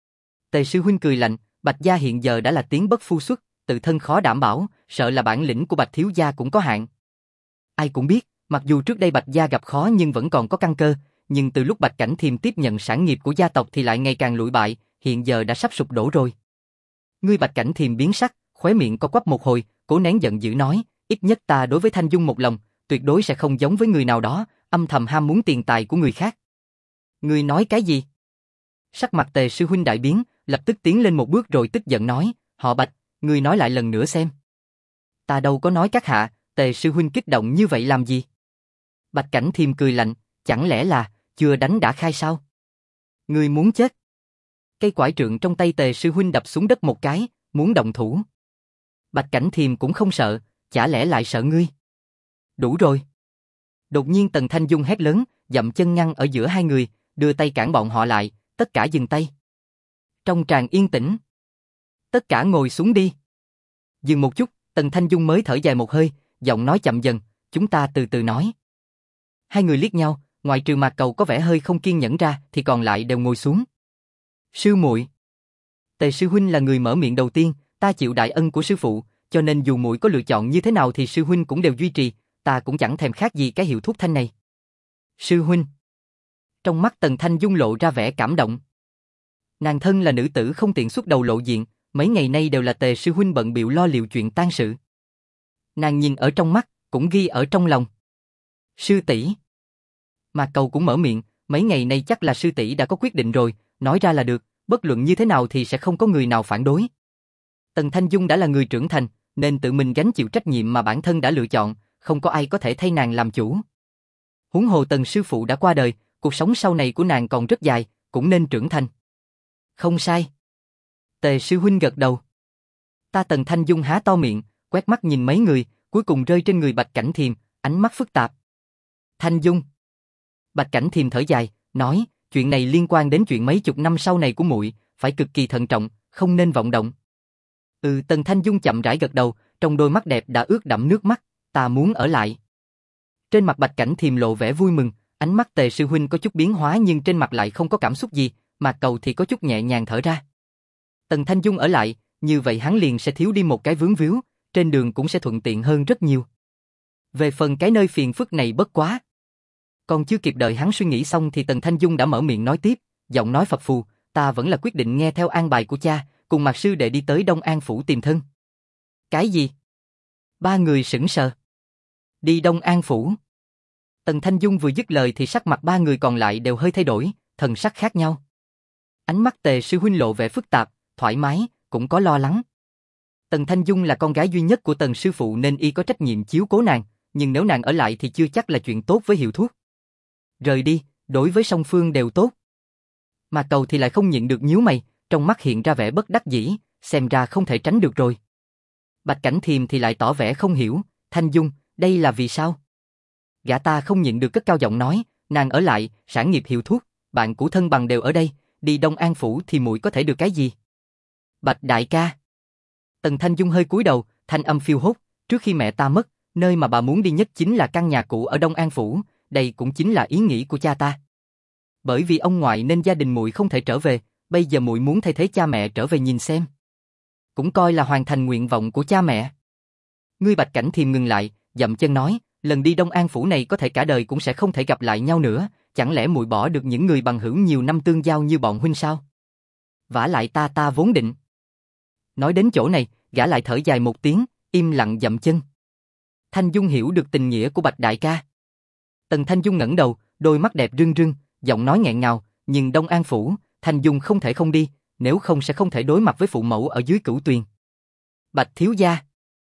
Tề sư huynh cười lạnh, Bạch gia hiện giờ đã là tiếng bất phu xuất, tự thân khó đảm bảo, sợ là bản lĩnh của Bạch thiếu gia cũng có hạn. Ai cũng biết, mặc dù trước đây Bạch gia gặp khó nhưng vẫn còn có căn cơ, nhưng từ lúc Bạch Cảnh Thiềm tiếp nhận sản nghiệp của gia tộc thì lại ngày càng lụi bại, hiện giờ đã sắp sụp đổ rồi. Ngươi Bạch Cảnh Thiềm biến sắc, khóe miệng co quắp một hồi, cố nén giận dữ nói, ít nhất ta đối với Thanh Dung một lòng, tuyệt đối sẽ không giống với người nào đó, âm thầm ham muốn tiền tài của người khác. Ngươi nói cái gì? Sắc mặt Tề sư huynh đại biến, lập tức tiến lên một bước rồi tức giận nói, họ Bạch, ngươi nói lại lần nữa xem. Ta đâu có nói các hạ, Tề sư huynh kích động như vậy làm gì? Bạch Cảnh Thiềm cười lạnh, chẳng lẽ là chưa đánh đã khai sao? Ngươi muốn chết? Cây quải trượng trong tay Tề sư huynh đập xuống đất một cái, muốn động thủ. Bạch Cảnh Thiềm cũng không sợ, chả lẽ lại sợ ngươi? Đủ rồi. Đột nhiên Tần Thanh Dung hét lớn, dậm chân ngăn ở giữa hai người, đưa tay cản bọn họ lại, tất cả dừng tay. Trong tràng yên tĩnh. Tất cả ngồi xuống đi. Dừng một chút, Tần Thanh Dung mới thở dài một hơi, giọng nói chậm dần, chúng ta từ từ nói. Hai người liếc nhau, ngoại trừ Mạc Cầu có vẻ hơi không kiên nhẫn ra thì còn lại đều ngồi xuống. Sư muội. Tề sư huynh là người mở miệng đầu tiên, ta chịu đại ân của sư phụ, cho nên dù muội có lựa chọn như thế nào thì sư huynh cũng đều duy trì, ta cũng chẳng thèm khác gì cái hiệu thuốc thanh này. Sư huynh. Trong mắt Tần Thanh Dung lộ ra vẻ cảm động. Nàng thân là nữ tử không tiện xuất đầu lộ diện, mấy ngày nay đều là Tề sư huynh bận bịu lo liệu chuyện tang sự. Nàng nhìn ở trong mắt, cũng ghi ở trong lòng. Sư tỷ. Mạc Cầu cũng mở miệng, mấy ngày nay chắc là sư tỷ đã có quyết định rồi, nói ra là được, bất luận như thế nào thì sẽ không có người nào phản đối. Tần Thanh Dung đã là người trưởng thành, nên tự mình gánh chịu trách nhiệm mà bản thân đã lựa chọn, không có ai có thể thay nàng làm chủ. Huống hồ Tần sư phụ đã qua đời, cuộc sống sau này của nàng còn rất dài, cũng nên trưởng thành. Không sai. Tề sư huynh gật đầu. Ta Tần Thanh Dung há to miệng, quét mắt nhìn mấy người, cuối cùng rơi trên người Bạch Cảnh Thiềm, ánh mắt phức tạp. Thanh Dung. Bạch Cảnh Thiềm thở dài, nói, chuyện này liên quan đến chuyện mấy chục năm sau này của muội, phải cực kỳ thận trọng, không nên vọng động. Tần Thanh Dung chậm rãi gật đầu, trong đôi mắt đẹp đã ướt đẫm nước mắt, ta muốn ở lại. Trên mặt Bạch Cảnh Thiềm lộ vẻ vui mừng, ánh mắt Tề sư huynh có chút biến hóa nhưng trên mặt lại không có cảm xúc gì, Mạc Cầu thì có chút nhẹ nhàng thở ra. Tần Thanh Dung ở lại, như vậy hắn liền sẽ thiếu đi một cái vướng víu, trên đường cũng sẽ thuận tiện hơn rất nhiều. Về phần cái nơi phiền phức này bất quá. Còn chưa kịp đợi hắn suy nghĩ xong thì Tần Thanh Dung đã mở miệng nói tiếp, giọng nói phập phù, ta vẫn là quyết định nghe theo an bài của cha, cùng Mạc sư đệ đi tới Đông An phủ tìm thân. Cái gì? Ba người sững sờ. Đi Đông An phủ. Tần Thanh Dung vừa dứt lời thì sắc mặt ba người còn lại đều hơi thay đổi, thần sắc khác nhau. Ánh mắt Tề sư huynh lộ vẻ phức tạp, thoải mái, cũng có lo lắng. Tần Thanh Dung là con gái duy nhất của Tần sư phụ nên y có trách nhiệm chiếu cố nàng, nhưng nếu nàng ở lại thì chưa chắc là chuyện tốt với Hiệu Thuốc. Rời đi, đối với song phương đều tốt. Mà Cầu thì lại không nhịn được nhíu mày, trong mắt hiện ra vẻ bất đắc dĩ, xem ra không thể tránh được rồi. Bạch Cảnh Thiềm thì lại tỏ vẻ không hiểu, Thanh Dung, đây là vì sao? Gã ta không nhịn được cất cao giọng nói, nàng ở lại, sản nghiệp Hiệu Thuốc, bạn cũ thân bằng đều ở đây, đi Đông An phủ thì muội có thể được cái gì? Bạch đại ca. Tần Thanh Dung hơi cúi đầu, thanh âm phiêu hốt, trước khi mẹ ta mất, nơi mà bà muốn đi nhất chính là căn nhà cũ ở Đông An phủ, đây cũng chính là ý nghĩ của cha ta. Bởi vì ông ngoại nên gia đình muội không thể trở về, bây giờ muội muốn thay thế cha mẹ trở về nhìn xem. Cũng coi là hoàn thành nguyện vọng của cha mẹ. Ngươi Bạch Cảnh Thiềm ngừng lại, dậm chân nói, lần đi Đông An phủ này có thể cả đời cũng sẽ không thể gặp lại nhau nữa, chẳng lẽ muội bỏ được những người bằng hữu nhiều năm tương giao như bọn huynh sao? Vả lại ta vốn định. Nói đến chỗ này, gã lại thở dài một tiếng, im lặng dậm chân. Thanh Dung hiểu được tình nghĩa của Bạch đại ca. Tần Thanh Dung ngẩng đầu, đôi mắt đẹp rưng rưng, giọng nói nghẹn ngào, nhưng Đông An phủ, Thanh Dung không thể không đi, nếu không sẽ không thể đối mặt với phụ mẫu ở dưới Cửu Tuyền. Bạch thiếu gia.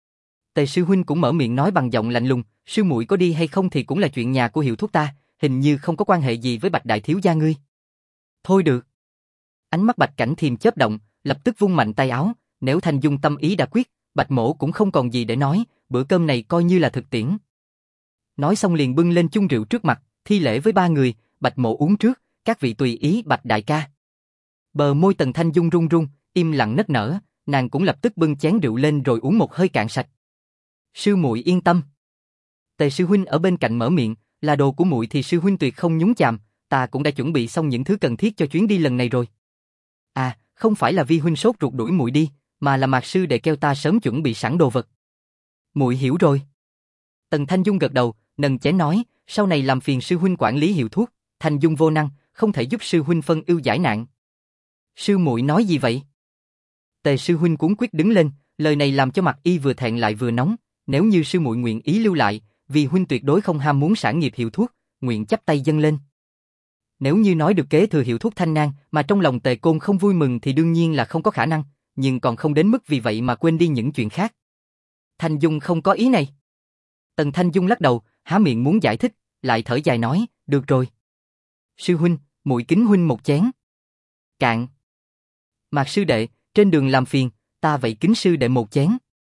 Tề sư huynh cũng mở miệng nói bằng giọng lạnh lùng, sư muội có đi hay không thì cũng là chuyện nhà của Hiệu Thuốc ta, hình như không có quan hệ gì với Bạch đại thiếu gia ngươi. Thôi được. Ánh mắt Bạch Cảnh Thiềm chớp động, lập tức vung mạnh tay áo, nếu Thanh Dung tâm ý đã quyết, Bạch mỗ cũng không còn gì để nói, bữa cơm này coi như là thực tiễn. Nói xong liền bưng lên chung rượu trước mặt, thi lễ với ba người, Bạch mỗ uống trước, các vị tùy ý Bạch đại ca. Bờ môi Tần Thanh Dung run run, im lặng nức nở, nàng cũng lập tức bưng chén rượu lên rồi uống một hơi cạn sạch. Sư muội yên tâm. Tề sư huynh ở bên cạnh mở miệng, là đồ của muội thì sư huynh tuyệt không nhúng chàm, ta cũng đã chuẩn bị xong những thứ cần thiết cho chuyến đi lần này rồi. À, không phải là vi huynh sốt ruột đuổi muội đi, mà là Mạc sư để kêu ta sớm chuẩn bị sẵn đồ vật. Muội hiểu rồi. Tần Thanh Dung gật đầu, nâng chén nói, sau này làm phiền sư huynh quản lý Hiệu Thuốc, Thanh Dung vô năng, không thể giúp sư huynh phân ưu giải nạn. Sư muội nói gì vậy? Tề sư huynh cuống quyết đứng lên, lời này làm cho mặt y vừa thẹn lại vừa nóng, nếu như sư muội nguyện ý lưu lại, vì huynh tuyệt đối không ham muốn sản nghiệp Hiệu Thuốc, nguyện chắp tay dâng lên. Nếu như nói được kế thừa Hiệu Thuốc Thanh Nang, mà trong lòng Tề Côn không vui mừng thì đương nhiên là không có khả năng, nhưng còn không đến mức vì vậy mà quên đi những chuyện khác. Thanh Dung không có ý này. Tần Thanh Dung lắc đầu, há miệng muốn giải thích, lại thở dài nói, được rồi. Sư huynh, muội kính huynh một chén. Cạn. Mạc sư đệ, trên đường làm phiền, ta vậy kính sư đệ một chén.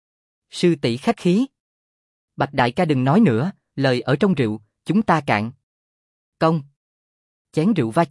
Sư tỷ khách khí. Bạch đại ca đừng nói nữa, lời ở trong rượu, chúng ta cạn. Công. Chén rượu va chạm,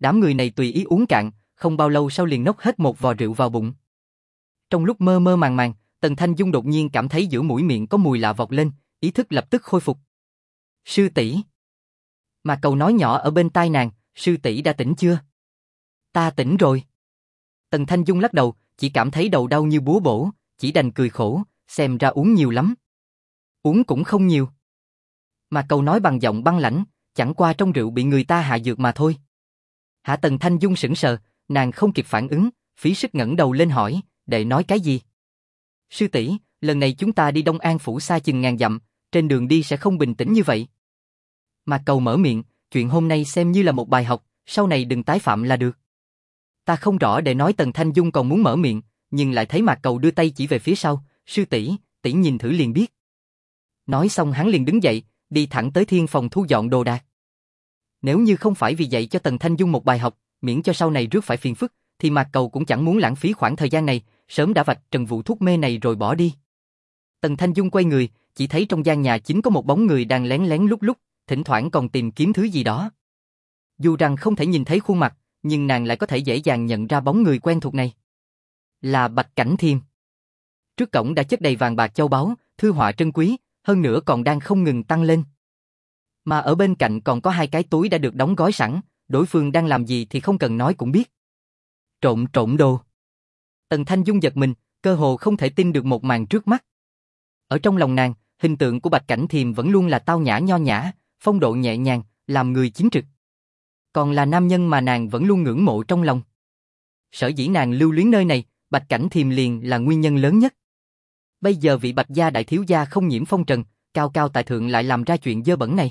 Đám người này tùy ý uống cạn, không bao lâu sau liền nốc hết một vò rượu vào bụng. Trong lúc mơ mơ màng màng, Tần Thanh Dung đột nhiên cảm thấy giữa mũi miệng có mùi lạ vọt lên, ý thức lập tức khôi phục. Sư tỷ. Mà Cầu nói nhỏ ở bên tai nàng, sư tỷ đã tỉnh chưa? Ta tỉnh rồi. Tần Thanh Dung lắc đầu, chỉ cảm thấy đầu đau như búa bổ, chỉ đành cười khổ, xem ra uống nhiều lắm. Uống cũng không nhiều. Mà Cầu nói bằng giọng băng lãnh, chẳng qua trong rượu bị người ta hạ dược mà thôi. Hạ Tần Thanh Dung sững sờ, nàng không kịp phản ứng, phí sức ngẩng đầu lên hỏi, đệ nói cái gì? Sư tỷ, lần này chúng ta đi Đông An phủ xa chừng ngàn dặm, trên đường đi sẽ không bình tĩnh như vậy. Mà Cầu mở miệng, chuyện hôm nay xem như là một bài học, sau này đừng tái phạm là được. Ta không rõ để nói. Tần Thanh Dung còn muốn mở miệng, nhưng lại thấy Mạc Cầu đưa tay chỉ về phía sau, sư tỷ, tỷ nhìn thử liền biết. Nói xong hắn liền đứng dậy, đi thẳng tới thiên phòng thu dọn đồ đạc. Nếu như không phải vì dạy cho Tần Thanh Dung một bài học, miễn cho sau này rước phải phiền phức, thì Mạc Cầu cũng chẳng muốn lãng phí khoảng thời gian này, sớm đã vạch trần vụ thuốc mê này rồi bỏ đi. Tần Thanh Dung quay người, chỉ thấy trong gian nhà chính có một bóng người đang lén lén lút lút, thỉnh thoảng còn tìm kiếm thứ gì đó. Dù rằng không thể nhìn thấy khuôn mặt, nhưng nàng lại có thể dễ dàng nhận ra bóng người quen thuộc này. Là Bạch Cảnh Thiềm. Trước cổng đã chất đầy vàng bạc châu báu, thư họa trân quý, hơn nữa còn đang không ngừng tăng lên. Mà ở bên cạnh còn có hai cái túi đã được đóng gói sẵn, đối phương đang làm gì thì không cần nói cũng biết. Trộm đồ. Tần Thanh Dung giật mình, cơ hồ không thể tin được một màn trước mắt. Ở trong lòng nàng, hình tượng của Bạch Cảnh Thiềm vẫn luôn là tao nhã nho nhã, phong độ nhẹ nhàng, làm người chính trực. Còn là nam nhân mà nàng vẫn luôn ngưỡng mộ trong lòng. Sở dĩ nàng lưu luyến nơi này, Bạch Cảnh Thiềm liền là nguyên nhân lớn nhất. Bây giờ vị Bạch gia đại thiếu gia không nhiễm phong trần, cao cao tại thượng lại làm ra chuyện dơ bẩn này.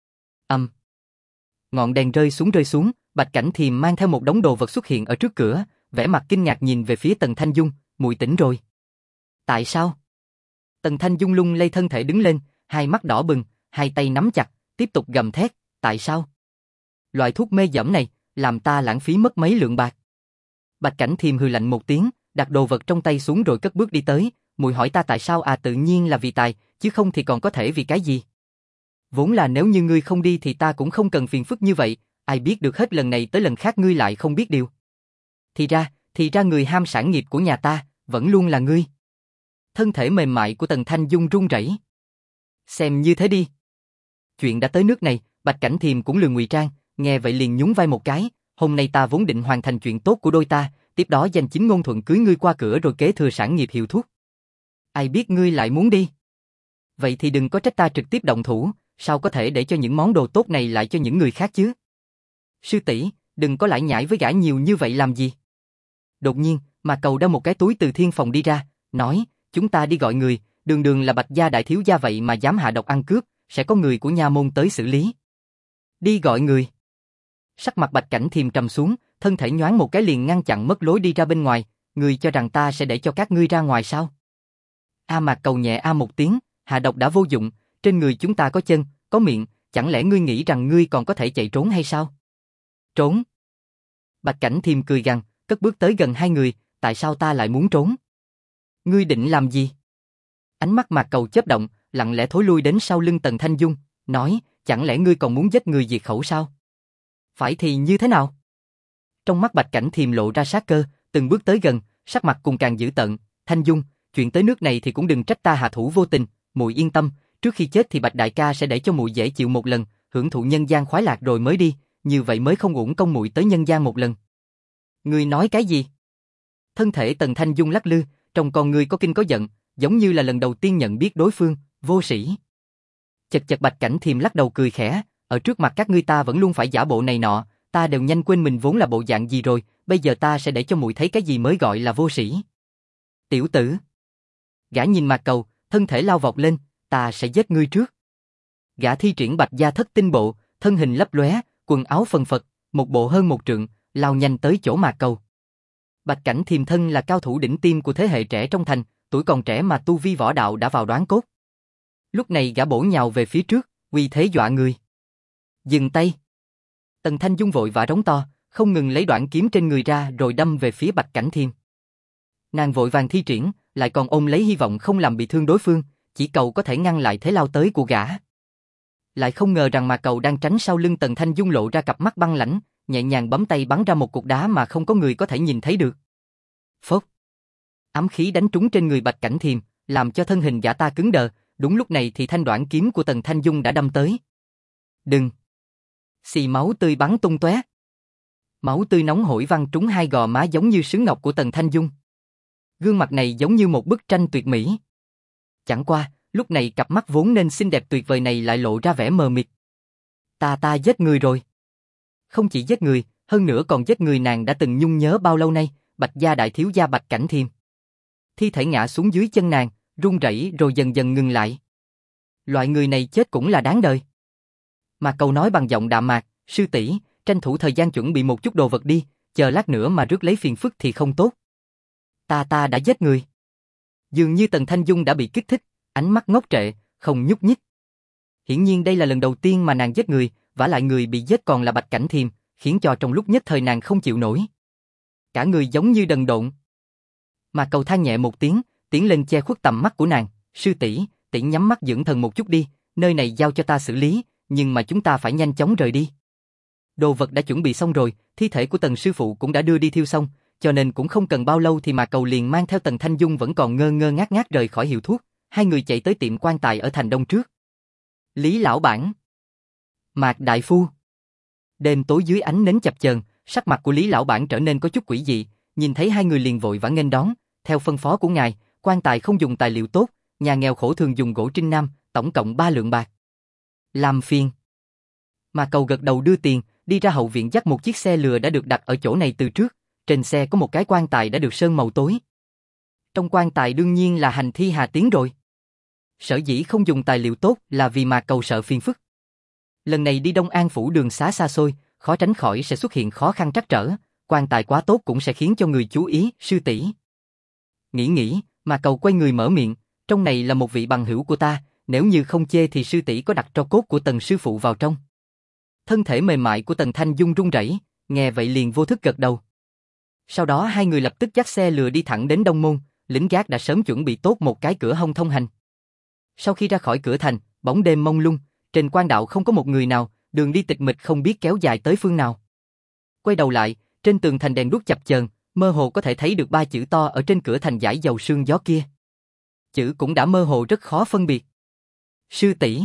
Ngọn đèn rơi xuống, Bạch Cảnh Thiềm mang theo một đống đồ vật xuất hiện ở trước cửa, vẻ mặt kinh ngạc nhìn về phía Tần Thanh Dung, muội tỉnh rồi. Tại sao? Tần Thanh Dung lung lay thân thể đứng lên, hai mắt đỏ bừng, hai tay nắm chặt, tiếp tục gầm thét, tại sao? Loại thuốc mê dẫm này, làm ta lãng phí mất mấy lượng bạc. Bạch Cảnh Thiềm hừ lạnh một tiếng, đặt đồ vật trong tay xuống rồi cất bước đi tới, muội hỏi ta tại sao à, tự nhiên là vì tài, chứ không thì còn có thể vì cái gì. Vốn là nếu như ngươi không đi thì ta cũng không cần phiền phức như vậy, ai biết được hết lần này tới lần khác ngươi lại không biết điều. Thì ra người ham sản nghiệp của nhà ta, vẫn luôn là ngươi. Thân thể mềm mại của Tần Thanh Dung run rẩy. Xem như thế đi. Chuyện đã tới nước này, Bạch Cảnh Thiềm cũng lười ngụy trang, nghe vậy liền nhún vai một cái, hôm nay ta vốn định hoàn thành chuyện tốt của đôi ta, tiếp đó danh chính ngôn thuận cưới ngươi qua cửa rồi kế thừa sản nghiệp hiệu thuốc. Ai biết ngươi lại muốn đi. Vậy thì đừng có trách ta trực tiếp động thủ, sao có thể để cho những món đồ tốt này lại cho những người khác chứ? Sư tỷ, đừng có lải nhải với gã nhiều như vậy làm gì? Đột nhiên, Mạc Cầu đeo một cái túi từ thiên phòng đi ra, nói, chúng ta đi gọi người, đường đường là Bạch gia đại thiếu gia vậy mà dám hạ độc ăn cướp, sẽ có người của nha môn tới xử lý. Đi gọi người. Sắc mặt Bạch Cảnh Thiềm trầm xuống, thân thể nhoáng một cái liền ngăn chặn mất lối đi ra bên ngoài, ngươi cho rằng ta sẽ để cho các ngươi ra ngoài sao? Mạc Cầu nhẹ một tiếng, hạ độc đã vô dụng, trên người chúng ta có chân, có miệng, chẳng lẽ ngươi nghĩ rằng ngươi còn có thể chạy trốn hay sao? Trốn? Bạch Cảnh Thiềm cười gằn, cất bước tới gần hai người, tại sao ta lại muốn trốn? Ngươi định làm gì? Ánh mắt Mạc Cầu chớp động, lặng lẽ thối lui đến sau lưng Tần Thanh Dung, nói, chẳng lẽ ngươi còn muốn giết người diệt khẩu sao? Phải thì như thế nào? Trong mắt Bạch Cảnh Thiềm lộ ra sát cơ, từng bước tới gần, sắc mặt cùng càng dữ tợn, Thanh Dung, chuyện tới nước này thì cũng đừng trách ta hạ thủ vô tình, muội yên tâm, trước khi chết thì Bạch đại ca sẽ để cho muội dễ chịu một lần, hưởng thụ nhân gian khoái lạc rồi mới đi, như vậy mới không uổng công muội tới nhân gian một lần. Ngươi nói cái gì? Thân thể Tần Thanh Dung lắc lư, trong con ngươi có kinh có giận, giống như là lần đầu tiên nhận biết đối phương, vô sĩ. Chật Bạch Cảnh Thiềm lắc đầu cười khẽ, ở trước mặt các ngươi ta vẫn luôn phải giả bộ này nọ, ta đều nhanh quên mình vốn là bộ dạng gì rồi, bây giờ ta sẽ để cho muội thấy cái gì mới gọi là vô sĩ. Tiểu tử. Gã nhìn Mạc Cầu, thân thể lao vọt lên, ta sẽ giết ngươi trước. Gã thi triển Bạch gia thất tinh bộ, thân hình lấp lóe, quần áo phần phật, một bộ hơn một trượng, lao nhanh tới chỗ Mạc Cầu. Bạch Cảnh Thiềm thân là cao thủ đỉnh tiêm của thế hệ trẻ trong thành, tuổi còn trẻ mà tu vi võ đạo đã vào đoán cốt. Lúc này gã bổ nhào về phía trước, uy thế dọa người. Dừng tay. Tần Thanh Dung vội vã rống to, không ngừng lấy đoạn kiếm trên người ra rồi đâm về phía Bạch Cảnh Thiềm. Nàng vội vàng thi triển, lại còn ôm lấy hy vọng không làm bị thương đối phương, chỉ cầu có thể ngăn lại thế lao tới của gã. Lại không ngờ rằng Mạc Cầu đang tránh sau lưng Tần Thanh Dung lộ ra cặp mắt băng lãnh, nhẹ nhàng bấm tay bắn ra một cục đá mà không có người có thể nhìn thấy được. Phốc. Ám khí đánh trúng trên người Bạch Cảnh Thiềm, làm cho thân hình gã ta cứng đờ, đúng lúc này thì thanh đoạn kiếm của Tần Thanh Dung đã đâm tới. Đừng! Xì máu tươi bắn tung tóe. Máu tươi nóng hổi văng trúng hai gò má giống như sứ ngọc của Tần Thanh Dung. Gương mặt này giống như một bức tranh tuyệt mỹ. Chẳng qua, lúc này cặp mắt vốn nên xinh đẹp tuyệt vời này lại lộ ra vẻ mờ mịt. Ta giết người rồi. Không chỉ giết người, hơn nữa còn giết người nàng đã từng nhung nhớ bao lâu nay, Bạch gia đại thiếu gia Bạch Cảnh Thiềm. Thi thể ngã xuống dưới chân nàng, run rẩy rồi dần dần ngừng lại. Loại người này chết cũng là đáng đời. Mà Cầu nói bằng giọng đạm mạc, sư tỷ, tranh thủ thời gian chuẩn bị một chút đồ vật đi, chờ lát nữa mà rước lấy phiền phức thì không tốt. Ta đã giết người. Dường như Tần Thanh Dung đã bị kích thích, ánh mắt ngốc trệ, không nhúc nhích. Hiển nhiên đây là lần đầu tiên mà nàng giết người, vả lại người bị giết còn là Bạch Cảnh Thiềm, khiến cho trong lúc nhất thời nàng không chịu nổi. Cả người giống như đần độn. Mà Cầu than nhẹ một tiếng, tiến lên che khuất tầm mắt của nàng, sư tỷ, tỷ nhắm mắt dưỡng thần một chút đi, nơi này giao cho ta xử lý, nhưng mà chúng ta phải nhanh chóng rời đi. Đồ vật đã chuẩn bị xong rồi, thi thể của Tần sư phụ cũng đã đưa đi thiêu xong, cho nên cũng không cần bao lâu thì mà Cầu liền mang theo Tần Thanh Dung vẫn còn ngơ ngơ ngác ngác rời khỏi hiệu thuốc, hai người chạy tới tiệm quan tài ở thành Đông trước. Lý lão bản, Mạc đại phu. Đêm tối dưới ánh nến chập chờn, sắc mặt của Lý lão bản trở nên có chút quỷ dị, nhìn thấy hai người liền vội vã nghênh đón, theo phân phó của ngài, quan tài không dùng tài liệu tốt, nhà nghèo khổ thường dùng gỗ trinh nam, tổng cộng 3 lượng bạc. Làm phiền. Mà Cầu gật đầu đưa tiền, đi ra hậu viện dắt một chiếc xe lừa đã được đặt ở chỗ này từ trước, trên xe có một cái quan tài đã được sơn màu tối. Trong quan tài đương nhiên là hành thi Hà Tiến rồi. Sở dĩ không dùng tài liệu tốt là vì mà Cầu sợ phiền phức. Lần này đi Đông An phủ đường xá xa xôi, khó tránh khỏi sẽ xuất hiện khó khăn trắc trở, quan tài quá tốt cũng sẽ khiến cho người chú ý, sư tỷ. Nghĩ, mà Cầu quay người mở miệng, trong này là một vị bằng hữu của ta, nếu như không chê thì sư tỷ có đặt tro cốt của Tần sư phụ vào trong. Thân thể mềm mại của Tần Thanh Dung run rẩy, nghe vậy liền vô thức gật đầu. Sau đó hai người lập tức dắt xe lừa đi thẳng đến Đông Môn, lính gác đã sớm chuẩn bị tốt một cái cửa hông thông hành. Sau khi ra khỏi cửa thành, bóng đêm mông lung, trên quan đạo không có một người nào, đường đi tịch mịch không biết kéo dài tới phương nào. Quay đầu lại, trên tường thành đèn đuốc chập chờn, mơ hồ có thể thấy được 3 chữ to ở trên cửa thành dải dầu sương gió kia. Chữ cũng đã mơ hồ rất khó phân biệt. Sư tỷ.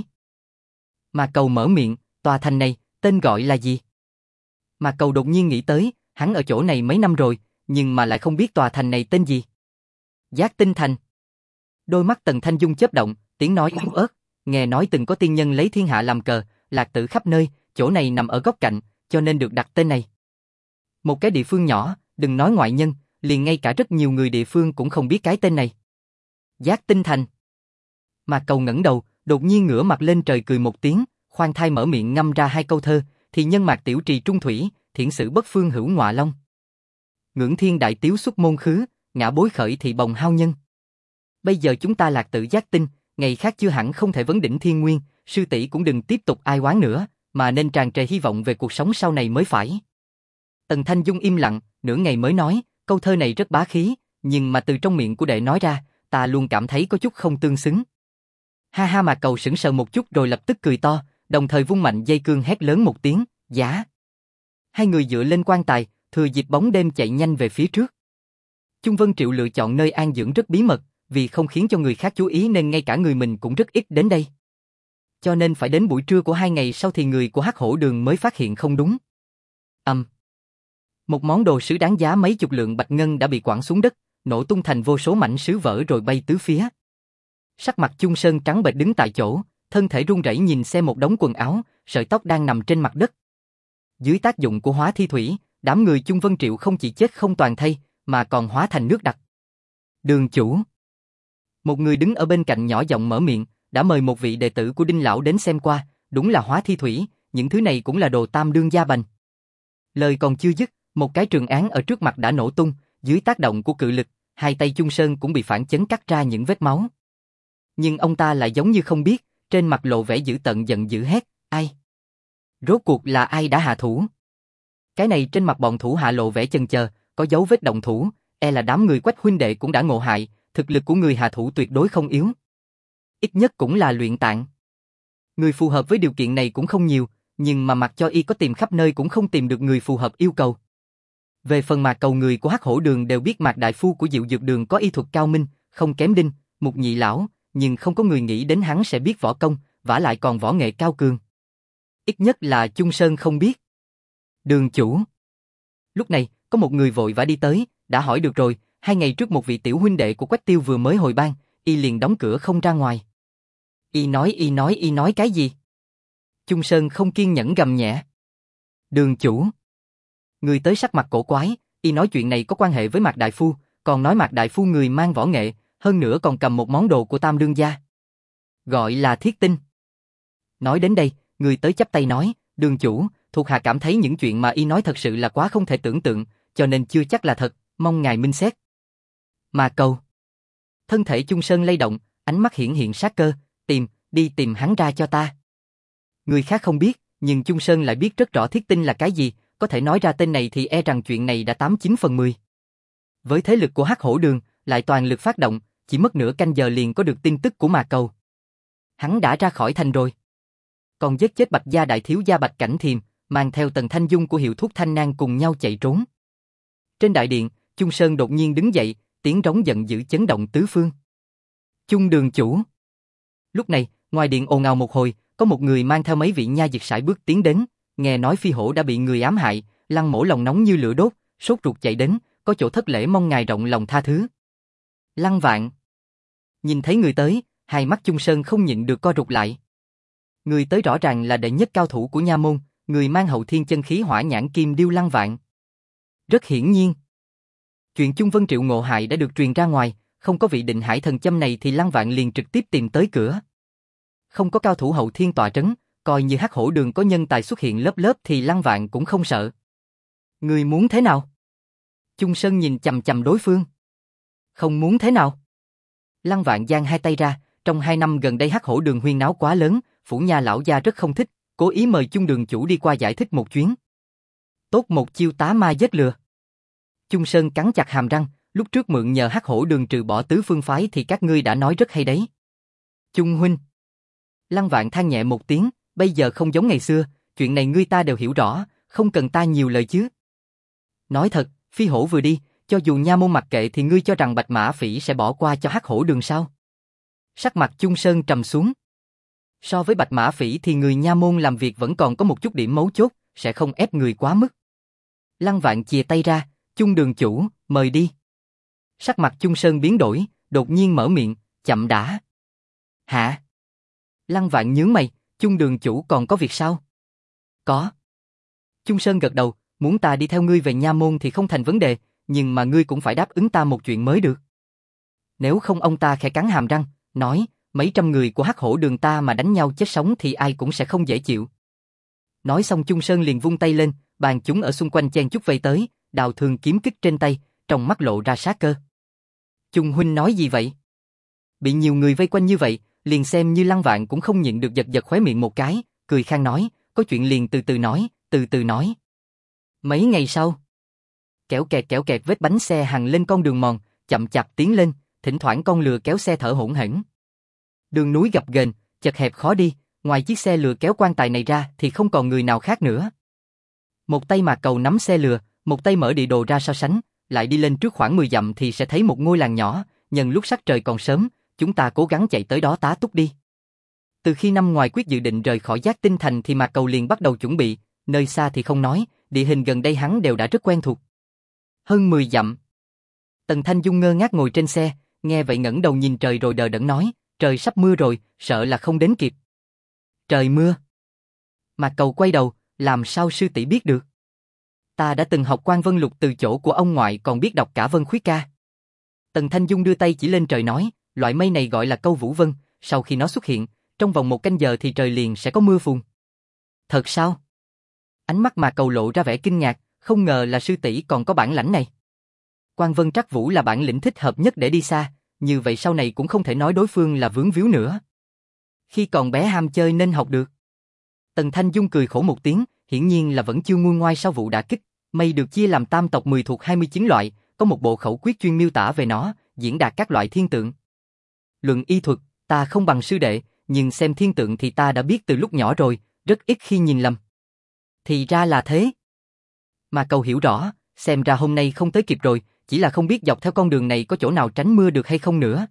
Mà Cầu mở miệng, tòa thành này, tên gọi là gì? Mà Cầu đột nhiên nghĩ tới, hắn ở chỗ này mấy năm rồi, nhưng mà lại không biết tòa thành này tên gì. Giác Tinh Thành. Đôi mắt Tần Thanh Dung chớp động, tiếng nói yếu ớt, nghe nói từng có tiên nhân lấy thiên hạ làm cờ, lạc tử khắp nơi, chỗ này nằm ở góc cạnh, cho nên được đặt tên này. Một cái địa phương nhỏ, đừng nói ngoại nhân, liền ngay cả rất nhiều người địa phương cũng không biết cái tên này. Giác Tinh Thành. Mà Cầu ngẩng đầu, đột nhiên ngửa mặt lên trời cười một tiếng, khoan thai mở miệng ngâm ra 2 câu thơ, thì nhân mạc tiểu trì trung thủy, thiện sử bất phương hữu ngọa long. Ngưỡng thiên đại tiếu xuất môn khứ, ngã bối khởi thị bồng hao nhân. Bây giờ chúng ta lạc tử giác tinh, ngày khác chưa hẳn không thể vấn đỉnh thiên nguyên, sư tỷ cũng đừng tiếp tục ai oán nữa, mà nên tràn trề hy vọng về cuộc sống sau này mới phải. Tần Thanh Dung im lặng, nửa ngày mới nói, câu thơ này rất bá khí, nhưng mà từ trong miệng của đệ nói ra, ta luôn cảm thấy có chút không tương xứng. Ha ha, mà Cầu sững sờ một chút rồi lập tức cười to, đồng thời vung mạnh dây cương hét lớn một tiếng, giá. Hai người dựa lên quan tài, thừa dịp bóng đêm chạy nhanh về phía trước. Chung Vân Triệu lựa chọn nơi an dưỡng rất bí mật, vì không khiến cho người khác chú ý nên ngay cả người mình cũng rất ít đến đây. Cho nên phải đến buổi trưa của 2 ngày sau thì người của Hắc Hổ Đường mới phát hiện không đúng. Một món đồ sứ đáng giá mấy chục lượng bạch ngân đã bị quẳng xuống đất, nổ tung thành vô số mảnh sứ vỡ rồi bay tứ phía. Sắc mặt Chung Sơn trắng bệch đứng tại chỗ, thân thể run rẩy nhìn xem một đống quần áo, sợi tóc đang nằm trên mặt đất. Dưới tác dụng của hóa thi thủy, đám người Chung Vân Triệu không chỉ chết không toàn thây, mà còn hóa thành nước đặc. Đường chủ. Một người đứng ở bên cạnh nhỏ giọng mở miệng, đã mời một vị đệ tử của Đinh lão đến xem qua, đúng là hóa thi thủy, những thứ này cũng là đồ tam đương gia bành. Lời còn chưa dứt, một cái trường án ở trước mặt đã nổ tung, dưới tác động của cự lực, hai tay Chung Sơn cũng bị phản chấn cắt ra những vết máu. Nhưng ông ta lại giống như không biết, trên mặt lộ vẻ dữ tợn giận dữ hét, ai? Rốt cuộc là ai đã hạ thủ? Cái này trên mặt bọn thủ hạ lộ vẻ chần chờ, có dấu vết động thủ, e là đám người Quách huynh đệ cũng đã ngộ hại, thực lực của người hạ thủ tuyệt đối không yếu. Ít nhất cũng là luyện tạng. Người phù hợp với điều kiện này cũng không nhiều, nhưng mà mặc cho y có tìm khắp nơi cũng không tìm được người phù hợp yêu cầu. Về phần Mạc Cầu, người của Hắc Hổ Đường đều biết Mạc đại phu của Diệu Dược Đường có y thuật cao minh, không kém Đinh, Mục nhị lão, nhưng không có người nghĩ đến hắn sẽ biết võ công, vả lại còn võ nghệ cao cường. Ít nhất là Chung Sơn không biết. Đường chủ. Lúc này, có một người vội vã đi tới, đã hỏi được rồi, 2 ngày trước một vị tiểu huynh đệ của Quách Tiêu vừa mới hồi bang, y liền đóng cửa không ra ngoài. Y nói cái gì? Chung Sơn không kiên nhẫn gầm nhẹ. Đường chủ. Người tới sắc mặt cổ quái, y nói chuyện này có quan hệ với Mạc đại phu, còn nói Mạc đại phu người mang võ nghệ, hơn nữa còn cầm một món đồ của Tam đương gia. Gọi là thiết tinh. Nói đến đây, người tới chắp tay nói, đường chủ, thuộc hạ cảm thấy những chuyện mà y nói thật sự là quá không thể tưởng tượng, cho nên chưa chắc là thật, mong ngài minh xét. Mà Cầu. Thân thể Chung Sơn lay động, ánh mắt hiện sát cơ, đi tìm hắn ra cho ta. Người khác không biết, nhưng Chung Sơn lại biết rất rõ thiết tinh là cái gì, có thể nói ra tên này thì e rằng chuyện này đã 89 phần 10. Với thế lực của Hắc Hổ Đường, lại toàn lực phát động, chỉ mất nửa canh giờ liền có được tin tức của Mà Cầu. Hắn đã ra khỏi thành rồi. Còn giết chết Bạch gia đại thiếu gia Bạch Cảnh Thiềm, mang theo Tần Thanh Dung của hiệu thuốc Thanh Nang cùng nhau chạy trốn. Trên đại điện, Chung Sơn đột nhiên đứng dậy, tiếng rống giận dữ chấn động tứ phương. Chung đường chủ. Lúc này, ngoài điện ồn ào một hồi, có một người mang theo mấy vị nha dịch sải bước tiến đến, nghe nói Phi Hổ đã bị người ám hại, Lăng Mỗ lòng nóng như lửa đốt, sốt ruột chạy đến, có chỗ thất lễ mong ngài rộng lòng tha thứ. Lăng Vạn. Nhìn thấy người tới, hai mắt Chung Sơn không nhịn được co rụt lại. Người tới rõ ràng là đệ nhất cao thủ của nha môn, người mang hậu thiên chân khí hỏa nhãn kim điêu Lăng Vạn. Rất hiển nhiên, chuyện Chung Vân Triệu ngộ hại đã được truyền ra ngoài, không có vị định hải thần châm này thì Lăng Vạn liền trực tiếp tìm tới cửa. Không có cao thủ hậu thiên tọa trấn, coi như Hắc Hổ Đường có nhân tài xuất hiện lớp lớp thì Lăng Vạn cũng không sợ. Người muốn thế nào? Chung Sơn nhìn chằm chằm đối phương. Không muốn thế nào? Lăng Vạn giang hai tay ra, trong 2 năm gần đây Hắc Hổ Đường huyên náo quá lớn, phủ nha lão gia rất không thích, cố ý mời Chung đường chủ đi qua giải thích một chuyến. Tốt một chiêu tá ma giết lừa. Chung Sơn cắn chặt hàm răng, lúc trước mượn nhờ Hắc Hổ Đường trừ bỏ tứ phương phái thì các ngươi đã nói rất hay đấy. Chung huynh. Lăng Vạn than nhẹ một tiếng, bây giờ không giống ngày xưa, chuyện này ngươi ta đều hiểu rõ, không cần ta nhiều lời chứ. Nói thật, Phi Hổ vừa đi, cho dù nha môn mặc kệ thì ngươi cho rằng Bạch Mã Phỉ sẽ bỏ qua cho Hắc Hổ Đường sao? Sắc mặt Chung Sơn trầm xuống. So với Bạch Mã Phỉ thì người nha môn làm việc vẫn còn có một chút điểm mấu chốt, sẽ không ép người quá mức. Lăng Vạn chìa tay ra, Chung đường chủ, mời đi. Sắc mặt Chung Sơn biến đổi, đột nhiên mở miệng, chậm đã. Hả? Lăng Vạn nhướng mày, Chung đường chủ còn có việc sao? Có. Chung Sơn gật đầu, muốn ta đi theo ngươi về nha môn thì không thành vấn đề, nhưng mà ngươi cũng phải đáp ứng ta một chuyện mới được. Nếu không ông ta khẽ cắn hàm răng, nói, mấy trăm người của Hắc Hổ Đường ta mà đánh nhau chết sống thì ai cũng sẽ không dễ chịu. Nói xong Chung Sơn liền vung tay lên, bàn chúng ở xung quanh chen chúc vây tới, đào thương kiếm kích trên tay, trong mắt lộ ra sát cơ. Chung huynh nói gì vậy? Bị nhiều người vây quanh như vậy, liền xem như Lăng Vạn cũng không nhịn được giật giật khóe miệng một cái, cười khang nói, có chuyện liền từ từ nói. Mấy ngày sau, kéo kẹt vết bánh xe hằn lên con đường mòn, chậm chạp tiến lên, thỉnh thoảng con lừa kéo xe thở hổn hển. Đường núi gập ghềnh, chật hẹp khó đi, ngoài chiếc xe lừa kéo quan tài này ra thì không còn người nào khác nữa. Một tay Mà Cầu nắm xe lừa, một tay mở địa đồ ra so sánh, lại đi lên trước khoảng 10 dặm thì sẽ thấy một ngôi làng nhỏ, nhân lúc sắc trời còn sớm, chúng ta cố gắng chạy tới đó tá túc đi. Từ khi năm ngoài quyết dự định rời khỏi Giác Tinh Thành thì Mà Cầu liền bắt đầu chuẩn bị, nơi xa thì không nói, địa hình gần đây hắn đều đã rất quen thuộc. Hơn 10 dặm. Tần Thanh Dung ngơ ngác ngồi trên xe, nghe vậy ngẩng đầu nhìn trời rồi đờ đẫn nói, trời sắp mưa rồi, sợ là không đến kịp. Trời mưa. Mà Cầu quay đầu, làm sao sư tỷ biết được? Ta đã từng học Quan Vân Lục từ chỗ của ông ngoại, còn biết đọc cả Vân Khuyết ca. Tần Thanh Dung đưa tay chỉ lên trời nói, loại mây này gọi là câu vũ vân, sau khi nó xuất hiện, trong vòng 1 canh giờ thì trời liền sẽ có mưa phùn. Thật sao? Ánh mắt Mà Cầu lộ ra vẻ kinh ngạc, không ngờ là sư tỷ còn có bản lãnh này. Quan Vân Trắc Vũ là bản lĩnh thích hợp nhất để đi xa, như vậy sau này cũng không thể nói đối phương là vướng víu nữa. Khi còn bé ham chơi nên học được. Tần Thanh Dung cười khổ một tiếng, hiển nhiên là vẫn chưa nguôi ngoai sau vụ đả kích. Mây được chia làm tam tộc 10 thuộc 29 loại, có một bộ khẩu quyết chuyên miêu tả về nó, diễn đạt các loại thiên tượng. Luận y thuật, ta không bằng sư đệ, nhưng xem thiên tượng thì ta đã biết từ lúc nhỏ rồi, rất ít khi nhìn lầm. Thì ra là thế. Mà Cầu hiểu rõ, xem ra hôm nay không tới kịp rồi, chỉ là không biết dọc theo con đường này có chỗ nào tránh mưa được hay không nữa.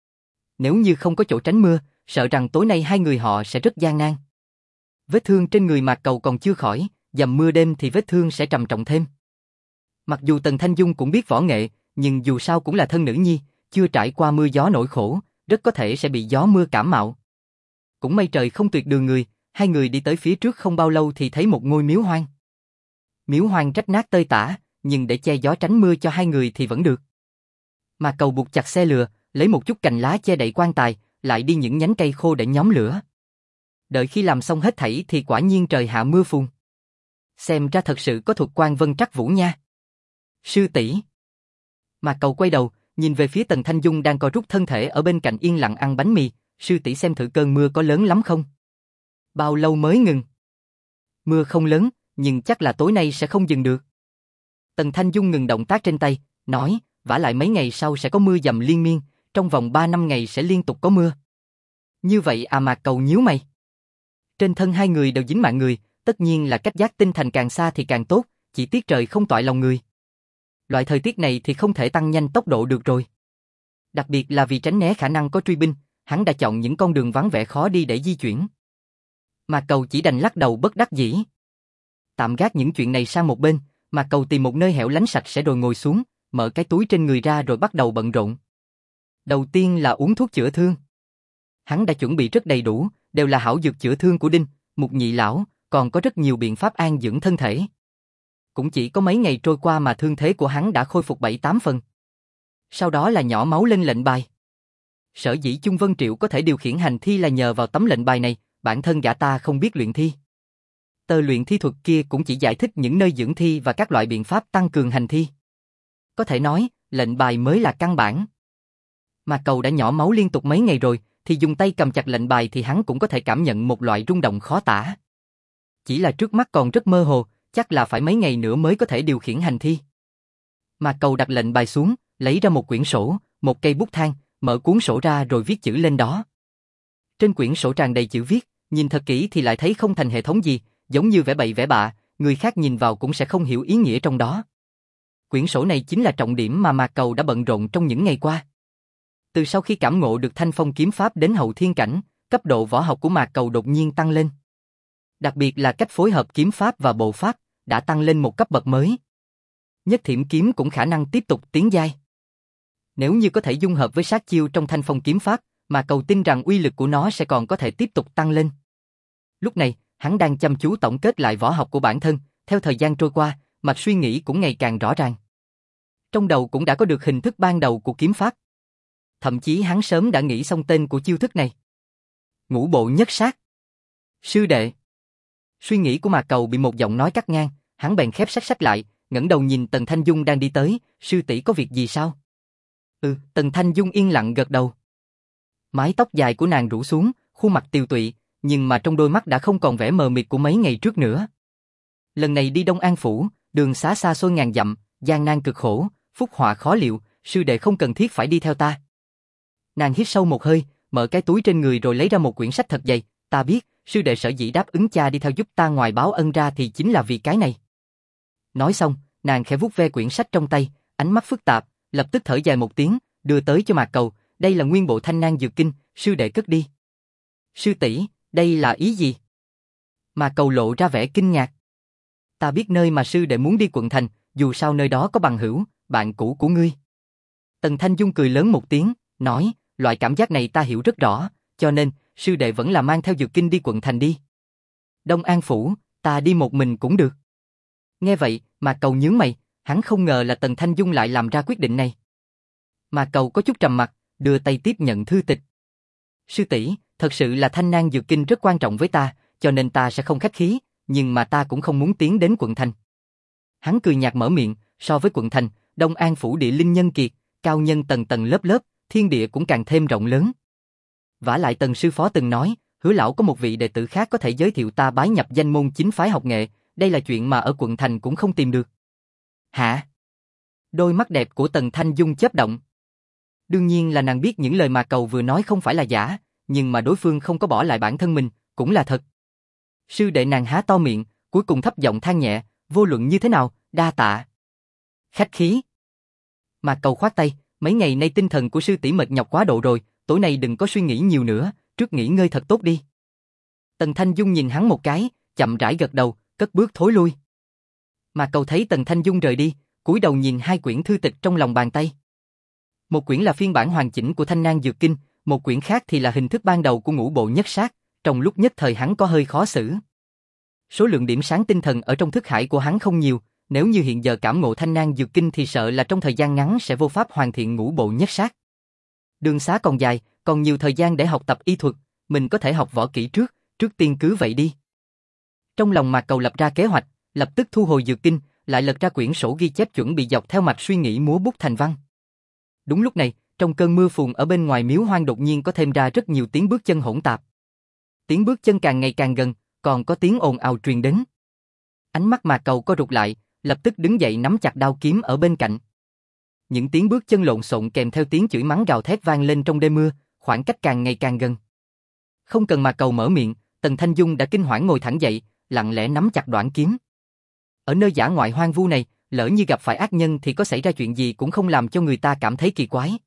Nếu như không có chỗ tránh mưa, sợ rằng tối nay hai người họ sẽ rất gian nan. Vết thương trên người Mạc Cầu còn chưa khỏi, dầm mưa đêm thì vết thương sẽ trầm trọng thêm. Mặc dù Tần Thanh Dung cũng biết võ nghệ, nhưng dù sao cũng là thân nữ nhi, chưa trải qua mưa gió nỗi khổ, rất có thể sẽ bị gió mưa cảm mạo. Cũng may trời không tuyệt đường người, hai người đi tới phía trước không bao lâu thì thấy một ngôi miếu hoang. Miếu hoang rách nát tơi tả, nhưng để che gió tránh mưa cho hai người thì vẫn được. Mạc Cầu buộc chặt xe lừa, lấy một chút cành lá che đậy quan tài, lại đi những nhánh cây khô để nhóm lửa. Đợi khi làm xong hết thảy thì quả nhiên trời hạ mưa phùn. Xem ra thật sự có thuật quan vân trắc vũ nha. Sư tỷ. Mạc Cầu quay đầu, nhìn về phía Tần Thanh Dung đang co rút thân thể ở bên cạnh yên lặng ăn bánh mì. Sư tỷ xem thử cơn mưa có lớn lắm không? Bao lâu mới ngừng? Mưa không lớn, nhưng chắc là tối nay sẽ không dừng được. Tần Thanh Dung ngừng động tác trên tay, nói, vả lại mấy ngày sau sẽ có mưa dầm liên miên, trong vòng 3-5 ngày sẽ liên tục có mưa. Như vậy à? Mạc Cầu nhíu mày. Trên thân hai người đều dính mạng người, tất nhiên là cách giác tinh thành càng xa thì càng tốt, chỉ tiếc trời không toại lòng người. Loại thời tiết này thì không thể tăng nhanh tốc độ được rồi. Đặc biệt là vì tránh né khả năng có truy binh, hắn đã chọn những con đường vắng vẻ khó đi để di chuyển. Mạc Cầu chỉ đành lắc đầu bất đắc dĩ. Tạm gác những chuyện này sang một bên, Mạc Cầu tìm một nơi hẻo lánh sạch sẽ rồi ngồi xuống, mở cái túi trên người ra rồi bắt đầu bận rộn. Đầu tiên là uống thuốc chữa thương. Hắn đã chuẩn bị rất đầy đủ, đều là hảo dược chữa thương của Đinh, Mục Nhị lão, còn có rất nhiều biện pháp an dưỡng thân thể. Cũng chỉ có mấy ngày trôi qua mà thương thế của hắn đã khôi phục 7-8 phần. Sau đó là nhỏ máu lên lệnh bài. Sở dĩ Chung Vân Triệu có thể điều khiển hành thi là nhờ vào tấm lệnh bài này, bản thân gã ta không biết luyện thi. Tờ luyện thi thuật kia cũng chỉ giải thích những nơi dưỡng thi và các loại biện pháp tăng cường hành thi. Có thể nói, lệnh bài mới là căn bản. Mà Cầu đã nhỏ máu liên tục mấy ngày rồi, thì dùng tay cầm chặt lệnh bài thì hắn cũng có thể cảm nhận một loại rung động khó tả. Chỉ là trước mắt còn rất mơ hồ, chắc là phải mấy ngày nữa mới có thể điều khiển hành thi. Mà Cầu đặt lệnh bài xuống, lấy ra một quyển sổ, một cây bút than, mở cuốn sổ ra rồi viết chữ lên đó. Trên quyển sổ tràn đầy chữ viết, nhìn thật kỹ thì lại thấy không thành hệ thống gì, giống như vẽ bậy vẽ bạ, người khác nhìn vào cũng sẽ không hiểu ý nghĩa trong đó. Quyển sổ này chính là trọng điểm mà Mạc Cầu đã bận rộn trong những ngày qua. Từ sau khi cảm ngộ được Thanh Phong kiếm pháp đến hậu thiên cảnh, cấp độ võ học của Mạc Cầu đột nhiên tăng lên. Đặc biệt là cách phối hợp kiếm pháp và bộ pháp đã tăng lên một cấp bậc mới. Nhất Thiểm kiếm cũng khả năng tiếp tục tiến giai. Nếu như có thể dung hợp với sát chiêu trong Thanh Phong kiếm pháp, Mạc Cầu tin rằng uy lực của nó sẽ còn có thể tiếp tục tăng lên. Lúc này, hắn đang chăm chú tổng kết lại võ học của bản thân, theo thời gian trôi qua, mạch suy nghĩ cũng ngày càng rõ ràng. Trong đầu cũng đã có được hình thức ban đầu của kiếm pháp. Thậm chí hắn sớm đã nghĩ xong tên của chiêu thức này. Ngũ bộ nhất sát. Sư đệ. Suy nghĩ của Mạc Cầu bị một giọng nói cắt ngang, hắn bèn khép sách lại, ngẩng đầu nhìn Tần Thanh Dung đang đi tới, sư tỷ có việc gì sao? Tần Thanh Dung yên lặng gật đầu. Mái tóc dài của nàng rủ xuống, khuôn mặt tiều tụy, nhưng mà trong đôi mắt đã không còn vẻ mờ mịt của mấy ngày trước nữa. Lần này đi Đông An Phủ, đường xá xa xôi ngàn dặm, gian nan cực khổ, phúc họa khó liệu, sư đệ không cần thiết phải đi theo ta. Nàng hít sâu một hơi, mở cái túi trên người rồi lấy ra một quyển sách thật dày, ta biết, sư đệ sở dĩ đáp ứng cha đi theo giúp ta ngoài báo ân ra thì chính là vì cái này. Nói xong, nàng khẽ vuốt ve quyển sách trong tay, ánh mắt phức tạp, lập tức thở dài một tiếng, đưa tới cho Mạc Cầu, đây là nguyên bộ Thanh Nang Dược Kinh, sư đệ cất đi. Sư tỷ, đây là ý gì? Mạc Cầu lộ ra vẻ kinh ngạc. Ta biết nơi mà sư đệ muốn đi quận thành, dù sao nơi đó có bằng hữu, bạn cũ của ngươi. Tần Thanh Dung cười lớn một tiếng, nói, loại cảm giác này ta hiểu rất rõ, cho nên, sư đệ vẫn là mang theo Dược Kinh đi quận thành đi. Đông An Phủ, ta đi một mình cũng được. Nghe vậy, Mạc Cầu nhướng mày, hắn không ngờ là Tần Thanh Dung lại làm ra quyết định này. Mạc Cầu có chút trầm mặt, đưa tay tiếp nhận thư tịch. Sư tỷ, thật sự là Thanh Nang Dược Kinh rất quan trọng với ta, cho nên ta sẽ không khách khí, nhưng mà ta cũng không muốn tiến đến quận thành. Hắn cười nhạt mở miệng, so với quận thành, Đông An Phủ địa linh nhân kiệt, cao nhân tầng tầng lớp lớp, thiên địa cũng càng thêm rộng lớn. Vả lại Tần sư phó từng nói, Hứa lão có một vị đệ tử khác có thể giới thiệu ta bái nhập danh môn chính phái học nghệ, đây là chuyện mà ở quận thành cũng không tìm được. Hả? Đôi mắt đẹp của Tần Thanh Dung chớp động. Đương nhiên là nàng biết những lời mà Cầu vừa nói không phải là giả, nhưng mà đối phương không có bỏ lại bản thân mình, cũng là thật. Sư đệ nàng há to miệng, cuối cùng thấp giọng than nhẹ, vô luận như thế nào, đa tạ. Khách khí. Mạc Cầu khoát tay, mấy ngày nay tinh thần của sư tỷ mệt nhọc quá độ rồi, tối nay đừng có suy nghĩ nhiều nữa, trước nghỉ ngơi thật tốt đi. Tần Thanh Dung nhìn hắn một cái, chậm rãi gật đầu, cất bước thối lui. Mạc Cầu thấy Tần Thanh Dung rời đi, cúi đầu nhìn hai quyển thư tịch trong lòng bàn tay. Một quyển là phiên bản hoàn chỉnh của Thanh Nang Dược Kinh, một quyển khác thì là hình thức ban đầu của Ngũ Bộ Nhất Sát, trong lúc nhất thời hắn có hơi khó xử. Số lượng điểm sáng tinh thần ở trong thức hải của hắn không nhiều, nếu như hiện giờ cảm ngộ Thanh Nang Dược Kinh thì sợ là trong thời gian ngắn sẽ vô pháp hoàn thiện Ngũ Bộ Nhất Sát. Đường xá còn dài, còn nhiều thời gian để học tập y thuật, mình có thể học võ kỹ trước tiên cứ vậy đi. Trong lòng Mạc Cầu lập ra kế hoạch, lập tức thu hồi Dược Kinh, lại lật ra quyển sổ ghi chép chuẩn bị dọc theo mạch suy nghĩ múa bút thành văn. Đúng lúc này, trong cơn mưa phùn ở bên ngoài miếu hoang đột nhiên có thêm ra rất nhiều tiếng bước chân hỗn tạp. Tiếng bước chân càng ngày càng gần, còn có tiếng ồn ào truyền đến. Ánh mắt Mạc Cầu co rụt lại, lập tức đứng dậy nắm chặt đao kiếm ở bên cạnh. Những tiếng bước chân lộn xộn kèm theo tiếng chửi mắng gào thét vang lên trong đêm mưa, khoảng cách càng ngày càng gần. Không cần Mạc Cầu mở miệng, Tần Thanh Dung đã kinh hoảng ngồi thẳng dậy, lặng lẽ nắm chặt đoạn kiếm. Ở nơi dã ngoại hoang vu này, lỡ như gặp phải ác nhân thì có xảy ra chuyện gì cũng không làm cho người ta cảm thấy kỳ quái.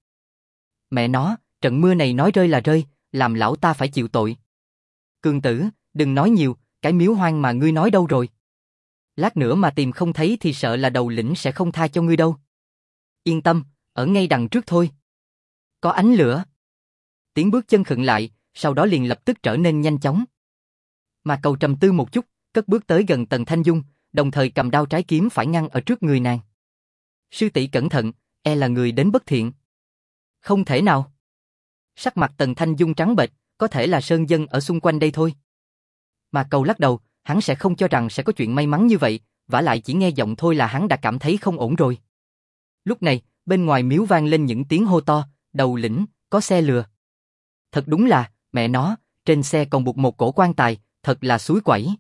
Mẹ nó, trận mưa này nói rơi là rơi, làm lão ta phải chịu tội. Cường tử, đừng nói nhiều, cái miếu hoang mà ngươi nói đâu rồi? Lát nữa mà tìm không thấy thì sợ là đầu lĩnh sẽ không tha cho ngươi đâu. Yên tâm, ở ngay đằng trước thôi. Có ánh lửa. Tiếng bước chân khựng lại, sau đó liền lập tức trở nên nhanh chóng. Mà Cầu trầm tư một chút, cất bước tới gần Tần Thanh Dung, đồng thời cầm đao trái kiếm phải ngăn ở trước người nàng. Sư tỷ cẩn thận, e là người đến bất thiện. Không thể nào. Sắc mặt Tần Thanh Dung trắng bệch, có thể là sơn dân ở xung quanh đây thôi. Mà Cầu lắc đầu, hắn sẽ không cho rằng sẽ có chuyện may mắn như vậy, vả lại chỉ nghe giọng thôi là hắn đã cảm thấy không ổn rồi. Lúc này, bên ngoài miếu vang lên những tiếng hô to, đầu lĩnh, có xe lừa. Thật đúng là, mẹ nó, trên xe còn buộc một cổ quan tài, thật là suối quẩy.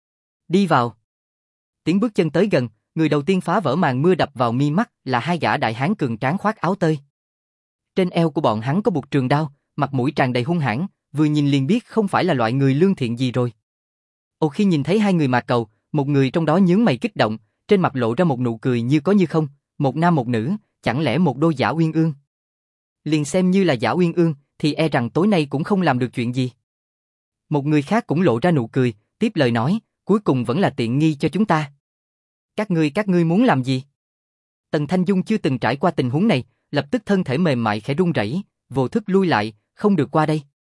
Đi vào. Tiếng bước chân tới gần, người đầu tiên phá vỡ màn mưa đập vào mi mắt là hai gã đại hán cường tráng khoác áo tơi. Trên eo của bọn hắn có buộc trường đao, mặt mũi tràn đầy hung hãn, vừa nhìn liền biết không phải là loại người lương thiện gì rồi. Khi nhìn thấy hai người Mạc Cầu, một người trong đó nhướng mày kích động, trên mặt lộ ra một nụ cười như có như không, một nam một nữ, chẳng lẽ một đôi giả uyên ương. Liền xem như là giả uyên ương, thì e rằng tối nay cũng không làm được chuyện gì. Một người khác cũng lộ ra nụ cười, tiếp lời nói, cuối cùng vẫn là tiện nghi cho chúng ta. Các ngươi muốn làm gì? Tần Thanh Dung chưa từng trải qua tình huống này, lập tức thân thể mềm mại khẽ run rẩy, vô thức lui lại, không được qua đây.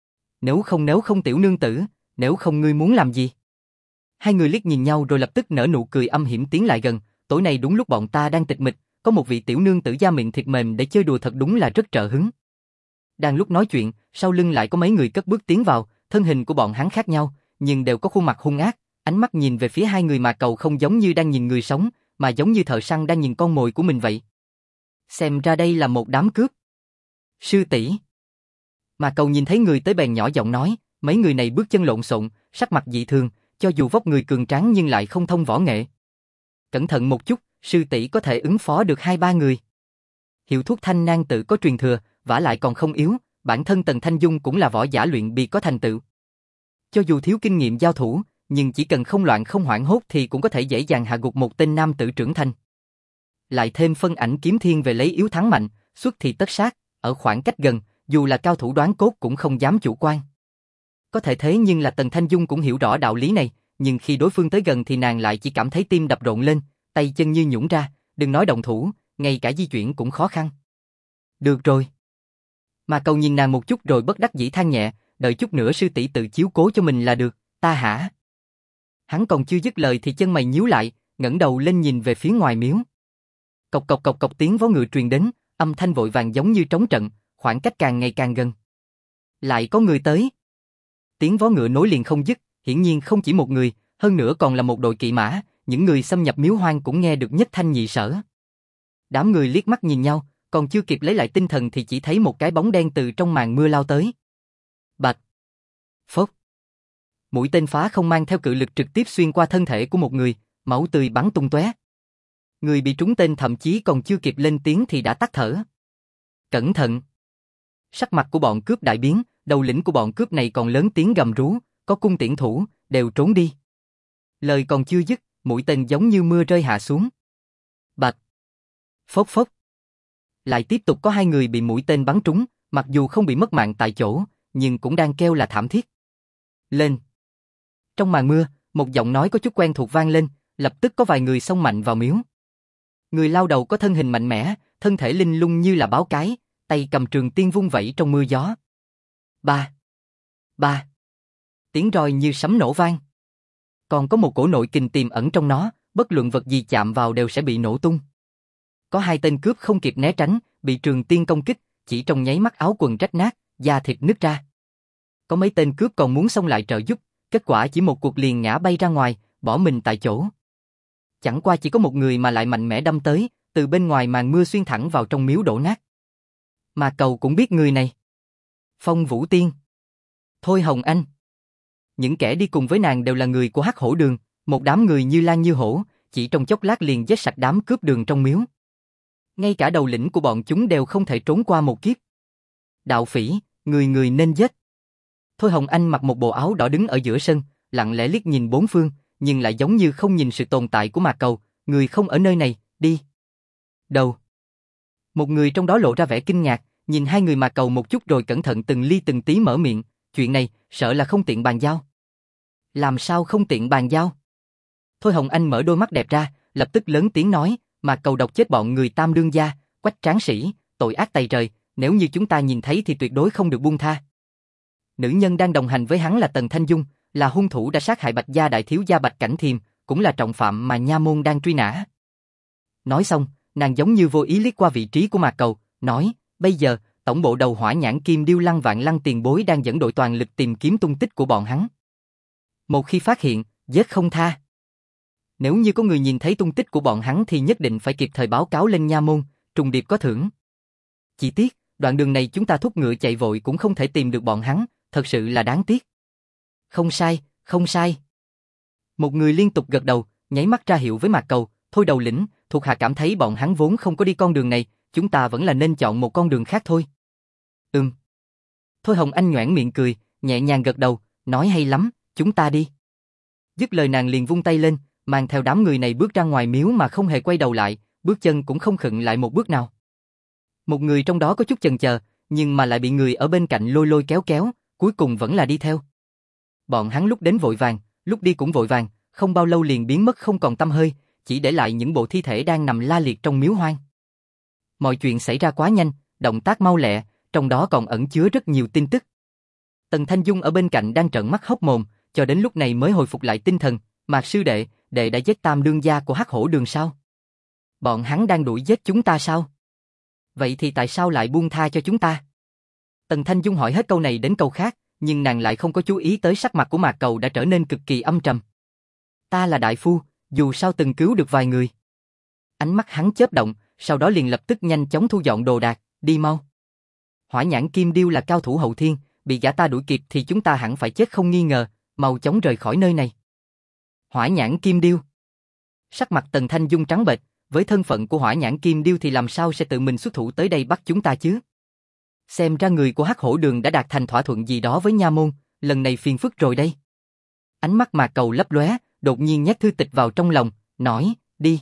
Nếu không tiểu nương tử, nếu không ngươi muốn làm gì? Hai người liếc nhìn nhau rồi lập tức nở nụ cười âm hiểm tiến lại gần, tối nay đúng lúc bọn ta đang tịch mịch, có một vị tiểu nương tử da miệng thịt mềm để chơi đùa thật đúng là rất trợ hứng. Đang lúc nói chuyện, sau lưng lại có mấy người cất bước tiến vào, thân hình của bọn hắn khác nhau, nhưng đều có khuôn mặt hung ác, ánh mắt nhìn về phía hai người Mạc Cầu không giống như đang nhìn người sống, mà giống như thợ săn đang nhìn con mồi của mình vậy. Xem ra đây là một đám cướp. Sư tỷ. Mạc Cầu nhìn thấy người tới bèn nhỏ giọng nói, mấy người này bước chân lộn xộn, sắc mặt dị thường, cho dù vóc người cường tráng nhưng lại không thông võ nghệ. Cẩn thận một chút, sư tỷ có thể ứng phó được 2-3 người. Hiệu thuốc Thanh Nang tự có truyền thừa, vả lại còn không yếu, bản thân Tần Thanh Dung cũng là võ giả luyện bì có thành tựu. Cho dù thiếu kinh nghiệm giao thủ, nhưng chỉ cần không loạn không hoảng hốt thì cũng có thể dễ dàng hạ gục một tên nam tử trưởng thành. Lại thêm phân ảnh kiếm thiên về lấy yếu thắng mạnh, xuất thì tất sát, ở khoảng cách gần, dù là cao thủ đoán cốt cũng không dám chủ quan. Có thể thế nhưng là Tần Thanh Dung cũng hiểu rõ đạo lý này, nhưng khi đối phương tới gần thì nàng lại chỉ cảm thấy tim đập rộn lên, tay chân như nhũn ra, đừng nói động thủ, ngay cả di chuyển cũng khó khăn. Được rồi. Mà Cầu nhìn nàng một chút rồi bất đắc dĩ than nhẹ, đợi chút nữa sư tỷ tự chiếu cố cho mình là được, ta hả? Hắn còn chưa dứt lời thì chân mày nhíu lại, ngẩng đầu lên nhìn về phía ngoài miếu. Cộc cộc cộc cộc tiếng vó ngựa truyền đến, âm thanh vội vàng giống như trống trận, khoảng cách càng ngày càng gần. Lại có người tới. Tiếng vó ngựa nối liền không dứt, hiển nhiên không chỉ một người, hơn nữa còn là một đội kỵ mã, những người xâm nhập miếu hoang cũng nghe được nhất thanh nhị sở. Đám người liếc mắt nhìn nhau, còn chưa kịp lấy lại tinh thần thì chỉ thấy một cái bóng đen từ trong màn mưa lao tới. Bạch. Phốc. Mũi tên phá không mang theo cự lực trực tiếp xuyên qua thân thể của một người, máu tươi bắn tung tóe. Người bị trúng tên thậm chí còn chưa kịp lên tiếng thì đã tắt thở. Cẩn thận. Sắc mặt của bọn cướp đại biến, đầu lĩnh của bọn cướp này còn lớn tiếng gầm rú, có cung tiễn thủ, đều trốn đi. Lời còn chưa dứt, mũi tên giống như mưa rơi hạ xuống. Bạch! Phốc phốc! Lại tiếp tục có hai người bị mũi tên bắn trúng, mặc dù không bị mất mạng tại chỗ, nhưng cũng đang kêu là thảm thiết. Lên! Trong màn mưa, một giọng nói có chút quen thuộc vang lên, lập tức có vài người xông mạnh vào miếu. Người lao đầu có thân hình mạnh mẽ, thân thể linh lung như là báo cái, tay cầm trường tiên vung vẩy trong mưa gió. Ba! Ba! Tiếng roi như sấm nổ vang. Còn có một cổ nội kình tiềm ẩn trong nó, bất luận vật gì chạm vào đều sẽ bị nổ tung. Có hai tên cướp không kịp né tránh, bị trường tiên công kích, chỉ trong nháy mắt áo quần rách nát, da thịt nứt ra. Có mấy tên cướp còn muốn xông lại trợ giúp, kết quả chỉ một cuộc liền ngã bay ra ngoài, bỏ mình tại chỗ. Chẳng qua chỉ có một người mà lại mạnh mẽ đâm tới, từ bên ngoài màn mưa xuyên thẳng vào trong miếu đổ nát. Mà Cầu cũng biết người này. Phong Vũ Tiên. Thôi Hồng Anh. Những kẻ đi cùng với nàng đều là người của Hắc Hổ Đường, một đám người như lang như hổ, chỉ trong chốc lát liền giết sạch đám cướp đường trong miếu. Ngay cả đầu lĩnh của bọn chúng đều không thể trốn qua một kiếp. Đạo phỉ, người người nên giết. Thôi Hồng Anh mặc một bộ áo đỏ đứng ở giữa sân, lặng lẽ liếc nhìn bốn phương, nhưng lại giống như không nhìn sự tồn tại của Mạc Cầu, người không ở nơi này, đi. Đầu. Một người trong đó lộ ra vẻ kinh ngạc, nhìn hai người Mạc Cầu một chút rồi cẩn thận từng ly từng tí mở miệng, chuyện này, sợ là không tiện bàn giao. Làm sao không tiện bàn giao? Thôi Hồng Anh mở đôi mắt đẹp ra, lập tức lớn tiếng nói, Mạc Cầu độc chết bọn người Tam Đương gia, Quách Tráng Sĩ, tội ác tày trời, nếu như chúng ta nhìn thấy thì tuyệt đối không được buông tha. Nữ nhân đang đồng hành với hắn là Tần Thanh Dung, là hung thủ đã sát hại Bạch gia đại thiếu gia Bạch Cảnh Thiềm, cũng là trọng phạm mà nha môn đang truy nã. Nói xong, nàng giống như vô ý liếc qua vị trí của Mạc Cầu, nói, bây giờ, tổng bộ đầu Hỏa Nhãn Kim Điêu Lăng Vạn Lăng tiền bối đang dẫn đội toàn lực tìm kiếm tung tích của bọn hắn. Một khi phát hiện, giết không tha. Nếu như có người nhìn thấy tung tích của bọn hắn thì nhất định phải kịp thời báo cáo lên nha môn, trùng điệp có thưởng. Chỉ tiếc, đoạn đường này chúng ta thúc ngựa chạy vội cũng không thể tìm được bọn hắn, thật sự là đáng tiếc. Không sai, không sai. Một người liên tục gật đầu, nháy mắt ra hiệu với Mạc Cầu, thôi đầu lĩnh, thuộc hạ cảm thấy bọn hắn vốn không có đi con đường này, chúng ta vẫn là nên chọn một con đường khác thôi. Thôi Hồng Anh nhoẻn miệng cười, nhẹ nhàng gật đầu, nói hay lắm, chúng ta đi. Dứt lời nàng liền vung tay lên, mang theo đám người này bước ra ngoài miếu mà không hề quay đầu lại, bước chân cũng không khựng lại một bước nào. Một người trong đó có chút chần chờ, nhưng mà lại bị người ở bên cạnh lôi lôi kéo kéo, cuối cùng vẫn là đi theo. Bọn hắn lúc đến vội vàng, lúc đi cũng vội vàng, không bao lâu liền biến mất không còn tăm hơi, chỉ để lại những bộ thi thể đang nằm la liệt trong miếu hoang. Mọi chuyện xảy ra quá nhanh, động tác mau lẹ, trong đó còn ẩn chứa rất nhiều tin tức. Tần Thanh Dung ở bên cạnh đang trợn mắt hốc mồm, cho đến lúc này mới hồi phục lại tinh thần, Mạc sư đệ, đệ đã giết Tam Đương gia của Hắc Hổ Đường sao? Bọn hắn đang đuổi giết chúng ta sao? Vậy thì tại sao lại buông tha cho chúng ta? Tần Thanh Dung hỏi hết câu này đến câu khác, nhưng nàng lại không có chú ý tới sắc mặt của Mạc Cầu đã trở nên cực kỳ âm trầm. Ta là đại phu, dù sao từng cứu được vài người. Ánh mắt hắn chớp động, sau đó liền lập tức nhanh chóng thu dọn đồ đạc, đi mau. Hỏa Nhãn Kim Điêu là cao thủ hậu thiên, bị gã ta đuổi kịp thì chúng ta hẳn phải chết không nghi ngờ, mau chóng rời khỏi nơi này. Hỏa Nhãn Kim Điêu. Sắc mặt Tần Thanh Dung trắng bệch, với thân phận của Hỏa Nhãn Kim Điêu thì làm sao sẽ tự mình xuất thủ tới đây bắt chúng ta chứ? Xem ra người của Hắc Hổ Đường đã đạt thành thỏa thuận gì đó với nha môn, lần này phiền phức rồi đây. Ánh mắt Mạc Cầu lấp lóe, đột nhiên nhét thư tịch vào trong lòng, nói, đi.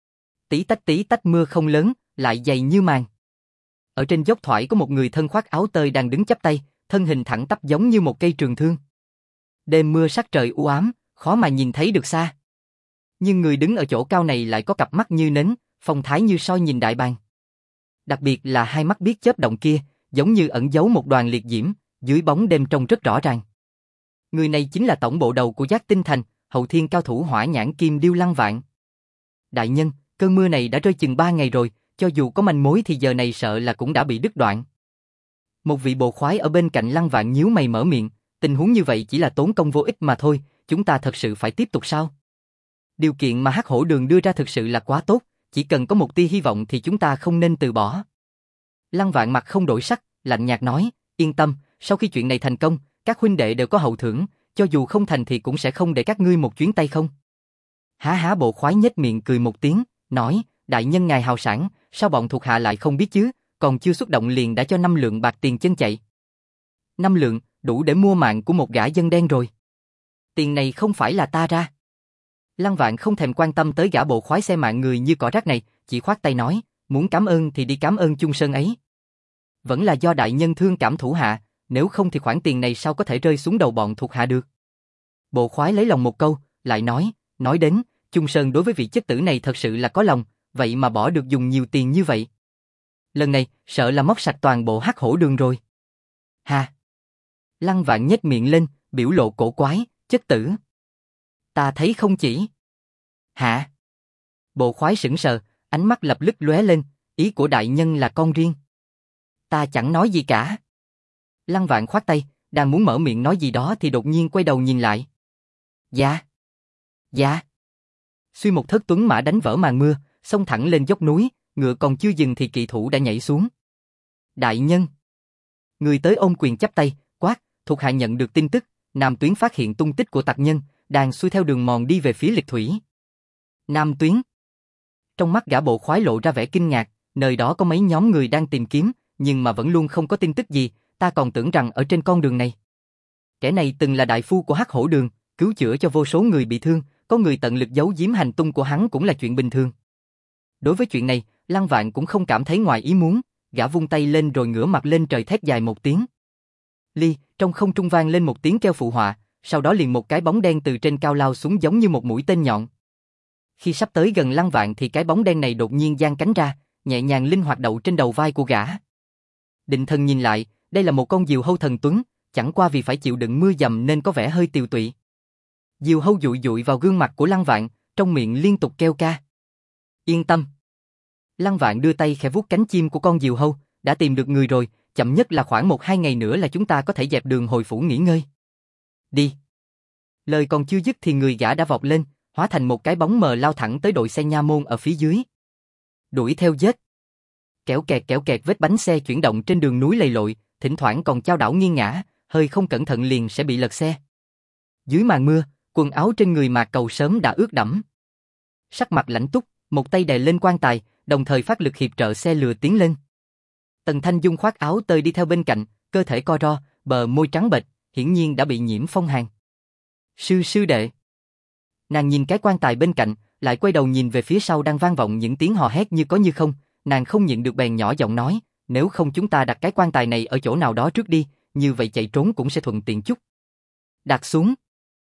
Tí tách mưa không lớn, lại dày như màn. Ở trên dốc thoải có một người thân khoác áo tơi đang đứng chắp tay, thân hình thẳng tắp giống như một cây trường thương. Đêm mưa sắc trời u ám, khó mà nhìn thấy được xa. Nhưng người đứng ở chỗ cao này lại có cặp mắt như nến, phong thái như soi nhìn đại bàng. Đặc biệt là hai mắt biết chớp động kia, giống như ẩn giấu một đoàn liệt diễm, dưới bóng đêm trông rất rõ ràng. Người này chính là tổng bộ đầu của Giác Tinh Thành, hậu thiên cao thủ Hỏa Nhãn Kim Điêu Lăng Vạn. Đại nhân, cơn mưa này đã rơi chừng 3 ngày rồi, cho dù có manh mối thì giờ này sợ là cũng đã bị đứt đoạn. Một vị bộ khoái ở bên cạnh Lăng Vạn nhíu mày mở miệng, tình huống như vậy chỉ là tốn công vô ích mà thôi, chúng ta thật sự phải tiếp tục sao? Điều kiện mà Hắc Hổ Đường đưa ra thực sự là quá tốt, chỉ cần có một tia hy vọng thì chúng ta không nên từ bỏ. Lăng Vạn mặt không đổi sắc, lạnh nhạt nói, yên tâm, sau khi chuyện này thành công, các huynh đệ đều có hậu thưởng, cho dù không thành thì cũng sẽ không để các ngươi một chuyến tay không. Há bộ khoái nhếch miệng cười một tiếng, nói, đại nhân ngài hào sảng, sao bọn thuộc hạ lại không biết chứ, còn chưa xuất động liền đã cho 5 lượng bạc tiền chân chạy. 5 lượng, đủ để mua mạng của một gã dân đen rồi. Tiền này không phải là ta ra. Lăng Vạn không thèm quan tâm tới gã bộ khoái xe mạng người như cỏ rác này, chỉ khoát tay nói, muốn cảm ơn thì đi cảm ơn Chung Sơn ấy. Vẫn là do đại nhân thương cảm thủ hạ, nếu không thì khoản tiền này sao có thể rơi xuống đầu bọn thuộc hạ được. Bộ khoái lấy lòng một câu, lại nói đến, Chung Sơn đối với vị chất tử này thật sự là có lòng, vậy mà bỏ được dùng nhiều tiền như vậy. Lần này, sợ là móc sạch toàn bộ Hắc Hổ Đường rồi. Ha! Lăng Vạn nhếch miệng lên, biểu lộ cổ quái, chất tử. Ta thấy không chỉ. Hả? Bộ khoái sững sờ, ánh mắt lập tức lóe lên, ý của đại nhân là con riêng. Ta chẳng nói gì cả. Lăng Vạn khoát tay, đang muốn mở miệng nói gì đó thì đột nhiên quay đầu nhìn lại. Dạ. Dạ. Suy một thất tuấn mã đánh vỡ màn mưa, xông thẳng lên dốc núi, ngựa còn chưa dừng thì kỵ thủ đã nhảy xuống. Đại nhân. Người tới ôm quyền chắp tay, quát, thuộc hạ nhận được tin tức, Nam Tuyến phát hiện tung tích của tặc nhân, đang xuôi theo đường mòn đi về phía Liệt Thủy. Nam Tuyến. Trong mắt gã bộ khoái lộ ra vẻ kinh ngạc, nơi đó có mấy nhóm người đang tìm kiếm, nhưng mà vẫn luôn không có tin tức gì, ta còn tưởng rằng ở trên con đường này. Kẻ này từng là đại phu của Hắc Hổ Đường, cứu chữa cho vô số người bị thương, có người tận lực giấu giếm hành tung của hắn cũng là chuyện bình thường. Đối với chuyện này, Lăng Vạn cũng không cảm thấy ngoài ý muốn, gã vung tay lên rồi ngửa mặt lên trời thét dài một tiếng. Ly, trong không trung vang lên một tiếng kêu phụ họa, sau đó liền một cái bóng đen từ trên cao lao xuống giống như một mũi tên nhọn. Khi sắp tới gần Lăng Vạn thì cái bóng đen này đột nhiên giang cánh ra, nhẹ nhàng linh hoạt đậu trên đầu vai của gã. Định thần nhìn lại, đây là một con diều hâu thần tuấn, chẳng qua vì phải chịu đựng mưa dầm nên có vẻ hơi tiều tụy. Diều hâu dụi dụi vào gương mặt của Lăng Vạn, trong miệng liên tục kêu ca. Yên tâm. Lăng Vạn đưa tay khẽ vuốt cánh chim của con diều hâu, đã tìm được người rồi, chậm nhất là khoảng 1-2 ngày nữa là chúng ta có thể dẹp đường hồi phủ nghỉ ngơi. Đi. Lời còn chưa dứt thì người gã đã vọt lên, hóa thành một cái bóng mờ lao thẳng tới đội xe nha môn ở phía dưới. Đuổi theo giết. Kéo kẹt vết bánh xe chuyển động trên đường núi lầy lội, thỉnh thoảng còn chao đảo nghiêng ngã, hơi không cẩn thận liền sẽ bị lật xe. Dưới màn mưa, quần áo trên người Mạc Cầu sớm đã ướt đẫm. Sắc mặt lãnh túc, một tay đè lên quan tài, đồng thời phát lực hiệp trợ xe lừa tiến lên. Tần Thanh Dung khoác áo tơi đi theo bên cạnh, cơ thể co ro, bờ môi trắng bệch, hiển nhiên đã bị nhiễm phong hàn. Sư đệ. Nàng nhìn cái quan tài bên cạnh, lại quay đầu nhìn về phía sau đang vang vọng những tiếng hò hét như có như không, nàng không nhịn được bèn nhỏ giọng nói, nếu không chúng ta đặt cái quan tài này ở chỗ nào đó trước đi, như vậy chạy trốn cũng sẽ thuận tiện chút. Đặt xuống.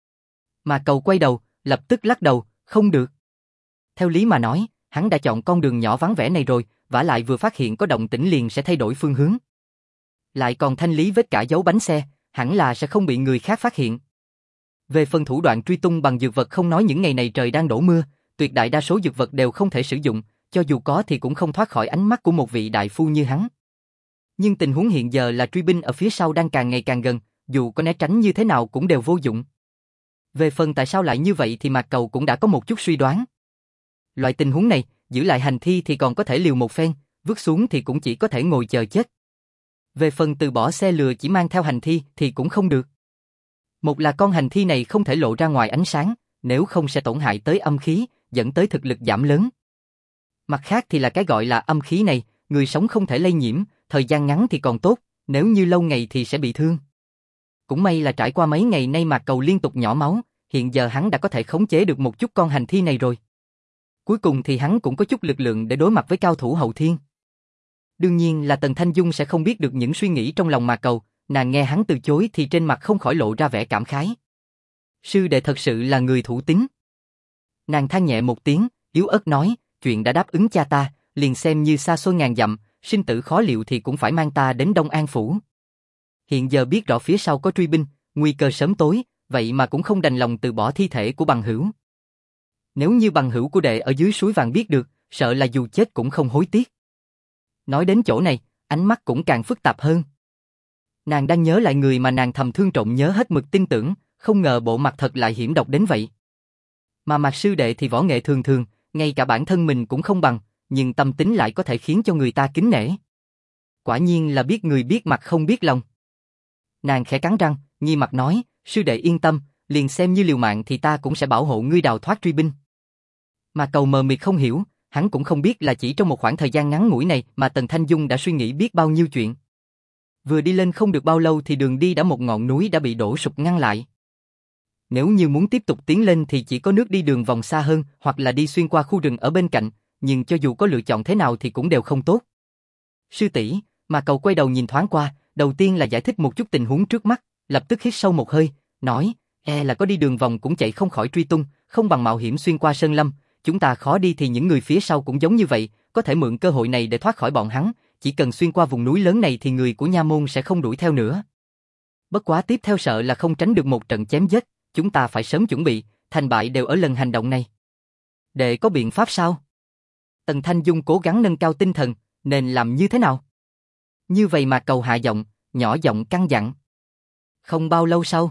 Mà Cầu quay đầu, lập tức lắc đầu, không được. Theo lý mà nói, hắn đã chọn con đường nhỏ vắng vẻ này rồi, vả lại vừa phát hiện có động tĩnh liền sẽ thay đổi phương hướng. Lại còn thanh lý vết cả dấu bánh xe, hẳn là sẽ không bị người khác phát hiện. Về phần thủ đoạn truy tung bằng dược vật không nói những ngày này trời đang đổ mưa, tuyệt đại đa số dược vật đều không thể sử dụng, cho dù có thì cũng không thoát khỏi ánh mắt của một vị đại phu như hắn. Nhưng tình huống hiện giờ là truy binh ở phía sau đang càng ngày càng gần, dù có né tránh như thế nào cũng đều vô dụng. Về phần tại sao lại như vậy thì Mạc Cầu cũng đã có một chút suy đoán. Loại tình huống này, giữ lại hành thi thì còn có thể liều một phen, vứt xuống thì cũng chỉ có thể ngồi chờ chết. Về phần từ bỏ xe lừa chỉ mang theo hành thi thì cũng không được. Một là con hành thi này không thể lộ ra ngoài ánh sáng, nếu không sẽ tổn hại tới âm khí, dẫn tới thực lực giảm lớn. Mặt khác thì là cái gọi là âm khí này, người sống không thể lây nhiễm, thời gian ngắn thì còn tốt, nếu như lâu ngày thì sẽ bị thương. Cũng may là trải qua mấy ngày nay Mạc Cầu liên tục nhỏ máu, hiện giờ hắn đã có thể khống chế được một chút con hành thi này rồi. Cuối cùng thì hắn cũng có chút lực lượng để đối mặt với cao thủ hậu thiên. Đương nhiên là Tần Thanh Dung sẽ không biết được những suy nghĩ trong lòng Mạc Cầu, nàng nghe hắn từ chối thì trên mặt không khỏi lộ ra vẻ cảm khái. Sư đệ thật sự là người thủ tín. Nàng than nhẹ một tiếng, yếu ớt nói, chuyện đã đáp ứng cha ta, liền xem như xa xôi ngàn dặm, sinh tử khó liệu thì cũng phải mang ta đến Đông An Phủ. Hiện giờ biết rõ phía sau có truy binh, nguy cơ sớm tối, vậy mà cũng không đành lòng từ bỏ thi thể của bằng hữu. Nếu như bằng hữu của đệ ở dưới suối vàng biết được, sợ là dù chết cũng không hối tiếc. Nói đến chỗ này, ánh mắt cũng càng phức tạp hơn. Nàng đang nhớ lại người mà nàng thầm thương trộm nhớ hết mực tin tưởng, không ngờ bộ mặt thật lại hiểm độc đến vậy. Mà Mạc sư đệ thì võ nghệ thường thường, ngay cả bản thân mình cũng không bằng, nhưng tâm tính lại có thể khiến cho người ta kính nể. Quả nhiên là biết người biết mặt không biết lòng. Nàng khẽ cắn răng, nghiêm mặt nói, sư đệ yên tâm, liền xem như liều mạng thì ta cũng sẽ bảo hộ ngươi đào thoát truy binh. Mà Cầu mờ mịt không hiểu, hắn cũng không biết là chỉ trong một khoảng thời gian ngắn ngủi này mà Tần Thanh Dung đã suy nghĩ biết bao nhiêu chuyện. Vừa đi lên không được bao lâu thì đường đi đã một ngọn núi đã bị đổ sụp ngăn lại. Nếu như muốn tiếp tục tiến lên thì chỉ có nước đi đường vòng xa hơn hoặc là đi xuyên qua khu rừng ở bên cạnh, nhưng cho dù có lựa chọn thế nào thì cũng đều không tốt. Sư tỷ, mà cậu quay đầu nhìn thoáng qua, đầu tiên là giải thích một chút tình huống trước mắt, lập tức hít sâu một hơi, nói, là có đi đường vòng cũng chạy không khỏi truy tung, không bằng mạo hiểm xuyên qua sơn lâm, chúng ta khó đi thì những người phía sau cũng giống như vậy, có thể mượn cơ hội này để thoát khỏi bọn hắn, chỉ cần xuyên qua vùng núi lớn này thì người của nha môn sẽ không đuổi theo nữa. Bất quá tiếp theo sợ là không tránh được một trận chém giết, chúng ta phải sớm chuẩn bị, thành bại đều ở lần hành động này. Đệ có biện pháp sao? Tần Thanh Dung cố gắng nâng cao tinh thần, nên làm như thế nào? Như vậy mà cầu hạ giọng, nhỏ giọng căn dặn. Không bao lâu sau,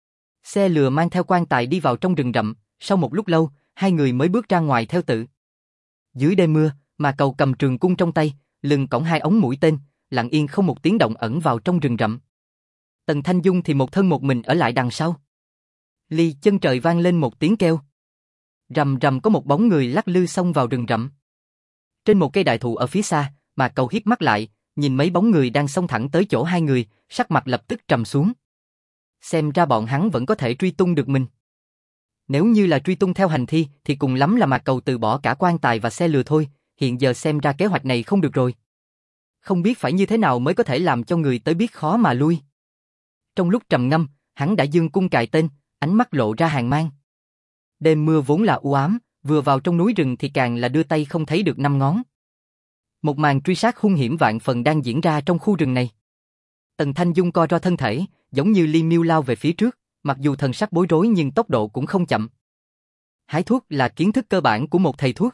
xe lừa mang theo quan tài đi vào trong rừng rậm, sau một lúc lâu, hai người mới bước ra ngoài theo tự. Dưới đêm mưa, mà cầu cầm trường cung trong tay, lưng cõng hai ống mũi tên, lặng yên không một tiếng động ẩn vào trong rừng rậm. Tần Thanh Dung thì một thân một mình ở lại đằng sau. Ly chân trời vang lên một tiếng kêu. Rầm rầm có một bóng người lắc lư xông vào rừng rậm. Trên một cây đại thụ ở phía xa, mà cầu híp mắt lại, nhìn mấy bóng người đang xông thẳng tới chỗ hai người, sắc mặt lập tức trầm xuống. Xem ra bọn hắn vẫn có thể truy tung được mình. Nếu như là truy tung theo hành thi thì cùng lắm là Mạc Cầu từ bỏ cả quan tài và xe lừa thôi, hiện giờ xem ra kế hoạch này không được rồi. Không biết phải như thế nào mới có thể làm cho người tới biết khó mà lui. Trong lúc trầm ngâm, hắn đã giương cung cài tên, ánh mắt lộ ra hàn mang. Đêm mưa vốn là u ám, vừa vào trong núi rừng thì càng là đưa tay không thấy được năm ngón. Một màn truy sát hung hiểm vạn phần đang diễn ra trong khu rừng này. Tần Thanh Dung co ro thân thể, giống như Ly Miêu lao về phía trước, mặc dù thần sắc bối rối nhưng tốc độ cũng không chậm. Hái thuốc là kiến thức cơ bản của một thầy thuốc.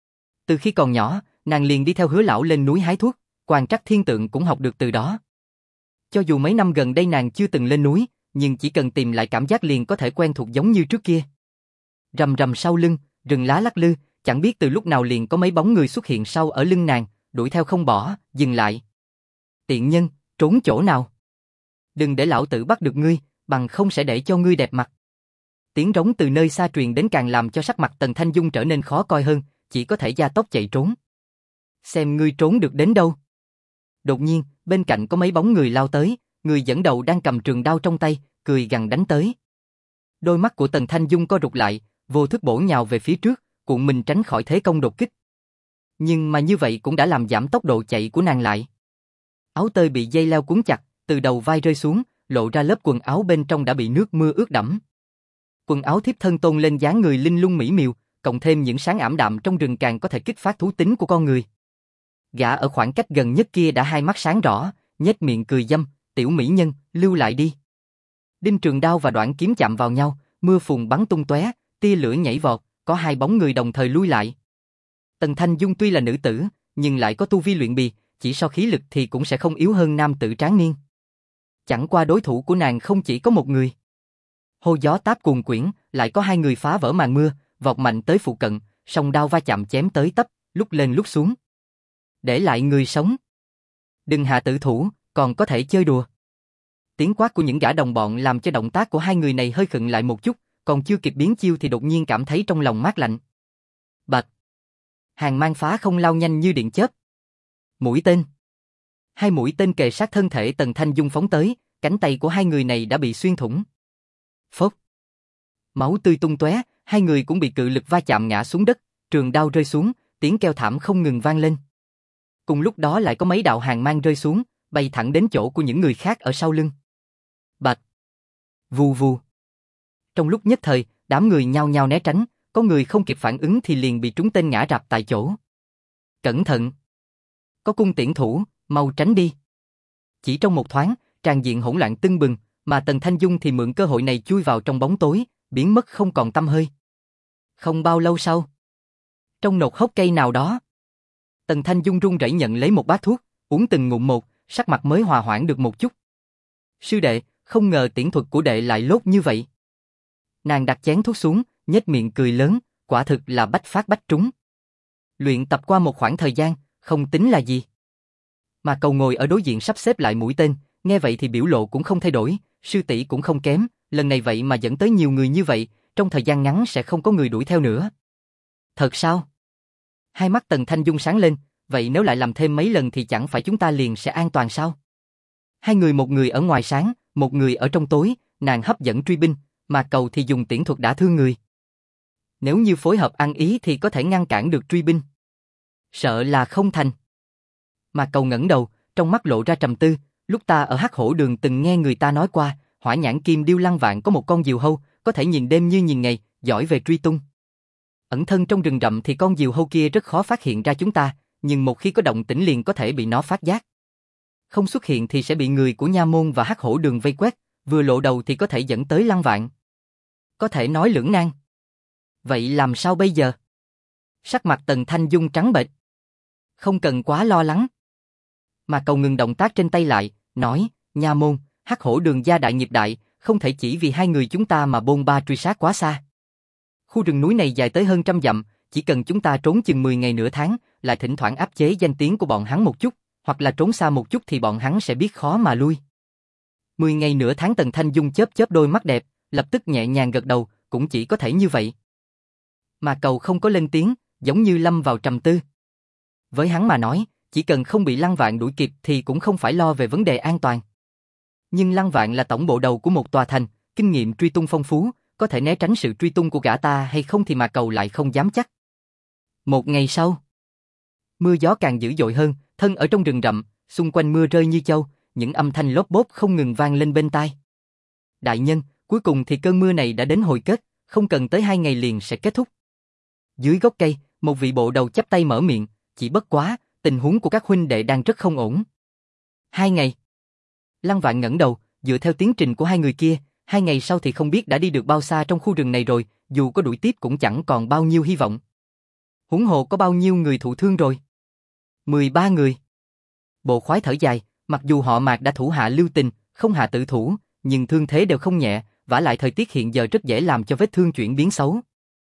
Từ khi còn nhỏ, nàng liền đi theo Hứa lão lên núi hái thuốc, quan trắc thiên tượng cũng học được từ đó. Cho dù mấy năm gần đây nàng chưa từng lên núi, nhưng chỉ cần tìm lại cảm giác liền có thể quen thuộc giống như trước kia. Rầm rầm sau lưng, rừng lá lắc lư, chẳng biết từ lúc nào liền có mấy bóng người xuất hiện sau ở lưng nàng, đuổi theo không bỏ, dừng lại. Tiện nhân, trốn chỗ nào? Đừng để lão tử bắt được ngươi, bằng không sẽ để cho ngươi đẹp mặt. Tiếng rống từ nơi xa truyền đến càng làm cho sắc mặt Tần Thanh Dung trở nên khó coi hơn, chỉ có thể gia tốc chạy trốn. Xem ngươi trốn được đến đâu. Đột nhiên, bên cạnh có mấy bóng người lao tới, người dẫn đầu đang cầm trường đao trong tay, cười gằn đánh tới. Đôi mắt của Tần Thanh Dung co rụt lại, vô thức bổ nhào về phía trước, cuộn mình tránh khỏi thế công đột kích. Nhưng mà như vậy cũng đã làm giảm tốc độ chạy của nàng lại. Áo tơi bị dây leo cuốn chặt, từ đầu vai rơi xuống, lộ ra lớp quần áo bên trong đã bị nước mưa ướt đẫm. Quần áo thiếp thân tôn lên dáng người linh lung mỹ miều, cộng thêm những sáng ảm đạm trong rừng càng có thể kích phát thú tính của con người. Gã ở khoảng cách gần nhất kia đã hai mắt sáng rõ, nhếch miệng cười dâm, tiểu mỹ nhân, lưu lại đi. Đinh trường đao và đoạn kiếm chạm vào nhau, mưa phùn bắn tung tóe, tia lửa nhảy vọt, có hai bóng người đồng thời lui lại. Tần Thanh Dung tuy là nữ tử, nhưng lại có tu vi luyện bì, chỉ so khí lực thì cũng sẽ không yếu hơn nam tử tráng niên. Chẳng qua đối thủ của nàng không chỉ có một người. Hô gió táp cuồn quyển, lại có hai người phá vỡ màn mưa, vọt mạnh tới phụ cận, song đao va chạm chém tới tấp, lúc lên lúc xuống. Để lại người sống. Đừng hạ tử thủ, còn có thể chơi đùa. Tiếng quát của những gã đồng bọn làm cho động tác của hai người này hơi khựng lại một chút, còn chưa kịp biến chiêu thì đột nhiên cảm thấy trong lòng mát lạnh. Bạch! Hàng mang phá không lao nhanh như điện chớp. Mũi tên! Hai mũi tên kề sát thân thể Tần Thanh Dung phóng tới, cánh tay của hai người này đã bị xuyên thủng. Phốc! Máu tươi tung tóe, hai người cũng bị cự lực va chạm ngã xuống đất, trường đao rơi xuống, tiếng kêu thảm không ngừng vang lên. Cùng lúc đó lại có mấy đạo hàng mang rơi xuống, bay thẳng đến chỗ của những người khác ở sau lưng. Bạch! Vù vù! Trong lúc nhất thời, đám người nhao nhao né tránh, có người không kịp phản ứng thì liền bị trúng tên ngã rạp tại chỗ. Cẩn thận! Có cung tiễn thủ, mau tránh đi! Chỉ trong một thoáng, tràn diện hỗn loạn tưng bừng, mà Tần Thanh Dung thì mượn cơ hội này chui vào trong bóng tối, biến mất không còn tăm hơi. Không bao lâu sau, trong nột hốc cây nào đó, Tần Thanh Dung run rẩy nhận lấy một bát thuốc, uống từng ngụm một, sắc mặt mới hòa hoãn được một chút. Sư đệ, không ngờ tiễn thuật của đệ lại lốt như vậy. Nàng đặt chén thuốc xuống, nhếch miệng cười lớn, quả thực là bách phát bách trúng. Luyện tập qua một khoảng thời gian, không tính là gì. Mà Cầu ngồi ở đối diện sắp xếp lại mũi tên, nghe vậy thì biểu lộ cũng không thay đổi, sư tỷ cũng không kém, lần này vậy mà dẫn tới nhiều người như vậy, trong thời gian ngắn sẽ không có người đuổi theo nữa. Thật sao? Hai mắt Tần Thanh Dung sáng lên, vậy nếu lại làm thêm mấy lần thì chẳng phải chúng ta liền sẽ an toàn sao? Hai người, một người ở ngoài sáng, một người ở trong tối, nàng hấp dẫn truy binh, mà Cầu thì dùng tiễn thuật đả thương người. Nếu như phối hợp ăn ý thì có thể ngăn cản được truy binh. Sợ là không thành. Mà Cầu ngẩng đầu, trong mắt lộ ra trầm tư, lúc ta ở Hắc Hổ Đường từng nghe người ta nói qua, Hỏa Nhãn Kim Điêu Lăng Vạn có một con diều hâu, có thể nhìn đêm như nhìn ngày, giỏi về truy tung. Ẩn thân trong rừng rậm thì con diều hâu kia rất khó phát hiện ra chúng ta, nhưng một khi có động tĩnh liền có thể bị nó phát giác. Không xuất hiện thì sẽ bị người của Nha Môn và Hắc Hổ Đường vây quét, vừa lộ đầu thì có thể dẫn tới Lăng Vạn. Có thể nói lưỡng nan. Vậy làm sao bây giờ? Sắc mặt Tần Thanh Dung trắng bệch. Không cần quá lo lắng. Mà Cầu ngừng động tác trên tay lại, nói, Nha Môn, Hắc Hổ Đường gia đại nghiệp đại, không thể chỉ vì hai người chúng ta mà bôn ba truy sát quá xa. Khu rừng núi này dài tới hơn 100 dặm, chỉ cần chúng ta trốn chừng 10 ngày nửa tháng, lại thỉnh thoảng áp chế danh tiếng của bọn hắn một chút, hoặc là trốn xa một chút thì bọn hắn sẽ biết khó mà lui. 10 ngày nửa tháng. Tần Thanh Dung chớp chớp đôi mắt đẹp, lập tức nhẹ nhàng gật đầu, cũng chỉ có thể như vậy. Mà Cầu không có lên tiếng, giống như lâm vào trầm tư. Với hắn mà nói, chỉ cần không bị Lăng Vạn đuổi kịp thì cũng không phải lo về vấn đề an toàn. Nhưng Lăng Vạn là tổng bộ đầu của một tòa thành, kinh nghiệm truy tung phong phú, có thể né tránh sự truy tung của gã ta hay không thì mà Cầu lại không dám chắc. Một ngày sau, mưa gió càng dữ dội hơn, thân ở trong rừng rậm, xung quanh mưa rơi như châu, những âm thanh lốp bốp không ngừng vang lên bên tai. Đại nhân, cuối cùng thì cơn mưa này đã đến hồi kết, không cần tới 2 ngày liền sẽ kết thúc. Dưới gốc cây, một vị bộ đầu chắp tay mở miệng, chỉ bất quá, tình huống của các huynh đệ đang rất không ổn. 2 ngày. Lăng Vạn ngẩng đầu, dựa theo tiến trình của hai người kia, 2 ngày sau thì không biết đã đi được bao xa trong khu rừng này rồi, dù có đuổi tiếp cũng chẳng còn bao nhiêu hy vọng. Huống hồ có bao nhiêu người thụ thương rồi? 13 người. Bộ Khoái thở dài, mặc dù họ Mạc đã thủ hạ lưu tình, không hạ tử thủ, nhưng thương thế đều không nhẹ, vả lại thời tiết hiện giờ rất dễ làm cho vết thương chuyển biến xấu.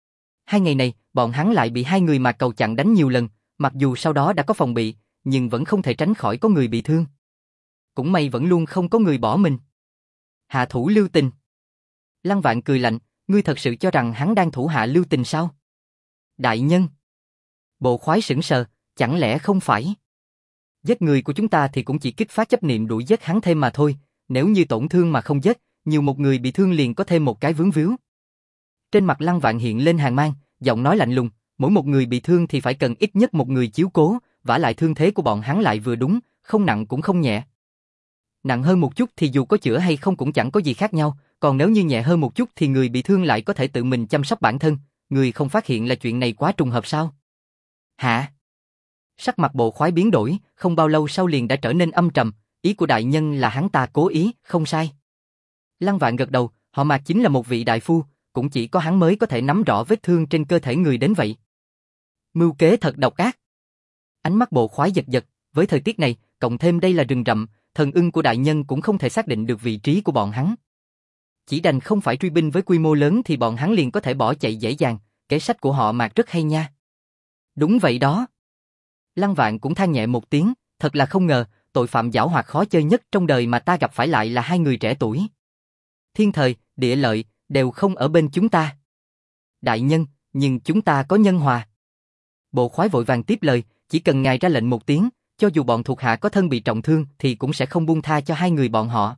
2 ngày này, bọn hắn lại bị hai người Mạc Cầu chặn đánh nhiều lần, mặc dù sau đó đã có phòng bị, nhưng vẫn không thể tránh khỏi có người bị thương. Cũng may vẫn luôn không có người bỏ mình. Hạ thủ lưu tình. Lăng Vạn cười lạnh, ngươi thật sự cho rằng hắn đang thủ hạ lưu tình sao? Đại nhân. Bộ Khoái sững sờ, chẳng lẽ không phải? Giết người của chúng ta thì cũng chỉ kích phát chấp niệm đuổi giết hắn thêm mà thôi, nếu như tổn thương mà không giết, nhiều một người bị thương liền có thêm một cái vướng víu. Trên mặt Lăng Vạn hiện lên hàn mang, giọng nói lạnh lùng, mỗi một người bị thương thì phải cần ít nhất một người chiếu cố, vả lại thương thế của bọn hắn lại vừa đúng, không nặng cũng không nhẹ. Nặng hơn một chút thì dù có chữa hay không cũng chẳng có gì khác nhau, còn nếu như nhẹ hơn một chút thì người bị thương lại có thể tự mình chăm sóc bản thân, người không phát hiện là chuyện này quá trùng hợp sao? Hả? Sắc mặt Bộ Khoái biến đổi, không bao lâu sau liền đã trở nên âm trầm, ý của đại nhân là hắn ta cố ý, không sai. Lăng Vạn gật đầu, họ Mạc chính là một vị đại phu, cũng chỉ có hắn mới có thể nắm rõ vết thương trên cơ thể người đến vậy. Mưu kế thật độc ác. Ánh mắt Bộ Khoái giật giật, với thời tiết này, cộng thêm đây là rừng rậm, thần ưng của đại nhân cũng không thể xác định được vị trí của bọn hắn. Chỉ đành không phải truy binh với quy mô lớn thì bọn hắn liền có thể bỏ chạy dễ dàng, kế sách của họ Mạc rất hay nha. Đúng vậy đó. Lăng Vạn cũng than nhẹ một tiếng, thật là không ngờ, tội phạm giảo hoạt khó chơi nhất trong đời mà ta gặp phải lại là hai người trẻ tuổi. Thiên thời, địa lợi, đều không ở bên chúng ta. Đại nhân, nhưng chúng ta có nhân hòa. Bộ Khoái vội vàng tiếp lời, chỉ cần ngài ra lệnh một tiếng, cho dù bọn thuộc hạ có thân bị trọng thương thì cũng sẽ không buông tha cho hai người bọn họ.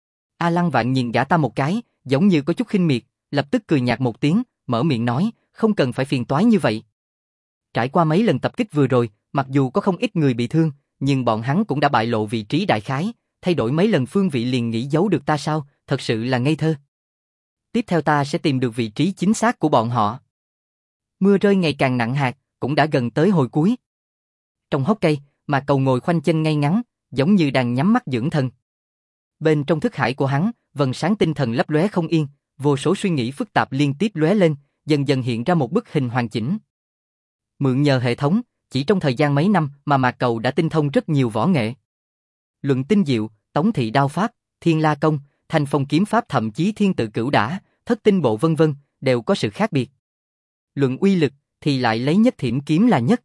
Lăng Vạn nhìn gã ta một cái, giống như có chút khinh miệt, lập tức cười nhạt một tiếng, mở miệng nói, không cần phải phiền toái như vậy. Trải qua mấy lần tập kích vừa rồi, mặc dù có không ít người bị thương, nhưng bọn hắn cũng đã bại lộ vị trí đại khái, thay đổi mấy lần phương vị liền nghĩ giấu được ta sao, thật sự là ngây thơ. Tiếp theo ta sẽ tìm được vị trí chính xác của bọn họ. Mưa rơi ngày càng nặng hạt, cũng đã gần tới hồi cuối. Trong hốc cây, mà Cầu ngồi khoanh chân ngay ngắn, giống như đang nhắm mắt dưỡng thần. Bên trong thức hải của hắn, vầng sáng tinh thần lấp lóe không yên, vô số suy nghĩ phức tạp liên tiếp lóe lên, dần dần hiện ra một bức hình hoàn chỉnh. Mượn nhờ hệ thống, chỉ trong thời gian mấy năm mà Mạc Cầu đã tinh thông rất nhiều võ nghệ. Luận tinh diệu, tống thị đao pháp, thiên la công, thanh phong kiếm pháp thậm chí thiên tự cửu đả, thất tinh bộ vân vân, đều có sự khác biệt. Luận uy lực thì lại lấy nhất thiểm kiếm là nhất.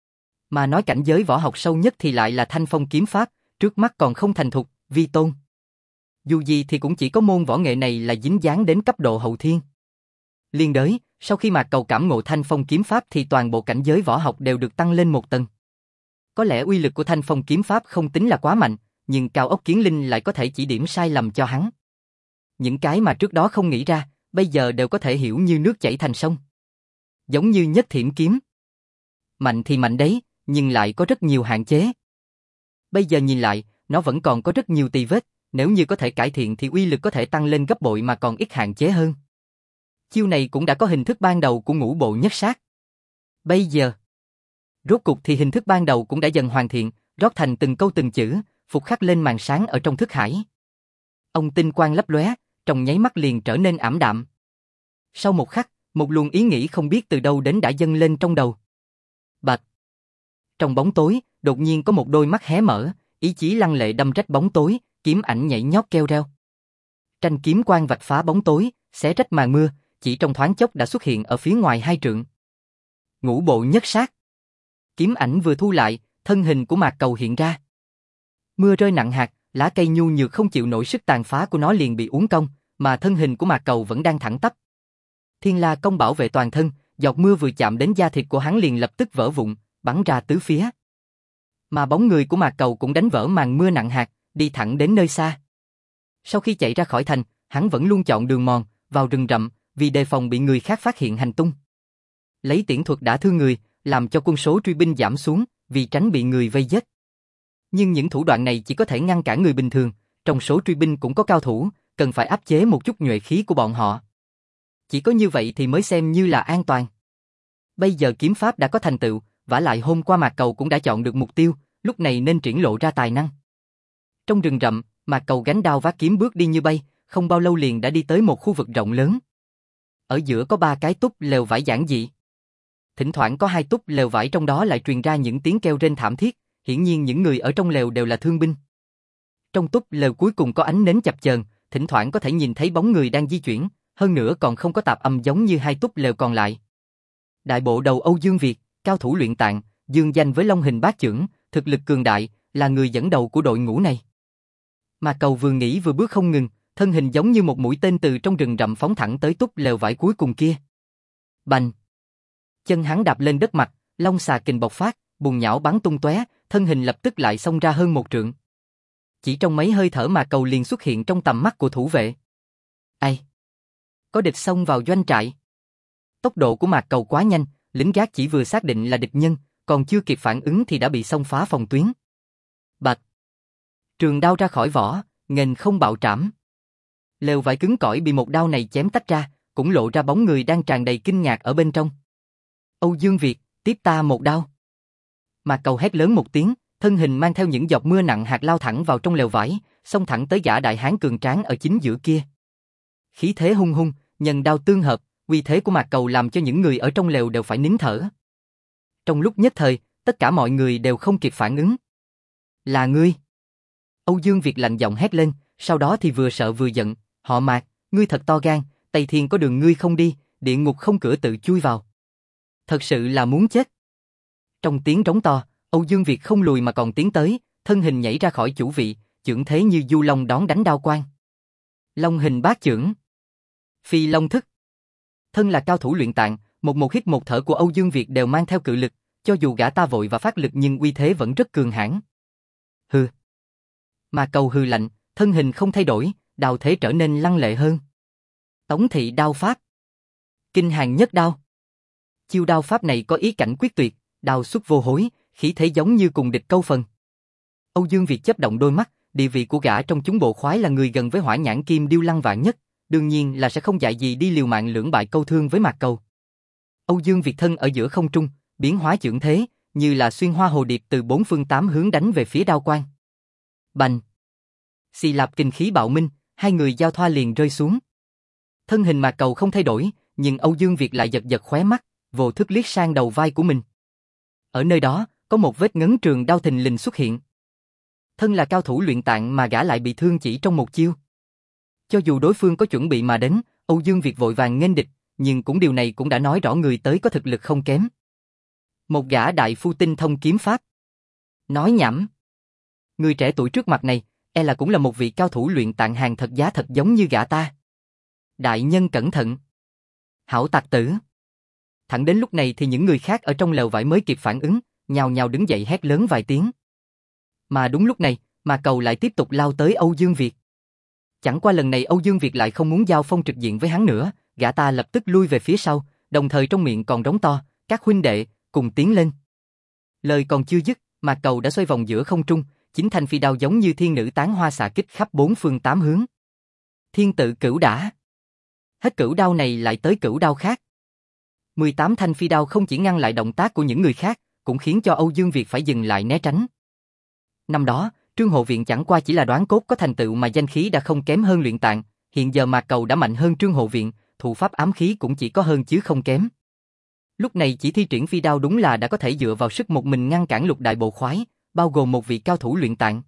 Mà nói cảnh giới võ học sâu nhất thì lại là thanh phong kiếm pháp, trước mắt còn không thành thục, vi tôn. Dù gì thì cũng chỉ có môn võ nghệ này là dính dáng đến cấp độ hậu thiên. Liên đới, sau khi Mạc Cầu cảm ngộ thanh phong kiếm pháp thì toàn bộ cảnh giới võ học đều được tăng lên một tầng. Có lẽ uy lực của thanh phong kiếm pháp không tính là quá mạnh, nhưng Cao Ốc Kiến Linh lại có thể chỉ điểm sai lầm cho hắn. Những cái mà trước đó không nghĩ ra, bây giờ đều có thể hiểu như nước chảy thành sông. Giống như nhất thiểm kiếm. Mạnh thì mạnh đấy, nhưng lại có rất nhiều hạn chế. Bây giờ nhìn lại, nó vẫn còn có rất nhiều tì vết, nếu như có thể cải thiện thì uy lực có thể tăng lên gấp bội mà còn ít hạn chế hơn. Chiêu này cũng đã có hình thức ban đầu của ngũ bộ nhất sát. Bây giờ, rốt cục thì hình thức ban đầu cũng đã dần hoàn thiện, rót thành từng câu từng chữ, phục khắc lên màn sáng ở trong thức hải. Ông tinh quang lấp lóe, trong nháy mắt liền trở nên ảm đạm. Sau một khắc, một luồng ý nghĩ không biết từ đâu đến đã dâng lên trong đầu. Bạch. Trong bóng tối, đột nhiên có một đôi mắt hé mở, ý chí lăng lệ đâm rách bóng tối, kiếm ảnh nhảy nhót kêu reo. Tranh kiếm quang vạch phá bóng tối, xé rách màn mưa, chỉ trong thoáng chốc đã xuất hiện ở phía ngoài 2 trượng. Ngũ bộ nhất sát. Kiếm ảnh vừa thu lại, thân hình của Mạc Cầu hiện ra. Mưa rơi nặng hạt, lá cây nhu nhược không chịu nổi sức tàn phá của nó liền bị uốn cong, mà thân hình của Mạc Cầu vẫn đang thẳng tắp. Thiên La công bảo vệ toàn thân, giọt mưa vừa chạm đến da thịt của hắn liền lập tức vỡ vụn, bắn ra tứ phía. Mà bóng người của Mạc Cầu cũng đánh vỡ màn mưa nặng hạt, đi thẳng đến nơi xa. Sau khi chạy ra khỏi thành, hắn vẫn luôn chọn đường mòn, vào rừng rậm, vì đề phòng bị người khác phát hiện hành tung. Lấy tiễn thuật đả thương người, làm cho quân số truy binh giảm xuống, vì tránh bị người vây giết. Nhưng những thủ đoạn này chỉ có thể ngăn cản người bình thường, trong số truy binh cũng có cao thủ, cần phải áp chế một chút nhuệ khí của bọn họ. Chỉ có như vậy thì mới xem như là an toàn. Bây giờ kiếm pháp đã có thành tựu, vả lại hôm qua Mạc Cầu cũng đã chọn được mục tiêu, lúc này nên triển lộ ra tài năng. Trong rừng rậm, Mạc Cầu gánh đao vác kiếm bước đi như bay, không bao lâu liền đã đi tới một khu vực rộng lớn. Ở giữa có 3 cái túp lều vải giản dị. Thỉnh thoảng có 2 túp lều vải trong đó lại truyền ra những tiếng kêu rên thảm thiết, hiển nhiên những người ở trong lều đều là thương binh. Trong túp lều cuối cùng có ánh nến chập chờn, thỉnh thoảng có thể nhìn thấy bóng người đang di chuyển, hơn nữa còn không có tạp âm giống như 2 túp lều còn lại. Đại bộ đầu Âu Dương Việt, cao thủ luyện tạng, dương danh với Long Hình Bát Chưởng, thực lực cường đại, là người dẫn đầu của đội ngũ này. Mà Cầu vừa nghĩ vừa bước không ngừng, thân hình giống như một mũi tên từ trong rừng rậm phóng thẳng tới túp lều vải cuối cùng kia. Bành! Chân hắn đạp lên đất mặt, long xà kình bộc phát, bùn nhão bắn tung tóe, thân hình lập tức lại xông ra hơn 1 trượng. Chỉ trong mấy hơi thở mà Cầu liền xuất hiện trong tầm mắt của thủ vệ. Ai? Có địch xông vào doanh trại. Tốc độ của Mạc Cầu quá nhanh, lính gác chỉ vừa xác định là địch nhân, còn chưa kịp phản ứng thì đã bị xông phá phòng tuyến. Bạch! Trường đao ra khỏi vỏ, nghênh không bạo trảm. Lều vải cứng cỏi bị một đao này chém tách ra, cũng lộ ra bóng người đang tràn đầy kinh ngạc ở bên trong. Âu Dương Việt, tiếp ta một đao. Mạc Cầu hét lớn một tiếng, thân hình mang theo những giọt mưa nặng hạt lao thẳng vào trong lều vải, xông thẳng tới gã đại hán cường tráng ở chính giữa kia. Khí thế hung hung, nhân đao tương hợp, uy thế của Mạc Cầu làm cho những người ở trong lều đều phải nín thở. Trong lúc nhất thời, tất cả mọi người đều không kịp phản ứng. Là ngươi! Âu Dương Việt lạnh giọng hét lên, sau đó thì vừa sợ vừa giận, họ Mạc, ngươi thật to gan, Tây Thiên có đường ngươi không đi, địa ngục không cửa tự chui vào. Thật sự là muốn chết. Trong tiếng trống to, Âu Dương Việt không lùi mà còn tiến tới, thân hình nhảy ra khỏi chủ vị, chưởng thế như du long đón đánh đao quang. Long Hình Bát Chưởng. Phi Long Thức. Thân là cao thủ luyện tạng, một hít một thở của Âu Dương Việt đều mang theo cự lực, cho dù gã ta vội và phát lực nhưng uy thế vẫn rất cường hãn. Hừ. Mà Cầu hừ lạnh, thân hình không thay đổi, đao thế trở nên lăng lệ hơn. Tống thị đao pháp. Kinh hàng nhất đao. Chiêu đao pháp này có ý cảnh quyết tuyệt, đao xuất vô hối, khí thế giống như cùng địch câu phần. Âu Dương Việt chớp động đôi mắt, địa vị của gã trong chúng bộ khoái là người gần với Hỏa Nhãn Kim Điêu Lăng Vạn Nhất, đương nhiên là sẽ không dại gì đi liều mạng lưỡng bại câu thương với Mạc Cầu. Âu Dương Việt thân ở giữa không trung, biến hóa chưởng thế, như là xuyên hoa hồ điệp từ 4 phương 8 hướng đánh về phía đao quang. Bành! Xì lạp kinh khí bạo minh, 2 người giao thoa liền rơi xuống. Thân hình Mạc Cầu không thay đổi, nhưng Âu Dương Việt lại giật giật khóe mắt, vô thức liếc sang đầu vai của mình. Ở nơi đó, có một vết ngấn trường đao thình lình xuất hiện. Thân là cao thủ luyện tạng mà gã lại bị thương chỉ trong một chiêu. Cho dù đối phương có chuẩn bị mà đến, Âu Dương Việt vội vàng nghênh địch, nhưng cũng điều này cũng đã nói rõ người tới có thực lực không kém. Một gã đại phu tinh thông kiếm pháp. Nói nhảm. Người trẻ tuổi trước mặt này, e là cũng là một vị cao thủ luyện tạng hàng thật giá thật giống như gã ta. Đại nhân cẩn thận. Hảo tặc tử. Thẳng đến lúc này thì những người khác ở trong lều vải mới kịp phản ứng, nhào nhào đứng dậy hét lớn vài tiếng. Mà đúng lúc này, Mạc Cầu lại tiếp tục lao tới Âu Dương Việt. Chẳng qua lần này Âu Dương Việt lại không muốn giao phong trực diện với hắn nữa, gã ta lập tức lui về phía sau, đồng thời trong miệng còn rống to, các huynh đệ, cùng tiến lên. Lời còn chưa dứt, Mạc Cầu đã xoay vòng giữa không trung, chính thanh phi đao giống như thiên nữ tán hoa xạ kích khắp bốn phương tám hướng. Thiên tự cửu đả. Hết cửu đao này lại tới cửu đao khác. 18 thanh phi đao không chỉ ngăn lại động tác của những người khác, cũng khiến cho Âu Dương Việt phải dừng lại né tránh. Năm đó, Trương Hộ Viện chẳng qua chỉ là đoán cốt có thành tựu mà danh khí đã không kém hơn Luyện Tạng, hiện giờ Mạc Cầu đã mạnh hơn Trương Hộ Viện, thủ pháp ám khí cũng chỉ có hơn chứ không kém. Lúc này chỉ thi triển phi đao đúng là đã có thể dựa vào sức một mình ngăn cản Lục Đại Bộ Khoái, bao gồm một vị cao thủ Luyện Tạng.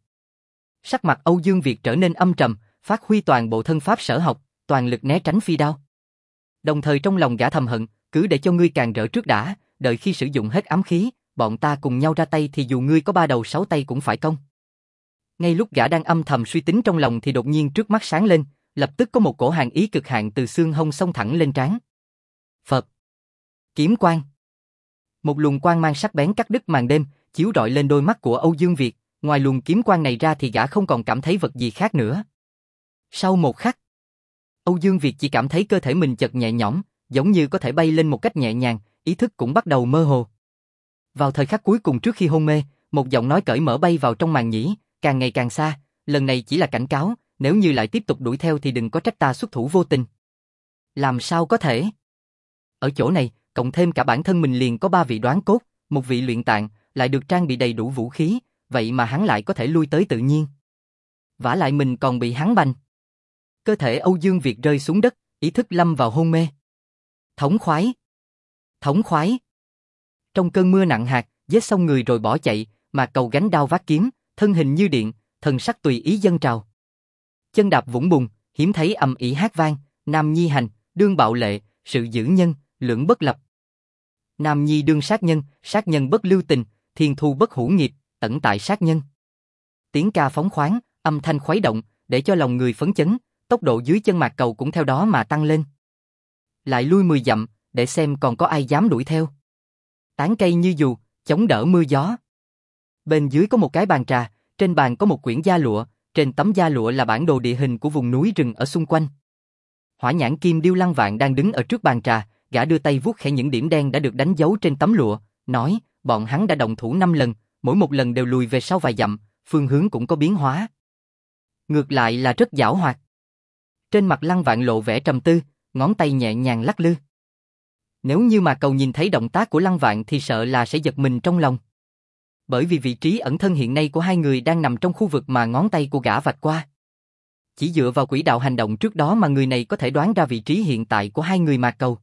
Sắc mặt Âu Dương Việt trở nên âm trầm, phát huy toàn bộ thân pháp sở học, toàn lực né tránh phi đao. Đồng thời trong lòng gã thầm hận, cứ để cho ngươi càng rỡ trước đã, đợi khi sử dụng hết ám khí, bọn ta cùng nhau ra tay thì dù ngươi có 3 đầu 6 tay cũng phải công. Ngay lúc gã đang âm thầm suy tính trong lòng thì đột nhiên trước mắt sáng lên, lập tức có một cổ hàn ý cực hạn từ xương hông xông thẳng lên trán. Phật. Kiếm quang. Một luồng quang mang sắc bén cắt đứt màn đêm, chiếu rọi lên đôi mắt của Âu Dương Việt, ngoài luồng kiếm quang này ra thì gã không còn cảm thấy vật gì khác nữa. Sau một khắc, Âu Dương Việt chỉ cảm thấy cơ thể mình chợt nhẹ nhõm, giống như có thể bay lên một cách nhẹ nhàng, ý thức cũng bắt đầu mơ hồ. Vào thời khắc cuối cùng trước khi hôn mê, một giọng nói cởi mở bay vào trong màn nhĩ, càng ngày càng xa, lần này chỉ là cảnh cáo, nếu như lại tiếp tục đuổi theo thì đừng có trách ta xuất thủ vô tình. Làm sao có thể? Ở chỗ này, cộng thêm cả bản thân mình liền có 3 vị đoán cốt, một vị luyện tạng, lại được trang bị đầy đủ vũ khí, vậy mà hắn lại có thể lui tới tự nhiên. Vả lại mình còn bị hắn bành. Cơ thể Âu Dương Việt rơi xuống đất, ý thức lâm vào hôn mê. Thống khoái! Thống khoái! Trong cơn mưa nặng hạt, giết xong người rồi bỏ chạy, Mạc Cầu gánh đao vác kiếm, thân hình như điện, thần sắc tùy ý dâng trào. Chân đạp vũng bùn, hiếm thấy ầm ĩ hát vang, nam nhi hành, đương bạo lệ, sự giữ nhân, lưỡng bất lập. Nam nhi đương sát nhân bất lưu tình, thiên thu bất hữu nghiệp, tẩn tại sát nhân. Tiếng ca phóng khoáng, âm thanh khuấy động, để cho lòng người phấn chấn, tốc độ dưới chân Mạc Cầu cũng theo đó mà tăng lên. Lại lui 10 dặm, để xem còn có ai dám đuổi theo. Tán cây như dù, chống đỡ mưa gió. Bên dưới có một cái bàn trà, trên bàn có một quyển da lụa, trên tấm da lụa là bản đồ địa hình của vùng núi rừng ở xung quanh. Hỏa nhãn Kim Điêu Lăng Vạn đang đứng ở trước bàn trà, gã đưa tay vuốt khẽ những điểm đen đã được đánh dấu trên tấm lụa, nói, bọn hắn đã động thủ 5 lần, mỗi một lần đều lùi về sau vài dặm, phương hướng cũng có biến hóa. Ngược lại là rất giảo hoạt. Trên mặt Lăng Vạn lộ vẻ trầm tư, ngón tay nhẹ nhàng lắc lư. Nếu như mà Cầu nhìn thấy động tác của Lăng Vạn thì sợ là sẽ giật mình trong lòng. Bởi vì vị trí ẩn thân hiện nay của hai người đang nằm trong khu vực mà ngón tay của gã vạch qua. Chỉ dựa vào quỹ đạo hành động trước đó mà người này có thể đoán ra vị trí hiện tại của hai người Mạc Cầu.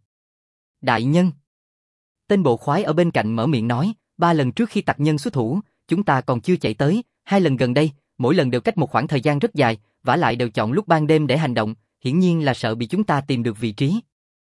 Đại nhân. Tên bộ khoái ở bên cạnh mở miệng nói, 3 lần trước khi tặc nhân xuất thủ, chúng ta còn chưa chạy tới, 2 lần gần đây, mỗi lần đều cách một khoảng thời gian rất dài, vả lại đều chọn lúc ban đêm để hành động, hiển nhiên là sợ bị chúng ta tìm được vị trí.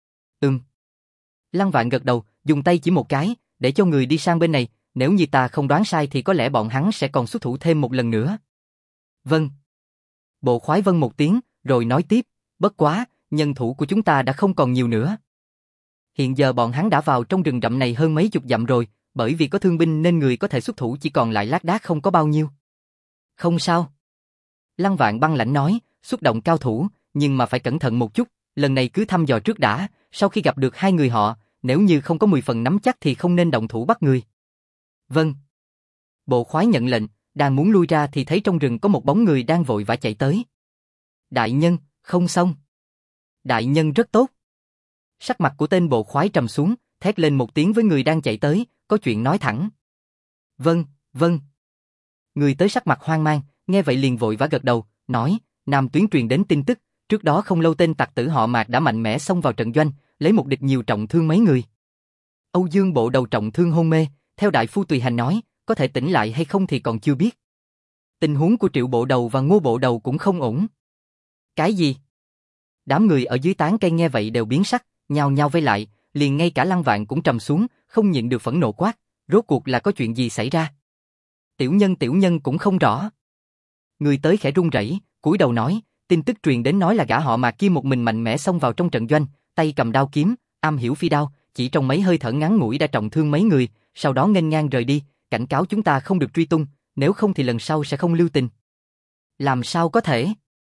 Lăng Vạn gật đầu, dùng tay chỉ một cái, để cho người đi sang bên này, nếu như ta không đoán sai thì có lẽ bọn hắn sẽ còn xuất thủ thêm một lần nữa. Vâng. Bộ khoái vâng một tiếng, rồi nói tiếp, bất quá, nhân thủ của chúng ta đã không còn nhiều nữa. Hiện giờ bọn hắn đã vào trong rừng rậm này hơn mấy chục dặm rồi, bởi vì có thương binh nên người có thể xuất thủ chỉ còn lại lác đác không có bao nhiêu. Không sao. Lăng Vạn băng lãnh nói, xuất động cao thủ, nhưng mà phải cẩn thận một chút, lần này cứ thăm dò trước đã, sau khi gặp được hai người họ, nếu như không có 10 phần nắm chắc thì không nên động thủ bắt người. Vâng. Bộ khoái nhận lệnh, đang muốn lui ra thì thấy trong rừng có một bóng người đang vội vã chạy tới. Đại nhân, không xong. Đại nhân rất tốt. Sắc mặt của tên bộ khoái trầm xuống, thét lên một tiếng với người đang chạy tới, có chuyện nói thẳng. Vâng, vâng. Người tới sắc mặt hoang mang, nghe vậy liền vội vã gật đầu, nói, Nam tuyến truyền đến tin tức, trước đó không lâu tên tặc tử họ Mạc đã mạnh mẽ xông vào trận doanh, lấy một địch nhiều trọng thương mấy người. Âu Dương bộ đầu trọng thương hôn mê, theo đại phu tùy hành nói, có thể tỉnh lại hay không thì còn chưa biết. Tình huống của Triệu bộ đầu và Ngô bộ đầu cũng không ổn. Cái gì? Đám người ở dưới tán cây nghe vậy đều biến sắc, nhao nhao vây lại, liền ngay cả Lăng Vạn cũng trầm xuống, không nhịn được phẫn nộ quát, rốt cuộc là có chuyện gì xảy ra? Tiểu nhân cũng không rõ. Người tới khẽ run rẩy, cúi đầu nói, tin tức truyền đến nói là gã họ Mạc kia một mình mạnh mẽ xông vào trong trận doanh, tay cầm đao kiếm, am hiểu phi đao, chỉ trong mấy hơi thở ngắn ngủi đã trọng thương mấy người, sau đó nghênh ngang rời đi, cảnh cáo chúng ta không được truy tung, nếu không thì lần sau sẽ không lưu tình. Làm sao có thể?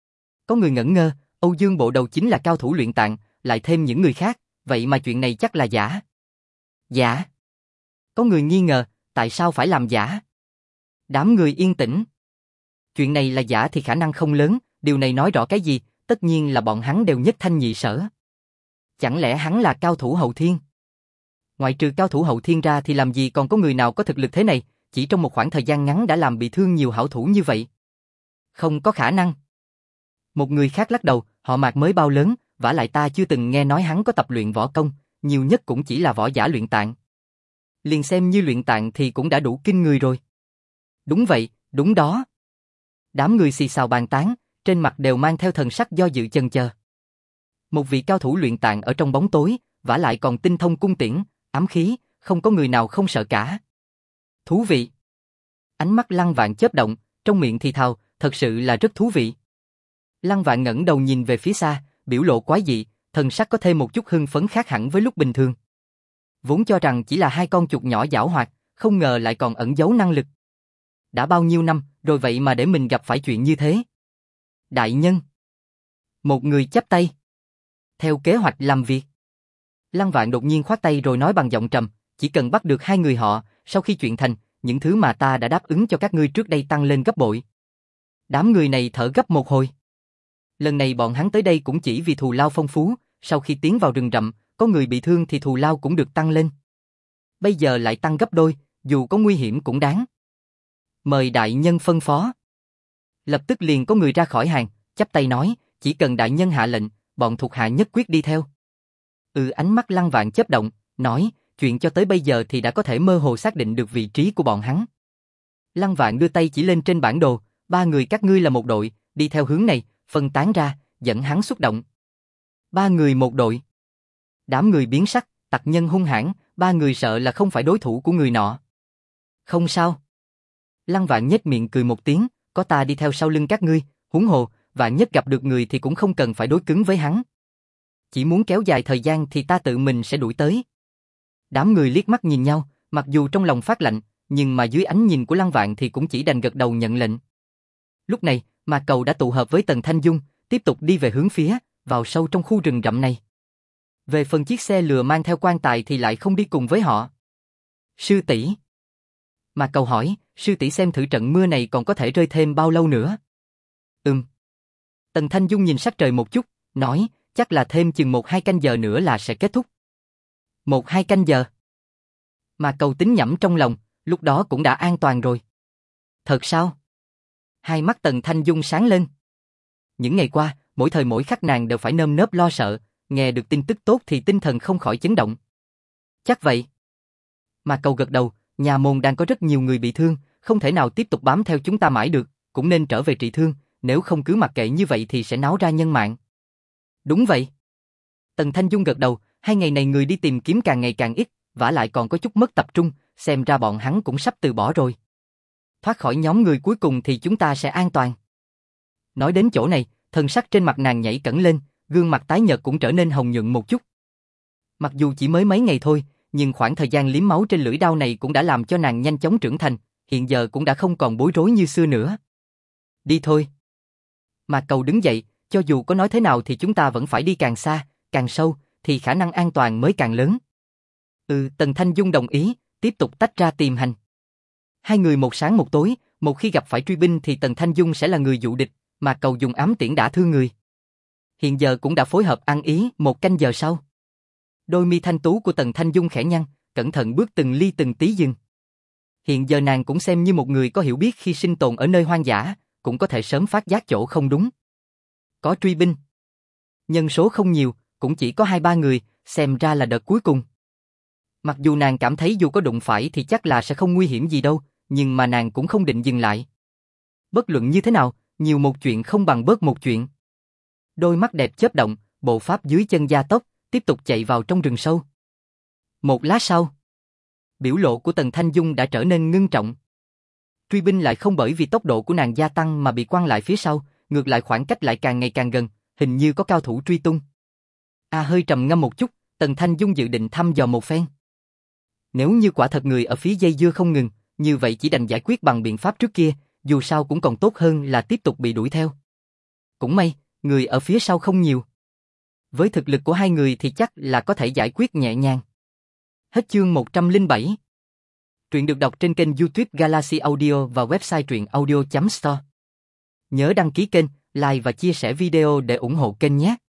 Có người ngẩn ngơ, Âu Dương Bộ Đầu chính là cao thủ luyện tạng, lại thêm những người khác, vậy mà chuyện này chắc là giả. Giả? Có người nghi ngờ, tại sao phải làm giả? Đám người yên tĩnh. Chuyện này là giả thì khả năng không lớn, điều này nói rõ cái gì, tất nhiên là bọn hắn đều nhất thanh nhị sở. Chẳng lẽ hắn là cao thủ hậu thiên? Ngoại trừ cao thủ hậu thiên ra thì làm gì còn có người nào có thực lực thế này, chỉ trong một khoảng thời gian ngắn đã làm bị thương nhiều hảo thủ như vậy. Không có khả năng. Một người khác lắc đầu, họ Mạc mới bao lớn, vả lại ta chưa từng nghe nói hắn có tập luyện võ công, nhiều nhất cũng chỉ là võ giả luyện tạng. Liền xem như luyện tạng thì cũng đã đủ kinh người rồi. Đúng vậy, đúng đó. Đám người xì xào bàn tán, trên mặt đều mang theo thần sắc do dự chần chờ. Một vị cao thủ luyện tạng ở trong bóng tối, vả lại còn tinh thông cung tiễn, ám khí, không có người nào không sợ cả. Thú vị. Ánh mắt Lăng Vạn chớp động, trong miệng thì thào, thật sự là rất thú vị. Lăng Vạn ngẩng đầu nhìn về phía xa, biểu lộ quái dị, thần sắc có thêm một chút hưng phấn khác hẳn với lúc bình thường. Vốn cho rằng chỉ là hai con chuột nhỏ giảo hoạt, không ngờ lại còn ẩn giấu năng lực. Đã bao nhiêu năm, rồi vậy mà để mình gặp phải chuyện như thế. Đại nhân. Một người chắp tay. Theo kế hoạch làm việc. Lăng Vạn đột nhiên khoát tay rồi nói bằng giọng trầm, chỉ cần bắt được hai người họ, sau khi chuyện thành, những thứ mà ta đã đáp ứng cho các ngươi trước đây tăng lên gấp bội. Đám người này thở gấp một hồi. Lần này bọn hắn tới đây cũng chỉ vì thù lao phong phú, sau khi tiến vào rừng rậm, có người bị thương thì thù lao cũng được tăng lên. Bây giờ lại tăng gấp đôi, dù có nguy hiểm cũng đáng. Mời đại nhân phân phó. Lập tức liền có người ra khỏi hàng, chắp tay nói, chỉ cần đại nhân hạ lệnh, bọn thuộc hạ nhất quyết đi theo. Ánh mắt Lăng Vạn chớp động, nói, chuyện cho tới bây giờ thì đã có thể mơ hồ xác định được vị trí của bọn hắn. Lăng Vạn đưa tay chỉ lên trên bản đồ, ba người các ngươi là một đội, đi theo hướng này, phân tán ra, dẫn hắn xuất động. Ba người một đội. Đám người biến sắc, tặc nhân hung hãn, ba người sợ là không phải đối thủ của người nọ. Không sao. Lăng Vạn nhếch miệng cười một tiếng, có ta đi theo sau lưng các ngươi, huống hồ, vạn nhất gặp được người thì cũng không cần phải đối cứng với hắn. Chỉ muốn kéo dài thời gian thì ta tự mình sẽ đuổi tới. Đám người liếc mắt nhìn nhau, mặc dù trong lòng phát lạnh, nhưng mà dưới ánh nhìn của Lăng Vạn thì cũng chỉ đành gật đầu nhận lệnh. Lúc này, Mạc Cầu đã tụ hợp với Tần Thanh Dung, tiếp tục đi về hướng phía, vào sâu trong khu rừng rậm này. Về phần chiếc xe lừa mang theo quan tài thì lại không đi cùng với họ. Sư tỷ. Mạc Cầu hỏi, sư tỷ xem thử trận mưa này còn có thể rơi thêm bao lâu nữa? Tần Thanh Dung nhìn sắc trời một chút, nói, chắc là thêm chừng 1-2 canh giờ nữa là sẽ kết thúc. 1-2 canh giờ. Mạc Cầu tính nhẩm trong lòng, lúc đó cũng đã an toàn rồi. Thật sao? Hai mắt Tần Thanh Dung sáng lên. Những ngày qua, mỗi thời mỗi khắc nàng đều phải nơm nớp lo sợ, nghe được tin tức tốt thì tinh thần không khỏi chấn động. Chắc vậy. Mạc Cầu gật đầu, nhà môn đang có rất nhiều người bị thương, không thể nào tiếp tục bám theo chúng ta mãi được, cũng nên trở về trị thương, nếu không cứ mặc kệ như vậy thì sẽ náo ra nhân mạng. Đúng vậy. Tần Thanh Dung gật đầu, 2 ngày này người đi tìm kiếm càng ngày càng ít, vả lại còn có chút mất tập trung, xem ra bọn hắn cũng sắp từ bỏ rồi. Thoát khỏi nhóm người cuối cùng thì chúng ta sẽ an toàn. Nói đến chỗ này, thần sắc trên mặt nàng nhảy cẫng lên, gương mặt tái nhợt cũng trở nên hồng nhuận một chút. Mặc dù chỉ mới mấy ngày thôi, nhưng khoảng thời gian liếm máu trên lưỡi đao này cũng đã làm cho nàng nhanh chóng trưởng thành, hiện giờ cũng đã không còn bối rối như xưa nữa. Đi thôi. Mạc Cầu đứng dậy, cho dù có nói thế nào thì chúng ta vẫn phải đi càng xa, càng sâu, thì khả năng an toàn mới càng lớn. Tần Thanh Dung đồng ý, tiếp tục tách ra tìm hành. Hai người một sáng một tối, một khi gặp phải truy binh thì Tần Thanh Dung sẽ là người dụ địch, Mạc Cầu dùng ám tiễn đả thương người. Hiện giờ cũng đã phối hợp ăn ý, 1 canh giờ sau. Đôi mi thanh tú của Tần Thanh Dung khẽ nhăn, cẩn thận bước từng ly từng tí dừng. Hiện giờ nàng cũng xem như một người có hiểu biết khi sinh tồn ở nơi hoang dã, cũng có thể sớm phát giác chỗ không đúng. Có truy binh. Nhân số không nhiều, cũng chỉ có 2-3 người, xem ra là đợt cuối cùng. Mặc dù nàng cảm thấy dù có đụng phải thì chắc là sẽ không nguy hiểm gì đâu, nhưng mà nàng cũng không định dừng lại. Bất luận như thế nào, nhiều một chuyện không bằng bớt một chuyện. Đôi mắt đẹp chớp động, bộ pháp dưới chân gia tốc, tiếp tục chạy vào trong rừng sâu. Một lát sau, biểu lộ của Tần Thanh Dung đã trở nên ngưng trọng. Truy binh lại không bởi vì tốc độ của nàng gia tăng mà bị quăng lại phía sau, ngược lại khoảng cách lại càng ngày càng gần, hình như có cao thủ truy tung. Hơi trầm ngâm một chút, Tần Thanh Dung dự định thăm dò một phen. Nếu như quả thật người ở phía dây dưa không ngừng, như vậy chỉ đành giải quyết bằng biện pháp trước kia, dù sao cũng còn tốt hơn là tiếp tục bị đuổi theo. Cũng may, người ở phía sau không nhiều. Với thực lực của hai người thì chắc là có thể giải quyết nhẹ nhàng. Hết chương 107. Truyện được đọc trên kênh YouTube Galaxy Audio và website truyện audio.store. Nhớ đăng ký kênh, like và chia sẻ video để ủng hộ kênh nhé.